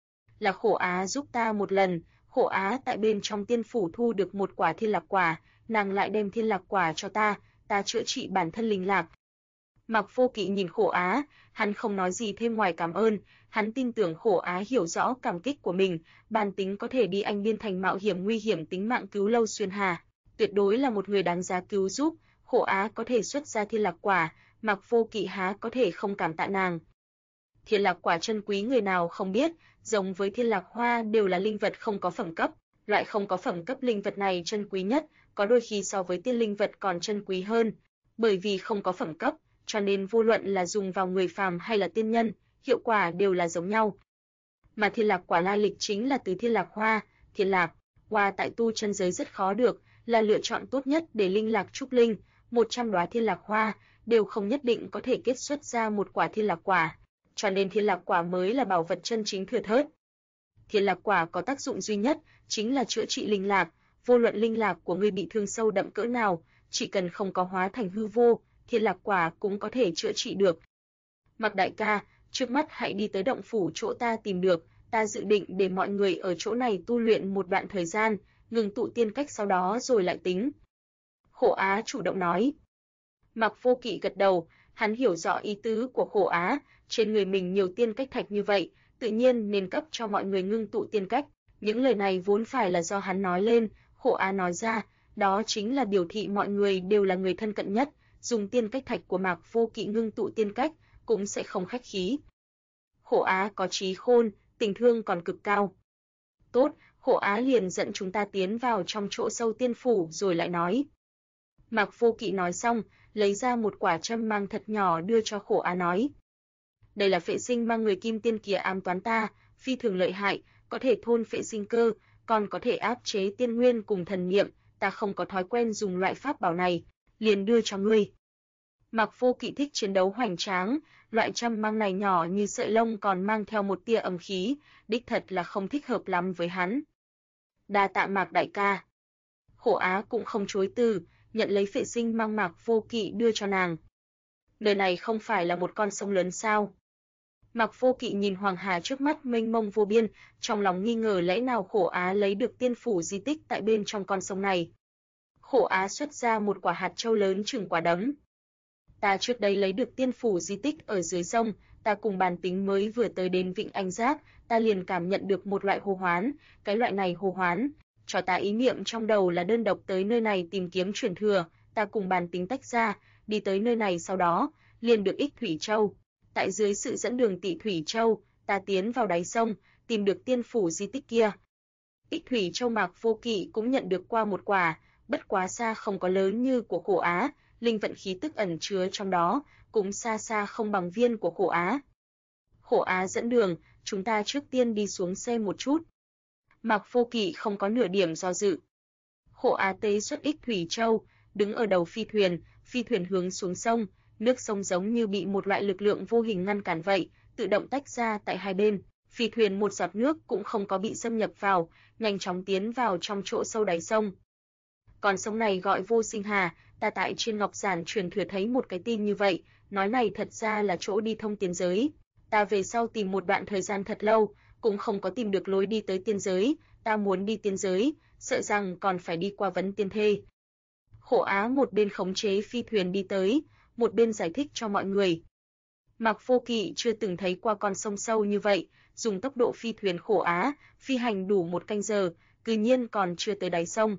Là Khổ Á giúp ta một lần, Khổ Á tại bên trong tiên phủ thu được một quả thiên lạc quả, nàng lại đem thiên lạc quả cho ta chữa trị bản thân linh lạc. Mạc Vô Kỵ nhìn Khổ Á, hắn không nói gì thêm ngoài cảm ơn, hắn tin tưởng Khổ Á hiểu rõ cảm kích của mình, Bàn Tính có thể đi Anh Biên Thành mạo hiểm nguy hiểm tính mạng cứu Lâu Xuyên Hà, tuyệt đối là một người đáng giá cứu giúp. Khổ Á có thể xuất ra thiên lạc quả, Mạc Vô Kỵ há có thể không cảm tạ nàng. Thiên lạc quả chân quý người nào không biết, giống với thiên lạc hoa đều là linh vật không có phẩm cấp, loại không có phẩm cấp linh vật này chân quý nhất, có đôi khi so với tiên linh vật còn chân quý hơn, bởi vì không có phẩm cấp, cho nên vô luận là dùng vào người phàm hay là tiên nhân, hiệu quả đều là giống nhau. Mà thiên lạc quả lai lịch chính là từ thiên lạc hoa, thiên lạc hoa tại tu chân giới rất khó được, là lựa chọn tốt nhất để linh lạc trúc linh, 100 đóa thiên lạc hoa đều không nhất định có thể kết xuất ra một quả thiên lạc quả, cho nên thiên lạc quả mới là bảo vật chân chính thừa thớt. Thiên lạc quả có tác dụng duy nhất, chính là chữa trị linh lạc, vô luận linh lạc của ngươi bị thương sâu đậm cỡ nào, chỉ cần không có hóa thành hư vô, thiên lạc quả cũng có thể chữa trị được. Mạc đại ca, trước mắt hãy đi tới động phủ chỗ ta tìm được, ta dự định để mọi người ở chỗ này tu luyện một đoạn thời gian, ngừng tụ tiên cách sau đó rồi lại tính. Khổ Á chủ động nói. Mạc Vô Kỵ gật đầu, hắn hiểu rõ ý tứ của Khổ Á, trên người mình nhiều tiên cách thạch như vậy, tự nhiên nên cấp cho mọi người ngưng tụ tiên cách. Những lời này vốn phải là do hắn nói lên, Khổ Á nói ra, đó chính là biểu thị mọi người đều là người thân cận nhất, dùng tiên cách thạch của Mạc Vô Kỵ ngưng tụ tiên cách, cũng sẽ không khách khí. Khổ Á có trí khôn, tình thương còn cực cao. Tốt, Khổ Á liền dẫn chúng ta tiến vào trong chỗ sâu tiên phủ rồi lại nói. Mạc Vô Kỵ nói xong, lấy ra một quả châm mang thật nhỏ đưa cho Khổ Á nói. Đây là phệ sinh mang người kim tiên kia ám toán ta, phi thường lợi hại, có thể thôn phệ sinh cơ, còn có thể áp chế tiên nguyên cùng thần niệm, ta không có thói quen dùng loại pháp bảo này, liền đưa cho ngươi. Mạc Vô Kỵ thích chiến đấu hoành tráng, loại châm mang này nhỏ như sợi lông còn mang theo một tia âm khí, đích thật là không thích hợp lắm với hắn. Đa tạ Mạc đại ca. Khổ Á cũng không chối từ, nhận lấy phệ sinh mang Mạc Vô Kỵ đưa cho nàng. Nơi này không phải là một con sông lớn sao? Mạc Vô Kỵ nhìn Hoàng Hà trước mắt mênh mông vô biên, trong lòng nghi ngờ lẽ nào Khổ Á lấy được tiên phủ di tích tại bên trong con sông này. Khổ Á xuất ra một quả hạt châu lớn chừng quả đấm. Ta trước đây lấy được tiên phủ di tích ở dưới sông, ta cùng bàn tính mới vừa tới đến Vịnh Anh Giác, ta liền cảm nhận được một loại hô hoán, cái loại này hô hoán, cho ta ý niệm trong đầu là đơn độc tới nơi này tìm kiếm truyền thừa, ta cùng bàn tính tách ra, đi tới nơi này sau đó, liền được Ích Thủy Châu. Tại dưới sự dẫn đường Tị Thủy Châu, ta tiến vào đáy sông, tìm được tiên phủ di tích kia. Ích Thủy Châu Mạc Vô Kỵ cũng nhận được qua một quả, bất quá xa không có lớn như của Khổ Á, linh vận khí tức ẩn chứa trong đó, cũng xa xa không bằng viên của Khổ Á. Khổ Á dẫn đường, chúng ta trước tiên đi xuống xe một chút. Mạc Vô Kỵ không có nửa điểm do dự. Khổ Á tế xuất Ích Thủy Châu, đứng ở đầu phi thuyền hướng xuống sông, nước sông giống như bị một loại lực lượng vô hình ngăn cản vậy, tự động tách ra tại hai bên, phi thuyền một giọt nước cũng không có bị xâm nhập vào, nhanh chóng tiến vào trong chỗ sâu đáy sông. Còn sông này gọi Vô Sinh Hà, ta tại trên Ngọc Giản truyền thừa thấy một cái tin như vậy, nói này thật ra là chỗ đi thông tiên giới. Ta về sau tìm một đoạn thời gian thật lâu, cũng không có tìm được lối đi tới tiên giới, ta muốn đi tiên giới, sợ rằng còn phải đi qua Vấn Tiên Thê. Khổ Á một bên khống chế phi thuyền đi tới, một bên giải thích cho mọi người. Mạc Vô Kỵ chưa từng thấy qua con sông sâu như vậy, dùng tốc độ phi thuyền Khổ Á, phi hành đủ 1 canh giờ, cư nhiên còn chưa tới đáy sông.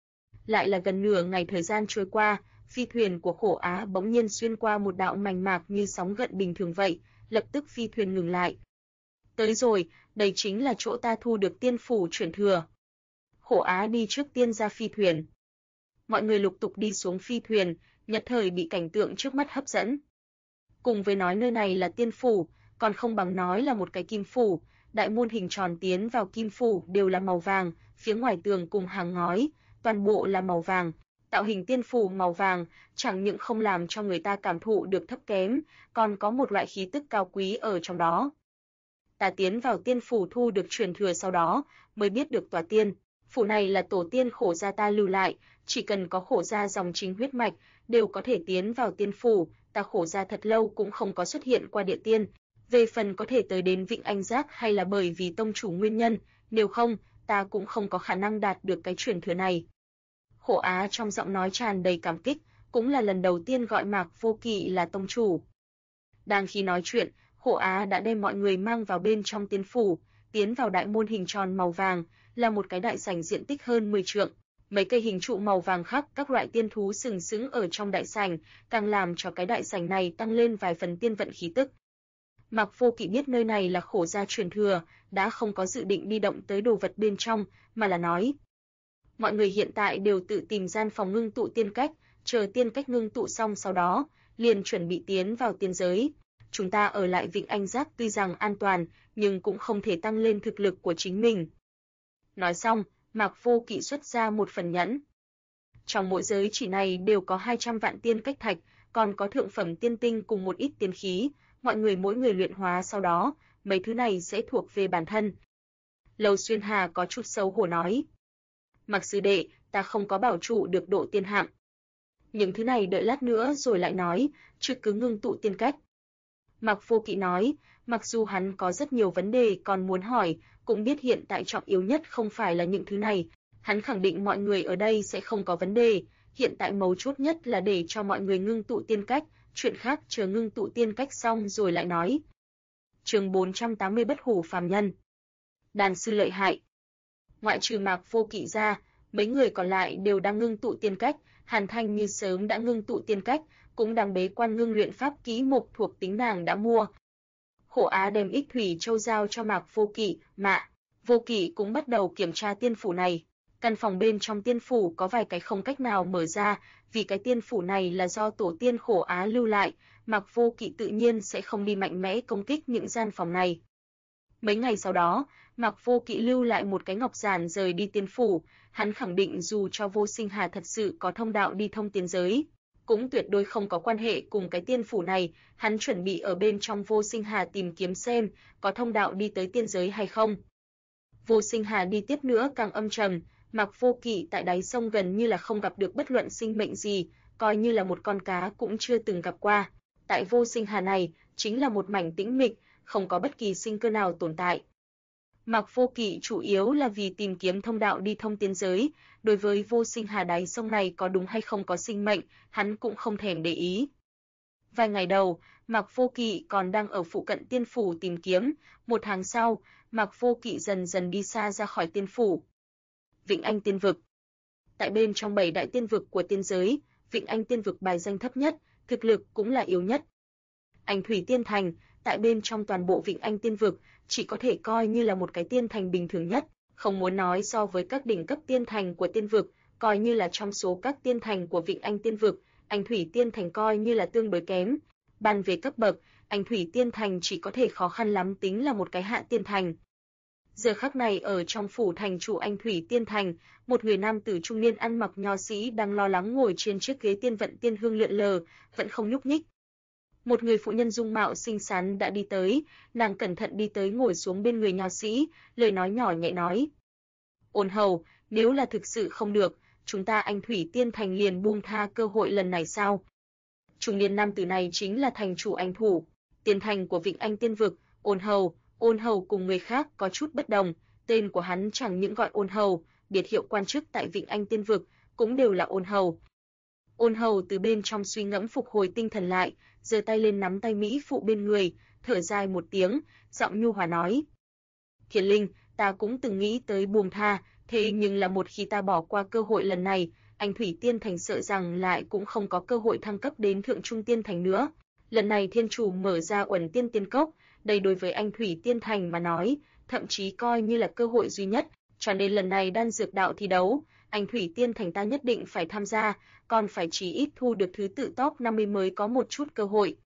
Lại là gần nửa ngày thời gian trôi qua, phi thuyền của Khổ Á bỗng nhiên xuyên qua một đạo mạch mạc như sóng gợn bình thường vậy, lập tức phi thuyền ngừng lại. Tới rồi, đây chính là chỗ ta thu được tiên phủ chuyển thừa. Khổ Á đi trước tiên ra phi thuyền. Mọi người lục tục đi xuống phi thuyền, nhất thời bị cảnh tượng trước mắt hấp dẫn. Cùng với nói nơi này là tiên phủ, còn không bằng nói là một cái kim phủ, đại môn hình tròn tiến vào kim phủ đều là màu vàng, phía ngoài tường cùng hàng ngói, toàn bộ là màu vàng. Tạo hình tiên phủ màu vàng chẳng những không làm cho người ta cảm thụ được thấp kém, còn có một loại khí tức cao quý ở trong đó. Ta tiến vào tiên phủ thu được truyền thừa sau đó, mới biết được tòa tiên phủ này là tổ tiên Khổ gia ta lưu lại, chỉ cần có Khổ gia dòng chính huyết mạch, đều có thể tiến vào tiên phủ, ta Khổ gia thật lâu cũng không có xuất hiện qua địa tiên. Về phần có thể tới đến Vịnh Anh Giác hay là bởi vì tông chủ nguyên nhân, nếu không, ta cũng không có khả năng đạt được cái truyền thừa này. Khổ Á trong giọng nói tràn đầy cảm kích, cũng là lần đầu tiên gọi Mạc Vô Kỵ là tông chủ. Đang khi nói chuyện, Khổ Á đã đem mọi người mang vào bên trong tiên phủ, tiến vào đại môn hình tròn màu vàng, là một cái đại sảnh diện tích hơn 10 trượng. Mấy cây hình trụ màu vàng khắc các loại tiên thú sừng sững ở trong đại sảnh, càng làm cho cái đại sảnh này tăng lên vài phần tiên vận khí tức. Mạc Vô Kỵ biết nơi này là khổ gia truyền thừa, đã không có dự định đi động tới đồ vật bên trong, mà là nói: mọi người hiện tại đều tự tìm gian phòng ngưng tụ tiên cách, chờ tiên cách ngưng tụ xong sau đó, liền chuẩn bị tiến vào tiên giới. Chúng ta ở lại Vịnh Anh Giác tuy rằng an toàn, nhưng cũng không thể tăng lên thực lực của chính mình. Nói xong, Mạc Vô Kỵ xuất ra một phần nhẫn. Trong mỗi giới chỉ này đều có 200 vạn tiên cách thạch, còn có thượng phẩm tiên tinh cùng một ít tiên khí, mọi người mỗi người luyện hóa sau đó, mấy thứ này sẽ thuộc về bản thân. Lầu Xuyên Hà có chút xấu hổ nói: Mạc sư đệ, ta không có bảo trụ được độ tiên hạng. Những thứ này đợi lát nữa rồi lại nói, chứ cứ ngưng tụ tiên cách. Mạc Vô Kỵ nói, mặc dù hắn có rất nhiều vấn đề còn muốn hỏi, cũng biết hiện tại trọng yếu nhất không phải là những thứ này. Hắn khẳng định mọi người ở đây sẽ không có vấn đề, hiện tại mấu chốt nhất là để cho mọi người ngưng tụ tiên cách, chuyện khác chờ ngưng tụ tiên cách xong rồi lại nói. Chương 480 Bất hủ phàm nhân. Đàn sư lợi hại. Ngoại trừ Mạc Vô Kỵ ra, mấy người còn lại đều đang ngưng tụ tiên cách, Hàn Thanh Như sớm đã ngưng tụ tiên cách, cũng đang bế quan ngưng luyện pháp kỹ mục thuộc tính nàng đã mua. Khổ Á đem Ích Thủy Châu giao cho Mạc Vô Kỵ, Vô Kỵ cũng bắt đầu kiểm tra tiên phủ này. Căn phòng bên trong tiên phủ có vài cái không cách nào mở ra, vì cái tiên phủ này là do tổ tiên Khổ Á lưu lại, Mạc Vô Kỵ tự nhiên sẽ không đi mạnh mẽ công kích những gian phòng này. Mấy ngày sau đó, Mạc Vô Kỵ lưu lại một cái ngọc giản rời đi tiên phủ, hắn khẳng định dù cho Vô Sinh Hà thật sự có thông đạo đi thông tiên giới, cũng tuyệt đối không có quan hệ cùng cái tiên phủ này, hắn chuẩn bị ở bên trong Vô Sinh Hà tìm kiếm xem có thông đạo đi tới tiên giới hay không. Vô Sinh Hà đi tiếp nữa càng âm trầm, Mạc Vô Kỵ tại đáy sông gần như là không gặp được bất luận sinh mệnh gì, coi như là một con cá cũng chưa từng gặp qua. Tại Vô Sinh Hà này, chính là một mảnh tĩnh mịch, không có bất kỳ sinh cơ nào tồn tại. Mạc Vô Kỵ chủ yếu là vì tìm kiếm thông đạo đi thông tiên giới, đối với Vô Sinh Hà đáy sông này có đúng hay không có sinh mệnh, hắn cũng không thèm để ý. Vài ngày đầu, Mạc Vô Kỵ còn đang ở phụ cận tiên phủ tìm kiếm, một tháng sau, Mạc Vô Kỵ dần dần đi xa ra khỏi tiên phủ. Vịnh Anh Tiên Vực. Tại bên trong 7 đại tiên vực của tiên giới, Vịnh Anh Tiên Vực bài danh thấp nhất, thực lực cũng là yếu nhất. Anh Thủy Tiên Thành, tại bên trong toàn bộ Vịnh Anh Tiên Vực, chỉ có thể coi như là một cái tiên thành bình thường nhất, không muốn nói so với các đỉnh cấp tiên thành của tiên vực, coi như là trong số các tiên thành của Vịnh Anh Tiên Vực, Anh Thủy Tiên Thành coi như là tương đối kém. Bàn về cấp bậc, Anh Thủy Tiên Thành chỉ có thể khó khăn lắm tính là một cái hạ tiên thành. Giờ khắc này ở trong phủ thành chủ Anh Thủy Tiên Thành, một người nam tử trung niên ăn mặc nho sĩ đang lo lắng ngồi trên chiếc ghế tiên vận tiên hương lượn lờ, vẫn không nhúc nhích. Một người phụ nhân dung mạo xinh xắn đã đi tới, nàng cẩn thận đi tới ngồi xuống bên người nho sĩ, lời nói nhỏ nhẹ nói: Ôn hầu, nếu là thực sự không được, chúng ta Anh Thủy Tiên Thành liền buông tha cơ hội lần này sao? Trung niên nam tử này chính là thành chủ Anh Thủ, tiên thành của Vịnh Anh Tiên Vực, Ôn hầu cùng người khác có chút bất đồng, tên của hắn chẳng những gọi ôn hầu, biệt hiệu quan chức tại Vịnh Anh Tiên Vực cũng đều là ôn hầu. Ôn hầu từ bên trong suy ngẫm phục hồi tinh thần lại, giơ tay lên nắm tay mỹ phụ bên người, thở dài một tiếng, giọng nhu hòa nói: Thiền Linh, ta cũng từng nghĩ tới buông tha, thế nhưng là một khi ta bỏ qua cơ hội lần này, Anh Thủy Tiên Thành sợ rằng lại cũng không có cơ hội thăng cấp đến Thượng Trung Tiên Thành nữa. Lần này thiên chủ mở ra Uẩn Tiên Tiên Cốc, đây đối với Anh Thủy Tiên Thành mà nói, thậm chí coi như là cơ hội duy nhất, cho nên lần này đan dược đạo thi đấu, Anh Thủy Tiên Thành ta nhất định phải tham gia, còn phải chí ít thu được thứ tự top 50 mới có một chút cơ hội.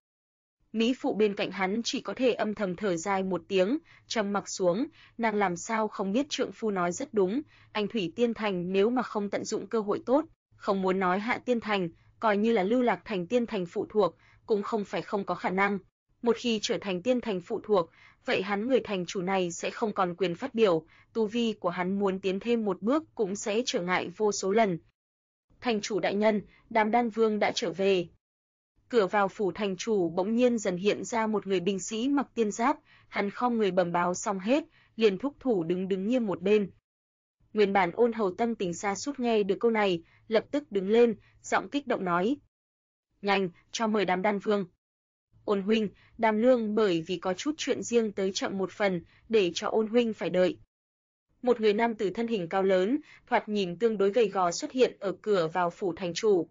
Mỹ phụ bên cạnh hắn chỉ có thể âm thầm thở dài một tiếng, trầm mặc xuống, nàng làm sao không biết trượng phu nói rất đúng, Anh Thủy Tiên Thành nếu mà không tận dụng cơ hội tốt, không muốn nói Hạ Tiên Thành, coi như là Lưu Lạc Thành Tiên Thành phụ thuộc, cũng không phải không có khả năng. Một khi trở thành tiên thành phụ thuộc, vậy hắn người thành chủ này sẽ không còn quyền phát biểu, tu vi của hắn muốn tiến thêm một bước cũng sẽ trở ngại vô số lần. Thành chủ đại nhân, Đàm Đan Vương đã trở về. Cửa vào phủ thành chủ bỗng nhiên dần hiện ra một người binh sĩ mặc tiên giáp, hắn khom người bẩm báo xong hết, liền thúc thủ đứng nghiêm một bên. Nguyên bản ôn hầu tâm tình xa sút nghe được câu này, lập tức đứng lên, giọng kích động nói: Nhanh, cho mời Đàm Đan Vương. Ôn huynh, Đàm Lương bởi vì có chút chuyện riêng tới chậm một phần, để cho Ôn huynh phải đợi. Một người nam tử thân hình cao lớn, thoạt nhìn tương đối gầy gò xuất hiện ở cửa vào phủ thành chủ.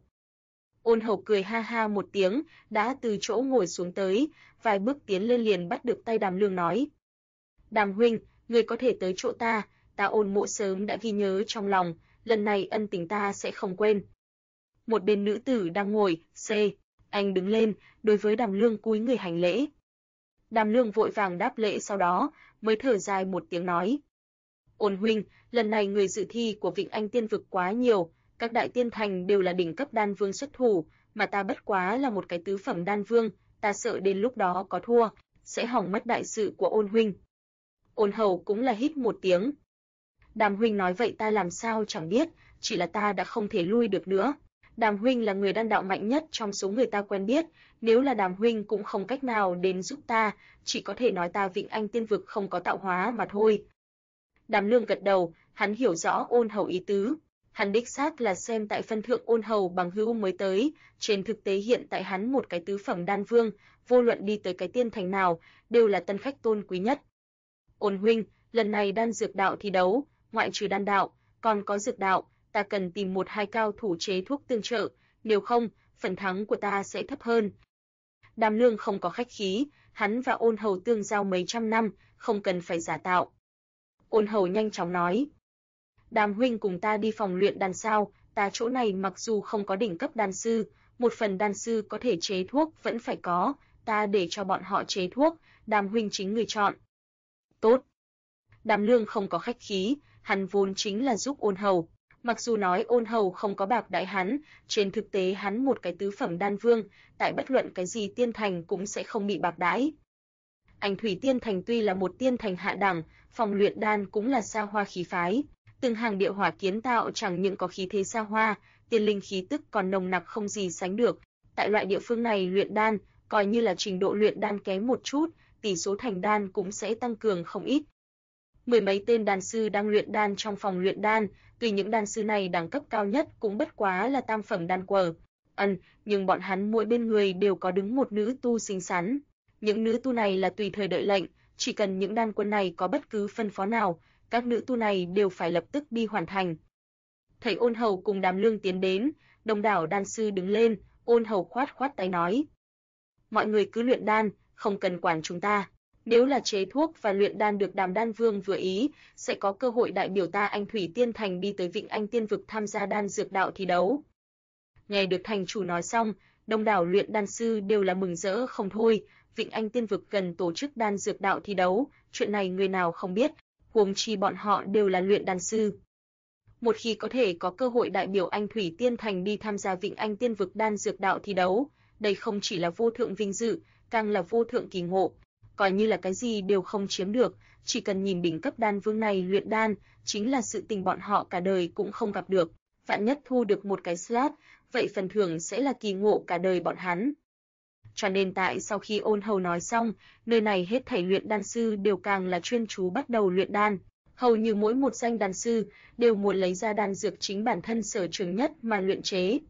Ôn Hầu cười ha ha một tiếng, đã từ chỗ ngồi xuống tới, vài bước tiến lên liền bắt được tay Đàm Lương nói: "Đàm huynh, ngươi có thể tới chỗ ta Ôn Mộ sớm đã ghi nhớ trong lòng, lần này ân tình ta sẽ không quên." Một bên nữ tử đang ngồi, anh đứng lên, đối với Đàm Lương cúi người hành lễ. Đàm Lương vội vàng đáp lễ, sau đó mới thở dài một tiếng nói: "Ôn huynh, lần này người dự thi của Vịnh Anh Tiên vực quá nhiều, các đại tiên thành đều là đỉnh cấp đan vương xuất thủ, mà ta bất quá là một cái tứ phẩm đan vương, ta sợ đến lúc đó có thua, sẽ hỏng mất đại sự của Ôn huynh." Ôn Hầu cũng là hít một tiếng. "Đàm huynh nói vậy ta làm sao chẳng biết, chỉ là ta đã không thể lui được nữa. Đàm huynh là người đan đạo mạnh nhất trong số người ta quen biết, nếu là Đàm huynh cũng không cách nào đến giúp ta, chỉ có thể nói ta Vịnh Anh Tiên vực không có tạo hóa mà thôi." Đàm Lương gật đầu, hắn hiểu rõ Ôn Hầu ý tứ. Hắn đích xác là xem tại phân thượng Ôn Hầu bằng hữu mới tới, trên thực tế hiện tại hắn một cái tứ phẩm đan vương, vô luận đi tới cái tiên thành nào, đều là tân khách tôn quý nhất. "Ôn huynh, lần này đan dược đạo thi đấu, ngoại trừ đan đạo, còn có dược đạo, ta cần tìm một hai cao thủ chế thuốc tương trợ, nếu không, phần thắng của ta sẽ thấp hơn." Đàm Lương không có khách khí, hắn và Ôn Hầu tương giao mấy trăm năm, không cần phải giả tạo. Ôn Hầu nhanh chóng nói: "Đàm huynh cùng ta đi phòng luyện đan sao, ta chỗ này mặc dù không có đỉnh cấp đan sư, một phần đan sư có thể chế thuốc vẫn phải có, ta để cho bọn họ chế thuốc, Đàm huynh chính người chọn." "Tốt." Đàm Lương không có khách khí, hắn vốn chính là giúp Ôn Hầu. Mặc dù nói Ôn Hầu không có bạc đãi hắn, trên thực tế hắn một cái tứ phẩm đan vương, tại bất luận cái gì tiên thành cũng sẽ không bị bạc đãi. Anh Thủy Tiên Thành tuy là một tiên thành hạ đẳng, phòng luyện đan cũng là xa hoa khí phái, từng hàng địa hỏa kiến tạo chẳng những có khí thế xa hoa, tiên linh khí tức còn nồng nặc không gì sánh được. Tại loại địa phương này luyện đan, coi như là trình độ luyện đan kém một chút, tỷ số thành đan cũng sẽ tăng cường không ít. Mười mấy tên đan sư đang luyện đan trong phòng luyện đan, tuy những đan sư này đẳng cấp cao nhất cũng bất quá là tam phẩm đan quờ. Nhưng bọn hắn mỗi bên người đều có đứng một nữ tu xinh xắn. Những nữ tu này là tùy thời đợi lệnh, chỉ cần những đan quân này có bất cứ phân phó nào, các nữ tu này đều phải lập tức đi hoàn thành. Thấy Ôn Hầu cùng Đàm Lương tiến đến, đông đảo đan sư đứng lên, Ôn Hầu khoát khoát tay nói: "Mọi người cứ luyện đan, không cần quản chúng ta. Nếu là chế thuốc và luyện đan được Đàm Đan Vương vừa ý, sẽ có cơ hội đại biểu ta Anh Thủy Tiên Thành đi tới Vịnh Anh Tiên vực tham gia đan dược đạo thi đấu." Nghe được thành chủ nói xong, đông đảo luyện đan sư đều là mừng rỡ không thôi. Vịnh Anh Tiên vực cần tổ chức đan dược đạo thi đấu, chuyện này người nào không biết, huống chi bọn họ đều là luyện đan sư. Một khi có thể có cơ hội đại biểu Anh Thủy Tiên Thành đi tham gia Vịnh Anh Tiên vực đan dược đạo thi đấu, đây không chỉ là vô thượng vinh dự, càng là vô thượng kỳ ngộ, coi như là cái gì đều không chiếm được, chỉ cần nhìn đỉnh cấp đan vương này luyện đan, chính là sự tình bọn họ cả đời cũng không gặp được, vạn nhất thu được một cái slot, vậy phần thưởng sẽ là kỳ ngộ cả đời bọn hắn. Cho nên tại sau khi Ôn Hầu nói xong, nơi này hết thảy luyện đan sư đều càng là chuyên chú bắt đầu luyện đan. Hầu như mỗi một danh đan sư đều muốn lấy ra đan dược chính bản thân sở trường nhất mà luyện chế.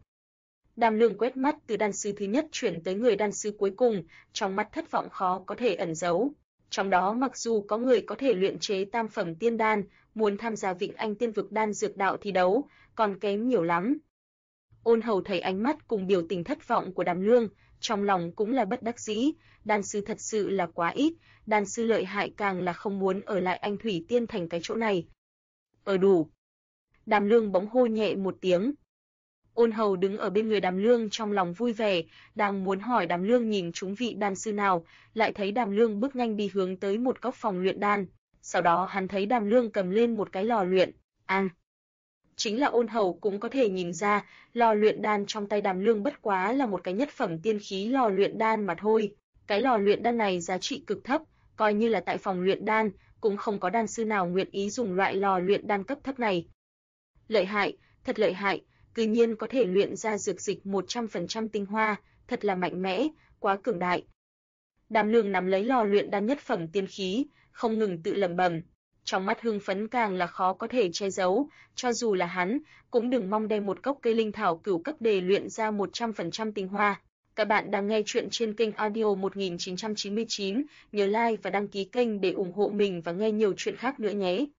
Đàm Lương quét mắt từ đan sư thứ nhất chuyển tới người đan sư cuối cùng, trong mắt thất vọng khó có thể ẩn giấu. Trong đó mặc dù có người có thể luyện chế tam phẩm tiên đan, muốn tham gia Vịnh Anh Tiên vực đan dược đạo thi đấu, còn kém nhiều lắm. Ôn Hầu thấy ánh mắt cùng biểu tình thất vọng của Đàm Lương, trong lòng cũng là bất đắc dĩ, đan sư thật sự là quá ít, đan sư lợi hại càng là không muốn ở lại Anh Thủy Tiên Thành cái chỗ này. Đủ. Đàm Lương bỗng hô nhẹ một tiếng. Ôn Hầu đứng ở bên người Đàm Lương trong lòng vui vẻ, đang muốn hỏi Đàm Lương nhìn trúng vị đan sư nào, lại thấy Đàm Lương bước nhanh đi hướng tới một góc phòng luyện đan. Sau đó hắn thấy Đàm Lương cầm lên một cái lò luyện. Chính là Ôn Hầu cũng có thể nhìn ra, lò luyện đan trong tay Đàm Lương bất quá là một cái nhất phẩm tiên khí lò luyện đan mà thôi. Cái lò luyện đan này giá trị cực thấp, coi như là tại phòng luyện đan, cũng không có đan sư nào nguyện ý dùng loại lò luyện đan cấp thấp này. Lợi hại, thật lợi hại, cư nhiên có thể luyện ra dược dịch 100% tinh hoa, thật là mạnh mẽ, quá cường đại. Đàm Lương nắm lấy lò luyện đan nhất phẩm tiên khí, không ngừng tự lẩm bẩm. Trong mắt hưng phấn càng là khó có thể che giấu, cho dù là hắn, cũng đừng mong đem một cốc cây linh thảo cửu cấp để luyện ra 100% tinh hoa. Các bạn đang nghe chuyện trên kênh audio 1999, nhớ like và đăng ký kênh để ủng hộ mình và nghe nhiều chuyện khác nữa nhé.